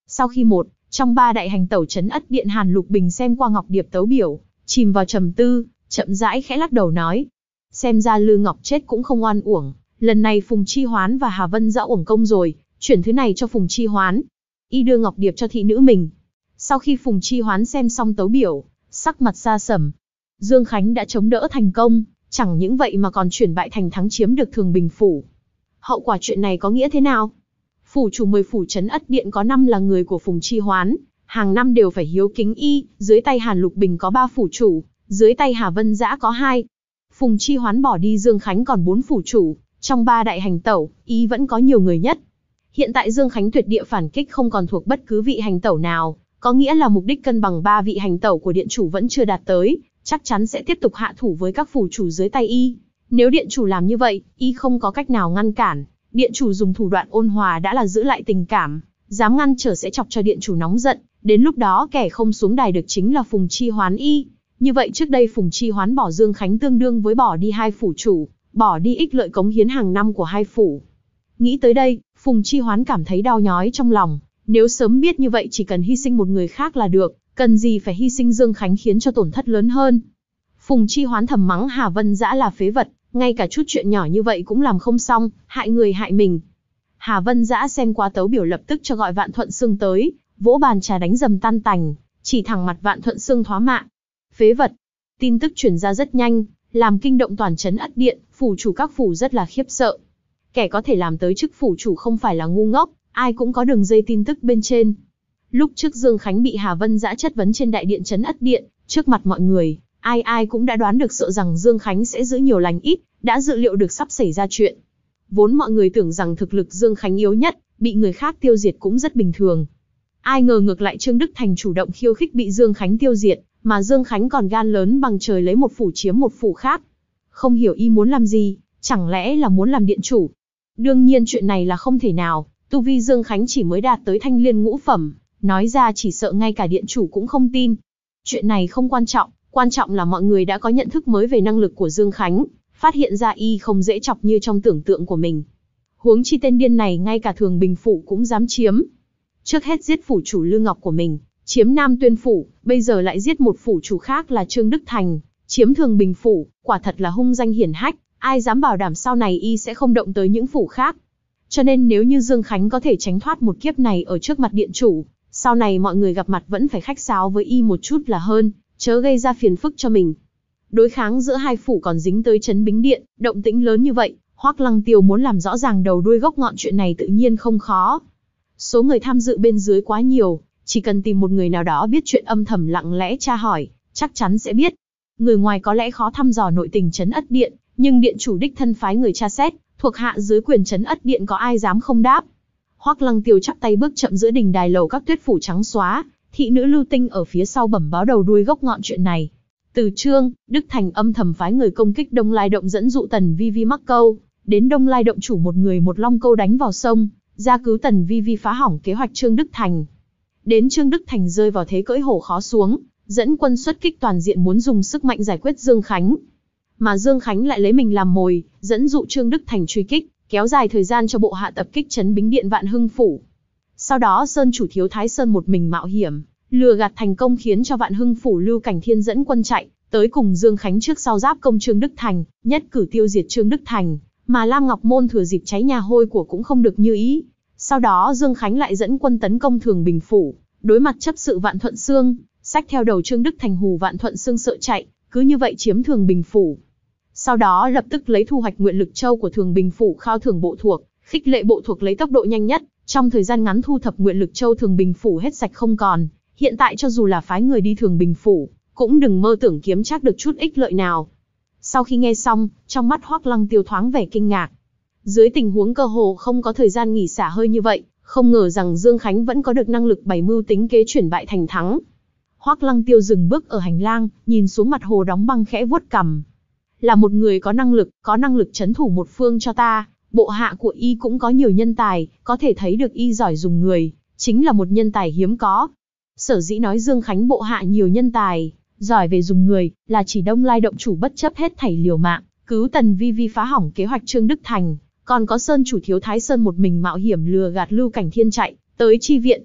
Sau khi một trong ba đại hành tẩu trấn Ất Điện Hàn Lục Bình xem qua ngọc điệp tấu biểu, chìm vào trầm tư, chậm rãi khẽ lắc đầu nói: xem ra Lư Ngọc chết cũng không oan uổng, lần này Phùng Chi Hoán và Hà Vân Dã uổng công rồi, chuyển thứ này cho Phùng Chi Hoán. Y đưa ngọc điệp cho thị nữ mình. Sau khi Phùng Chi Hoán xem xong tấu biểu, sắc mặt xa sầm. Dương Khánh đã chống đỡ thành công, chẳng những vậy mà còn chuyển bại thành thắng, chiếm được Thường Bình phủ. Hậu quả chuyện này có nghĩa thế nào? Phủ chủ 10 phủ trấn Ất Điện có 5 là người của Phùng Chi Hoán, hàng năm đều phải hiếu kính y. Dưới tay Hàn Lục Bình có 3 phủ chủ, dưới tay Hà Vân Dã có 2. Phùng Chi Hoán bỏ đi Dương Khánh còn 4 phủ chủ, trong 3 đại hành tẩu, y vẫn có nhiều người nhất. Hiện tại Dương Khánh tuyệt địa phản kích không còn thuộc bất cứ vị hành tẩu nào, có nghĩa là mục đích cân bằng 3 vị hành tẩu của điện chủ vẫn chưa đạt tới, chắc chắn sẽ tiếp tục hạ thủ với các phủ chủ dưới tay y. Nếu điện chủ làm như vậy, y không có cách nào ngăn cản. Điện chủ dùng thủ đoạn ôn hòa đã là giữ lại tình cảm, dám ngăn trở sẽ chọc cho điện chủ nóng giận, đến lúc đó kẻ không xuống đài được chính là Phùng Chi Hoán y. Như vậy trước đây Phùng Chi Hoán bỏ Dương Khánh tương đương với bỏ đi 2 phủ chủ, bỏ đi ích lợi cống hiến hàng năm của 2 phủ. Nghĩ tới đây, Phùng Chi Hoán cảm thấy đau nhói trong lòng, nếu sớm biết như vậy chỉ cần hy sinh một người khác là được, cần gì phải hy sinh Dương Khánh khiến cho tổn thất lớn hơn. Phùng Chi Hoán thầm mắng Hà Vân Dã là phế vật, ngay cả chút chuyện nhỏ như vậy cũng làm không xong, hại người hại mình. Hà Vân Dã xem qua tấu biểu lập tức cho gọi Vạn Thuận Xương tới, vỗ bàn trà đánh dầm tan tành, chỉ thẳng mặt Vạn Thuận Xương thoá mạ. Phế vật. Tin tức truyền ra rất nhanh, làm kinh động toàn trấn Ất Điện, phủ chủ các phủ rất là khiếp sợ. Kẻ có thể làm tới chức phủ chủ không phải là ngu ngốc, ai cũng có đường dây tin tức bên trên. Lúc trước Dương Khánh bị Hà Vân Dã chất vấn trên đại điện trấn Ất Điện, trước mặt mọi người, ai cũng đã đoán được sợ rằng Dương Khánh sẽ giữ nhiều lành ít, đã dự liệu được sắp xảy ra chuyện. Vốn mọi người tưởng rằng thực lực Dương Khánh yếu nhất, bị người khác tiêu diệt cũng rất bình thường. Ai ngờ ngược lại Trương Đức Thành chủ động khiêu khích bị Dương Khánh tiêu diệt, mà Dương Khánh còn gan lớn bằng trời lấy một phủ chiếm một phủ khác. Không hiểu y muốn làm gì, chẳng lẽ là muốn làm điện chủ? Đương nhiên chuyện này là không thể nào, tu vi Dương Khánh chỉ mới đạt tới thanh liên ngũ phẩm, nói ra chỉ sợ ngay cả điện chủ cũng không tin. Chuyện này không quan trọng là mọi người đã có nhận thức mới về năng lực của Dương Khánh, phát hiện ra y không dễ chọc như trong tưởng tượng của mình. Huống chi tên điên này ngay cả Thường Bình phủ cũng dám chiếm. Trước hết giết phủ chủ Lư Ngọc của mình, chiếm Nam Tuyên phủ, bây giờ lại giết một phủ chủ khác là Trương Đức Thành, chiếm Thường Bình phủ, quả thật là hung danh hiển hách, ai dám bảo đảm sau này y sẽ không động tới những phủ khác. Cho nên nếu như Dương Khánh có thể tránh thoát một kiếp này ở trước mặt điện chủ, sau này mọi người gặp mặt vẫn phải khách sáo với y một chút là hơn, chớ gây ra phiền phức cho mình. Đối kháng giữa 2 phủ còn dính tới trấn Bính Điện, động tĩnh lớn như vậy, Hoắc Lăng Tiêu muốn làm rõ ràng đầu đuôi gốc ngọn chuyện này tự nhiên không khó. Số người tham dự bên dưới quá nhiều, chỉ cần tìm một người nào đó biết chuyện âm thầm lặng lẽ tra hỏi, chắc chắn sẽ biết. Người ngoài có lẽ khó thăm dò nội tình trấn Ất Điện, nhưng điện chủ đích thân phái người tra xét, thuộc hạ dưới quyền trấn Ất Điện có ai dám không đáp. Hoắc Lăng Tiêu chắp tay bước chậm giữa đình đài lầu các tuyết phủ trắng xóa, thị nữ Lưu Tinh ở phía sau bẩm báo đầu đuôi gốc ngọn chuyện này. Từ Trương Đức Thành âm thầm phái người công kích Đông Lai Động dẫn dụ Tần Vi Vi mắc câu, đến Đông Lai Động chủ một người một long câu đánh vào sông, ra cứu Tần Vi Vi phá hỏng kế hoạch Trương Đức Thành. Đến Trương Đức Thành rơi vào thế cưỡi hổ khó xuống, dẫn quân xuất kích toàn diện muốn dùng sức mạnh giải quyết Dương Khánh. Mà Dương Khánh lại lấy mình làm mồi, dẫn dụ Trương Đức Thành truy kích, kéo dài thời gian cho bộ hạ tập kích trấn Bính Điện Vạn Hưng phủ. Sau đó Sơn chủ Thiếu Thái Sơn một mình mạo hiểm, lừa gạt thành công khiến cho Vạn Hưng phủ Lưu Cảnh Thiên dẫn quân chạy, tới cùng Dương Khánh trước sau giáp công Trương Đức Thành, nhất cử tiêu diệt Trương Đức Thành, mà Lam Ngọc Môn thừa dịp cháy nhà hôi của cũng không được như ý. Sau đó Dương Khánh lại dẫn quân tấn công Thường Bình phủ, đối mặt chấp sự Vạn Thuận Xương, xách theo đầu Trương Đức Thành hù Vạn Thuận Xương sợ chạy, cứ như vậy chiếm Thường Bình phủ. Sau đó lập tức lấy thu hoạch Nguyện Lực Châu của Thường Bình phủ khao thưởng bộ thuộc, khích lệ bộ thuộc lấy tốc độ nhanh nhất, trong thời gian ngắn thu thập Nguyện Lực Châu Thường Bình phủ hết sạch không còn. Hiện tại cho dù là phái người đi Thường Bình phủ, cũng đừng mơ tưởng kiếm chắc được chút ích lợi nào. Sau khi nghe xong, trong mắt Hoắc Lăng Tiêu thoáng vẻ kinh ngạc. Dưới tình huống cơ hồ không có thời gian nghỉ xả hơi như vậy, không ngờ rằng Dương Khánh vẫn có được năng lực bày mưu tính kế chuyển bại thành thắng. Hoắc Lăng Tiêu dừng bước ở hành lang, nhìn xuống mặt hồ đóng băng khẽ vuốt cằm. Là một người có năng lực trấn thủ một phương cho ta, bộ hạ của y cũng có nhiều nhân tài, có thể thấy được y giỏi dùng người, chính là một nhân tài hiếm có. Sở dĩ nói Dương Khánh bộ hạ nhiều nhân tài, giỏi về dùng người, là chỉ Đông Lai Động chủ bất chấp hết thảy liều mạng, cứu Tần Vi Vi phá hỏng kế hoạch Trương Đức Thành, còn có Sơn chủ Thiếu Thái Sơn một mình mạo hiểm lừa gạt Lưu Cảnh Thiên chạy tới chi viện.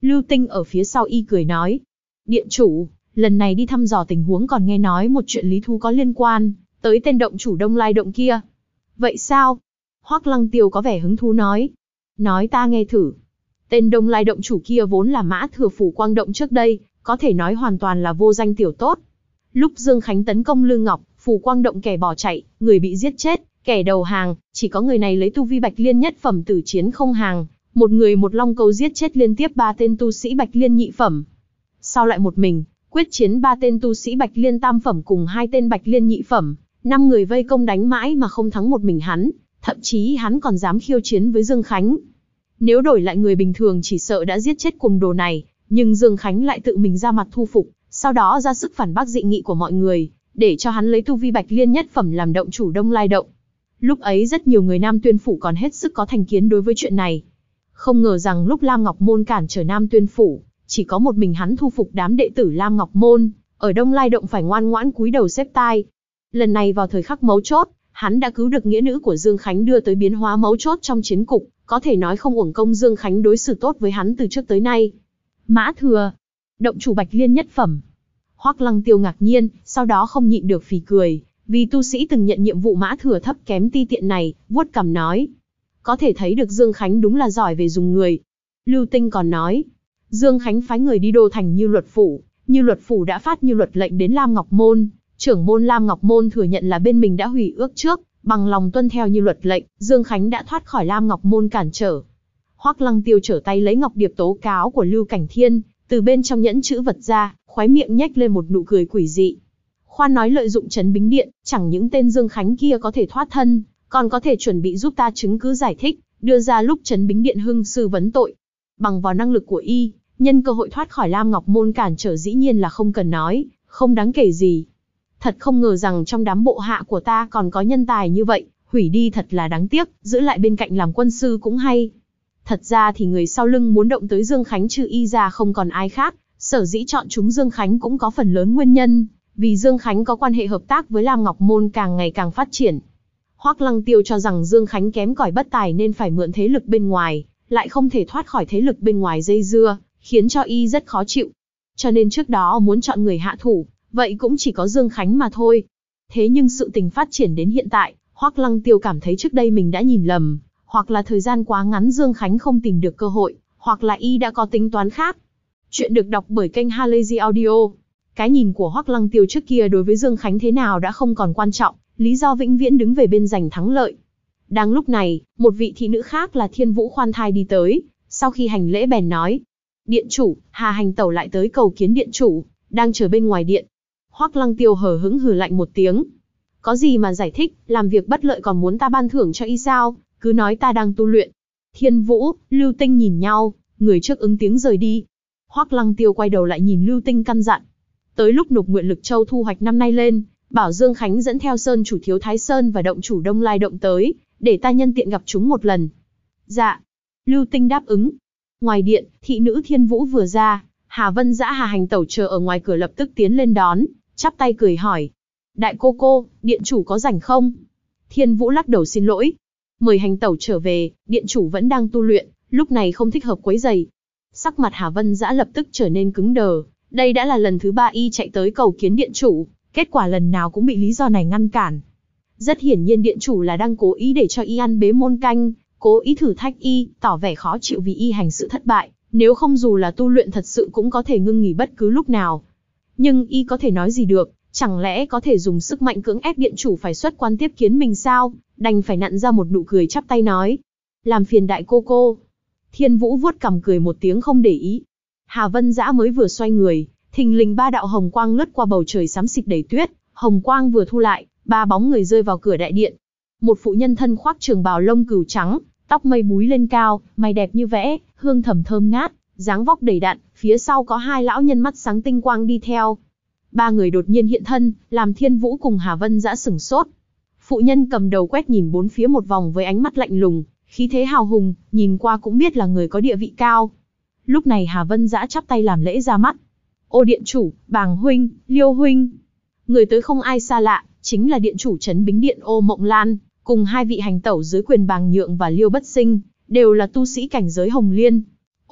Lưu Tinh ở phía sau y cười nói. Điện chủ, lần này đi thăm dò tình huống còn nghe nói một chuyện lý thú có liên quan tới tên động chủ Đông Lai Động kia. Vậy sao? Hoắc Lăng Tiêu có vẻ hứng thú nói. Nói ta nghe thử. Tên Đông Lai Động chủ kia vốn là Mã Thừa Phủ Quang Động trước đây, có thể nói hoàn toàn là vô danh tiểu tốt. Lúc Dương Khánh tấn công Lư Ngọc, Phủ Quang Động kẻ bỏ chạy, người bị giết chết, kẻ đầu hàng, chỉ có người này lấy tu vi Bạch Liên nhất phẩm tử chiến không hàng, một người một long câu giết chết liên tiếp 3 tên tu sĩ Bạch Liên nhị phẩm. Sau lại một mình, quyết chiến 3 tên tu sĩ Bạch Liên tam phẩm cùng 2 tên Bạch Liên nhị phẩm, 5 người vây công đánh mãi mà không thắng một mình hắn, thậm chí hắn còn dám khiêu chiến với Dương Khánh. Nếu đổi lại người bình thường chỉ sợ đã giết chết cuồng đồ này, nhưng Dương Khánh lại tự mình ra mặt thu phục, sau đó ra sức phản bác dị nghị của mọi người, để cho hắn lấy tu vi Bạch Liên nhất phẩm làm động chủ Đông Lai Động. Lúc ấy rất nhiều người Nam Tuyên Phủ còn hết sức có thành kiến đối với chuyện này. Không ngờ rằng lúc Lam Ngọc Môn cản trở Nam Tuyên Phủ, chỉ có một mình hắn thu phục đám đệ tử Lam Ngọc Môn, ở Đông Lai Động phải ngoan ngoãn cúi đầu xếp tai. Lần này vào thời khắc mấu chốt, hắn đã cứu được nghĩa nữ của Dương Khánh đưa tới biến hóa mấu chốt trong chiến cục, có thể nói không uổng công Dương Khánh đối xử tốt với hắn từ trước tới nay. Mã Thừa, động chủ Bạch Liên nhất phẩm. Hoắc Lăng Tiêu ngạc nhiên, sau đó không nhịn được phì cười, vì tu sĩ từng nhận nhiệm vụ Mã Thừa thấp kém ti tiện này, vuốt cằm nói. Có thể thấy được Dương Khánh đúng là giỏi về dùng người. Lưu Tinh còn nói, Dương Khánh phái người đi đô thành Như Luật Phủ đã phát Như Luật lệnh đến Lam Ngọc Môn, trưởng môn Lam Ngọc Môn thừa nhận là bên mình đã hủy ước trước, bằng lòng tuân theo Như Luật lệnh, Dương Khánh đã thoát khỏi Lam Ngọc Môn cản trở. Hoắc Lăng Tiêu trở tay lấy ngọc điệp tố cáo của Lưu Cảnh Thiên, từ bên trong nhẫn chữ vật ra, khóe miệng nhếch lên một nụ cười quỷ dị. Khoan nói lợi dụng Trấn Bính Điện, chẳng những tên Dương Khánh kia có thể thoát thân, còn có thể chuẩn bị giúp ta chứng cứ giải thích, đưa ra lúc Trấn Bính Điện hưng sư vấn tội. Bằng vào năng lực của y, nhân cơ hội thoát khỏi Lam Ngọc Môn cản trở dĩ nhiên là không cần nói, không đáng kể gì. Thật không ngờ rằng trong đám bộ hạ của ta còn có nhân tài như vậy, hủy đi thật là đáng tiếc, giữ lại bên cạnh làm quân sư cũng hay. Thật ra thì người sau lưng muốn động tới Dương Khánh trừ y ra không còn ai khác, sở dĩ chọn chúng Dương Khánh cũng có phần lớn nguyên nhân, vì Dương Khánh có quan hệ hợp tác với Lam Ngọc Môn càng ngày càng phát triển. Hoắc Lăng Tiêu cho rằng Dương Khánh kém cỏi bất tài nên phải mượn thế lực bên ngoài, lại không thể thoát khỏi thế lực bên ngoài dây dưa, khiến cho y rất khó chịu. Cho nên trước đó muốn chọn người hạ thủ, vậy cũng chỉ có Dương Khánh mà thôi. Thế nhưng sự tình phát triển đến hiện tại, Hoắc Lăng Tiêu cảm thấy trước đây mình đã nhìn lầm, hoặc là thời gian quá ngắn Dương Khánh không tìm được cơ hội, hoặc là y đã có tính toán khác. Chuyện được đọc bởi kênh Halazy Audio. Cái nhìn của Hoắc Lăng Tiêu trước kia đối với Dương Khánh thế nào đã không còn quan trọng, lý do vĩnh viễn đứng về bên giành thắng lợi. Đang lúc này, một vị thị nữ khác là Thiên Vũ khoan thai đi tới, sau khi hành lễ bèn nói. Điện chủ, Hà Hành Tẩu lại tới cầu kiến điện chủ, đang chờ bên ngoài điện. Hoắc Lăng Tiêu hờ hững hừ lạnh một tiếng. Có gì mà giải thích, làm việc bất lợi còn muốn ta ban thưởng cho y sao, cứ nói ta đang tu luyện. Thiên Vũ, Lưu Tinh nhìn nhau, người trước ứng tiếng rời đi. Hoắc Lăng Tiêu quay đầu lại nhìn Lưu Tinh căn dặn. Tới lúc nộp nguyện lực châu thu hoạch năm nay lên, bảo Dương Khánh dẫn theo Sơn chủ Thiếu Thái Sơn và động chủ Đông Lai Động tới, để ta nhân tiện gặp chúng một lần. Dạ. Lưu Tinh đáp ứng. Ngoài điện, thị nữ Thiên Vũ vừa ra, Hà Vân Dã Hà Hành Tẩu chờ ở ngoài cửa lập tức tiến lên đón, chắp tay cười hỏi. Đại cô, điện chủ có rảnh không? Thiên Vũ lắc đầu xin lỗi. Mời Hành Tẩu trở về, điện chủ vẫn đang tu luyện, lúc này không thích hợp quấy rầy. Sắc mặt Hà Vân Dã lập tức trở nên cứng đờ, đây đã là lần thứ 3 y chạy tới cầu kiến điện chủ, kết quả lần nào cũng bị lý do này ngăn cản. Rất hiển nhiên điện chủ là đang cố ý để cho y ăn bế môn canh, cố ý thử thách y, tỏ vẻ khó chịu vì y hành sự thất bại, nếu không dù là tu luyện thật sự cũng có thể ngưng nghỉ bất cứ lúc nào. Nhưng y có thể nói gì được, chẳng lẽ có thể dùng sức mạnh cưỡng ép điện chủ phải xuất quan tiếp kiến mình sao, đành phải nặn ra một nụ cười chắp tay nói. Làm phiền đại cô. Thiên Vũ vuốt cằm cười một tiếng không để ý. Hà Vân Dã mới vừa xoay người, thình lình 3 đạo hồng quang lướt qua bầu trời xám xịt đầy tuyết, hồng quang vừa thu lại, 3 bóng người rơi vào cửa đại điện. Một phụ nhân thân khoác trường bào lông cừu trắng, tóc mây búi lên cao, mày đẹp như vẽ, hương thầm thơm ngát, dáng vóc đầy đặn, phía sau có 2 lão nhân mắt sáng tinh quang đi theo. 3 người đột nhiên hiện thân, làm Thiên Vũ cùng Hà Vân Dã sửng sốt. Phụ nhân cầm đầu quét nhìn bốn phía một vòng với ánh mắt lạnh lùng, khí thế hào hùng, nhìn qua cũng biết là người có địa vị cao. Lúc này Hà Vân Dã chắp tay làm lễ ra mắt. Ô điện chủ, Bàng huynh, Liêu huynh. Người tới không ai xa lạ, chính là điện chủ Trấn Bính Điện Ô Mộng Lan, cùng 2 vị hành tẩu dưới quyền Bàng Nhượng và Liêu Bất Sinh, đều là tu sĩ cảnh giới Hồng Liên.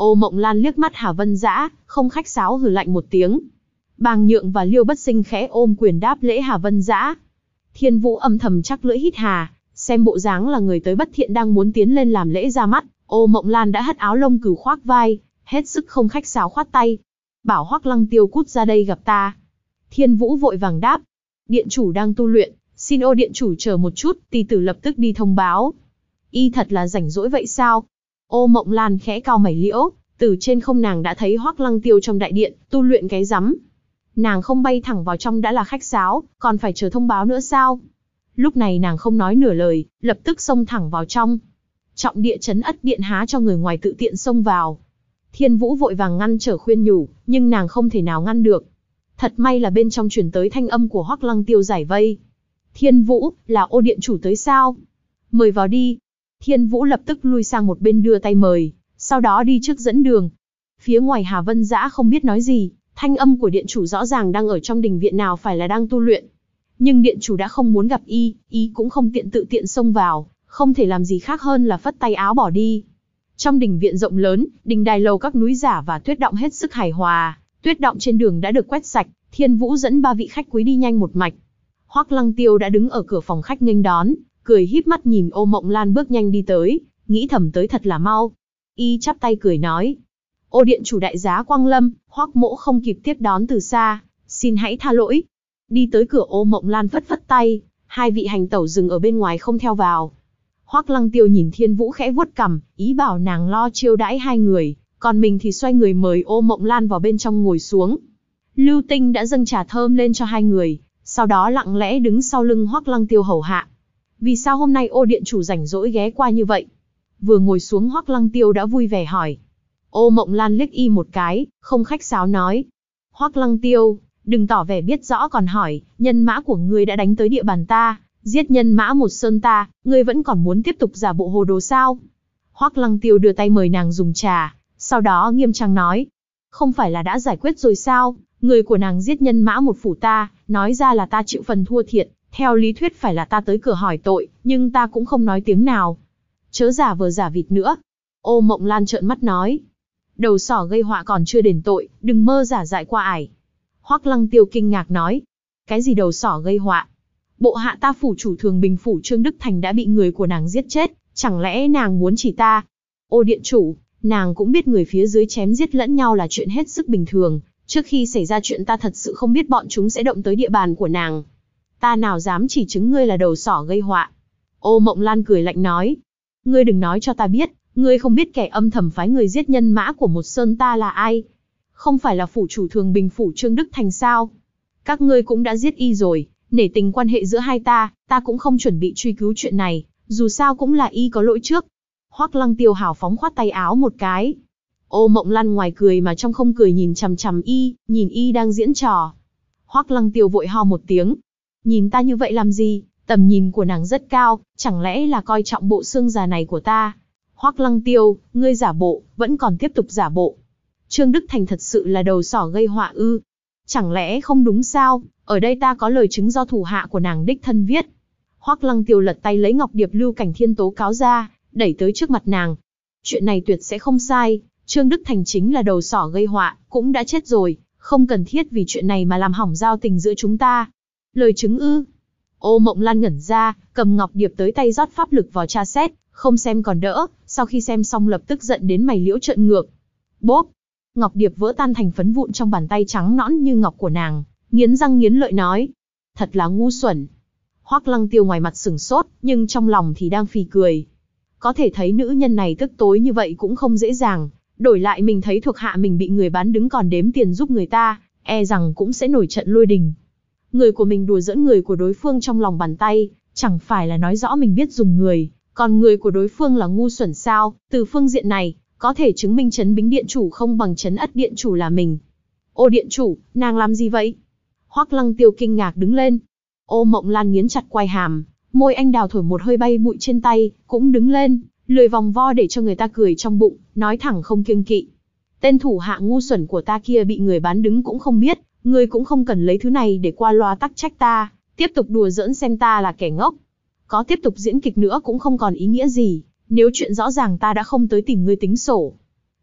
Ô Mộng Lan liếc mắt Hà Vân Dã, không khách sáo hừ lạnh một tiếng. Bàng Nhượng và Liêu Bất Sinh khẽ ôm quyền đáp lễ Hà Vân Dã. Thiên Vũ âm thầm chắc lưỡi hít hà, xem bộ dáng là người tới bất thiện đang muốn tiến lên làm lễ ra mắt. Ô Mộng Lan đã hất áo lông cừu khoác vai, hết sức không khách sáo khoát tay. Bảo Hoắc Lăng Tiêu cút ra đây gặp ta. Thiên Vũ vội vàng đáp. Điện chủ đang tu luyện, xin ô điện chủ chờ một chút, tỷ tử lập tức đi thông báo. Y thật là rảnh rỗi vậy sao? Ô Mộng Lan khẽ cau mày liễu, từ trên không nàng đã thấy Hoắc Lăng Tiêu trong đại điện, tu luyện cái rắm. Nàng không bay thẳng vào trong đã là khách sáo, còn phải chờ thông báo nữa sao? Lúc này nàng không nói nửa lời, lập tức xông thẳng vào trong. Trọng địa trấn Ất Điện há cho người ngoài tự tiện xông vào. Thiên Vũ vội vàng ngăn trở khuyên nhủ, nhưng nàng không thể nào ngăn được. Thật may là bên trong truyền tới thanh âm của Hoắc Lăng Tiêu giải vây. Thiên Vũ, là ô điện chủ tới sao? Mời vào đi. Thiên Vũ lập tức lui sang một bên đưa tay mời, sau đó đi trước dẫn đường. Phía ngoài Hà Vân Dã không biết nói gì, thanh âm của điện chủ rõ ràng đang ở trong đình viện nào phải là đang tu luyện. Nhưng điện chủ đã không muốn gặp y cũng không tiện tự tiện xông vào, không thể làm gì khác hơn là phất tay áo bỏ đi. Trong đình viện rộng lớn, đình đài lầu các núi giả và tuyết động hết sức hài hòa, tuyết động trên đường đã được quét sạch, Thiên Vũ dẫn 3 vị khách quý đi nhanh một mạch. Hoắc Lăng Tiêu đã đứng ở cửa phòng khách nghênh đón, cười híp mắt nhìn Ô Mộng Lan bước nhanh đi tới, nghĩ thầm tới thật là mau. Y chắp tay cười nói, ô điện chủ đại giá quang lâm, Hoắc mỗ không kịp tiếp đón từ xa, xin hãy tha lỗi. Đi tới cửa Ô Mộng Lan phất phất tay, 2 vị hành tẩu dừng ở bên ngoài không theo vào. Hoắc Lăng Tiêu nhìn Thiên Vũ khẽ vuốt cằm, ý bảo nàng lo chiêu đãi 2 người, còn mình thì xoay người mời Ô Mộng Lan vào bên trong ngồi xuống. Lưu Tinh đã dâng trà thơm lên cho 2 người, sau đó lặng lẽ đứng sau lưng Hoắc Lăng Tiêu hầu hạ. Vì sao hôm nay ô điện chủ rảnh rỗi ghé qua như vậy? Vừa ngồi xuống Hoắc Lăng Tiêu đã vui vẻ hỏi. Ô Mộng Lan liếc y một cái, không khách sáo nói. Hoắc Lăng Tiêu, đừng tỏ vẻ biết rõ còn hỏi, nhân mã của ngươi đã đánh tới địa bàn ta, giết nhân mã một sơn ta, ngươi vẫn còn muốn tiếp tục giả bộ hồ đồ sao? Hoắc Lăng Tiêu đưa tay mời nàng dùng trà, sau đó nghiêm trang nói. Không phải là đã giải quyết rồi sao? Người của nàng giết nhân mã một phủ ta, nói ra là ta chịu phần thua thiệt, theo lý thuyết phải là ta tới cửa hỏi tội, nhưng ta cũng không nói tiếng nào. Chớ giả vờ giả vịt nữa. Ô Mộng Lan trợn mắt nói. Đầu sỏ gây họa còn chưa đền tội, đừng mơ giả dại qua ải. Hoắc Lăng Tiêu kinh ngạc nói. Cái gì đầu sỏ gây họa? Bộ hạ ta phủ chủ Thường Bình phủ Trương Đức Thành đã bị người của nàng giết chết, chẳng lẽ nàng muốn chỉ ta? Ô điện chủ, nàng cũng biết người phía dưới chém giết lẫn nhau là chuyện hết sức bình thường. Trước khi xảy ra chuyện ta thật sự không biết bọn chúng sẽ động tới địa bàn của nàng. Ta nào dám chỉ chứng ngươi là đầu sỏ gây họa. Ô Mộng Lan cười lạnh nói. Ngươi đừng nói cho ta biết, ngươi không biết kẻ âm thầm phái người giết nhân mã của một sơn ta là ai. Không phải là phủ chủ Thường Bình phủ Trương Đức Thành sao? Các ngươi cũng đã giết y rồi, nể tình quan hệ giữa hai ta cũng không chuẩn bị truy cứu chuyện này, dù sao cũng là y có lỗi trước. Hoắc Lăng Tiêu hào phóng khoát tay áo một cái. Ô Mộng Lan ngoài cười mà trong không cười nhìn chằm chằm y, nhìn y đang diễn trò. Hoắc Lăng Tiêu vội ho một tiếng. Nhìn ta như vậy làm gì? Tầm nhìn của nàng rất cao, chẳng lẽ là coi trọng bộ xương già này của ta? Hoắc Lăng Tiêu, ngươi giả bộ, vẫn còn tiếp tục giả bộ. Trương Đức Thành thật sự là đầu sỏ gây họa ư? Chẳng lẽ không đúng sao? Ở đây ta có lời chứng do thủ hạ của nàng đích thân viết. Hoắc Lăng Tiêu lật tay lấy ngọc điệp Lưu Cảnh Thiên tố cáo ra, đẩy tới trước mặt nàng. Chuyện này tuyệt sẽ không sai, Trương Đức Thành chính là đầu sỏ gây họa, cũng đã chết rồi, không cần thiết vì chuyện này mà làm hỏng giao tình giữa chúng ta. Lời chứng ư? Ô Mộng Lan ngẩn ra, cầm ngọc điệp tới tay rót pháp lực vào tra xét, không xem còn đỡ, sau khi xem xong lập tức giận đến mày liễu trợn ngược. Bốp! Ngọc điệp vỡ tan thành phấn vụn trong bàn tay trắng nõn như ngọc của nàng, nghiến răng nghiến lợi nói. Thật là ngu xuẩn. Hoắc Lăng Tiêu ngoài mặt sửng sốt, nhưng trong lòng thì đang phì cười. Có thể thấy nữ nhân này tức tối như vậy cũng không dễ dàng, đổi lại mình thấy thuộc hạ mình bị người bán đứng còn đếm tiền giúp người ta, e rằng cũng sẽ nổi trận lôi đình. Người của mình đùa giỡn người của đối phương trong lòng bàn tay, chẳng phải là nói rõ mình biết dùng người, còn người của đối phương là ngu xuẩn sao? Từ phương diện này, có thể chứng minh Trấn Bính điện chủ không bằng Trấn Ất điện chủ là mình. Ô điện chủ, nàng làm gì vậy? Hoắc Lăng Tiêu kinh ngạc đứng lên. Ô Mộng Lan nghiến chặt quai hàm, môi anh đào thổi một hơi bay bụi trên tay, cũng đứng lên, lười vòng vo để cho người ta cười trong bụng, nói thẳng không kiêng kỵ. Tên thủ hạ ngu xuẩn của ta kia bị người bán đứng cũng không biết, ngươi cũng không cần lấy thứ này để qua loa tắc trách ta, tiếp tục đùa giỡn xem ta là kẻ ngốc. Có tiếp tục diễn kịch nữa cũng không còn ý nghĩa gì, nếu chuyện rõ ràng ta đã không tới tìm ngươi tính sổ.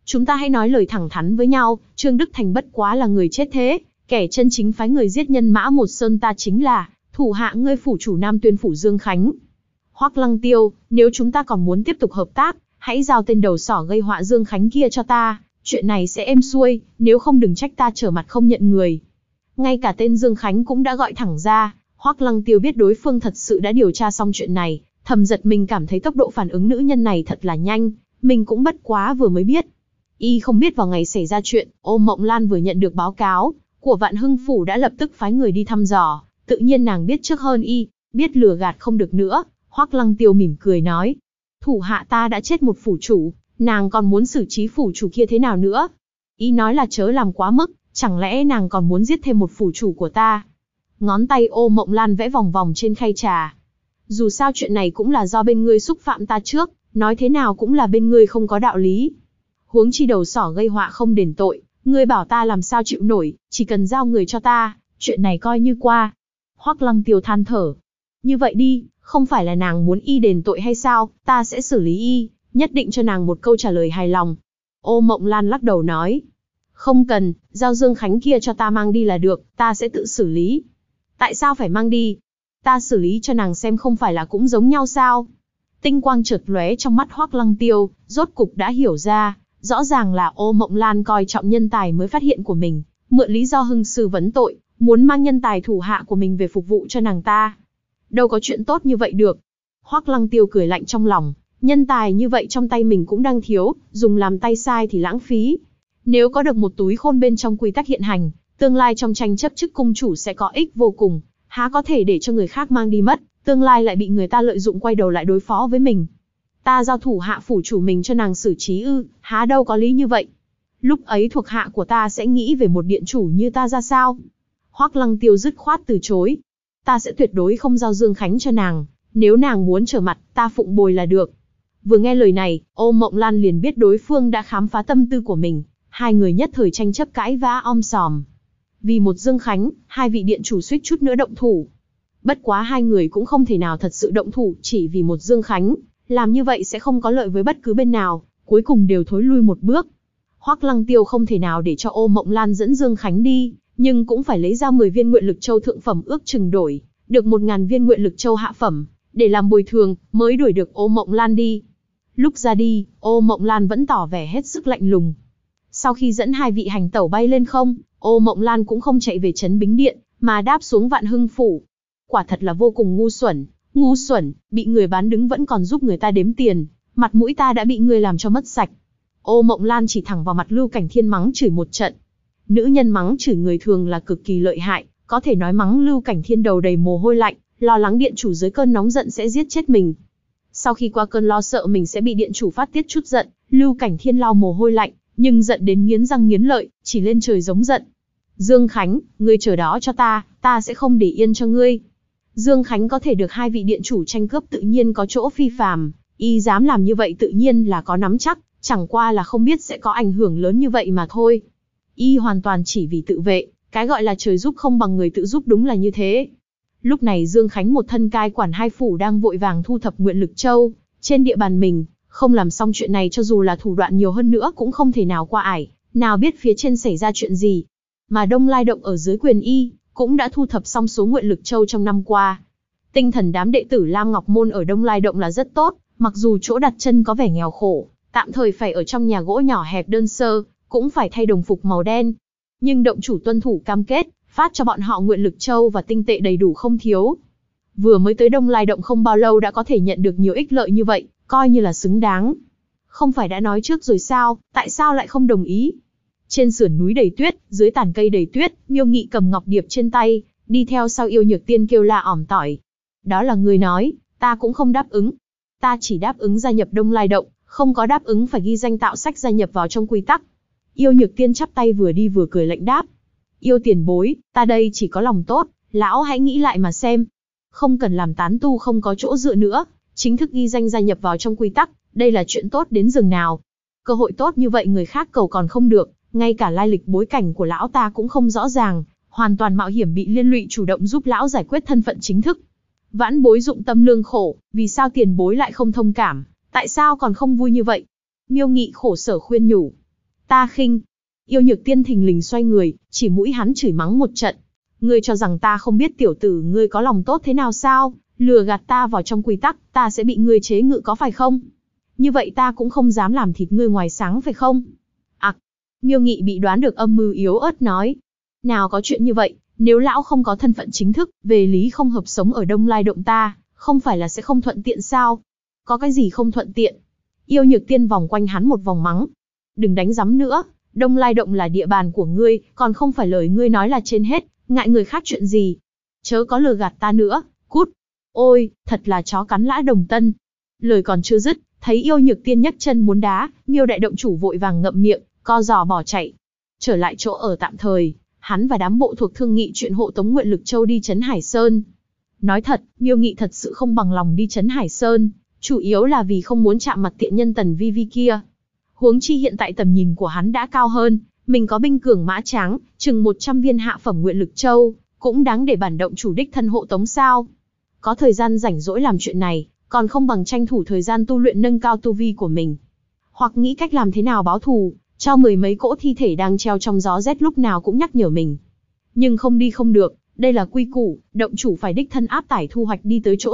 Chúng ta hãy nói lời thẳng thắn với nhau, Trương Đức Thành bất quá là người chết thế, kẻ chân chính phái người giết nhân Mã Một Sơn ta chính là thủ hạ ngươi phủ chủ Nam Tuyên phủ Dương Khánh. Hoắc Lăng Tiêu, nếu chúng ta còn muốn tiếp tục hợp tác, hãy giao tên đầu sỏ gây họa Dương Khánh kia cho ta, chuyện này sẽ êm xuôi, nếu không đừng trách ta trở mặt không nhận người. Ngay cả tên Dương Khánh cũng đã gọi thẳng ra, Hoắc Lăng Tiêu biết đối phương thật sự đã điều tra xong chuyện này, thầm giật mình cảm thấy tốc độ phản ứng nữ nhân này thật là nhanh, mình cũng bất quá vừa mới biết. Y không biết vào ngày xảy ra chuyện, Ô Mộng Lan vừa nhận được báo cáo của Vạn Hưng phủ đã lập tức phái người đi thăm dò, tự nhiên nàng biết trước hơn Y, biết lừa gạt không được nữa. Hoắc Lăng Tiêu mỉm cười nói, thủ hạ ta đã chết một phủ chủ, nàng còn muốn xử trí phủ chủ kia thế nào nữa? Y nói là chớ làm quá mức, chẳng lẽ nàng còn muốn giết thêm một phủ chủ của ta? Ngón tay Ô Mộng Lan vẽ vòng vòng trên khay trà. Dù sao chuyện này cũng là do bên ngươi xúc phạm ta trước, nói thế nào cũng là bên ngươi không có đạo lý. Huống chi đầu sỏ gây họa không đền tội, ngươi bảo ta làm sao chịu nổi, chỉ cần giao người cho ta, chuyện này coi như qua. Hoắc Lăng Tiêu than thở. Như vậy đi, không phải là nàng muốn Y đền tội hay sao, ta sẽ xử lý Y, nhất định cho nàng một câu trả lời hài lòng. Ô Mộng Lan lắc đầu nói. Không cần, giao Dương Khánh kia cho ta mang đi là được, ta sẽ tự xử lý. Tại sao phải mang đi? Ta xử lý cho nàng xem không phải là cũng giống nhau sao? Tinh quang chợt lóe trong mắt Hoắc Lăng Tiêu, rốt cục đã hiểu ra, rõ ràng là Ô Mộng Lan coi trọng nhân tài mới phát hiện của mình, mượn lý do hưng sư vấn tội, muốn mang nhân tài thủ hạ của mình về phục vụ cho nàng ta. Đâu có chuyện tốt như vậy được. Hoắc Lăng Tiêu cười lạnh trong lòng, nhân tài như vậy trong tay mình cũng đang thiếu, dùng làm tay sai thì lãng phí. Nếu có được một túi khôn bên trong quy tắc hiện hành, tương lai trong tranh chấp chức cung chủ sẽ có ích vô cùng, há có thể để cho người khác mang đi mất, tương lai lại bị người ta lợi dụng quay đầu lại đối phó với mình. Ta giao thủ hạ phủ chủ mình cho nàng xử trí ư, há đâu có lý như vậy. Lúc ấy thuộc hạ của ta sẽ nghĩ về một điện chủ như ta ra sao? Hoắc Lăng Tiêu dứt khoát từ chối. Ta sẽ tuyệt đối không giao Dương Khánh cho nàng, nếu nàng muốn trở mặt, ta phụng bồi là được. Vừa nghe lời này, Ô Mộng Lan liền biết đối phương đã khám phá tâm tư của mình, hai người nhất thời tranh chấp cãi vã om sòm. Vì một Dương Khánh, hai vị điện chủ suýt chút nữa động thủ. Bất quá hai người cũng không thể nào thật sự động thủ chỉ vì một Dương Khánh, làm như vậy sẽ không có lợi với bất cứ bên nào, cuối cùng đều thối lui một bước. Hoắc Lăng Tiêu không thể nào để cho Ô Mộng Lan dẫn Dương Khánh đi, nhưng cũng phải lấy ra 10 viên nguyện lực châu thượng phẩm ước chừng đổi được 1000 viên nguyện lực châu hạ phẩm, để làm bồi thường, mới đuổi được Ô Mộng Lan đi. Lúc ra đi, Ô Mộng Lan vẫn tỏ vẻ hết sức lạnh lùng. Sau khi dẫn hai vị hành tẩu bay lên không, Ô Mộng Lan cũng không chạy về trấn Bính Điện, mà đáp xuống Vạn Hưng phủ. Quả thật là vô cùng ngu xuẩn, bị người bán đứng vẫn còn giúp người ta đếm tiền, mặt mũi ta đã bị người làm cho mất sạch. Ô Mộng Lan chỉ thẳng vào mặt Lưu Cảnh Thiên mắng chửi một trận. Nữ nhân mắng chửi người thường là cực kỳ lợi hại, có thể nói mắng Lưu Cảnh Thiên đầu đầy mồ hôi lạnh, lo lắng điện chủ dưới cơn nóng giận sẽ giết chết mình. Sau khi qua cơn lo sợ mình sẽ bị điện chủ phát tiết chút giận, Lưu Cảnh Thiên lau mồ hôi lạnh, nhưng giận đến nghiến răng nghiến lợi, chỉ lên trời giống giận. Dương Khánh, ngươi chờ đó cho ta sẽ không để yên cho ngươi. Dương Khánh có thể được hai vị điện chủ tranh cướp tự nhiên có chỗ phi phàm, y dám làm như vậy tự nhiên là có nắm chắc, chẳng qua là không biết sẽ có ảnh hưởng lớn như vậy mà thôi. Y hoàn toàn chỉ vì tự vệ, cái gọi là trời giúp không bằng người tự giúp đúng là như thế. Lúc này Dương Khánh một thân cai quản hai phủ đang vội vàng thu thập nguyện lực châu, trên địa bàn mình, không làm xong chuyện này cho dù là thủ đoạn nhiều hơn nữa cũng không thể nào qua ải, nào biết phía trên xảy ra chuyện gì. Mà Đông Lai Động ở dưới quyền y, cũng đã thu thập xong số nguyện lực châu trong năm qua. Tinh thần đám đệ tử Lam Ngọc Môn ở Đông Lai Động là rất tốt, mặc dù chỗ đặt chân có vẻ nghèo khổ, tạm thời phải ở trong nhà gỗ nhỏ hẹp đơn sơ, cũng phải thay đồng phục màu đen. Nhưng động chủ tuân thủ cam kết, phát cho bọn họ nguyện lực châu và tinh tệ đầy đủ không thiếu. Vừa mới tới Đông Lai Động không bao lâu đã có thể nhận được nhiều ích lợi như vậy, coi như là xứng đáng. Không phải đã nói trước rồi sao, tại sao lại không đồng ý? Trên sườn núi đầy tuyết, dưới tàn cây đầy tuyết, Miêu Nghị cầm ngọc điệp trên tay, đi theo sau Yêu Nhược Tiên kêu la ỏm tỏi. Đó là người nói, ta cũng không đáp ứng. Ta chỉ đáp ứng gia nhập Đông Lai Động, không có đáp ứng phải ghi danh tạo sách gia nhập vào trong quy tắc. Yêu Nhược Tiên chắp tay vừa đi vừa cười lạnh đáp. Yêu tiền bối, ta đây chỉ có lòng tốt, lão hãy nghĩ lại mà xem. Không cần làm tán tu không có chỗ dựa nữa, chính thức ghi danh gia nhập vào trong quy tắc, đây là chuyện tốt đến giường nào. Cơ hội tốt như vậy người khác cầu còn không được, ngay cả lai lịch bối cảnh của lão ta cũng không rõ ràng, hoàn toàn mạo hiểm bị liên lụy chủ động giúp lão giải quyết thân phận chính thức. Vãn bối dụng tâm lương khổ, vì sao tiền bối lại không thông cảm, tại sao còn không vui như vậy? Miêu Nghị khổ sở khuyên nhủ. Ta khinh. Yêu Nhược Tiên thình lình xoay người, chỉ mũi hắn chửi mắng một trận. Ngươi cho rằng ta không biết tiểu tử ngươi có lòng tốt thế nào sao? Lừa gạt ta vào trong quy tắc, ta sẽ bị ngươi chế ngự có phải không? Như vậy ta cũng không dám làm thịt ngươi ngoài sáng phải không? Miêu Nghị bị đoán được âm mưu yếu ớt nói. Nào có chuyện như vậy, nếu lão không có thân phận chính thức, về lý không hợp sống ở Đông Lai Động ta, không phải là sẽ không thuận tiện sao? Có cái gì không thuận tiện? Yêu Nhược Tiên vòng quanh hắn một vòng mắng. Đừng đánh giấm nữa, Đông Lai Động là địa bàn của ngươi, còn không phải lời ngươi nói là trên hết, ngại người khác chuyện gì? Chớ có lừa gạt ta nữa, cút. Ôi, thật là chó cắn lã đồng tân. Lời còn chưa dứt, thấy Yêu Nhược Tiên nhấc chân muốn đá, Miêu đại động chủ vội vàng ngậm miệng, co giò bỏ chạy. Trở lại chỗ ở tạm thời, hắn và đám bộ thuộc thương nghị chuyện hộ tống Nguyện Lực Châu đi Trấn Hải Sơn. Nói thật, Miêu Nghị thật sự không bằng lòng đi Trấn Hải Sơn, chủ yếu là vì không muốn chạm mặt tiện nhân Tần Vi Vi kia. Huống chi hiện tại tầm nhìn của hắn đã cao hơn, mình có binh cường mã tráng, chừng 100 viên hạ phẩm Nguyện Lực Châu, cũng đáng để bản động chủ đích thân hộ tống sao. Có thời gian rảnh rỗi làm chuyện này, còn không bằng tranh thủ thời gian tu luyện nâng cao tu vi của mình. Hoặc nghĩ cách làm thế nào báo thù, cho 10 mấy cỗ thi thể đang treo trong gió rét lúc nào cũng nhắc nhở mình. Nhưng không đi không được, đây là quy củ, động chủ phải đích thân áp tải thu hoạch đi tới chỗ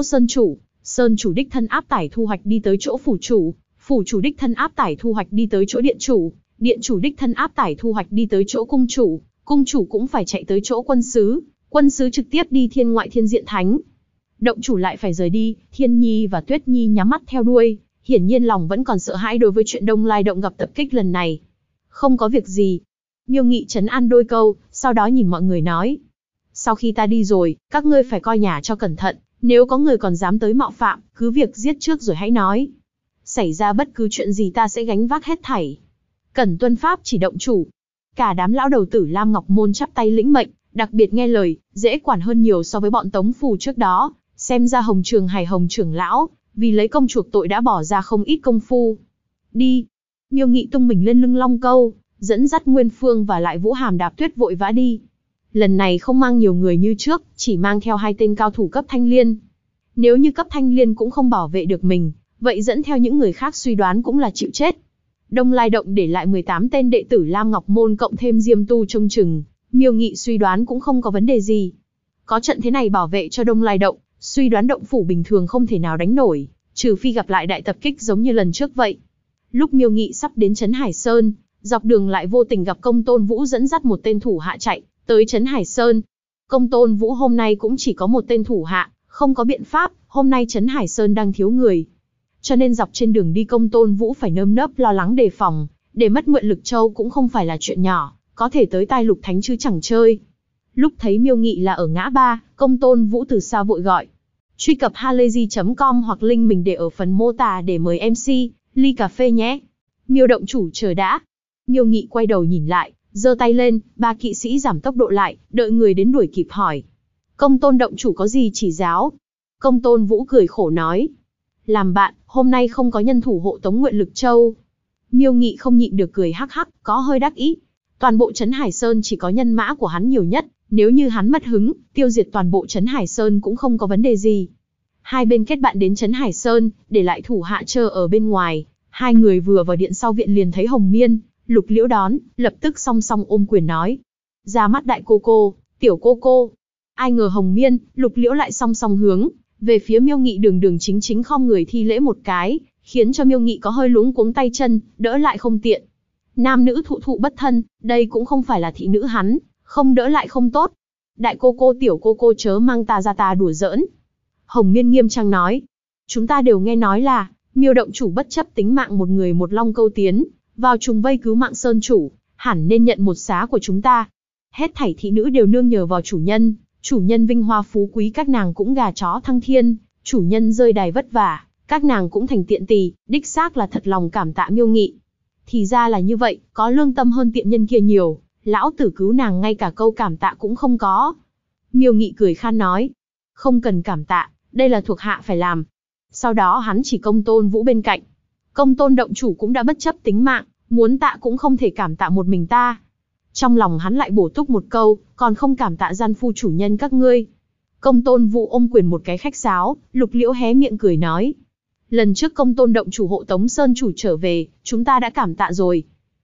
sơn chủ đích thân áp tải thu hoạch đi tới chỗ phủ chủ đích thân áp tải thu hoạch đi tới chỗ điện chủ đích thân áp tải thu hoạch đi tới chỗ cung chủ cũng phải chạy tới chỗ quân sứ trực tiếp đi thiên ngoại thiên diện thánh. Động chủ lại phải rời đi, Thiên Nhi và Tuyết Nhi nhắm mắt theo đuôi, hiển nhiên lòng vẫn còn sợ hãi đối với chuyện Đông Lai Động gặp tập kích lần này. Không có việc gì. Miêu Nghị trấn an đôi câu, sau đó nhìn mọi người nói. Sau khi ta đi rồi, các ngươi phải coi nhà cho cẩn thận, nếu có người còn dám tới mạo phạm, cứ việc giết trước rồi hãy nói. Xảy ra bất cứ chuyện gì ta sẽ gánh vác hết thảy. Cần tuân pháp chỉ động chủ. Cả đám lão đầu tử Lam Ngọc Môn chắp tay lĩnh mệnh, đặc biệt nghe lời, dễ quản hơn nhiều so với bọn Tống Phù trước đó. Xem ra Hồng Trường Hải Hồng trưởng lão, vì lấy công chuộc tội đã bỏ ra không ít công phu. Đi. Miêu Nghị tung mình lên lưng Long Câu, dẫn dắt Nguyên Phương và lại Vũ Hàm Đạp Tuyết vội vã đi. Lần này không mang nhiều người như trước, chỉ mang theo 2 tên cao thủ cấp thanh liên. Nếu như cấp thanh liên cũng không bảo vệ được mình, vậy dẫn theo những người khác suy đoán cũng là chịu chết. Đông Lai Động để lại 18 tên đệ tử Lam Ngọc Môn cộng thêm Diêm Tu trông chừng, Miêu Nghị suy đoán cũng không có vấn đề gì. Có trận thế này bảo vệ cho Đông Lai Động, suy đoán động phủ bình thường không thể nào đánh nổi, trừ phi gặp lại đại tập kích giống như lần trước vậy. Lúc Miêu Nghị sắp đến Trấn Hải Sơn, dọc đường lại vô tình gặp Công Tôn Vũ dẫn dắt một tên thủ hạ chạy tới Trấn Hải Sơn. Công Tôn Vũ hôm nay cũng chỉ có một tên thủ hạ, không có biện pháp, hôm nay Trấn Hải Sơn đang thiếu người. Cho nên dọc trên đường đi Công Tôn Vũ phải nơm nớp lo lắng đề phòng, để mất Nguyện Lực Châu cũng không phải là chuyện nhỏ, có thể tới tai Lục Thánh chứ chẳng chơi. Lúc thấy Miêu Nghị là ở ngã ba, Công Tôn Vũ từ xa vội gọi. Truy cập halayzi.com hoặc link mình để ở phần mô tả để mời MC, ly cà phê nhé. Miêu động chủ chờ đã. Miêu Nghị quay đầu nhìn lại, giơ tay lên, 3 kỵ sĩ giảm tốc độ lại, đợi người đến đuổi kịp hỏi. Công Tôn động chủ có gì chỉ giáo? Công Tôn Vũ cười khổ nói. Làm bạn, hôm nay không có nhân thủ hộ tống Nguyện Lực Châu. Miêu Nghị không nhịn được cười hắc hắc, có hơi đắc ý. Toàn bộ Trấn Hải Sơn chỉ có nhân mã của hắn nhiều nhất, nếu như hắn mất hứng, tiêu diệt toàn bộ Trấn Hải Sơn cũng không có vấn đề gì. Hai bên kết bạn đến Trấn Hải Sơn, để lại thủ hạ chờ ở bên ngoài. Hai người vừa vào điện sau viện liền thấy Hồng Miên, Lục Liễu đón, lập tức song song ôm quyền nói. Ra mắt đại cô cô, tiểu cô cô. Ai ngờ Hồng Miên, Lục Liễu lại song song hướng về phía Miêu Nghị đường đường chính chính khom người thi lễ một cái, khiến cho Miêu Nghị có hơi luống cuống tay chân, đỡ lại không tiện. Nam nữ thụ thụ bất thân, đây cũng không phải là thị nữ hắn, không đỡ lại không tốt. Đại cô cô tiểu cô cô chớ mang ta ra ta đùa giỡn. Hồng Miên nghiêm trang nói. Chúng ta đều nghe nói là, Miêu động chủ bất chấp tính mạng một người một Long Câu tiến vào trùng vây cứu mạng sơn chủ, hẳn nên nhận một xá của chúng ta. Hết thảy thị nữ đều nương nhờ vào chủ nhân vinh hoa phú quý các nàng cũng gà chó thăng thiên, chủ nhân rơi đài vất vả, các nàng cũng thành tiện tỳ, đích xác là thật lòng cảm tạ Miêu Nghị. Thì ra là như vậy, có lương tâm hơn tiện nhân kia nhiều, lão tử cứu nàng ngay cả câu cảm tạ cũng không có. Miêu Nghị cười khan nói, không cần cảm tạ, đây là thuộc hạ phải làm. Sau đó hắn chỉ Công Tôn Vũ bên cạnh. Công Tôn động chủ cũng đã bất chấp tính mạng, muốn tạ cũng không thể cảm tạ một mình ta. Trong lòng hắn lại bổ túc một câu, còn không cảm tạ gian phu chủ nhân các ngươi. Công Tôn Vũ ôm quyền một cái khách sáo, Lục Liễu hé miệng cười nói. Lần trước Công Tôn động chủ hộ tống sơn chủ trở về, chúng ta đã cảm tạ rồi.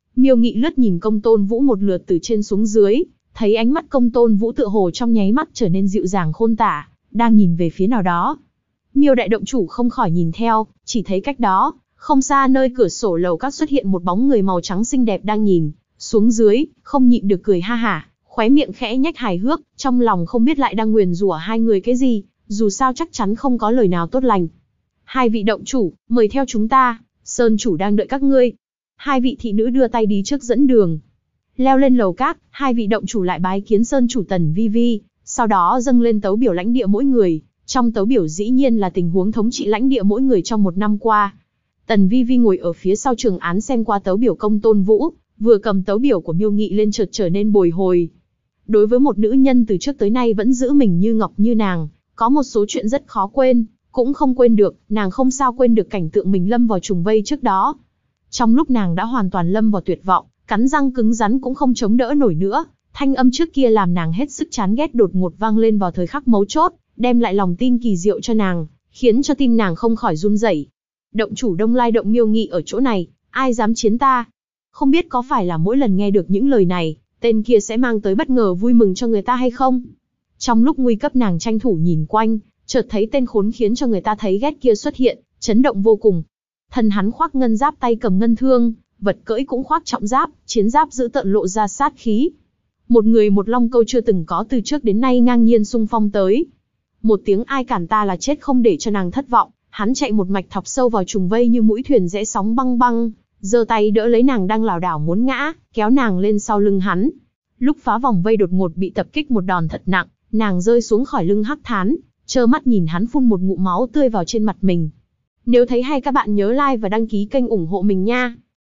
Miêu Nghị lướt nhìn Công Tôn Vũ một lượt từ trên xuống dưới, thấy ánh mắt Công Tôn Vũ tựa hồ trong nháy mắt trở nên dịu dàng khôn tả, đang nhìn về phía nào đó. Miêu đại động chủ không khỏi nhìn theo, chỉ thấy cách đó, không xa nơi cửa sổ lầu các xuất hiện một bóng người màu trắng xinh đẹp đang nhìn xuống dưới, không nhịn được cười ha hả, khóe miệng khẽ nhếch hài hước, trong lòng không biết lại đang nguyền rủa hai người cái gì, dù sao chắc chắn không có lời nào tốt lành. Hai vị động chủ, mời theo chúng ta, Sơn chủ đang đợi các ngươi. Hai vị thị nữ đưa tay đi trước dẫn đường. Leo lên lầu các, hai vị động chủ lại bái kiến Sơn chủ Tần Vi Vi, sau đó dâng lên tấu biểu lãnh địa mỗi người. Trong tấu biểu dĩ nhiên là tình huống thống trị lãnh địa mỗi người trong một năm qua. Tần Vi Vi ngồi ở phía sau trường án xem qua tấu biểu Công Tôn Vũ, vừa cầm tấu biểu của Miêu Nghị lên chợt trở nên bồi hồi. Đối với một nữ nhân từ trước tới nay vẫn giữ mình như ngọc như nàng, có một số chuyện rất khó quên, cũng không quên được, nàng không sao quên được cảnh tượng mình lâm vào trùng vây trước đó. Trong lúc nàng đã hoàn toàn lâm vào tuyệt vọng, cắn răng cứng rắn cũng không chống đỡ nổi nữa, thanh âm trước kia làm nàng hết sức chán ghét đột ngột vang lên vào thời khắc mấu chốt, đem lại lòng tin kỳ diệu cho nàng, khiến cho tim nàng không khỏi run rẩy. Động chủ Đông Lai động Miêu Nghị ở chỗ này, ai dám chiến ta? Không biết có phải là mỗi lần nghe được những lời này, tên kia sẽ mang tới bất ngờ vui mừng cho người ta hay không? Trong lúc nguy cấp nàng tranh thủ nhìn quanh, chợt thấy tên khốn khiến cho người ta thấy ghét kia xuất hiện, chấn động vô cùng. Thân hắn khoác ngân giáp, tay cầm ngân thương, vật cưỡi cũng khoác trọng giáp, chiến giáp dữ tợn lộ ra sát khí. Một người một long câu chưa từng có từ trước đến nay ngang nhiên xung phong tới. Một tiếng ai cản ta là chết không để cho nàng thất vọng, hắn chạy một mạch thọc sâu vào trùng vây như mũi thuyền rẽ sóng băng băng, giơ tay đỡ lấy nàng đang lảo đảo muốn ngã, kéo nàng lên sau lưng hắn. Lúc phá vòng vây đột ngột bị tập kích một đòn thật nặng, nàng rơi xuống khỏi lưng hắc thán, trơ mắt nhìn hắn phun một ngụm máu tươi vào trên mặt mình. Nếu thấy hay các bạn nhớ like và đăng ký kênh ủng hộ mình nha.